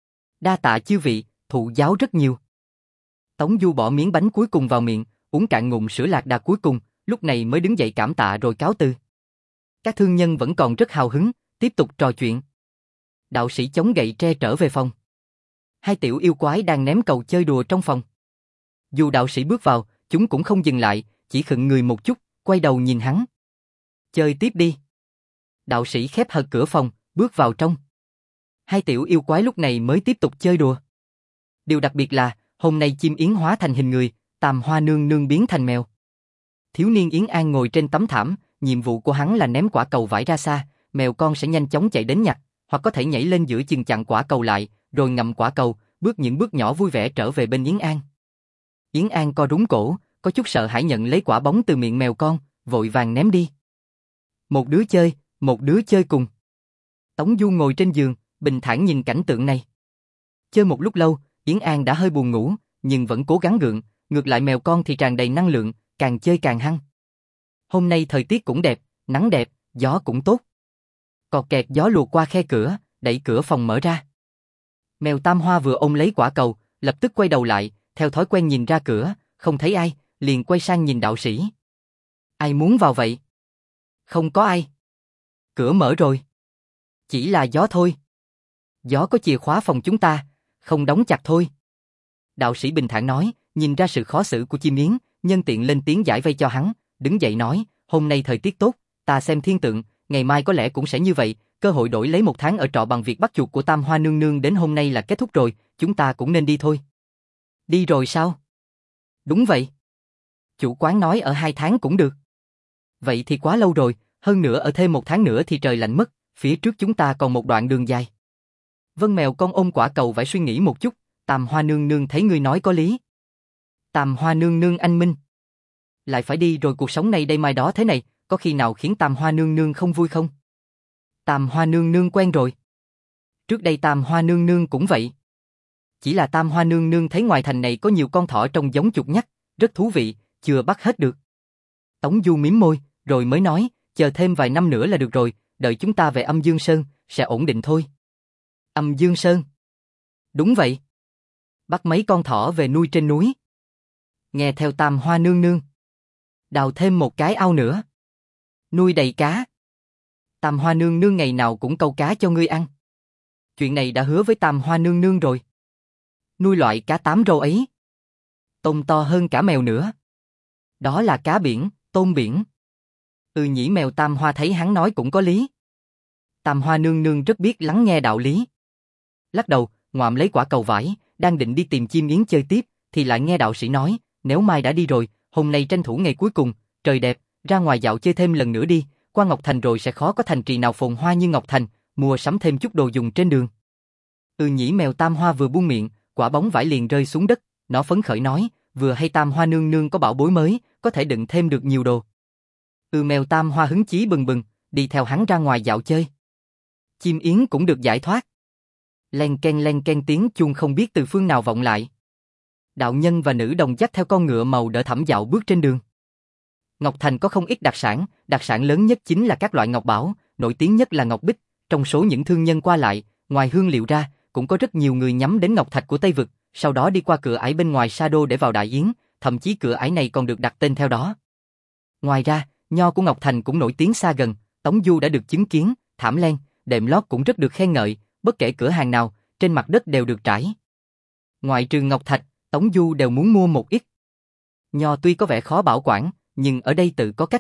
[SPEAKER 1] Đa tạ chư vị, thụ giáo rất nhiều. Tống Du bỏ miếng bánh cuối cùng vào miệng, uống cạn ngụm sữa lạc đà cuối cùng, lúc này mới đứng dậy cảm tạ rồi cáo từ. Các thương nhân vẫn còn rất hào hứng, tiếp tục trò chuyện. Đạo sĩ chống gậy tre trở về phòng. Hai tiểu yêu quái đang ném cầu chơi đùa trong phòng. Dù đạo sĩ bước vào, chúng cũng không dừng lại, chỉ khựng người một chút, quay đầu nhìn hắn. Chơi tiếp đi. Đạo sĩ khép hờ cửa phòng, bước vào trong. Hai tiểu yêu quái lúc này mới tiếp tục chơi đùa. Điều đặc biệt là, hôm nay chim yến hóa thành hình người, Tam Hoa nương nương biến thành mèo. Thiếu niên Yến An ngồi trên tấm thảm, nhiệm vụ của hắn là ném quả cầu vải ra xa, mèo con sẽ nhanh chóng chạy đến nhặt, hoặc có thể nhảy lên giữa chừng chặn quả cầu lại, rồi ngậm quả cầu, bước những bước nhỏ vui vẻ trở về bên Yến An. Yến An co rúm cổ, có chút sợ hãi nhận lấy quả bóng từ miệng mèo con, vội vàng ném đi. Một đứa chơi, một đứa chơi cùng. Tống Du ngồi trên giường, bình thản nhìn cảnh tượng này. Chơi một lúc lâu, Yến An đã hơi buồn ngủ, nhưng vẫn cố gắng gượng, ngược lại mèo con thì tràn đầy năng lượng, càng chơi càng hăng. Hôm nay thời tiết cũng đẹp, nắng đẹp, gió cũng tốt. Cọt kẹt gió lùa qua khe cửa, đẩy cửa phòng mở ra. Mèo Tam Hoa vừa ôm lấy quả cầu, lập tức quay đầu lại, theo thói quen nhìn ra cửa, không thấy ai, liền quay sang nhìn đạo sĩ. Ai muốn vào vậy? Không có ai. Cửa mở rồi. Chỉ là gió thôi. Gió có chìa khóa phòng chúng ta, không đóng chặt thôi. Đạo sĩ bình thản nói, nhìn ra sự khó xử của chim yến, nhân tiện lên tiếng giải vây cho hắn, đứng dậy nói, hôm nay thời tiết tốt, ta xem thiên tượng, ngày mai có lẽ cũng sẽ như vậy, cơ hội đổi lấy một tháng ở trọ bằng việc bắt chuột của Tam Hoa nương nương đến hôm nay là kết thúc rồi, chúng ta cũng nên đi thôi. Đi rồi sao? Đúng vậy. Chủ quán nói ở hai tháng cũng được. Vậy thì quá lâu rồi, hơn nữa ở thêm một tháng nữa thì trời lạnh mất, phía trước chúng ta còn một đoạn đường dài. Vân mèo con ôm quả cầu phải suy nghĩ một chút, Tam Hoa nương nương thấy ngươi nói có lý. Tam Hoa nương nương anh minh. Lại phải đi rồi, cuộc sống này đây mai đó thế này, có khi nào khiến Tam Hoa nương nương không vui không? Tam Hoa nương nương quen rồi. Trước đây Tam Hoa nương nương cũng vậy. Chỉ là Tam Hoa nương nương thấy ngoài thành này có nhiều con thỏ trông giống chuột nhắt, rất thú vị, chưa bắt hết được. Tống Du mím môi, rồi mới nói, chờ thêm vài năm nữa là được rồi, đợi chúng ta về Âm Dương Sơn, sẽ ổn định thôi. Âm Dương Sơn? Đúng vậy. Bắt mấy con thỏ về nuôi trên núi. Nghe theo Tam Hoa nương nương. Đào thêm một cái ao nữa. Nuôi đầy cá. Tam Hoa nương nương ngày nào cũng câu cá cho ngươi ăn. Chuyện này đã hứa với Tam Hoa nương nương rồi. Nuôi loại cá tám râu ấy. Tôm to hơn cả mèo nữa. Đó là cá biển, tôm biển. Ừ nhỉ, mèo Tam Hoa thấy hắn nói cũng có lý. Tam Hoa nương nương rất biết lắng nghe đạo lý. Lắc đầu, ngoạm lấy quả cầu vải, đang định đi tìm chim yến chơi tiếp, thì lại nghe đạo sĩ nói, nếu mai đã đi rồi, hôm nay tranh thủ ngày cuối cùng, trời đẹp, ra ngoài dạo chơi thêm lần nữa đi, qua Ngọc Thành rồi sẽ khó có thành trì nào phồn hoa như Ngọc Thành, mua sắm thêm chút đồ dùng trên đường. Ừ nhỉ, mèo Tam Hoa vừa buông miệng, quả bóng vải liền rơi xuống đất, nó phấn khởi nói, vừa hay Tam Hoa nương nương có bảo bối mới, có thể đựng thêm được nhiều đồ. Ừ mèo Tam Hoa hứng chí bừng bừng, đi theo hắn ra ngoài dạo chơi. Chim yến cũng được giải thoát. Len ken len ken tiếng chuông không biết từ phương nào vọng lại. Đạo nhân và nữ đồng dắt theo con ngựa màu đỏ thẫm dạo bước trên đường. Ngọc Thành có không ít đặc sản, đặc sản lớn nhất chính là các loại ngọc bảo, nổi tiếng nhất là ngọc bích. Trong số những thương nhân qua lại, ngoài hương liệu ra, cũng có rất nhiều người nhắm đến ngọc thạch của Tây Vực, sau đó đi qua cửa ải bên ngoài sa đô để vào Đại Yến, thậm chí cửa ải này còn được đặt tên theo đó. Ngoài ra, nho của Ngọc Thành cũng nổi tiếng xa gần, Tống Du đã được chứng kiến, thảm len, đệm lót cũng rất được khen ngợi, bất kể cửa hàng nào, trên mặt đất đều được trải. Ngoại trừ ngọc thạch, Tống Du đều muốn mua một ít. Nho tuy có vẻ khó bảo quản, nhưng ở đây tự có cách.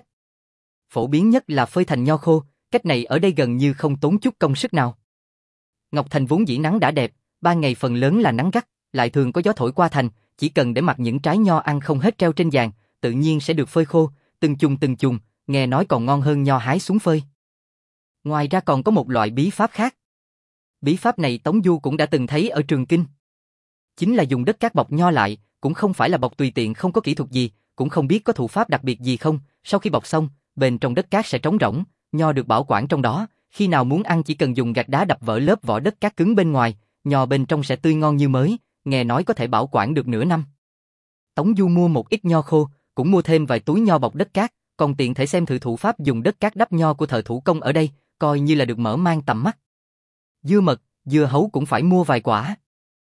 [SPEAKER 1] Phổ biến nhất là phơi thành nho khô, cách này ở đây gần như không tốn chút công sức nào. Ngọc Thành vốn dĩ nắng đã đẹp, ban ngày phần lớn là nắng gắt, lại thường có gió thổi qua thành, chỉ cần để mặc những trái nho ăn không hết treo trên giàn, tự nhiên sẽ được phơi khô, từng chùm từng chùm, nghe nói còn ngon hơn nho hái xuống phơi. Ngoài ra còn có một loại bí pháp khác. Bí pháp này Tống Du cũng đã từng thấy ở Trường Kinh. Chính là dùng đất cát bọc nho lại, cũng không phải là bọc tùy tiện không có kỹ thuật gì, cũng không biết có thủ pháp đặc biệt gì không, sau khi bọc xong, bên trong đất cát sẽ trống rỗng, nho được bảo quản trong đó, khi nào muốn ăn chỉ cần dùng gạch đá đập vỡ lớp vỏ đất cát cứng bên ngoài, nho bên trong sẽ tươi ngon như mới, nghe nói có thể bảo quản được nửa năm. Tống Du mua một ít nho khô, cũng mua thêm vài túi nho bọc đất cát, còn tiện thể xem thử thủ pháp dùng đất cát đắp nho của thợ thủ công ở đây, coi như là được mở mang tầm mắt. Dưa mật, dưa hấu cũng phải mua vài quả.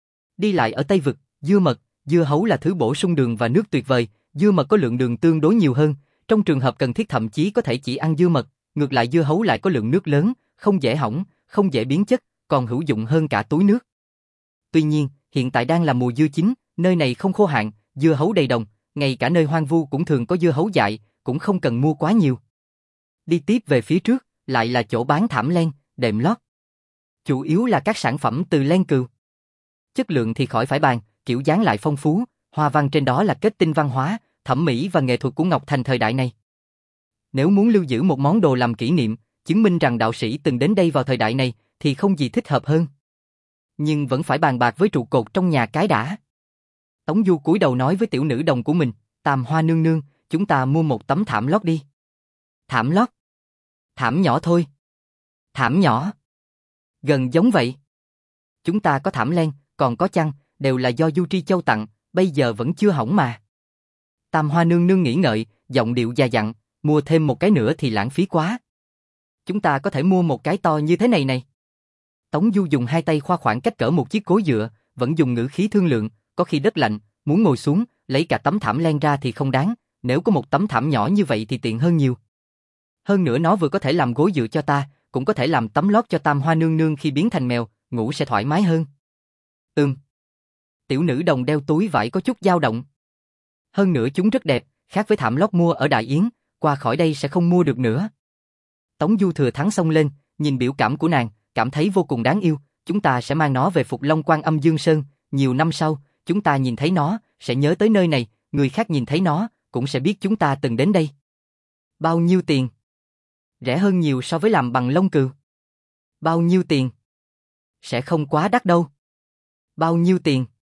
[SPEAKER 1] Đi lại ở Tây Vực, dưa mật, dưa hấu là thứ bổ sung đường và nước tuyệt vời, dưa mật có lượng đường tương đối nhiều hơn, trong trường hợp cần thiết thậm chí có thể chỉ ăn dưa mật, ngược lại dưa hấu lại có lượng nước lớn, không dễ hỏng, không dễ biến chất, còn hữu dụng hơn cả túi nước. Tuy nhiên, hiện tại đang là mùa dưa chín, nơi này không khô hạn, dưa hấu đầy đồng, ngay cả nơi hoang vu cũng thường có dưa hấu dại, cũng không cần mua quá nhiều. Đi tiếp về phía trước, lại là chỗ bán thảm len, đệm lót. Chủ yếu là các sản phẩm từ len cừu. Chất lượng thì khỏi phải bàn, kiểu dáng lại phong phú, hoa văn trên đó là kết tinh văn hóa, thẩm mỹ và nghệ thuật của Ngọc Thành thời đại này. Nếu muốn lưu giữ một món đồ làm kỷ niệm, chứng minh rằng đạo sĩ từng đến đây vào thời đại này, thì không gì thích hợp hơn. Nhưng vẫn phải bàn bạc với trụ cột trong nhà cái đã. Tống Du cúi đầu nói với tiểu nữ đồng của mình, Tam Hoa nương nương, chúng ta mua một tấm thảm lót đi. Thảm lót? Thảm nhỏ thôi. Thảm nhỏ? Gần giống vậy. Chúng ta có thảm len, còn có chăn, đều là do Du Tri Châu tặng, bây giờ vẫn chưa hỏng mà. Tam Hoa nương nương nghĩ ngợi, giọng điệu già dặn, mua thêm một cái nữa thì lãng phí quá. Chúng ta có thể mua một cái to như thế này này. Tống Du dùng hai tay khoa khoảng cách cỡ một chiếc gối dựa, vẫn dùng ngữ khí thương lượng, có khi đất lạnh, muốn ngồi xuống, lấy cả tấm thảm len ra thì không đáng, nếu có một tấm thảm nhỏ như vậy thì tiện hơn nhiều. Hơn nữa nó vừa có thể làm gối dựa cho ta, cũng có thể làm tấm lót cho Tam Hoa nương nương khi biến thành mèo, ngủ sẽ thoải mái hơn. Ừm. Tiểu nữ đồng đeo túi vải có chút dao động. Hơn nữa chúng rất đẹp, khác với thảm lót mua ở Đại Yến, qua khỏi đây sẽ không mua được nữa. Tống Du thừa thắng xông lên, nhìn biểu cảm của nàng, cảm thấy vô cùng đáng yêu, chúng ta sẽ mang nó về Phục Long Quan Âm Dương Sơn, nhiều năm sau, chúng ta nhìn thấy nó, sẽ nhớ tới nơi này, người khác nhìn thấy nó, cũng sẽ biết chúng ta từng đến đây. Bao nhiêu tiền? Rẻ hơn nhiều so với làm bằng lông cừu. Bao nhiêu tiền? Sẽ không quá đắt đâu. Bao nhiêu tiền?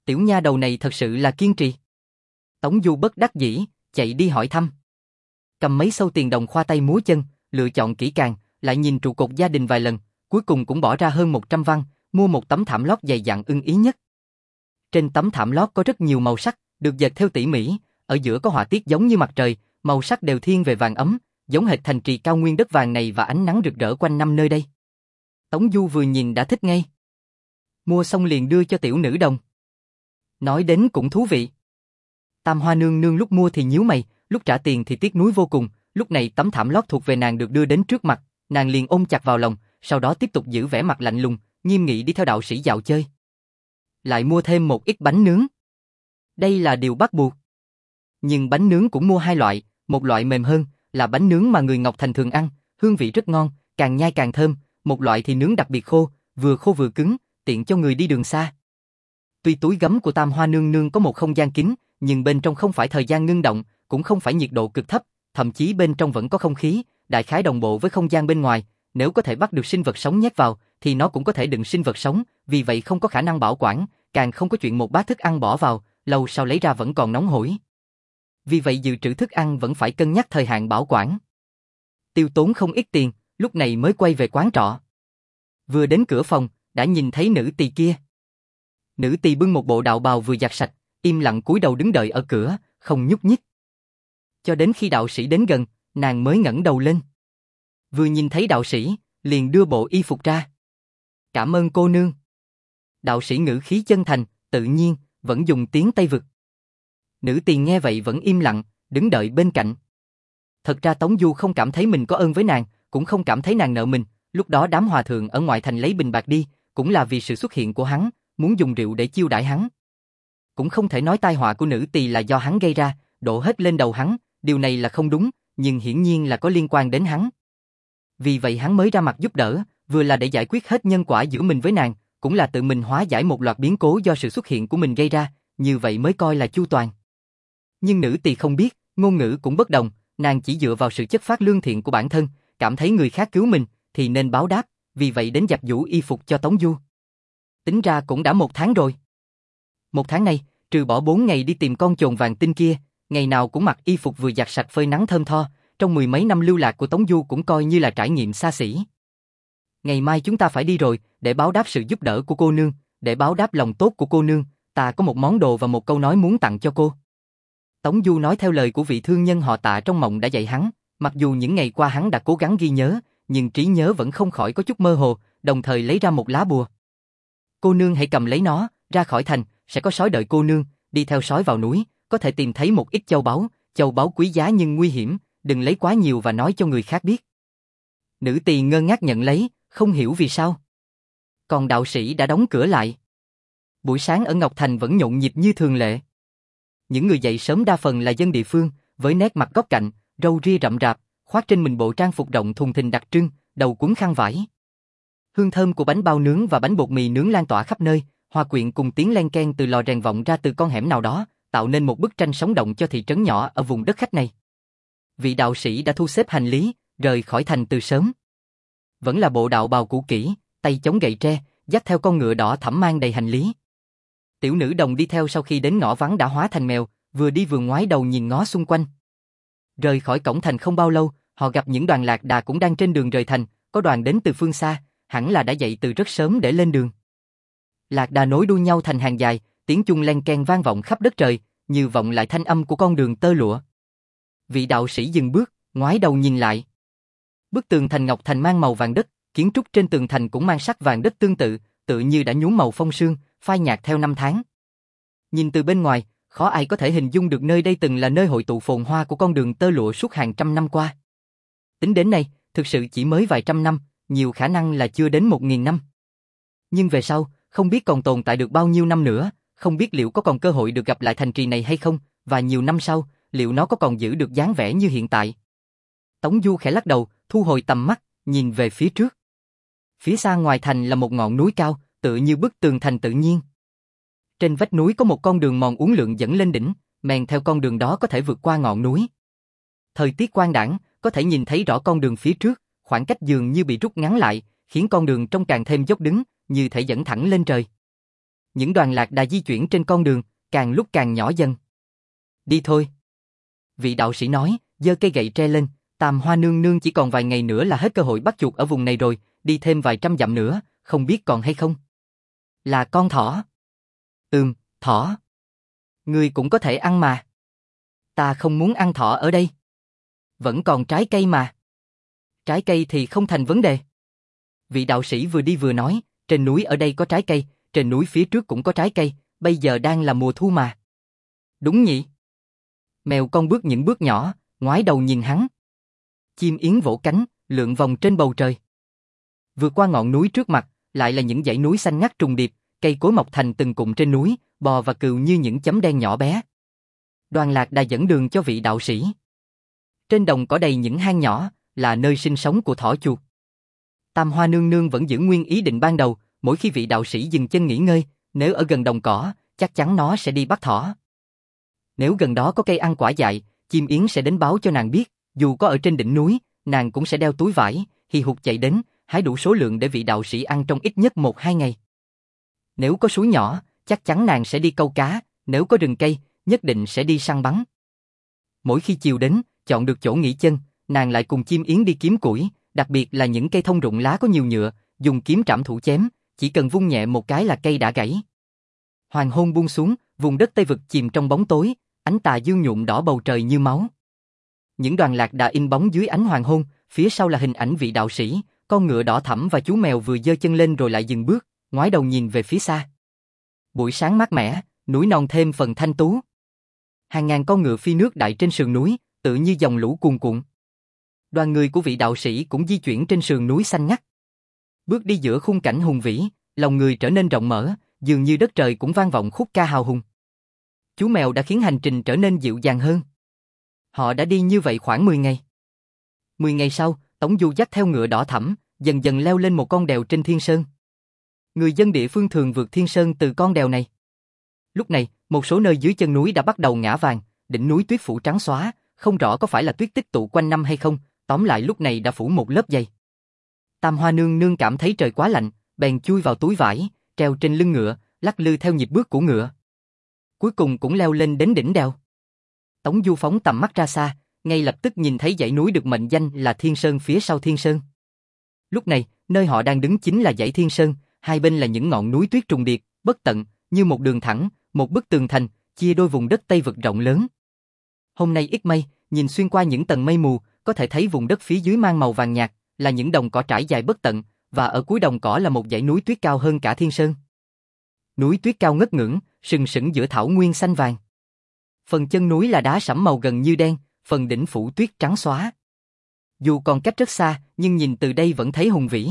[SPEAKER 1] Tiểu nha đầu này thật sự là kiên trì. Tống Du bất đắc dĩ, chạy đi hỏi thăm. Cầm mấy sâu tiền đồng khoa tay múa chân, lựa chọn kỹ càng, lại nhìn trụ cột gia đình vài lần, cuối cùng cũng bỏ ra hơn một trăm văn, mua một tấm thảm lót dày dặn ưng ý nhất. Trên tấm thảm lót có rất nhiều màu sắc, được dệt theo tỉ mỉ, ở giữa có họa tiết giống như mặt trời, màu sắc đều thiên về vàng ấm, giống hệt thành trì cao nguyên đất vàng này và ánh nắng rực rỡ quanh năm nơi đây. Tống Du vừa nhìn đã thích ngay. Mua xong liền đưa cho tiểu nữ đồng. Nói đến cũng thú vị. Tam Hoa nương nương lúc mua thì nhíu mày, lúc trả tiền thì tiếc nuối vô cùng, lúc này tấm thảm lót thuộc về nàng được đưa đến trước mặt, nàng liền ôm chặt vào lòng, sau đó tiếp tục giữ vẻ mặt lạnh lùng, nghiêm nghị đi theo đạo sĩ dạo chơi. Lại mua thêm một ít bánh nướng. Đây là điều bắt buộc. Nhưng bánh nướng cũng mua hai loại, một loại mềm hơn, là bánh nướng mà người Ngọc Thành thường ăn, hương vị rất ngon, càng nhai càng thơm, một loại thì nướng đặc biệt khô, vừa khô vừa cứng, tiện cho người đi đường xa. Tuy túi gấm của Tam Hoa nương nương có một không gian kín, nhưng bên trong không phải thời gian ngưng động, cũng không phải nhiệt độ cực thấp, thậm chí bên trong vẫn có không khí, đại khái đồng bộ với không gian bên ngoài, nếu có thể bắt được sinh vật sống nhét vào, thì nó cũng có thể đựng sinh vật sống, vì vậy không có khả năng bảo quản, càng không có chuyện một bát thức ăn bỏ vào, lâu sau lấy ra vẫn còn nóng hổi. Vì vậy dự trữ thức ăn vẫn phải cân nhắc thời hạn bảo quản. Tiêu tốn không ít tiền, lúc này mới quay về quán trọ. Vừa đến cửa phòng, đã nhìn thấy nữ tỳ kia. Nữ tỳ bưng một bộ đạo bào vừa giặt sạch, im lặng cúi đầu đứng đợi ở cửa, không nhúc nhích. Cho đến khi đạo sĩ đến gần, nàng mới ngẩng đầu lên. Vừa nhìn thấy đạo sĩ, liền đưa bộ y phục ra. Cảm ơn cô nương. Đạo sĩ ngữ khí chân thành, tự nhiên, vẫn dùng tiếng Tây vực. Nữ tỳ nghe vậy vẫn im lặng, đứng đợi bên cạnh. Thật ra Tống Du không cảm thấy mình có ơn với nàng, cũng không cảm thấy nàng nợ mình, lúc đó đám hòa thượng ở ngoại thành lấy bình bạc đi, cũng là vì sự xuất hiện của hắn, muốn dùng rượu để chiêu đãi hắn. Cũng không thể nói tai họa của nữ tỳ là do hắn gây ra, đổ hết lên đầu hắn, điều này là không đúng, nhưng hiển nhiên là có liên quan đến hắn. Vì vậy hắn mới ra mặt giúp đỡ, vừa là để giải quyết hết nhân quả giữa mình với nàng, cũng là tự mình hóa giải một loạt biến cố do sự xuất hiện của mình gây ra, như vậy mới coi là chu toàn. Nhưng nữ tỳ không biết, ngôn ngữ cũng bất đồng, nàng chỉ dựa vào sự chất phát lương thiện của bản thân, cảm thấy người khác cứu mình, thì nên báo đáp, vì vậy đến giặt giũ y phục cho Tống Du. Tính ra cũng đã một tháng rồi. Một tháng này, trừ bỏ bốn ngày đi tìm con chồn vàng tinh kia, ngày nào cũng mặc y phục vừa giặt sạch phơi nắng thơm tho, trong mười mấy năm lưu lạc của Tống Du cũng coi như là trải nghiệm xa xỉ. Ngày mai chúng ta phải đi rồi, để báo đáp sự giúp đỡ của cô nương, để báo đáp lòng tốt của cô nương, ta có một món đồ và một câu nói muốn tặng cho cô. Tống Du nói theo lời của vị thương nhân họ Tạ trong mộng đã dạy hắn, mặc dù những ngày qua hắn đã cố gắng ghi nhớ, nhưng trí nhớ vẫn không khỏi có chút mơ hồ, đồng thời lấy ra một lá bùa. Cô nương hãy cầm lấy nó, ra khỏi thành, sẽ có sói đợi cô nương, đi theo sói vào núi, có thể tìm thấy một ít châu báu, châu báu quý giá nhưng nguy hiểm, đừng lấy quá nhiều và nói cho người khác biết. Nữ tỳ ngơ ngác nhận lấy, không hiểu vì sao. Còn đạo sĩ đã đóng cửa lại. Buổi sáng ở Ngọc Thành vẫn nhộn nhịp như thường lệ. Những người dậy sớm đa phần là dân địa phương, với nét mặt góc cạnh, râu ria rậm rạp, khoác trên mình bộ trang phục rộng thùng thình đặc trưng, đầu cuốn khăn vải. Hương thơm của bánh bao nướng và bánh bột mì nướng lan tỏa khắp nơi, hòa quyện cùng tiếng len keng từ lò rèn vọng ra từ con hẻm nào đó, tạo nên một bức tranh sống động cho thị trấn nhỏ ở vùng đất khách này. Vị đạo sĩ đã thu xếp hành lý, rời khỏi thành từ sớm. Vẫn là bộ đạo bào cũ kỹ, tay chống gậy tre, dắt theo con ngựa đỏ thẫm mang đầy hành lý. Tiểu nữ đồng đi theo sau khi đến ngõ vắng đã hóa thành mèo, vừa đi vừa ngoái đầu nhìn ngó xung quanh. Rời khỏi cổng thành không bao lâu, họ gặp những đoàn lạc đà cũng đang trên đường rời thành, có đoàn đến từ phương xa, hẳn là đã dậy từ rất sớm để lên đường. Lạc đà nối đuôi nhau thành hàng dài, tiếng chuông len keng vang vọng khắp đất trời, như vọng lại thanh âm của con đường tơ lụa. Vị đạo sĩ dừng bước, ngoái đầu nhìn lại. Bức tường thành Ngọc Thành mang màu vàng đất, kiến trúc trên tường thành cũng mang sắc vàng đất tương tự, tự như đã nhuốm màu phong sương, phai nhạt theo năm tháng. Nhìn từ bên ngoài, khó ai có thể hình dung được nơi đây từng là nơi hội tụ phồn hoa của con đường tơ lụa suốt hàng trăm năm qua. Tính đến nay, thực sự chỉ mới vài trăm năm, nhiều khả năng là chưa đến một nghìn năm. Nhưng về sau, không biết còn tồn tại được bao nhiêu năm nữa, không biết liệu có còn cơ hội được gặp lại thành trì này hay không, và nhiều năm sau, liệu nó có còn giữ được dáng vẻ như hiện tại. Tống Du khẽ lắc đầu, thu hồi tầm mắt, nhìn về phía trước. Phía xa ngoài thành là một ngọn núi cao, tựa như bức tường thành tự nhiên. Trên vách núi có một con đường mòn uốn lượn dẫn lên đỉnh, men theo con đường đó có thể vượt qua ngọn núi. Thời tiết quang đãng, có thể nhìn thấy rõ con đường phía trước, khoảng cách dường như bị rút ngắn lại, khiến con đường trông càng thêm dốc đứng, như thể dẫn thẳng lên trời. Những đoàn lạc đà di chuyển trên con đường, càng lúc càng nhỏ dần. Đi thôi. Vị đạo sĩ nói, giơ cây gậy tre lên, Tam Hoa nương nương chỉ còn vài ngày nữa là hết cơ hội bắt chuột ở vùng này rồi, đi thêm vài trăm dặm nữa, không biết còn hay không. Là con thỏ. Ừm, thỏ. Ngươi cũng có thể ăn mà. Ta không muốn ăn thỏ ở đây. Vẫn còn trái cây mà. Trái cây thì không thành vấn đề. Vị đạo sĩ vừa đi vừa nói, trên núi ở đây có trái cây, trên núi phía trước cũng có trái cây, bây giờ đang là mùa thu mà. Đúng nhỉ? Mèo con bước những bước nhỏ, ngoái đầu nhìn hắn. Chim yến vỗ cánh, lượn vòng trên bầu trời. Vượt qua ngọn núi trước mặt, lại là những dãy núi xanh ngắt trùng điệp, cây cối mọc thành từng cụm trên núi, bò và cừu như những chấm đen nhỏ bé. Đoàn lạc đà dẫn đường cho vị đạo sĩ. Trên đồng có đầy những hang nhỏ, là nơi sinh sống của thỏ chuột. Tam Hoa nương nương vẫn giữ nguyên ý định ban đầu, mỗi khi vị đạo sĩ dừng chân nghỉ ngơi, nếu ở gần đồng cỏ, chắc chắn nó sẽ đi bắt thỏ. Nếu gần đó có cây ăn quả dại, chim yến sẽ đến báo cho nàng biết, dù có ở trên đỉnh núi, nàng cũng sẽ đeo túi vải, hì hục chạy đến, hái đủ số lượng để vị đạo sĩ ăn trong ít nhất một hai ngày. Nếu có suối nhỏ, chắc chắn nàng sẽ đi câu cá, nếu có rừng cây, nhất định sẽ đi săn bắn. Mỗi khi chiều đến, chọn được chỗ nghỉ chân, nàng lại cùng chim yến đi kiếm củi, đặc biệt là những cây thông rụng lá có nhiều nhựa, dùng kiếm trảm thủ chém, chỉ cần vung nhẹ một cái là cây đã gãy. Hoàng hôn buông xuống, vùng đất Tây Vực chìm trong bóng tối, ánh tà dương nhuộm đỏ bầu trời như máu. Những đoàn lạc đà in bóng dưới ánh hoàng hôn, phía sau là hình ảnh vị đạo sĩ, con ngựa đỏ thẫm và chú mèo vừa giơ chân lên rồi lại dừng bước, ngoái đầu nhìn về phía xa. Buổi sáng mát mẻ, núi non thêm phần thanh tú. Hàng ngàn con ngựa phi nước đại trên sườn núi, tự như dòng lũ cuồn cuộn. Đoàn người của vị đạo sĩ cũng di chuyển trên sườn núi xanh ngắt. Bước đi giữa khung cảnh hùng vĩ, lòng người trở nên rộng mở, dường như đất trời cũng vang vọng khúc ca hào hùng. Chú mèo đã khiến hành trình trở nên dịu dàng hơn. Họ đã đi như vậy khoảng mười ngày. mười ngày sau, Tống Du dắt theo ngựa đỏ thẫm, dần dần leo lên một con đèo trên Thiên Sơn. Người dân địa phương thường vượt Thiên Sơn từ con đèo này. Lúc này, một số nơi dưới chân núi đã bắt đầu ngã vàng, đỉnh núi tuyết phủ trắng xóa, không rõ có phải là tuyết tích tụ quanh năm hay không, tóm lại lúc này đã phủ một lớp dày. Tam Hoa nương nương cảm thấy trời quá lạnh, bèn chui vào túi vải, treo trên lưng ngựa, lắc lư theo nhịp bước của ngựa. Cuối cùng cũng leo lên đến đỉnh đèo. Tống Du phóng tầm mắt ra xa, ngay lập tức nhìn thấy dãy núi được mệnh danh là Thiên Sơn phía sau Thiên Sơn. Lúc này, nơi họ đang đứng chính là dãy Thiên Sơn, hai bên là những ngọn núi tuyết trùng điệp, bất tận, như một đường thẳng, một bức tường thành, chia đôi vùng đất Tây Vực rộng lớn. Hôm nay ít mây, nhìn xuyên qua những tầng mây mù, có thể thấy vùng đất phía dưới mang màu vàng nhạt, là những đồng cỏ trải dài bất tận, và ở cuối đồng cỏ là một dãy núi tuyết cao hơn cả Thiên Sơn. Núi tuyết cao ngất ngưỡng, sừng sững giữa thảo nguyên xanh vàng. Phần chân núi là đá sẫm màu gần như đen, phần đỉnh phủ tuyết trắng xóa. Dù còn cách rất xa, nhưng nhìn từ đây vẫn thấy hùng vĩ.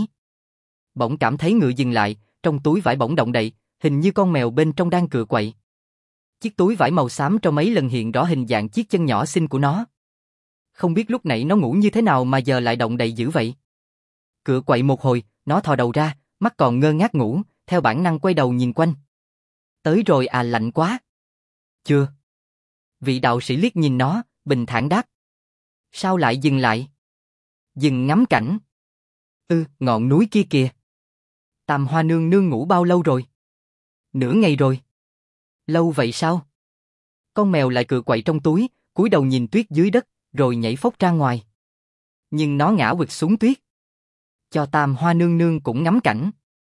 [SPEAKER 1] Bỗng cảm thấy ngựa dừng lại, trong túi vải bỗng động đậy, hình như con mèo bên trong đang cựa quậy. Chiếc túi vải màu xám trong mấy lần hiện rõ hình dạng chiếc chân nhỏ xinh của nó. Không biết lúc nãy nó ngủ như thế nào mà giờ lại động đậy dữ vậy. Cựa quậy một hồi, nó thò đầu ra, mắt còn ngơ ngác ngủ, theo bản năng quay đầu nhìn quanh. Tới rồi à, lạnh quá. Chưa. Vị đạo sĩ liếc nhìn nó, bình thản đáp. Sao lại dừng lại? Dừng ngắm cảnh. Ừ, ngọn núi kia kìa. Tam Hoa nương nương ngủ bao lâu rồi? Nửa ngày rồi. Lâu vậy sao? Con mèo lại cựa quậy trong túi, cúi đầu nhìn tuyết dưới đất, rồi nhảy phốc ra ngoài. Nhưng nó ngã quỵt xuống tuyết. Cho Tam Hoa nương nương cũng ngắm cảnh.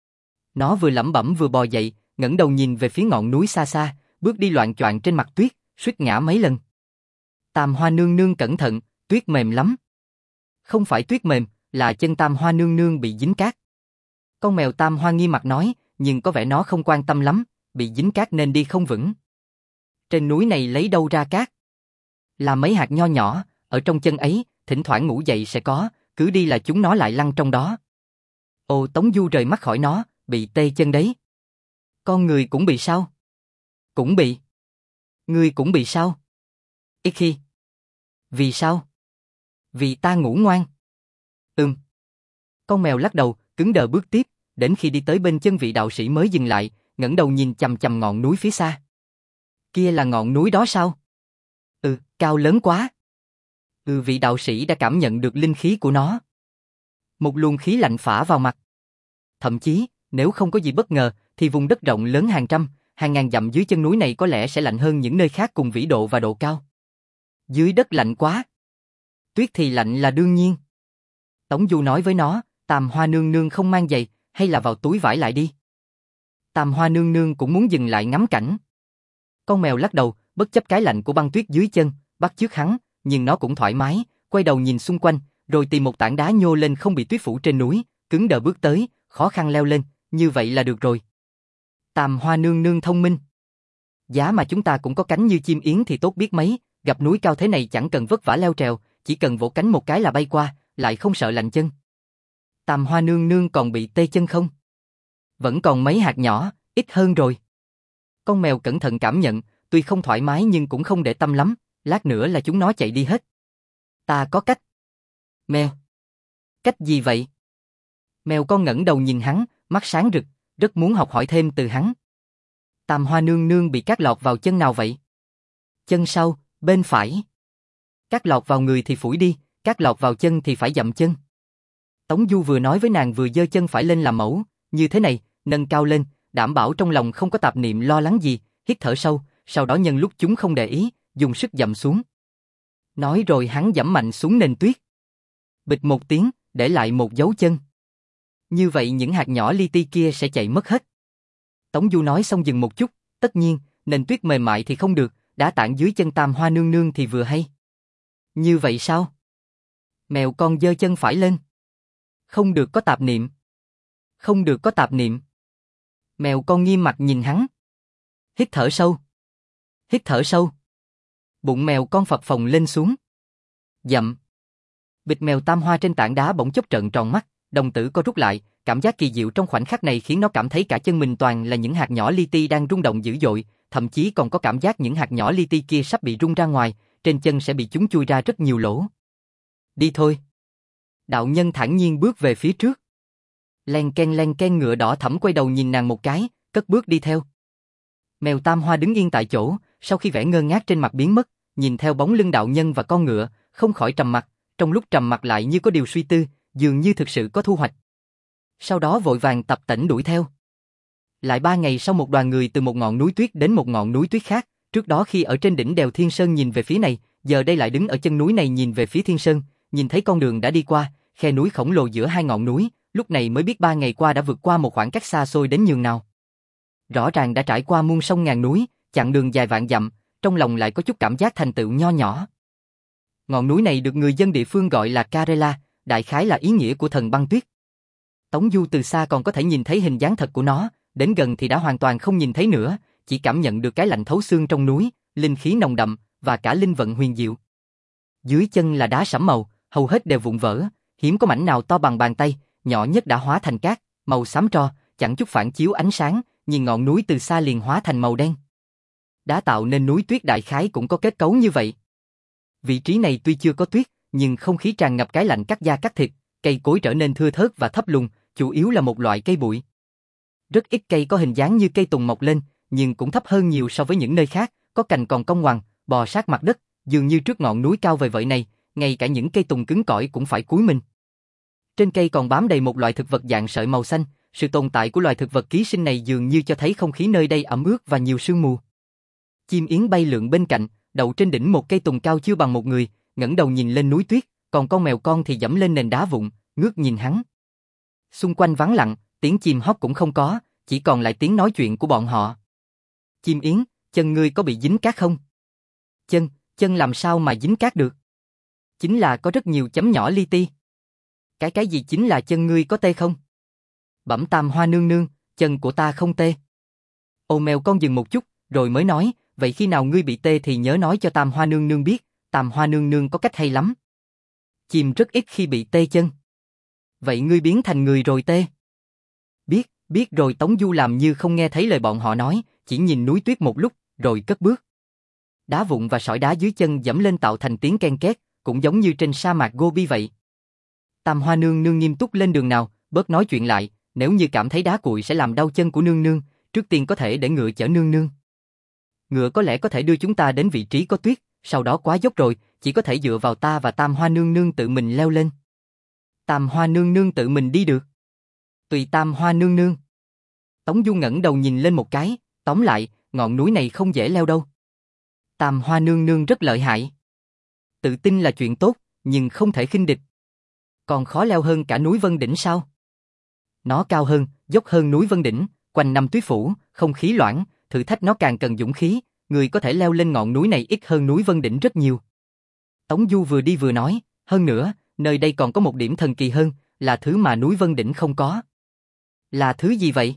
[SPEAKER 1] Nó vừa lẩm bẩm vừa bò dậy, ngẩng đầu nhìn về phía ngọn núi xa xa, bước đi loạng choạng trên mặt tuyết, suýt ngã mấy lần. Tam Hoa nương nương cẩn thận, tuyết mềm lắm. Không phải tuyết mềm, là chân Tam Hoa nương nương bị dính cát. Con mèo Tam Hoa nghi mặt nói, nhưng có vẻ nó không quan tâm lắm, bị dính cát nên đi không vững. Trên núi này lấy đâu ra cát? Là mấy hạt nho nhỏ, ở trong chân ấy, thỉnh thoảng ngủ dậy sẽ có, cứ đi là chúng nó lại lăn trong đó. Ồ, Tống Du rời mắt khỏi nó, bị tê chân đấy. Con người cũng bị sao? Cũng bị. Ngươi cũng bị sao? Ít khi. Vì sao? Vì ta ngủ ngoan. Ừm. Con mèo lắc đầu, cứng đờ bước tiếp, đến khi đi tới bên chân vị đạo sĩ mới dừng lại, ngẩng đầu nhìn chằm chằm ngọn núi phía xa. Kia là ngọn núi đó sao? Ừ, cao lớn quá. Ừ, vị đạo sĩ đã cảm nhận được linh khí của nó. Một luồng khí lạnh phả vào mặt. Thậm chí, nếu không có gì bất ngờ, thì vùng đất rộng lớn hàng trăm, hàng ngàn dặm dưới chân núi này có lẽ sẽ lạnh hơn những nơi khác cùng vĩ độ và độ cao. Dưới đất lạnh quá. Tuyết thì lạnh là đương nhiên. Tống Du nói với nó, Tam Hoa nương nương không mang giày, hay là vào túi vải lại đi. Tam Hoa nương nương cũng muốn dừng lại ngắm cảnh. Con mèo lắc đầu, bất chấp cái lạnh của băng tuyết dưới chân, bắt chước hắn, nhưng nó cũng thoải mái, quay đầu nhìn xung quanh, rồi tìm một tảng đá nhô lên không bị tuyết phủ trên núi, cứng đờ bước tới, khó khăn leo lên, như vậy là được rồi. Tam Hoa nương nương thông minh. Giá mà chúng ta cũng có cánh như chim yến thì tốt biết mấy, gặp núi cao thế này chẳng cần vất vả leo trèo, chỉ cần vỗ cánh một cái là bay qua, lại không sợ lạnh chân. Tam Hoa nương nương còn bị tê chân không? Vẫn còn mấy hạt nhỏ, ít hơn rồi. Con mèo cẩn thận cảm nhận, tuy không thoải mái nhưng cũng không để tâm lắm, lát nữa là chúng nó chạy đi hết. Ta có cách. Mèo. Cách gì vậy? Mèo con ngẩng đầu nhìn hắn, mắt sáng rực, rất muốn học hỏi thêm từ hắn. Tam Hoa nương nương bị cát lọt vào chân nào vậy? Chân sau, bên phải. Cát lọt vào người thì phủi đi, cát lọt vào chân thì phải dậm chân. Tống Du vừa nói với nàng vừa giơ chân phải lên làm mẫu, như thế này, nâng cao lên, đảm bảo trong lòng không có tạp niệm lo lắng gì, hít thở sâu, sau đó nhân lúc chúng không để ý, dùng sức dậm xuống. Nói rồi hắn dẫm mạnh xuống nền tuyết. Bịch một tiếng, để lại một dấu chân. Như vậy những hạt nhỏ li ti kia sẽ chạy mất hết. Tống Du nói xong dừng một chút, tất nhiên, nền tuyết mềm mại thì không được, đá tảng dưới chân Tam Hoa nương nương thì vừa hay. Như vậy sao? Mèo con giơ chân phải lên. Không được có tạp niệm. Không được có tạp niệm. Mèo con nghiêm mặt nhìn hắn. Hít thở sâu. Hít thở sâu. Bụng mèo con phập phồng lên xuống. Dậm. Bịch mèo Tam Hoa trên tảng đá bỗng chốc trợn tròn mắt, đồng tử co rút lại, cảm giác kỳ diệu trong khoảnh khắc này khiến nó cảm thấy cả chân mình toàn là những hạt nhỏ li ti đang rung động dữ dội, thậm chí còn có cảm giác những hạt nhỏ li ti kia sắp bị rung ra ngoài, trên chân sẽ bị chúng chui ra rất nhiều lỗ. Đi thôi. Đạo nhân thản nhiên bước về phía trước. Len ken len ken ngựa đỏ thẫm quay đầu nhìn nàng một cái, cất bước đi theo. Mèo Tam Hoa đứng yên tại chỗ, sau khi vẻ ngơ ngác trên mặt biến mất, nhìn theo bóng lưng đạo nhân và con ngựa, không khỏi trầm mặc, trong lúc trầm mặc lại như có điều suy tư, dường như thực sự có thu hoạch. Sau đó vội vàng tập tễnh đuổi theo. Lại ba ngày sau một đoàn người từ một ngọn núi tuyết đến một ngọn núi tuyết khác, trước đó khi ở trên đỉnh đèo Thiên Sơn nhìn về phía này, giờ đây lại đứng ở chân núi này nhìn về phía Thiên Sơn, nhìn thấy con đường đã đi qua, khe núi khổng lồ giữa hai ngọn núi, lúc này mới biết ba ngày qua đã vượt qua một khoảng cách xa xôi đến nhường nào. Rõ ràng đã trải qua muôn sông ngàn núi, chặng đường dài vạn dặm, trong lòng lại có chút cảm giác thành tựu nho nhỏ. Ngọn núi này được người dân địa phương gọi là Karela, đại khái là ý nghĩa của thần băng tuyết. Tống Du từ xa còn có thể nhìn thấy hình dáng thật của nó, đến gần thì đã hoàn toàn không nhìn thấy nữa, chỉ cảm nhận được cái lạnh thấu xương trong núi, linh khí nồng đậm và cả linh vận huyền diệu. Dưới chân là đá sẫm màu, hầu hết đều vụn vỡ, hiếm có mảnh nào to bằng bàn tay, nhỏ nhất đã hóa thành cát, màu xám tro, chẳng chút phản chiếu ánh sáng, nhìn ngọn núi từ xa liền hóa thành màu đen. Đá tạo nên núi tuyết đại khái cũng có kết cấu như vậy. Vị trí này tuy chưa có tuyết, nhưng không khí tràn ngập cái lạnh cắt da cắt thịt, cây cối trở nên thưa thớt và thấp lùn, chủ yếu là một loại cây bụi. Rất ít cây có hình dáng như cây tùng mọc lên, nhưng cũng thấp hơn nhiều so với những nơi khác, có cành còn cong ngoằn, bò sát mặt đất, dường như trước ngọn núi cao vời vợi này, ngay cả những cây tùng cứng cỏi cũng phải cúi mình. Trên cây còn bám đầy một loại thực vật dạng sợi màu xanh, sự tồn tại của loài thực vật ký sinh này dường như cho thấy không khí nơi đây ẩm ướt và nhiều sương mù. Chim yến bay lượn bên cạnh, đậu trên đỉnh một cây tùng cao chưa bằng một người, ngẩng đầu nhìn lên núi tuyết, còn con mèo con thì dẫm lên nền đá vụn, ngước nhìn hắn. Xung quanh vắng lặng, tiếng chim hót cũng không có, chỉ còn lại tiếng nói chuyện của bọn họ. Chim yến, chân ngươi có bị dính cát không? Chân, chân làm sao mà dính cát được? Chính là có rất nhiều chấm nhỏ li ti. Cái cái gì chính là chân ngươi có tê không? Bẩm Tam Hoa nương nương, chân của ta không tê. Ô mèo con dừng một chút, rồi mới nói, vậy khi nào ngươi bị tê thì nhớ nói cho Tam Hoa nương nương biết, Tam Hoa nương nương có cách hay lắm. Chim rất ít khi bị tê chân. Vậy ngươi biến thành người rồi tê? Biết, biết rồi. Tống Du làm như không nghe thấy lời bọn họ nói, chỉ nhìn núi tuyết một lúc, rồi cất bước. Đá vụn và sỏi đá dưới chân dẫm lên tạo thành tiếng ken két, cũng giống như trên sa mạc Gobi vậy. Tam Hoa nương nương nghiêm túc lên đường nào, bớt nói chuyện lại, nếu như cảm thấy đá cuội sẽ làm đau chân của nương nương, trước tiên có thể để ngựa chở nương nương. Ngựa có lẽ có thể đưa chúng ta đến vị trí có tuyết, sau đó quá dốc rồi, chỉ có thể dựa vào ta và Tam Hoa nương nương tự mình leo lên. Tam Hoa nương nương tự mình đi được. Tùy Tam Hoa nương nương. Tống Du ngẩng đầu nhìn lên một cái, tóm lại, ngọn núi này không dễ leo đâu. Tam Hoa nương nương rất lợi hại. Tự tin là chuyện tốt, nhưng không thể khinh địch. Còn khó leo hơn cả núi Vân Đỉnh sao? Nó cao hơn, dốc hơn núi Vân Đỉnh, quanh năm tuyết phủ, không khí loãng, thử thách nó càng cần dũng khí, người có thể leo lên ngọn núi này ít hơn núi Vân Đỉnh rất nhiều. Tống Du vừa đi vừa nói, hơn nữa, nơi đây còn có một điểm thần kỳ hơn, là thứ mà núi Vân Đỉnh không có. Là thứ gì vậy?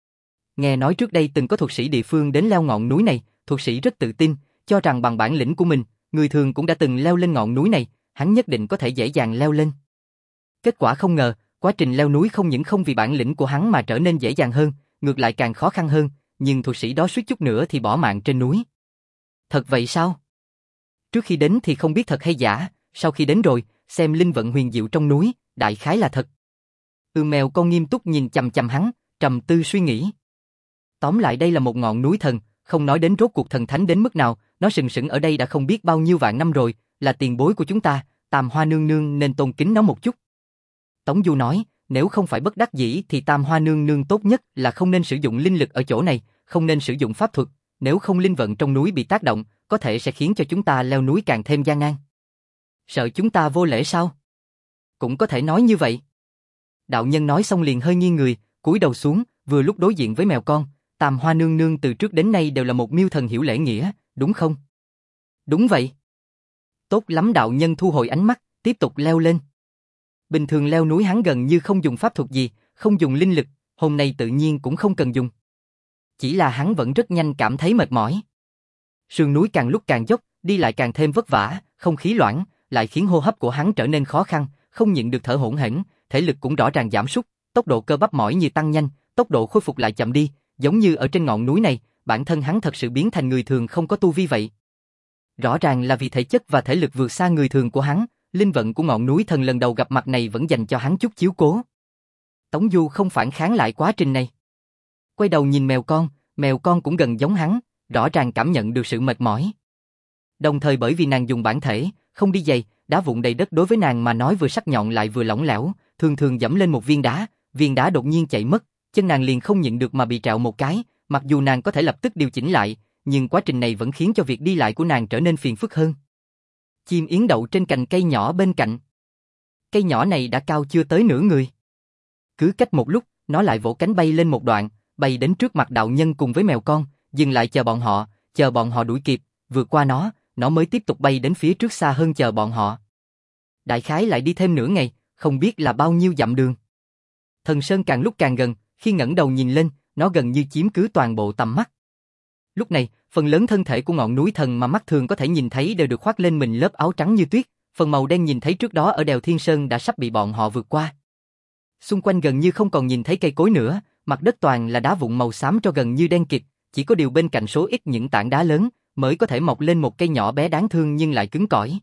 [SPEAKER 1] Nghe nói trước đây từng có thuật sĩ địa phương đến leo ngọn núi này, thuật sĩ rất tự tin, cho rằng bằng bản lĩnh của mình, người thường cũng đã từng leo lên ngọn núi này, hắn nhất định có thể dễ dàng leo lên. Kết quả không ngờ, quá trình leo núi không những không vì bản lĩnh của hắn mà trở nên dễ dàng hơn, ngược lại càng khó khăn hơn, nhưng thuật sĩ đó suýt chút nữa thì bỏ mạng trên núi. Thật vậy sao? Trước khi đến thì không biết thật hay giả, sau khi đến rồi, xem linh vận huyền diệu trong núi, đại khái là thật. Ừ, mèo con nghiêm túc nhìn chằm chằm hắn, trầm tư suy nghĩ. Tóm lại đây là một ngọn núi thần, không nói đến rốt cuộc thần thánh đến mức nào, nó sừng sững ở đây đã không biết bao nhiêu vạn năm rồi, là tiền bối của chúng ta, Tam Hoa nương nương nên tôn kính nó một chút. Tống Du nói, nếu không phải bất đắc dĩ thì Tam Hoa nương nương tốt nhất là không nên sử dụng linh lực ở chỗ này, không nên sử dụng pháp thuật, nếu không linh vận trong núi bị tác động, có thể sẽ khiến cho chúng ta leo núi càng thêm gian nan. Sợ chúng ta vô lễ sao? Cũng có thể nói như vậy. Đạo nhân nói xong liền hơi nghiêng người, cúi đầu xuống, vừa lúc đối diện với mèo con, Tam Hoa nương nương từ trước đến nay đều là một miêu thần hiểu lễ nghĩa, đúng không? Đúng vậy. Tốt lắm, đạo nhân thu hồi ánh mắt, tiếp tục leo lên. Bình thường leo núi hắn gần như không dùng pháp thuật gì, không dùng linh lực, hôm nay tự nhiên cũng không cần dùng. Chỉ là hắn vẫn rất nhanh cảm thấy mệt mỏi. Sườn núi càng lúc càng dốc, đi lại càng thêm vất vả, không khí loãng, lại khiến hô hấp của hắn trở nên khó khăn, không nhịn được thở hổn hển, thể lực cũng rõ ràng giảm sút, tốc độ cơ bắp mỏi như tăng nhanh, tốc độ khôi phục lại chậm đi, giống như ở trên ngọn núi này, bản thân hắn thật sự biến thành người thường không có tu vi vậy. Rõ ràng là vì thể chất và thể lực vượt xa người thường của hắn, linh vận của ngọn núi thần lần đầu gặp mặt này vẫn dành cho hắn chút chiếu cố. Tống Du không phản kháng lại quá trình này. Quay đầu nhìn mèo con, mèo con cũng gần giống hắn, rõ ràng cảm nhận được sự mệt mỏi. Đồng thời bởi vì nàng dùng bản thể, không đi giày, đá vụn đầy đất đối với nàng mà nói vừa sắc nhọn lại vừa lỏng lẻo, thường thường dẫm lên một viên đá, viên đá đột nhiên chạy mất, chân nàng liền không nhịn được mà bị trẹo một cái, mặc dù nàng có thể lập tức điều chỉnh lại, nhưng quá trình này vẫn khiến cho việc đi lại của nàng trở nên phiền phức hơn. Chim yến đậu trên cành cây nhỏ bên cạnh. Cây nhỏ này đã cao chưa tới nửa người. Cứ cách một lúc, nó lại vỗ cánh bay lên một đoạn, bay đến trước mặt đạo nhân cùng với mèo con, dừng lại chờ bọn họ, chờ bọn họ đuổi kịp, vượt qua nó, nó mới tiếp tục bay đến phía trước xa hơn chờ bọn họ. Đại khái lại đi thêm nửa ngày, không biết là bao nhiêu dặm đường. Thần Sơn càng lúc càng gần, khi ngẩng đầu nhìn lên, nó gần như chiếm cứ toàn bộ tầm mắt. Lúc này, phần lớn thân thể của ngọn núi thần mà mắt thường có thể nhìn thấy đều được khoác lên mình lớp áo trắng như tuyết, phần màu đen nhìn thấy trước đó ở đèo Thiên Sơn đã sắp bị bọn họ vượt qua. Xung quanh gần như không còn nhìn thấy cây cối nữa, mặt đất toàn là đá vụn màu xám cho gần như đen kịt, chỉ có điều bên cạnh số ít những tảng đá lớn mới có thể mọc lên một cây nhỏ bé đáng thương nhưng lại cứng cỏi.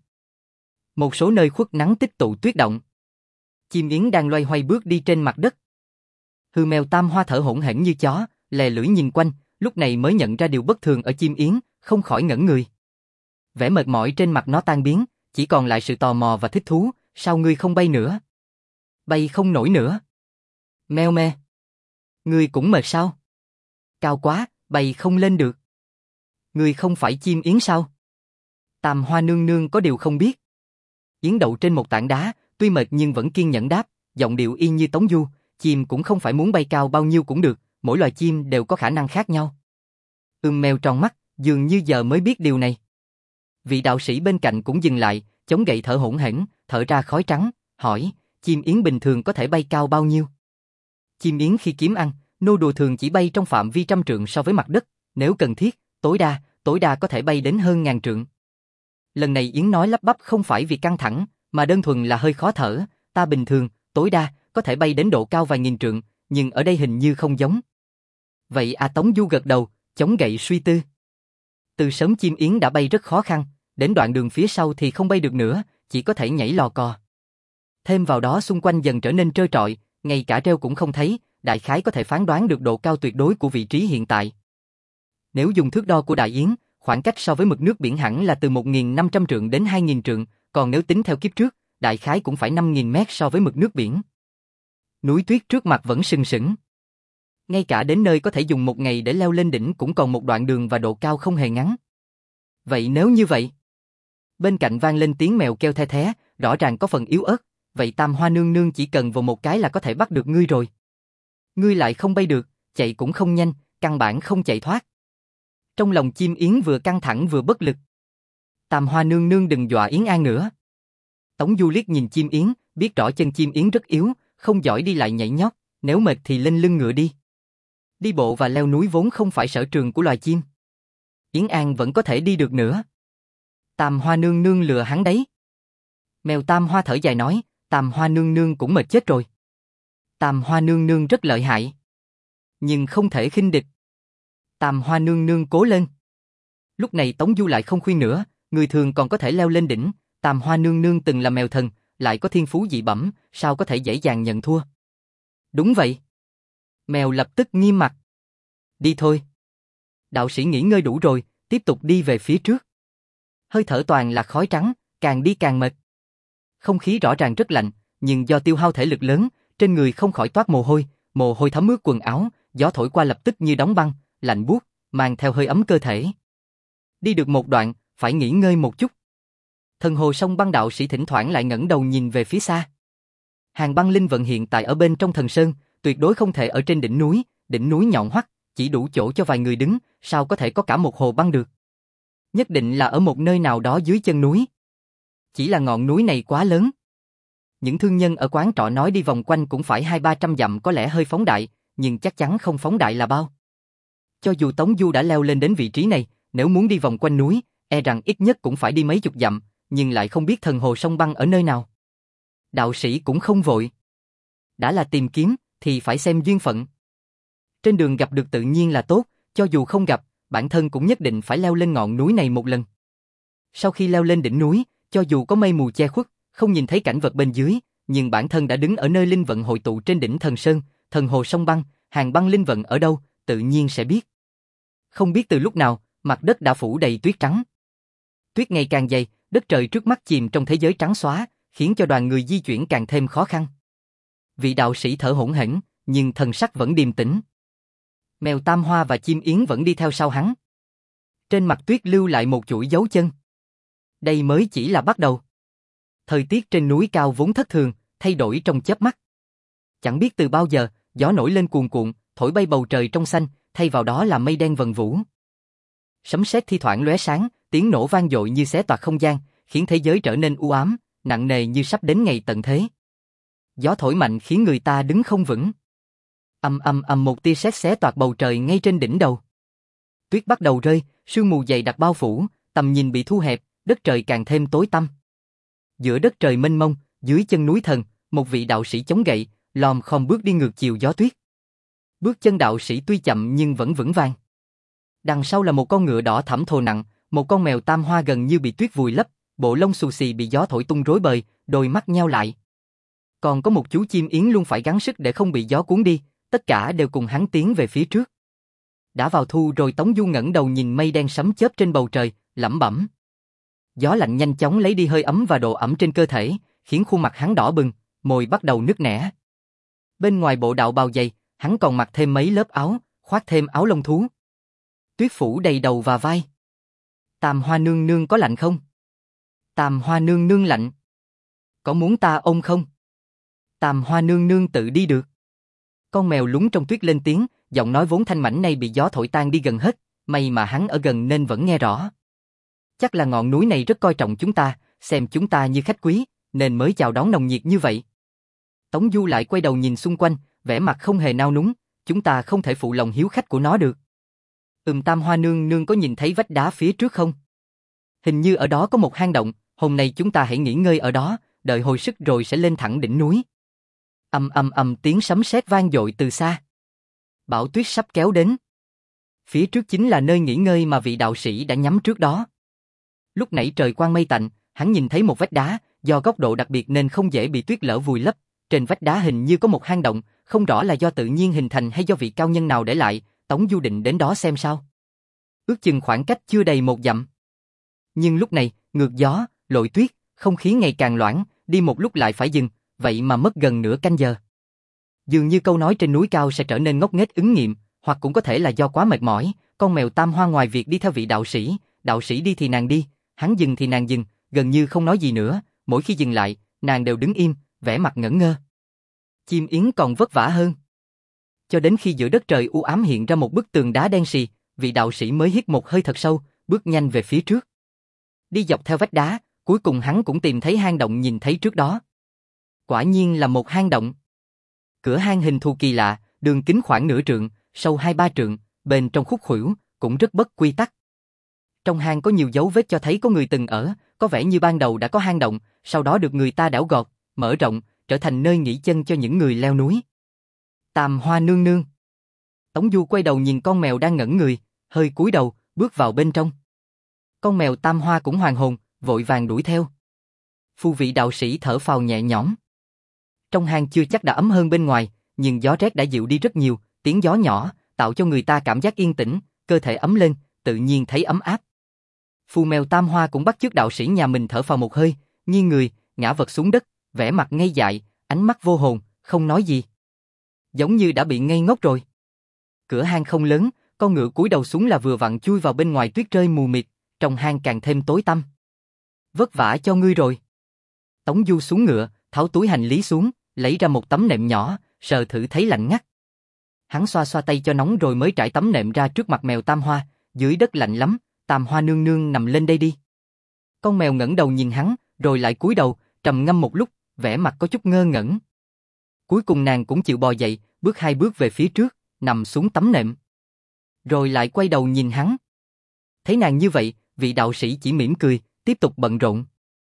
[SPEAKER 1] Một số nơi khuất nắng tích tụ tuyết động. Chim yến đang loay hoay bước đi trên mặt đất. Hư mèo Tam Hoa thở hổn hển như chó, lè lưỡi nhìn quanh, lúc này mới nhận ra điều bất thường ở chim yến, không khỏi ngẩn người. Vẻ mệt mỏi trên mặt nó tan biến, chỉ còn lại sự tò mò và thích thú, sao ngươi không bay nữa? Bay không nổi nữa. Meo me. Ngươi cũng mệt sao? Cao quá, bay không lên được. Ngươi không phải chim yến sao? Tam Hoa nương nương có điều không biết. Yến đậu trên một tảng đá, tuy mệt nhưng vẫn kiên nhẫn đáp, giọng điệu y như Tống Du, chim cũng không phải muốn bay cao bao nhiêu cũng được, mỗi loài chim đều có khả năng khác nhau. Ưm mèo tròn mắt, dường như giờ mới biết điều này. Vị đạo sĩ bên cạnh cũng dừng lại, chống gậy thở hổn hển, thở ra khói trắng, hỏi, chim yến bình thường có thể bay cao bao nhiêu? Chim yến khi kiếm ăn, nô đùa thường chỉ bay trong phạm vi trăm trượng so với mặt đất, nếu cần thiết, tối đa, tối đa có thể bay đến hơn ngàn trượng. Lần này Yến nói lắp bắp không phải vì căng thẳng, mà đơn thuần là hơi khó thở, ta bình thường, tối đa, có thể bay đến độ cao vài nghìn trượng, nhưng ở đây hình như không giống. Vậy à, Tống Du gật đầu, chống gậy suy tư. Từ sớm chim yến đã bay rất khó khăn, đến đoạn đường phía sau thì không bay được nữa, chỉ có thể nhảy lò cò. Thêm vào đó xung quanh dần trở nên trơ trọi, ngay cả rêu cũng không thấy, đại khái có thể phán đoán được độ cao tuyệt đối của vị trí hiện tại. Nếu dùng thước đo của Đại Yến, khoảng cách so với mực nước biển hẳn là từ một nghìn năm trăm trượng đến hai nghìn trượng, còn nếu tính theo kiếp trước, đại khái cũng phải năm nghìn mét so với mực nước biển. Núi tuyết trước mặt vẫn sừng sững. Ngay cả đến nơi có thể dùng một ngày để leo lên đỉnh cũng còn một đoạn đường và độ cao không hề ngắn. Vậy nếu như vậy? Bên cạnh vang lên tiếng mèo kêu the thé, rõ ràng có phần yếu ớt, vậy Tam Hoa nương nương chỉ cần vào một cái là có thể bắt được ngươi rồi. Ngươi lại không bay được, chạy cũng không nhanh, căn bản không chạy thoát. Trong lòng chim yến vừa căng thẳng vừa bất lực. Tam Hoa nương nương đừng dọa Yến An nữa. Tống Du liếc nhìn chim yến, biết rõ chân chim yến rất yếu, không giỏi đi lại nhảy nhót, nếu mệt thì lên lưng ngựa đi. Đi bộ và leo núi vốn không phải sở trường của loài chim. Yến An vẫn có thể đi được nữa. Tam Hoa nương nương lừa hắn đấy. Mèo Tam Hoa thở dài nói, Tam Hoa nương nương cũng mệt chết rồi. Tam Hoa nương nương rất lợi hại, nhưng không thể khinh địch. Tam Hoa nương nương cố lên. Lúc này Tống Du lại không khuyên nữa, người thường còn có thể leo lên đỉnh, Tam Hoa nương nương từng là mèo thần, lại có thiên phú dị bẩm, sao có thể dễ dàng nhận thua. Đúng vậy. Mèo lập tức nghiêm mặt. Đi thôi. Đạo sĩ nghỉ ngơi đủ rồi, tiếp tục đi về phía trước. Hơi thở toàn là khói trắng, càng đi càng mệt. Không khí rõ ràng rất lạnh, nhưng do tiêu hao thể lực lớn, trên người không khỏi toát mồ hôi, mồ hôi thấm ướt quần áo, gió thổi qua lập tức như đóng băng, lạnh buốt, mang theo hơi ấm cơ thể. Đi được một đoạn, phải nghỉ ngơi một chút. Thần hồ sông băng đạo sĩ thỉnh thoảng lại ngẩng đầu nhìn về phía xa. Hàng băng linh vận hiện tại ở bên trong thần sơn, tuyệt đối không thể ở trên đỉnh núi, đỉnh núi nhọn hoắt, chỉ đủ chỗ cho vài người đứng, sao có thể có cả một hồ băng được. Nhất định là ở một nơi nào đó dưới chân núi. Chỉ là ngọn núi này quá lớn. Những thương nhân ở quán trọ nói đi vòng quanh cũng phải hai ba trăm dặm, có lẽ hơi phóng đại, nhưng chắc chắn không phóng đại là bao. Cho dù Tống Du đã leo lên đến vị trí này, nếu muốn đi vòng quanh núi, e rằng ít nhất cũng phải đi mấy chục dặm, nhưng lại không biết thần hồ sông băng ở nơi nào. Đạo sĩ cũng không vội. Đã là tìm kiếm, thì phải xem duyên phận. Trên đường gặp được tự nhiên là tốt, cho dù không gặp, bản thân cũng nhất định phải leo lên ngọn núi này một lần. Sau khi leo lên đỉnh núi, cho dù có mây mù che khuất, không nhìn thấy cảnh vật bên dưới, nhưng bản thân đã đứng ở nơi linh vận hội tụ trên đỉnh thần sơn, thần hồ sông băng, hàng băng linh vận ở đâu, tự nhiên sẽ biết. Không biết từ lúc nào, mặt đất đã phủ đầy tuyết trắng. Tuyết ngày càng dày, đất trời trước mắt chìm trong thế giới trắng xóa, khiến cho đoàn người di chuyển càng thêm khó khăn. Vị đạo sĩ thở hổn hển, nhưng thần sắc vẫn điềm tĩnh. Mèo Tam Hoa và chim yến vẫn đi theo sau hắn. Trên mặt tuyết lưu lại một chuỗi dấu chân. Đây mới chỉ là bắt đầu. Thời tiết trên núi cao vốn thất thường, thay đổi trong chớp mắt. Chẳng biết từ bao giờ, gió nổi lên cuồn cuộn, thổi bay bầu trời trong xanh, thay vào đó là mây đen vần vũ. Sấm sét thi thoảng lóe sáng, tiếng nổ vang dội như xé toạc không gian, khiến thế giới trở nên u ám, nặng nề như sắp đến ngày tận thế. Gió thổi mạnh khiến người ta đứng không vững. Ầm ầm ầm, một tia sét xé toạc bầu trời ngay trên đỉnh đầu. Tuyết bắt đầu rơi, sương mù dày đặc bao phủ, tầm nhìn bị thu hẹp, đất trời càng thêm tối tăm. Giữa đất trời mênh mông, dưới chân núi thần, một vị đạo sĩ chống gậy, lòm khom bước đi ngược chiều gió tuyết. Bước chân đạo sĩ tuy chậm nhưng vẫn vững vàng. Đằng sau là một con ngựa đỏ thẫm thồ nặng, một con mèo Tam Hoa gần như bị tuyết vùi lấp, bộ lông xù xì bị gió thổi tung rối bời, đôi mắt nheo lại. Còn có một chú chim yến luôn phải gắng sức để không bị gió cuốn đi, tất cả đều cùng hắn tiến về phía trước. Đã vào thu rồi, Tống Du ngẩng đầu nhìn mây đen sấm chớp trên bầu trời, lẩm bẩm. Gió lạnh nhanh chóng lấy đi hơi ấm và độ ẩm trên cơ thể, khiến khuôn mặt hắn đỏ bừng, môi bắt đầu nứt nẻ. Bên ngoài bộ đạo bào dày, hắn còn mặc thêm mấy lớp áo, khoác thêm áo lông thú. Tuyết phủ đầy đầu và vai. Tam Hoa nương nương có lạnh không? Tam Hoa nương nương lạnh. Có muốn ta ôm không? Tam Hoa nương nương tự đi được. Con mèo lúng trong tuyết lên tiếng, giọng nói vốn thanh mảnh này bị gió thổi tan đi gần hết, may mà hắn ở gần nên vẫn nghe rõ. Chắc là ngọn núi này rất coi trọng chúng ta, xem chúng ta như khách quý, nên mới chào đón nồng nhiệt như vậy. Tống Du lại quay đầu nhìn xung quanh, vẻ mặt không hề nao núng, chúng ta không thể phụ lòng hiếu khách của nó được. Ừm, Tam Hoa nương nương có nhìn thấy vách đá phía trước không? Hình như ở đó có một hang động, hôm nay chúng ta hãy nghỉ ngơi ở đó, đợi hồi sức rồi sẽ lên thẳng đỉnh núi. Ầm ầm ầm, tiếng sấm sét vang dội từ xa. Bão tuyết sắp kéo đến. Phía trước chính là nơi nghỉ ngơi mà vị đạo sĩ đã nhắm trước đó. Lúc nãy trời quang mây tạnh, hắn nhìn thấy một vách đá, do góc độ đặc biệt nên không dễ bị tuyết lở vùi lấp. Trên vách đá hình như có một hang động, không rõ là do tự nhiên hình thành hay do vị cao nhân nào để lại. Tống Du định đến đó xem sao. Ước chừng khoảng cách chưa đầy một dặm. Nhưng lúc này, ngược gió, lội tuyết, không khí ngày càng loãng, đi một lúc lại phải dừng, vậy mà mất gần nửa canh giờ. Dường như câu nói trên núi cao sẽ trở nên ngốc nghếch ứng nghiệm, hoặc cũng có thể là do quá mệt mỏi, con mèo Tam Hoa ngoài việc đi theo vị đạo sĩ, đạo sĩ đi thì nàng đi, hắn dừng thì nàng dừng, gần như không nói gì nữa, mỗi khi dừng lại, nàng đều đứng im, vẻ mặt ngẩn ngơ. Chim yến còn vất vả hơn. Cho đến khi giữa đất trời u ám hiện ra một bức tường đá đen sì, vị đạo sĩ mới hít một hơi thật sâu, bước nhanh về phía trước. Đi dọc theo vách đá, cuối cùng hắn cũng tìm thấy hang động nhìn thấy trước đó. Quả nhiên là một hang động. Cửa hang hình thù kỳ lạ, đường kính khoảng nửa trượng, sâu hai ba trượng, bên trong khúc khuỷu, cũng rất bất quy tắc. Trong hang có nhiều dấu vết cho thấy có người từng ở, có vẻ như ban đầu đã có hang động, sau đó được người ta đảo gọt, mở rộng, trở thành nơi nghỉ chân cho những người leo núi. Tam Hoa nương nương. Tống Du quay đầu nhìn con mèo đang ngẩn người, hơi cúi đầu, bước vào bên trong. Con mèo Tam Hoa cũng hoàn hồn, vội vàng đuổi theo. Phu vị đạo sĩ thở phào nhẹ nhõm. Trong hang chưa chắc đã ấm hơn bên ngoài, nhưng gió rét đã dịu đi rất nhiều, tiếng gió nhỏ, tạo cho người ta cảm giác yên tĩnh, cơ thể ấm lên, tự nhiên thấy ấm áp. Phu mèo Tam Hoa cũng bắt chước đạo sĩ nhà mình thở phào một hơi, nghiêng người, ngã vật xuống đất, vẻ mặt ngây dại, ánh mắt vô hồn, không nói gì. Giống như đã bị ngây ngốc rồi. Cửa hang không lớn, con ngựa cúi đầu xuống là vừa vặn chui vào bên ngoài tuyết rơi mù mịt, trong hang càng thêm tối tăm. Vất vả cho ngươi rồi. Tống Du xuống ngựa, tháo túi hành lý xuống, lấy ra một tấm nệm nhỏ, sờ thử thấy lạnh ngắt. Hắn xoa xoa tay cho nóng rồi mới trải tấm nệm ra trước mặt mèo Tam Hoa, dưới đất lạnh lắm, Tam Hoa nương nương nằm lên đây đi. Con mèo ngẩng đầu nhìn hắn, rồi lại cúi đầu, trầm ngâm một lúc, vẻ mặt có chút ngơ ngẩn. Cuối cùng nàng cũng chịu bò dậy, bước hai bước về phía trước, nằm xuống tấm nệm. Rồi lại quay đầu nhìn hắn. Thấy nàng như vậy, vị đạo sĩ chỉ mỉm cười, tiếp tục bận rộn.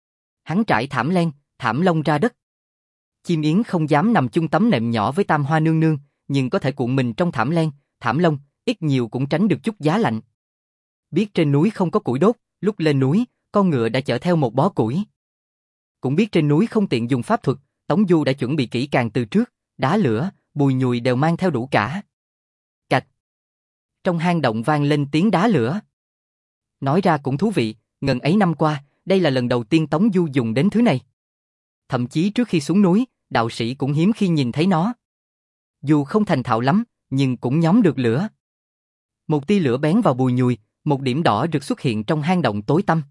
[SPEAKER 1] Hắn trải thảm len, thảm lông ra đất. Chim yến không dám nằm chung tấm nệm nhỏ với Tam Hoa nương nương, nhưng có thể cuộn mình trong thảm len, thảm lông, ít nhiều cũng tránh được chút giá lạnh. Biết trên núi không có củi đốt, lúc lên núi, con ngựa đã chở theo một bó củi. Cũng biết trên núi không tiện dùng pháp thuật, Tống Du đã chuẩn bị kỹ càng từ trước, đá lửa, bùi nhùi đều mang theo đủ cả. Cạch. Trong hang động vang lên tiếng đá lửa. Nói ra cũng thú vị, ngần ấy năm qua, đây là lần đầu tiên Tống Du dùng đến thứ này. Thậm chí trước khi xuống núi, đạo sĩ cũng hiếm khi nhìn thấy nó. Dù không thành thạo lắm, nhưng cũng nhóm được lửa. Một tia lửa bén vào bùi nhùi, một điểm đỏ rực xuất hiện trong hang động tối tăm.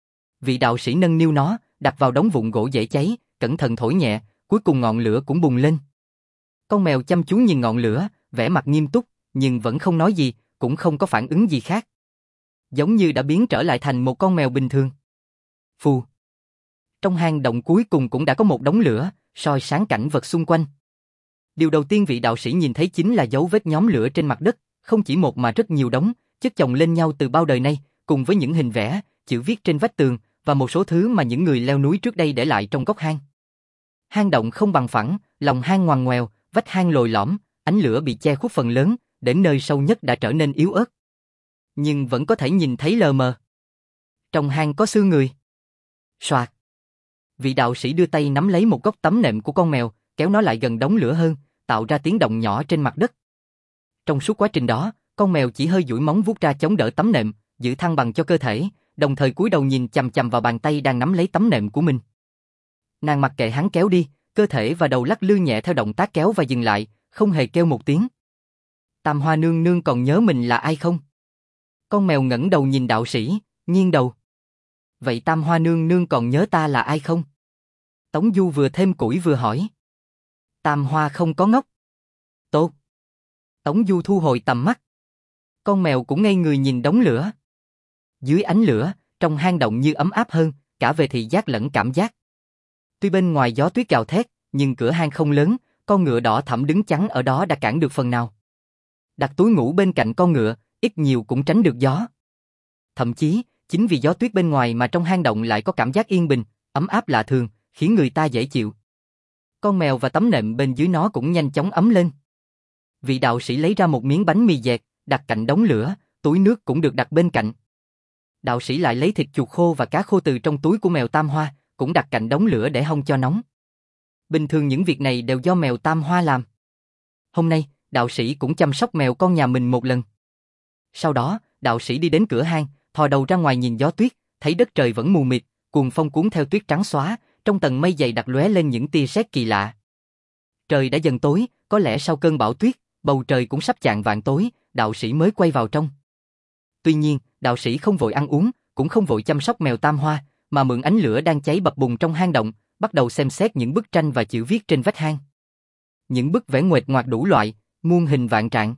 [SPEAKER 1] Vị đạo sĩ nâng niu nó, đặt vào đống vụn gỗ dễ cháy, cẩn thận thổi nhẹ, cuối cùng ngọn lửa cũng bùng lên. Con mèo chăm chú nhìn ngọn lửa, vẻ mặt nghiêm túc, nhưng vẫn không nói gì, cũng không có phản ứng gì khác. Giống như đã biến trở lại thành một con mèo bình thường. Phù. Trong hang động cuối cùng cũng đã có một đống lửa, soi sáng cảnh vật xung quanh. Điều đầu tiên vị đạo sĩ nhìn thấy chính là dấu vết nhóm lửa trên mặt đất, không chỉ một mà rất nhiều đống, chất chồng lên nhau từ bao đời nay, cùng với những hình vẽ, chữ viết trên vách tường, và một số thứ mà những người leo núi trước đây để lại trong góc hang. Hang động không bằng phẳng, lòng hang ngoằn ngoèo, vách hang lồi lõm, ánh lửa bị che khuất phần lớn, đến nơi sâu nhất đã trở nên yếu ớt. Nhưng vẫn có thể nhìn thấy lờ mờ. Trong hang có xương người. Soạt. Vị đạo sĩ đưa tay nắm lấy một góc tấm nệm của con mèo, kéo nó lại gần đống lửa hơn, tạo ra tiếng động nhỏ trên mặt đất. Trong suốt quá trình đó, con mèo chỉ hơi duỗi móng vuốt ra chống đỡ tấm nệm, giữ thăng bằng cho cơ thể, đồng thời cúi đầu nhìn chằm chằm vào bàn tay đang nắm lấy tấm nệm của mình. Nàng mặc kệ hắn kéo đi, cơ thể và đầu lắc lư nhẹ theo động tác kéo và dừng lại, không hề kêu một tiếng. Tam Hoa nương nương còn nhớ mình là ai không? Con mèo ngẩng đầu nhìn đạo sĩ, nghiêng đầu. Vậy Tam Hoa nương nương còn nhớ ta là ai không? Tống Du vừa thêm củi vừa hỏi. Tam Hoa không có ngốc. Tốt. Tống Du thu hồi tầm mắt. Con mèo cũng ngây người nhìn đống lửa. Dưới ánh lửa, trong hang động như ấm áp hơn, cả về thị giác lẫn cảm giác. Tuy bên ngoài gió tuyết gào thét, nhưng cửa hang không lớn, con ngựa đỏ thẫm đứng chắn ở đó đã cản được phần nào. Đặt túi ngủ bên cạnh con ngựa, ít nhiều cũng tránh được gió. Thậm chí, chính vì gió tuyết bên ngoài mà trong hang động lại có cảm giác yên bình, ấm áp lạ thường, khiến người ta dễ chịu. Con mèo và tấm nệm bên dưới nó cũng nhanh chóng ấm lên. Vị đạo sĩ lấy ra một miếng bánh mì dẹt, đặt cạnh đống lửa, túi nước cũng được đặt bên cạnh. Đạo sĩ lại lấy thịt chuột khô và cá khô từ trong túi của mèo Tam Hoa, cũng đặt cạnh đống lửa để hong cho nóng. Bình thường những việc này đều do mèo Tam Hoa làm. Hôm nay, đạo sĩ cũng chăm sóc mèo con nhà mình một lần. Sau đó, đạo sĩ đi đến cửa hang, thò đầu ra ngoài nhìn gió tuyết, thấy đất trời vẫn mù mịt, cuồng phong cuốn theo tuyết trắng xóa, trong tầng mây dày đặc lóe lên những tia sét kỳ lạ. Trời đã dần tối, có lẽ sau cơn bão tuyết, bầu trời cũng sắp chạng vạng tối, đạo sĩ mới quay vào trong. Tuy nhiên, đạo sĩ không vội ăn uống, cũng không vội chăm sóc mèo Tam Hoa, mà mượn ánh lửa đang cháy bập bùng trong hang động, bắt đầu xem xét những bức tranh và chữ viết trên vách hang. Những bức vẽ nguệch ngoạc đủ loại, muôn hình vạn trạng.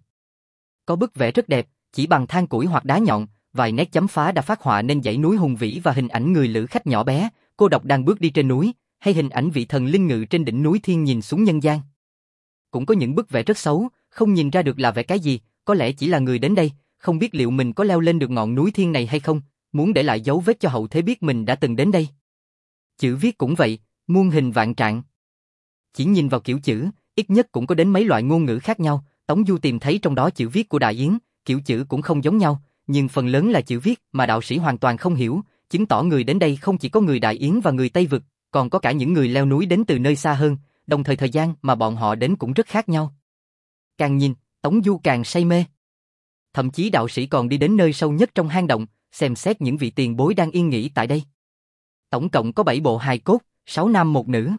[SPEAKER 1] Có bức vẽ rất đẹp, chỉ bằng than củi hoặc đá nhọn, vài nét chấm phá đã phác họa nên dãy núi hùng vĩ và hình ảnh người lữ khách nhỏ bé, cô độc đang bước đi trên núi, hay hình ảnh vị thần linh ngự trên đỉnh núi thiên nhìn xuống nhân gian. Cũng có những bức vẽ rất xấu, không nhìn ra được là vẽ cái gì, có lẽ chỉ là người đến đây, không biết liệu mình có leo lên được ngọn núi thiên này hay không, muốn để lại dấu vết cho hậu thế biết mình đã từng đến đây. Chữ viết cũng vậy, muôn hình vạn trạng. Chỉ nhìn vào kiểu chữ, ít nhất cũng có đến mấy loại ngôn ngữ khác nhau, Tống Du tìm thấy trong đó chữ viết của Đại Yến, kiểu chữ cũng không giống nhau, nhưng phần lớn là chữ viết mà đạo sĩ hoàn toàn không hiểu, chứng tỏ người đến đây không chỉ có người Đại Yến và người Tây Vực, còn có cả những người leo núi đến từ nơi xa hơn, đồng thời thời gian mà bọn họ đến cũng rất khác nhau. Càng nhìn, Tống Du càng say mê. Thậm chí đạo sĩ còn đi đến nơi sâu nhất trong hang động, xem xét những vị tiền bối đang yên nghỉ tại đây. Tổng cộng có bảy bộ hài cốt, sáu nam một nữ.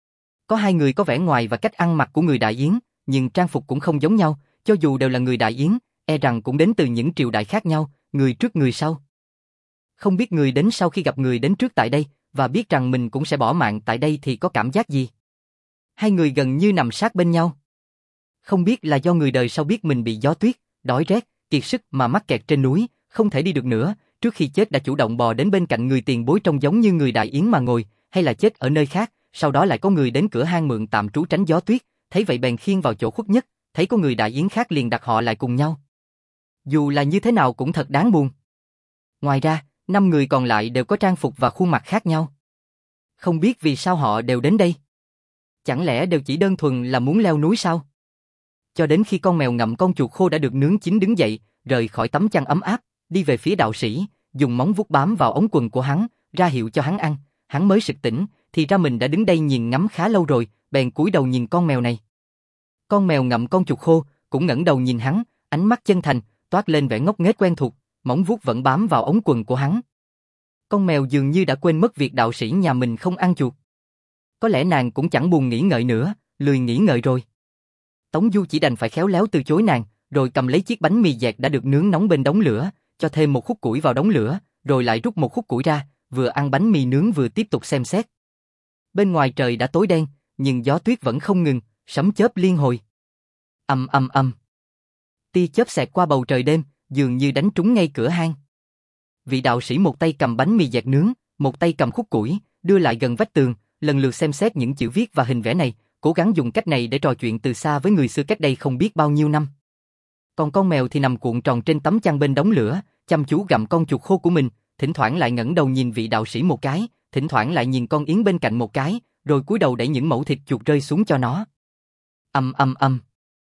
[SPEAKER 1] Có hai người có vẻ ngoài và cách ăn mặc của người Đại Yến, nhưng trang phục cũng không giống nhau, cho dù đều là người Đại Yến, e rằng cũng đến từ những triều đại khác nhau, người trước người sau. Không biết người đến sau khi gặp người đến trước tại đây, và biết rằng mình cũng sẽ bỏ mạng tại đây thì có cảm giác gì? Hai người gần như nằm sát bên nhau. Không biết là do người đời sau biết mình bị gió tuyết, đói rét, kiệt sức mà mắc kẹt trên núi, không thể đi được nữa, trước khi chết đã chủ động bò đến bên cạnh người tiền bối trông giống như người Đại Yến mà ngồi, hay là chết ở nơi khác, sau đó lại có người đến cửa hang mượn tạm trú tránh gió tuyết, thấy vậy bèn khiêng vào chỗ khuất nhất, thấy có người Đại Yến khác liền đặt họ lại cùng nhau. Dù là như thế nào cũng thật đáng buồn. Ngoài ra, năm người còn lại đều có trang phục và khuôn mặt khác nhau. Không biết vì sao họ đều đến đây. Chẳng lẽ đều chỉ đơn thuần là muốn leo núi sao? Cho đến khi con mèo ngậm con chuột khô đã được nướng chín đứng dậy, rời khỏi tấm chăn ấm áp, đi về phía đạo sĩ, dùng móng vuốt bám vào ống quần của hắn, ra hiệu cho hắn ăn, hắn mới sực tỉnh, thì ra mình đã đứng đây nhìn ngắm khá lâu rồi, bèn cúi đầu nhìn con mèo này. Con mèo ngậm con chuột khô, cũng ngẩng đầu nhìn hắn, ánh mắt chân thành, toát lên vẻ ngốc nghếch quen thuộc, móng vuốt vẫn bám vào ống quần của hắn. Con mèo dường như đã quên mất việc đạo sĩ nhà mình không ăn chuột. Có lẽ nàng cũng chẳng buồn nghĩ ngợi nữa, lười nghĩ ngợi rồi. Tống Du chỉ đành phải khéo léo từ chối nàng, rồi cầm lấy chiếc bánh mì dẹt đã được nướng nóng bên đống lửa, cho thêm một khúc củi vào đống lửa, rồi lại rút một khúc củi ra, vừa ăn bánh mì nướng vừa tiếp tục xem xét. Bên ngoài trời đã tối đen, nhưng gió tuyết vẫn không ngừng, sấm chớp liên hồi. Ầm ầm ầm. Tia chớp xẹt qua bầu trời đêm, dường như đánh trúng ngay cửa hang. Vị đạo sĩ một tay cầm bánh mì dẹt nướng, một tay cầm khúc củi, đưa lại gần vách tường, lần lượt xem xét những chữ viết và hình vẽ này, cố gắng dùng cách này để trò chuyện từ xa với người xưa cách đây không biết bao nhiêu năm. Còn con mèo thì nằm cuộn tròn trên tấm chăn bên đống lửa, chăm chú gặm con chuột khô của mình, thỉnh thoảng lại ngẩng đầu nhìn vị đạo sĩ một cái, thỉnh thoảng lại nhìn con yến bên cạnh một cái, rồi cúi đầu đẩy những mẩu thịt chuột rơi xuống cho nó. Ầm ầm ầm.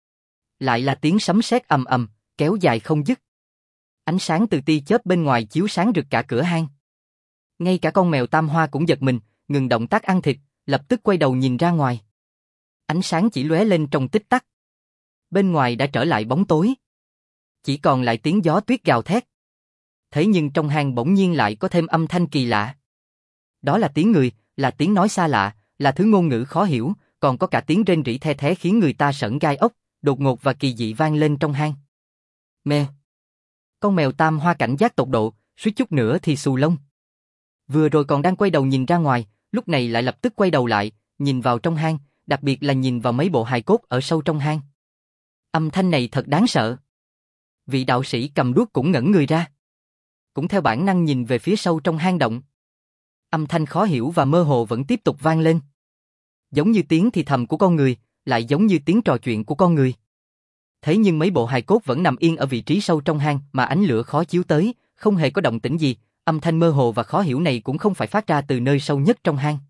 [SPEAKER 1] Lại là tiếng sấm sét ầm ầm, kéo dài không dứt. Ánh sáng từ tia chớp bên ngoài chiếu sáng rực cả cửa hang. Ngay cả con mèo Tam Hoa cũng giật mình, ngừng động tác ăn thịt, lập tức quay đầu nhìn ra ngoài. Ánh sáng chỉ lóe lên trong tích tắc. Bên ngoài đã trở lại bóng tối. Chỉ còn lại tiếng gió tuyết gào thét. Thế nhưng trong hang bỗng nhiên lại có thêm âm thanh kỳ lạ. Đó là tiếng người, là tiếng nói xa lạ, là thứ ngôn ngữ khó hiểu, còn có cả tiếng rên rỉ the thé khiến người ta sởn gai ốc, đột ngột và kỳ dị vang lên trong hang. Mèo. Con mèo Tam Hoa cảnh giác tột độ, suýt chút nữa thì xù lông. Vừa rồi còn đang quay đầu nhìn ra ngoài, lúc này lại lập tức quay đầu lại, nhìn vào trong hang, đặc biệt là nhìn vào mấy bộ hài cốt ở sâu trong hang. Âm thanh này thật đáng sợ. Vị đạo sĩ cầm đuốc cũng ngẩn người ra. Cũng theo bản năng nhìn về phía sâu trong hang động. Âm thanh khó hiểu và mơ hồ vẫn tiếp tục vang lên. Giống như tiếng thì thầm của con người, lại giống như tiếng trò chuyện của con người. Thế nhưng mấy bộ hài cốt vẫn nằm yên ở vị trí sâu trong hang mà ánh lửa khó chiếu tới, không hề có động tĩnh gì, âm thanh mơ hồ và khó hiểu này cũng không phải phát ra từ nơi sâu nhất trong hang,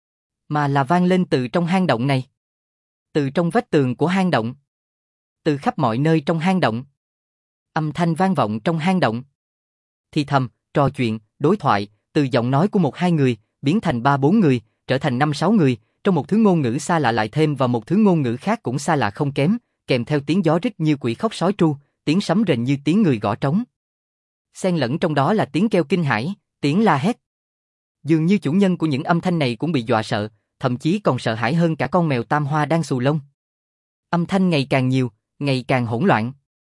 [SPEAKER 1] mà là vang lên từ trong hang động này. Từ trong vách tường của hang động. Từ khắp mọi nơi trong hang động. Âm thanh vang vọng trong hang động. Thì thầm, trò chuyện, đối thoại, từ giọng nói của một hai người, biến thành ba bốn người, trở thành năm sáu người, trong một thứ ngôn ngữ xa lạ lại thêm vào một thứ ngôn ngữ khác cũng xa lạ không kém, kèm theo tiếng gió rít như quỷ khóc sói tru, tiếng sấm rền như tiếng người gõ trống. Xen lẫn trong đó là tiếng kêu kinh hãi, tiếng la hét. Dường như chủ nhân của những âm thanh này cũng bị dọa sợ, thậm chí còn sợ hãi hơn cả con mèo tam hoa đang xù lông. Âm thanh ngày càng nhiều, ngày càng hỗn loạn.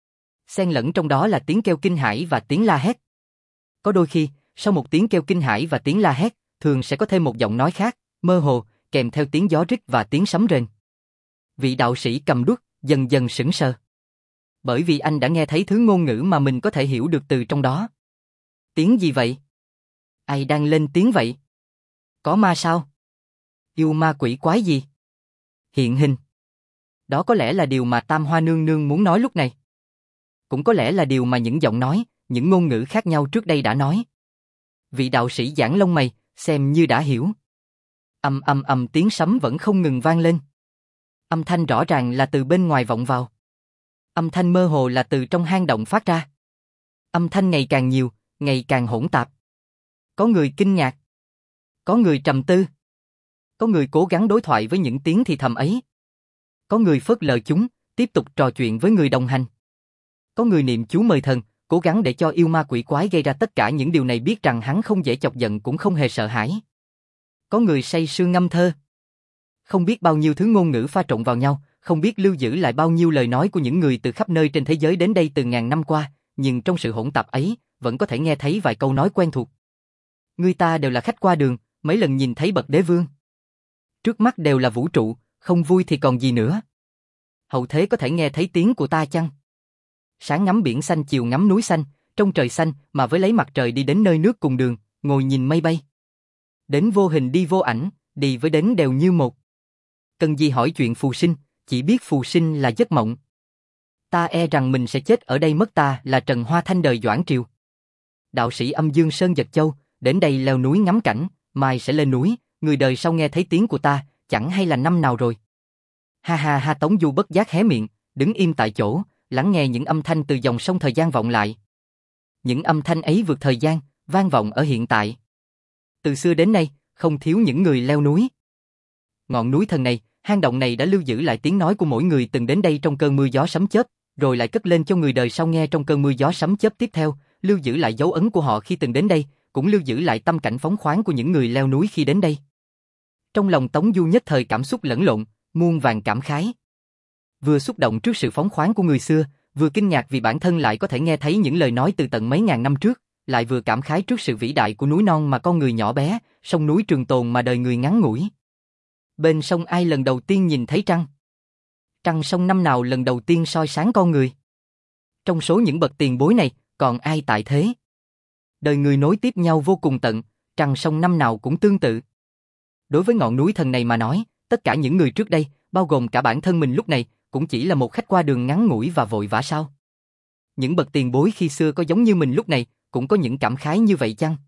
[SPEAKER 1] Xen lẫn trong đó là tiếng kêu kinh hãi và tiếng la hét. Có đôi khi, sau một tiếng kêu kinh hãi và tiếng la hét, thường sẽ có thêm một giọng nói khác, mơ hồ, kèm theo tiếng gió rít và tiếng sấm rền. Vị đạo sĩ cầm đuốc dần dần sững sờ. Bởi vì anh đã nghe thấy thứ ngôn ngữ mà mình có thể hiểu được từ trong đó. Tiếng gì vậy? Ai đang lên tiếng vậy? Có ma sao? Yêu ma quỷ quái gì? Hiện hình. Đó có lẽ là điều mà Tam Hoa Nương Nương muốn nói lúc này. Cũng có lẽ là điều mà những giọng nói, những ngôn ngữ khác nhau trước đây đã nói. Vị đạo sĩ giãn lông mày, xem như đã hiểu. Ầm ầm ầm tiếng sấm vẫn không ngừng vang lên. Âm thanh rõ ràng là từ bên ngoài vọng vào. Âm thanh mơ hồ là từ trong hang động phát ra. Âm thanh ngày càng nhiều, ngày càng hỗn tạp. Có người kinh ngạc. Có người trầm tư. Có người cố gắng đối thoại với những tiếng thì thầm ấy. Có người phớt lờ chúng, tiếp tục trò chuyện với người đồng hành. Có người niệm chú mời thần, cố gắng để cho yêu ma quỷ quái gây ra tất cả những điều này biết rằng hắn không dễ chọc giận cũng không hề sợ hãi. Có người say sưa ngâm thơ. Không biết bao nhiêu thứ ngôn ngữ pha trộn vào nhau, không biết lưu giữ lại bao nhiêu lời nói của những người từ khắp nơi trên thế giới đến đây từ ngàn năm qua, nhưng trong sự hỗn tạp ấy, vẫn có thể nghe thấy vài câu nói quen thuộc. Người ta đều là khách qua đường, mấy lần nhìn thấy bậc đế vương. Trước mắt đều là vũ trụ, không vui thì còn gì nữa. Hậu thế có thể nghe thấy tiếng của ta chăng? Sáng ngắm biển xanh chiều ngắm núi xanh, trong trời xanh mà với lấy mặt trời đi đến nơi nước cùng đường, ngồi nhìn mây bay. Đến vô hình đi vô ảnh, đi với đến đều như một. Cần gì hỏi chuyện phù sinh, chỉ biết phù sinh là giấc mộng. Ta e rằng mình sẽ chết ở đây mất, ta là Trần Hoa Thanh đời Doãn Triều. Đạo sĩ Âm Dương Sơn Giật Châu, đến đây leo núi ngắm cảnh, mai sẽ lên núi, người đời sau nghe thấy tiếng của ta, chẳng hay là năm nào rồi. Ha ha ha, Tống Du bất giác hé miệng, đứng im tại chỗ, lắng nghe những âm thanh từ dòng sông thời gian vọng lại. Những âm thanh ấy vượt thời gian, vang vọng ở hiện tại. Từ xưa đến nay, không thiếu những người leo núi. Ngọn núi thần này, hang động này đã lưu giữ lại tiếng nói của mỗi người từng đến đây trong cơn mưa gió sấm chớp, rồi lại cất lên cho người đời sau nghe trong cơn mưa gió sấm chớp tiếp theo, lưu giữ lại dấu ấn của họ khi từng đến đây, cũng lưu giữ lại tâm cảnh phóng khoáng của những người leo núi khi đến đây. Trong lòng Tống Du nhất thời cảm xúc lẫn lộn, muôn vàn cảm khái. Vừa xúc động trước sự phóng khoáng của người xưa, vừa kinh ngạc vì bản thân lại có thể nghe thấy những lời nói từ tận mấy ngàn năm trước, lại vừa cảm khái trước sự vĩ đại của núi non mà con người nhỏ bé, sông núi trường tồn mà đời người ngắn ngủi. Bên sông ai lần đầu tiên nhìn thấy trăng? Trăng sông năm nào lần đầu tiên soi sáng con người? Trong số những bậc tiền bối này, còn ai tại thế? Đời người nối tiếp nhau vô cùng tận, trăng sông năm nào cũng tương tự. Đối với ngọn núi thần này mà nói, tất cả những người trước đây, bao gồm cả bản thân mình lúc này, cũng chỉ là một khách qua đường ngắn ngủi và vội vã sao? Những bậc tiền bối khi xưa có giống như mình lúc này, cũng có những cảm khái như vậy chăng?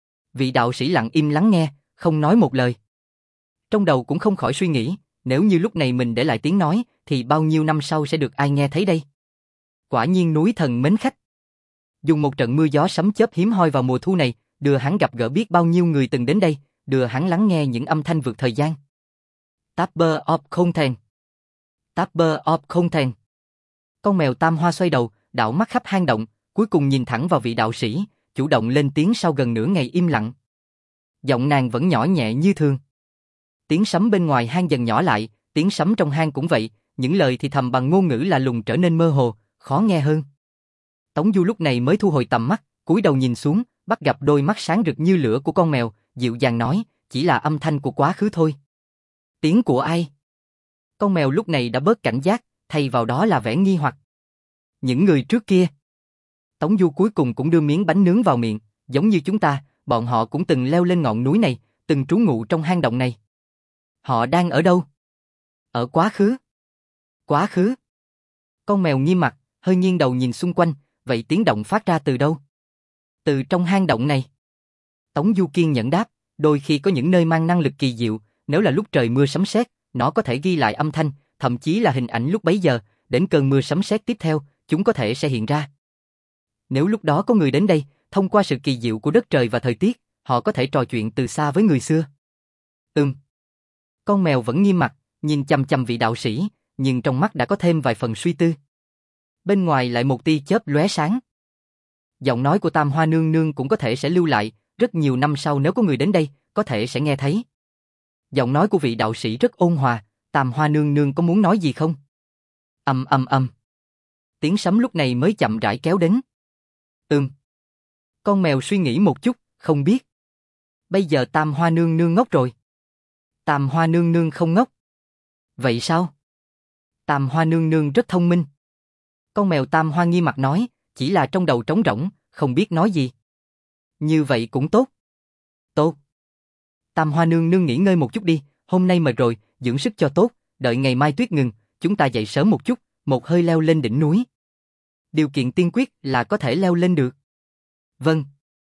[SPEAKER 1] Vị đạo sĩ lặng im lắng nghe, không nói một lời. Trong đầu cũng không khỏi suy nghĩ, nếu như lúc này mình để lại tiếng nói, thì bao nhiêu năm sau sẽ được ai nghe thấy đây? Quả nhiên núi thần mến khách. Dùng một trận mưa gió sấm chớp hiếm hoi vào mùa thu này, đưa hắn gặp gỡ biết bao nhiêu người từng đến đây, đưa hắn lắng nghe những âm thanh vượt thời gian. Tapper of Content. Tapper of Content. Con mèo tam hoa xoay đầu, đảo mắt khắp hang động, cuối cùng nhìn thẳng vào vị đạo sĩ, chủ động lên tiếng sau gần nửa ngày im lặng. Giọng nàng vẫn nhỏ nhẹ như thường. Tiếng sấm bên ngoài hang dần nhỏ lại, tiếng sấm trong hang cũng vậy, những lời thì thầm bằng ngôn ngữ lạ lùng trở nên mơ hồ, khó nghe hơn. Tống Du lúc này mới thu hồi tầm mắt, cúi đầu nhìn xuống, bắt gặp đôi mắt sáng rực như lửa của con mèo, dịu dàng nói, chỉ là âm thanh của quá khứ thôi. Tiếng của ai? Con mèo lúc này đã bớt cảnh giác, thay vào đó là vẻ nghi hoặc. Những người trước kia. Tống Du cuối cùng cũng đưa miếng bánh nướng vào miệng, giống như chúng ta, bọn họ cũng từng leo lên ngọn núi này, từng trú ngụ trong hang động này. Họ đang ở đâu? Ở quá khứ. Quá khứ. Con mèo nghiêm mặt, hơi nghiêng đầu nhìn xung quanh, vậy tiếng động phát ra từ đâu? Từ trong hang động này. Tống Du kiên nhẫn đáp, đôi khi có những nơi mang năng lực kỳ diệu, nếu là lúc trời mưa sấm sét, nó có thể ghi lại âm thanh, thậm chí là hình ảnh lúc bấy giờ, đến cơn mưa sấm sét tiếp theo, chúng có thể sẽ hiện ra. Nếu lúc đó có người đến đây, thông qua sự kỳ diệu của đất trời và thời tiết, họ có thể trò chuyện từ xa với người xưa. Ừm. Con mèo vẫn nghiêm mặt, nhìn chằm chằm vị đạo sĩ, nhưng trong mắt đã có thêm vài phần suy tư. Bên ngoài lại một tia chớp lóe sáng. Giọng nói của Tam Hoa Nương Nương cũng có thể sẽ lưu lại, rất nhiều năm sau nếu có người đến đây, có thể sẽ nghe thấy. Giọng nói của vị đạo sĩ rất ôn hòa, Tam Hoa nương nương có muốn nói gì không? Ầm ầm ầm. Tiếng sấm lúc này mới chậm rãi kéo đến. Ừm. Con mèo suy nghĩ một chút, không biết. Bây giờ Tam Hoa nương nương ngốc rồi. Tam Hoa nương nương không ngốc. Vậy sao? Tam Hoa nương nương rất thông minh. Con mèo Tam Hoa nghi mặt nói, chỉ là trong đầu trống rỗng, không biết nói gì. Như vậy cũng tốt. Tốt. Tam Hoa nương nương nghỉ ngơi một chút đi, hôm nay mệt rồi, dưỡng sức cho tốt, đợi ngày mai tuyết ngừng, chúng ta dậy sớm một chút, một hơi leo lên đỉnh núi. Điều kiện tiên quyết là có thể leo lên được. Vâng.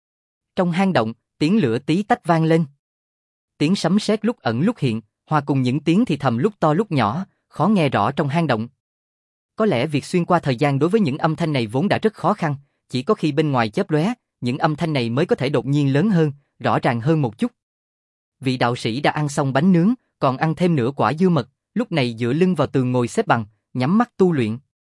[SPEAKER 1] Trong hang động, tiếng lửa tí tách vang lên. Tiếng sấm sét lúc ẩn lúc hiện, hòa cùng những tiếng thì thầm lúc to lúc nhỏ, khó nghe rõ trong hang động. Có lẽ việc xuyên qua thời gian đối với những âm thanh này vốn đã rất khó khăn, chỉ có khi bên ngoài chớp lóe, những âm thanh này mới có thể đột nhiên lớn hơn, rõ ràng hơn một chút. Vị đạo sĩ đã ăn xong bánh nướng, còn ăn thêm nửa quả dưa mật, lúc này dựa lưng vào tường ngồi xếp bằng, nhắm mắt tu luyện.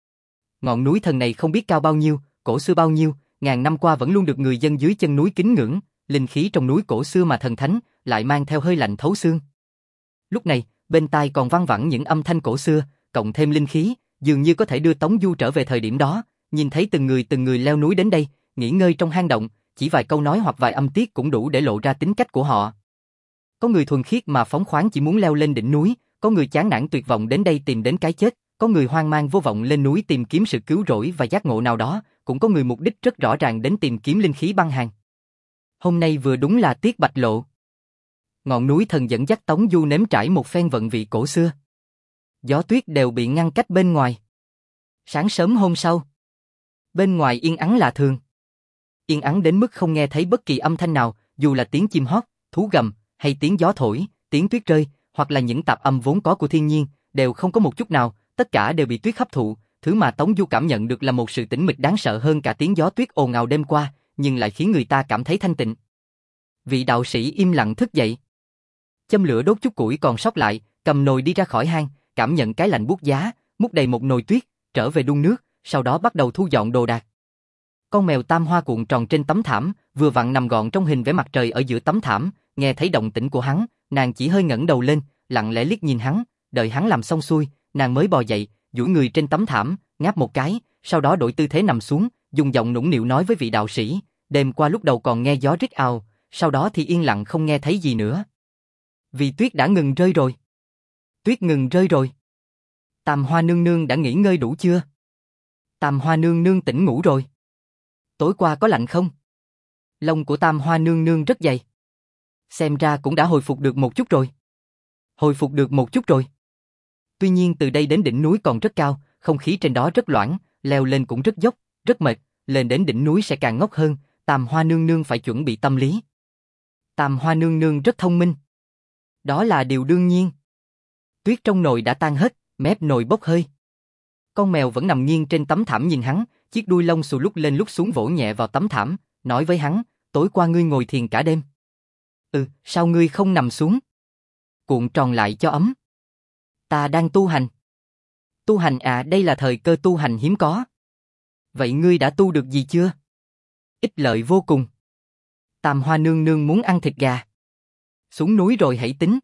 [SPEAKER 1] Ngọn núi thần này không biết cao bao nhiêu, cổ xưa bao nhiêu, ngàn năm qua vẫn luôn được người dân dưới chân núi kính ngưỡng, linh khí trong núi cổ xưa mà thần thánh, lại mang theo hơi lạnh thấu xương. Lúc này, bên tai còn văng vẳng những âm thanh cổ xưa, cộng thêm linh khí, dường như có thể đưa Tống Du trở về thời điểm đó, nhìn thấy từng người từng người leo núi đến đây, nghỉ ngơi trong hang động, chỉ vài câu nói hoặc vài âm tiết cũng đủ để lộ ra tính cách của họ. Có người thuần khiết mà phóng khoáng chỉ muốn leo lên đỉnh núi, có người chán nản tuyệt vọng đến đây tìm đến cái chết, có người hoang mang vô vọng lên núi tìm kiếm sự cứu rỗi và giác ngộ nào đó, cũng có người mục đích rất rõ ràng đến tìm kiếm linh khí băng hàn. Hôm nay vừa đúng là tiết bạch lộ. Ngọn núi thần dẫn dắt Tống Du nếm trải một phen vận vị cổ xưa. Gió tuyết đều bị ngăn cách bên ngoài. Sáng sớm hôm sau, bên ngoài yên ắng lạ thường. Yên ắng đến mức không nghe thấy bất kỳ âm thanh nào, dù là tiếng chim hót, thú gầm, hay tiếng gió thổi, tiếng tuyết rơi, hoặc là những tạp âm vốn có của thiên nhiên, đều không có một chút nào, tất cả đều bị tuyết hấp thụ, thứ mà Tống Du cảm nhận được là một sự tĩnh mịch đáng sợ hơn cả tiếng gió tuyết ồn ào đêm qua, nhưng lại khiến người ta cảm thấy thanh tịnh. Vị đạo sĩ im lặng thức dậy. Châm lửa đốt chút củi còn sót lại, cầm nồi đi ra khỏi hang, cảm nhận cái lạnh buốt giá, múc đầy một nồi tuyết, trở về đun nước, sau đó bắt đầu thu dọn đồ đạc. Con mèo Tam Hoa cuộn tròn trên tấm thảm, vừa vặn nằm gọn trong hình vẽ mặt trời ở giữa tấm thảm, nghe thấy động tĩnh của hắn, nàng chỉ hơi ngẩng đầu lên, lặng lẽ liếc nhìn hắn, đợi hắn làm xong xuôi, nàng mới bò dậy, duỗi người trên tấm thảm, ngáp một cái, sau đó đổi tư thế nằm xuống, dùng giọng nũng nịu nói với vị đạo sĩ, đêm qua lúc đầu còn nghe gió rít ào, sau đó thì yên lặng không nghe thấy gì nữa. Vì tuyết đã ngừng rơi rồi. Tuyết ngừng rơi rồi. Tam Hoa nương nương đã nghỉ ngơi đủ chưa? Tam Hoa nương nương tỉnh ngủ rồi. Tối qua có lạnh không? Lông của Tam Hoa nương nương rất dày. Xem ra cũng đã hồi phục được một chút rồi. Hồi phục được một chút rồi. Tuy nhiên từ đây đến đỉnh núi còn rất cao, không khí trên đó rất loãng, leo lên cũng rất dốc, rất mệt, lên đến đỉnh núi sẽ càng ngốc hơn, Tam Hoa nương nương phải chuẩn bị tâm lý. Tam Hoa nương nương rất thông minh. Đó là điều đương nhiên. Tuyết trong nồi đã tan hết, mép nồi bốc hơi. Con mèo vẫn nằm nghiêng trên tấm thảm nhìn hắn, chiếc đuôi lông xù lúc lên lúc xuống vỗ nhẹ vào tấm thảm, nói với hắn, tối qua ngươi ngồi thiền cả đêm. Ừ, sao ngươi không nằm xuống? Cuộn tròn lại cho ấm. Ta đang tu hành. Tu hành à, đây là thời cơ tu hành hiếm có. Vậy ngươi đã tu được gì chưa? Ích lợi vô cùng. Tam Hoa nương nương muốn ăn thịt gà. Xuống núi rồi hãy tính.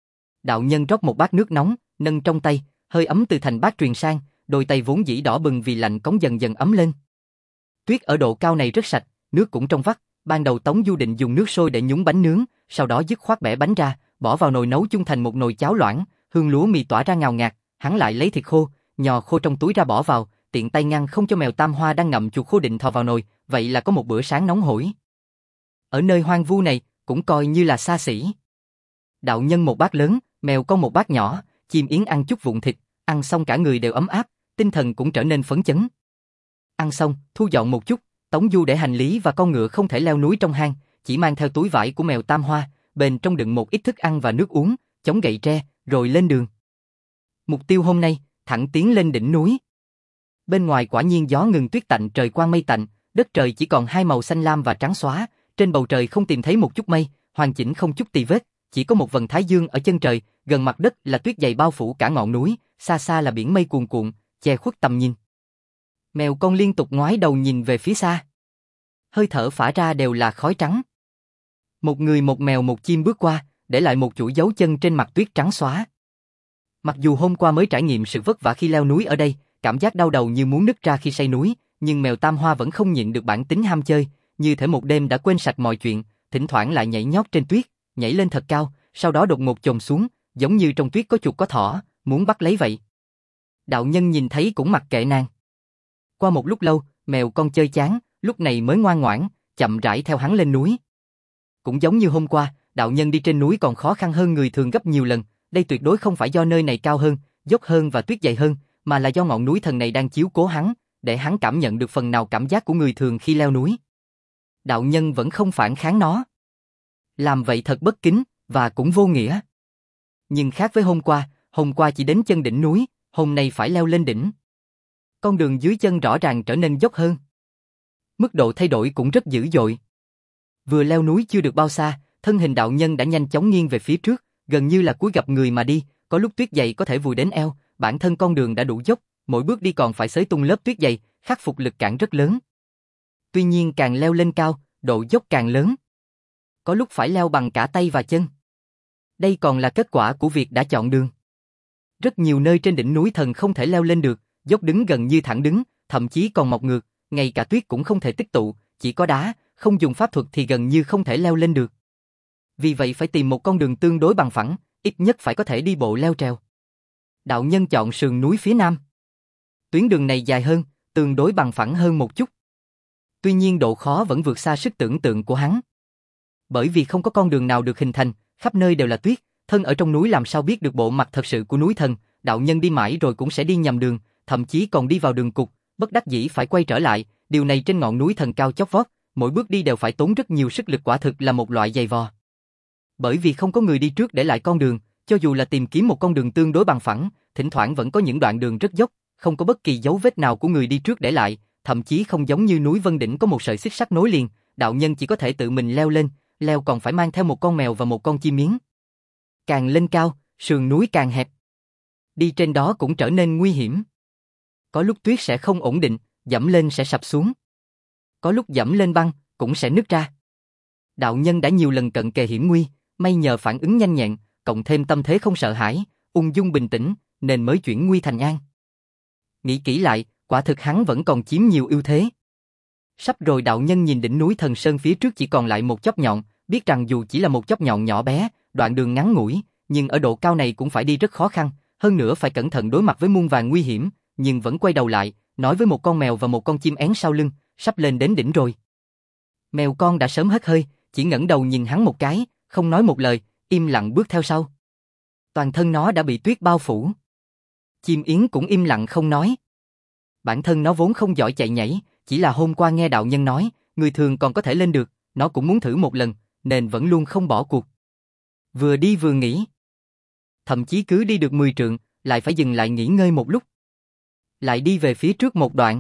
[SPEAKER 1] Đạo nhân rót một bát nước nóng, nâng trong tay, hơi ấm từ thành bát truyền sang, đôi tay vốn dĩ đỏ bừng vì lạnh cống dần dần ấm lên. Tuyết ở độ cao này rất sạch, nước cũng trong vắt. Ban đầu Tống Du định dùng nước sôi để nhúng bánh nướng, sau đó dứt khoát bẻ bánh ra, bỏ vào nồi nấu chung thành một nồi cháo loãng, hương lúa mì tỏa ra ngào ngạt. Hắn lại lấy thịt khô, nhò khô trong túi ra bỏ vào, tiện tay ngăn không cho mèo Tam Hoa đang ngậm chuột khô định thò vào nồi, vậy là có một bữa sáng nóng hổi. Ở nơi hoang vu này, cũng coi như là xa xỉ. Đạo nhân một bát lớn, mèo con một bát nhỏ, chim yến ăn chút vụn thịt, ăn xong cả người đều ấm áp, tinh thần cũng trở nên phấn chấn. Ăn xong, thu dọn một chút, Tống Du để hành lý và con ngựa không thể leo núi trong hang, chỉ mang theo túi vải của mèo Tam Hoa, bên trong đựng một ít thức ăn và nước uống, chống gậy tre, rồi lên đường. Mục tiêu hôm nay, thẳng tiến lên đỉnh núi. Bên ngoài quả nhiên gió ngừng tuyết tạnh, trời quang mây tạnh, đất trời chỉ còn hai màu xanh lam và trắng xóa, trên bầu trời không tìm thấy một chút mây, hoàn chỉnh không chút tì vết, chỉ có một vầng thái dương ở chân trời, gần mặt đất là tuyết dày bao phủ cả ngọn núi, xa xa là biển mây cuồn cuộn, che khuất tầm nhìn. Mèo con liên tục ngoái đầu nhìn về phía xa. Hơi thở phả ra đều là khói trắng. Một người một mèo một chim bước qua, để lại một chuỗi dấu chân trên mặt tuyết trắng xóa. Mặc dù hôm qua mới trải nghiệm sự vất vả khi leo núi ở đây, cảm giác đau đầu như muốn nứt ra khi say núi, nhưng mèo Tam Hoa vẫn không nhịn được bản tính ham chơi, như thể một đêm đã quên sạch mọi chuyện, thỉnh thoảng lại nhảy nhót trên tuyết, nhảy lên thật cao, sau đó đột ngột chồm xuống, giống như trong tuyết có chuột có thỏ, muốn bắt lấy vậy. Đạo nhân nhìn thấy cũng mặc kệ nàng. Qua một lúc lâu, mèo con chơi chán, lúc này mới ngoan ngoãn, chậm rãi theo hắn lên núi. Cũng giống như hôm qua, đạo nhân đi trên núi còn khó khăn hơn người thường gấp nhiều lần, đây tuyệt đối không phải do nơi này cao hơn, dốc hơn và tuyết dày hơn, mà là do ngọn núi thần này đang chiếu cố hắn, để hắn cảm nhận được phần nào cảm giác của người thường khi leo núi. Đạo nhân vẫn không phản kháng nó. Làm vậy thật bất kính, và cũng vô nghĩa. Nhưng khác với hôm qua, hôm qua chỉ đến chân đỉnh núi, hôm nay phải leo lên đỉnh. Con đường dưới chân rõ ràng trở nên dốc hơn. Mức độ thay đổi cũng rất dữ dội. Vừa leo núi chưa được bao xa, thân hình đạo nhân đã nhanh chóng nghiêng về phía trước, gần như là cúi gập người mà đi, có lúc tuyết dày có thể vùi đến eo, bản thân con đường đã đủ dốc, mỗi bước đi còn phải xới tung lớp tuyết dày, khắc phục lực cản rất lớn. Tuy nhiên càng leo lên cao, độ dốc càng lớn. Có lúc phải leo bằng cả tay và chân. Đây còn là kết quả của việc đã chọn đường. Rất nhiều nơi trên đỉnh núi thần không thể leo lên được, dốc đứng gần như thẳng đứng, thậm chí còn mọc ngược, ngay cả tuyết cũng không thể tích tụ, chỉ có đá, không dùng pháp thuật thì gần như không thể leo lên được. Vì vậy phải tìm một con đường tương đối bằng phẳng, ít nhất phải có thể đi bộ leo trèo. Đạo nhân chọn sườn núi phía nam. Tuyến đường này dài hơn, tương đối bằng phẳng hơn một chút. Tuy nhiên độ khó vẫn vượt xa sức tưởng tượng của hắn. Bởi vì không có con đường nào được hình thành, khắp nơi đều là tuyết, thân ở trong núi làm sao biết được bộ mặt thật sự của núi thần, đạo nhân đi mãi rồi cũng sẽ đi nhầm đường, thậm chí còn đi vào đường cụt, bất đắc dĩ phải quay trở lại, điều này trên ngọn núi thần cao chót vót, mỗi bước đi đều phải tốn rất nhiều sức lực, quả thực là một loại giày vò. Bởi vì không có người đi trước để lại con đường, cho dù là tìm kiếm một con đường tương đối bằng phẳng, thỉnh thoảng vẫn có những đoạn đường rất dốc, không có bất kỳ dấu vết nào của người đi trước để lại, thậm chí không giống như núi Vân Đỉnh có một sợi xích sắt nối liền, đạo nhân chỉ có thể tự mình leo lên, leo còn phải mang theo một con mèo và một con chim miến. Càng lên cao, sườn núi càng hẹp. Đi trên đó cũng trở nên nguy hiểm. Có lúc tuyết sẽ không ổn định, dẫm lên sẽ sập xuống. Có lúc dẫm lên băng, cũng sẽ nứt ra. Đạo nhân đã nhiều lần cận kề hiểm nguy, may nhờ phản ứng nhanh nhẹn, cộng thêm tâm thế không sợ hãi, ung dung bình tĩnh, nên mới chuyển nguy thành an. Nghĩ kỹ lại, quả thực hắn vẫn còn chiếm nhiều ưu thế. Sắp rồi đạo nhân nhìn đỉnh núi Thần Sơn phía trước chỉ còn lại một chóp nhọn, biết rằng dù chỉ là một chóp nhọn nhỏ bé, đoạn đường ngắn ngủi, nhưng ở độ cao này cũng phải đi rất khó khăn, hơn nữa phải cẩn thận đối mặt với muôn vàn nguy hiểm, nhưng vẫn quay đầu lại, nói với một con mèo và một con chim én sau lưng, sắp lên đến đỉnh rồi. Mèo con đã sớm hết hơi, chỉ ngẩng đầu nhìn hắn một cái, không nói một lời, im lặng bước theo sau. Toàn thân nó đã bị tuyết bao phủ. Chim yến cũng im lặng không nói. Bản thân nó vốn không giỏi chạy nhảy, chỉ là hôm qua nghe đạo nhân nói, người thường còn có thể lên được, nó cũng muốn thử một lần, nên vẫn luôn không bỏ cuộc. Vừa đi vừa nghỉ. Thậm chí cứ đi được mười trượng, lại phải dừng lại nghỉ ngơi một lúc. Lại đi về phía trước một đoạn.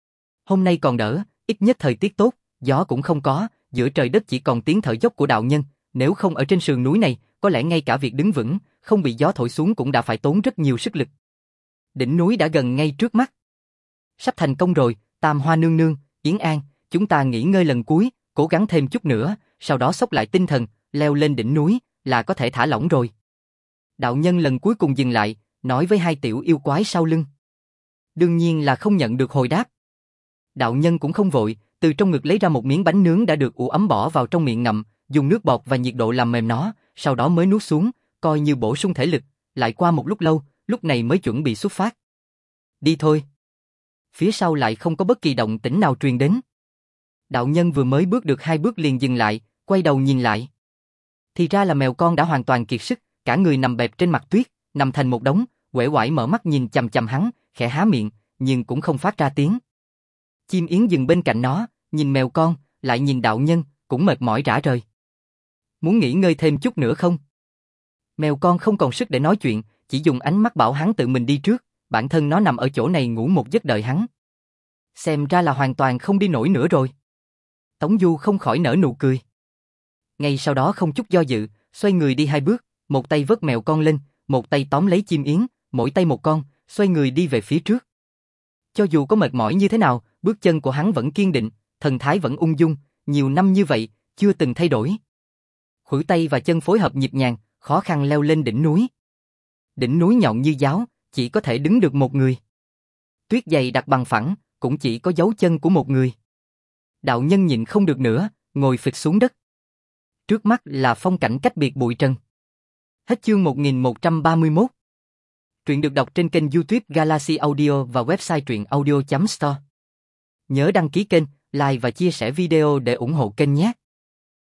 [SPEAKER 1] Hôm nay còn đỡ, ít nhất thời tiết tốt, gió cũng không có, giữa trời đất chỉ còn tiếng thở dốc của đạo nhân, nếu không ở trên sườn núi này, có lẽ ngay cả việc đứng vững, không bị gió thổi xuống cũng đã phải tốn rất nhiều sức lực. Đỉnh núi đã gần ngay trước mắt. Sắp thành công rồi, Tam Hoa nương nương, Yến An, chúng ta nghỉ ngơi lần cuối, cố gắng thêm chút nữa, sau đó xốc lại tinh thần, leo lên đỉnh núi, là có thể thả lỏng rồi. Đạo nhân lần cuối cùng dừng lại, nói với hai tiểu yêu quái sau lưng. Đương nhiên là không nhận được hồi đáp. Đạo nhân cũng không vội, từ trong ngực lấy ra một miếng bánh nướng đã được ủ ấm bỏ vào trong miệng ngậm, dùng nước bọt và nhiệt độ làm mềm nó, sau đó mới nuốt xuống, coi như bổ sung thể lực, lại qua một lúc lâu, lúc này mới chuẩn bị xuất phát. Đi thôi. Phía sau lại không có bất kỳ động tĩnh nào truyền đến. Đạo nhân vừa mới bước được hai bước liền dừng lại, quay đầu nhìn lại. Thì ra là mèo con đã hoàn toàn kiệt sức, cả người nằm bẹp trên mặt tuyết, nằm thành một đống, uể oải mở mắt nhìn chằm chằm hắn, khẽ há miệng, nhưng cũng không phát ra tiếng. Chim yến dừng bên cạnh nó, nhìn mèo con, lại nhìn đạo nhân, cũng mệt mỏi rã rời. Muốn nghỉ ngơi thêm chút nữa không? Mèo con không còn sức để nói chuyện, chỉ dùng ánh mắt bảo hắn tự mình đi trước, bản thân nó nằm ở chỗ này ngủ một giấc đợi hắn. Xem ra là hoàn toàn không đi nổi nữa rồi. Tống Du không khỏi nở nụ cười. Ngay sau đó không chút do dự, xoay người đi hai bước, một tay vớt mèo con lên, một tay tóm lấy chim yến, mỗi tay một con, xoay người đi về phía trước. Cho dù có mệt mỏi như thế nào, bước chân của hắn vẫn kiên định, thần thái vẫn ung dung, nhiều năm như vậy, chưa từng thay đổi. Khuỷu tay và chân phối hợp nhịp nhàng, khó khăn leo lên đỉnh núi. Đỉnh núi nhọn như giáo, chỉ có thể đứng được một người. Tuyết dày đặt bằng phẳng, cũng chỉ có dấu chân của một người. Đạo nhân nhịn không được nữa, ngồi phịch xuống đất. Trước mắt là phong cảnh cách biệt bụi trần. Hết chương một nghìn một trăm ba mươi mốt. Truyện được đọc trên kênh YouTube Galaxy Audio và website truyện audio chấm store. Nhớ đăng ký kênh, like và chia sẻ video để ủng hộ kênh nhé.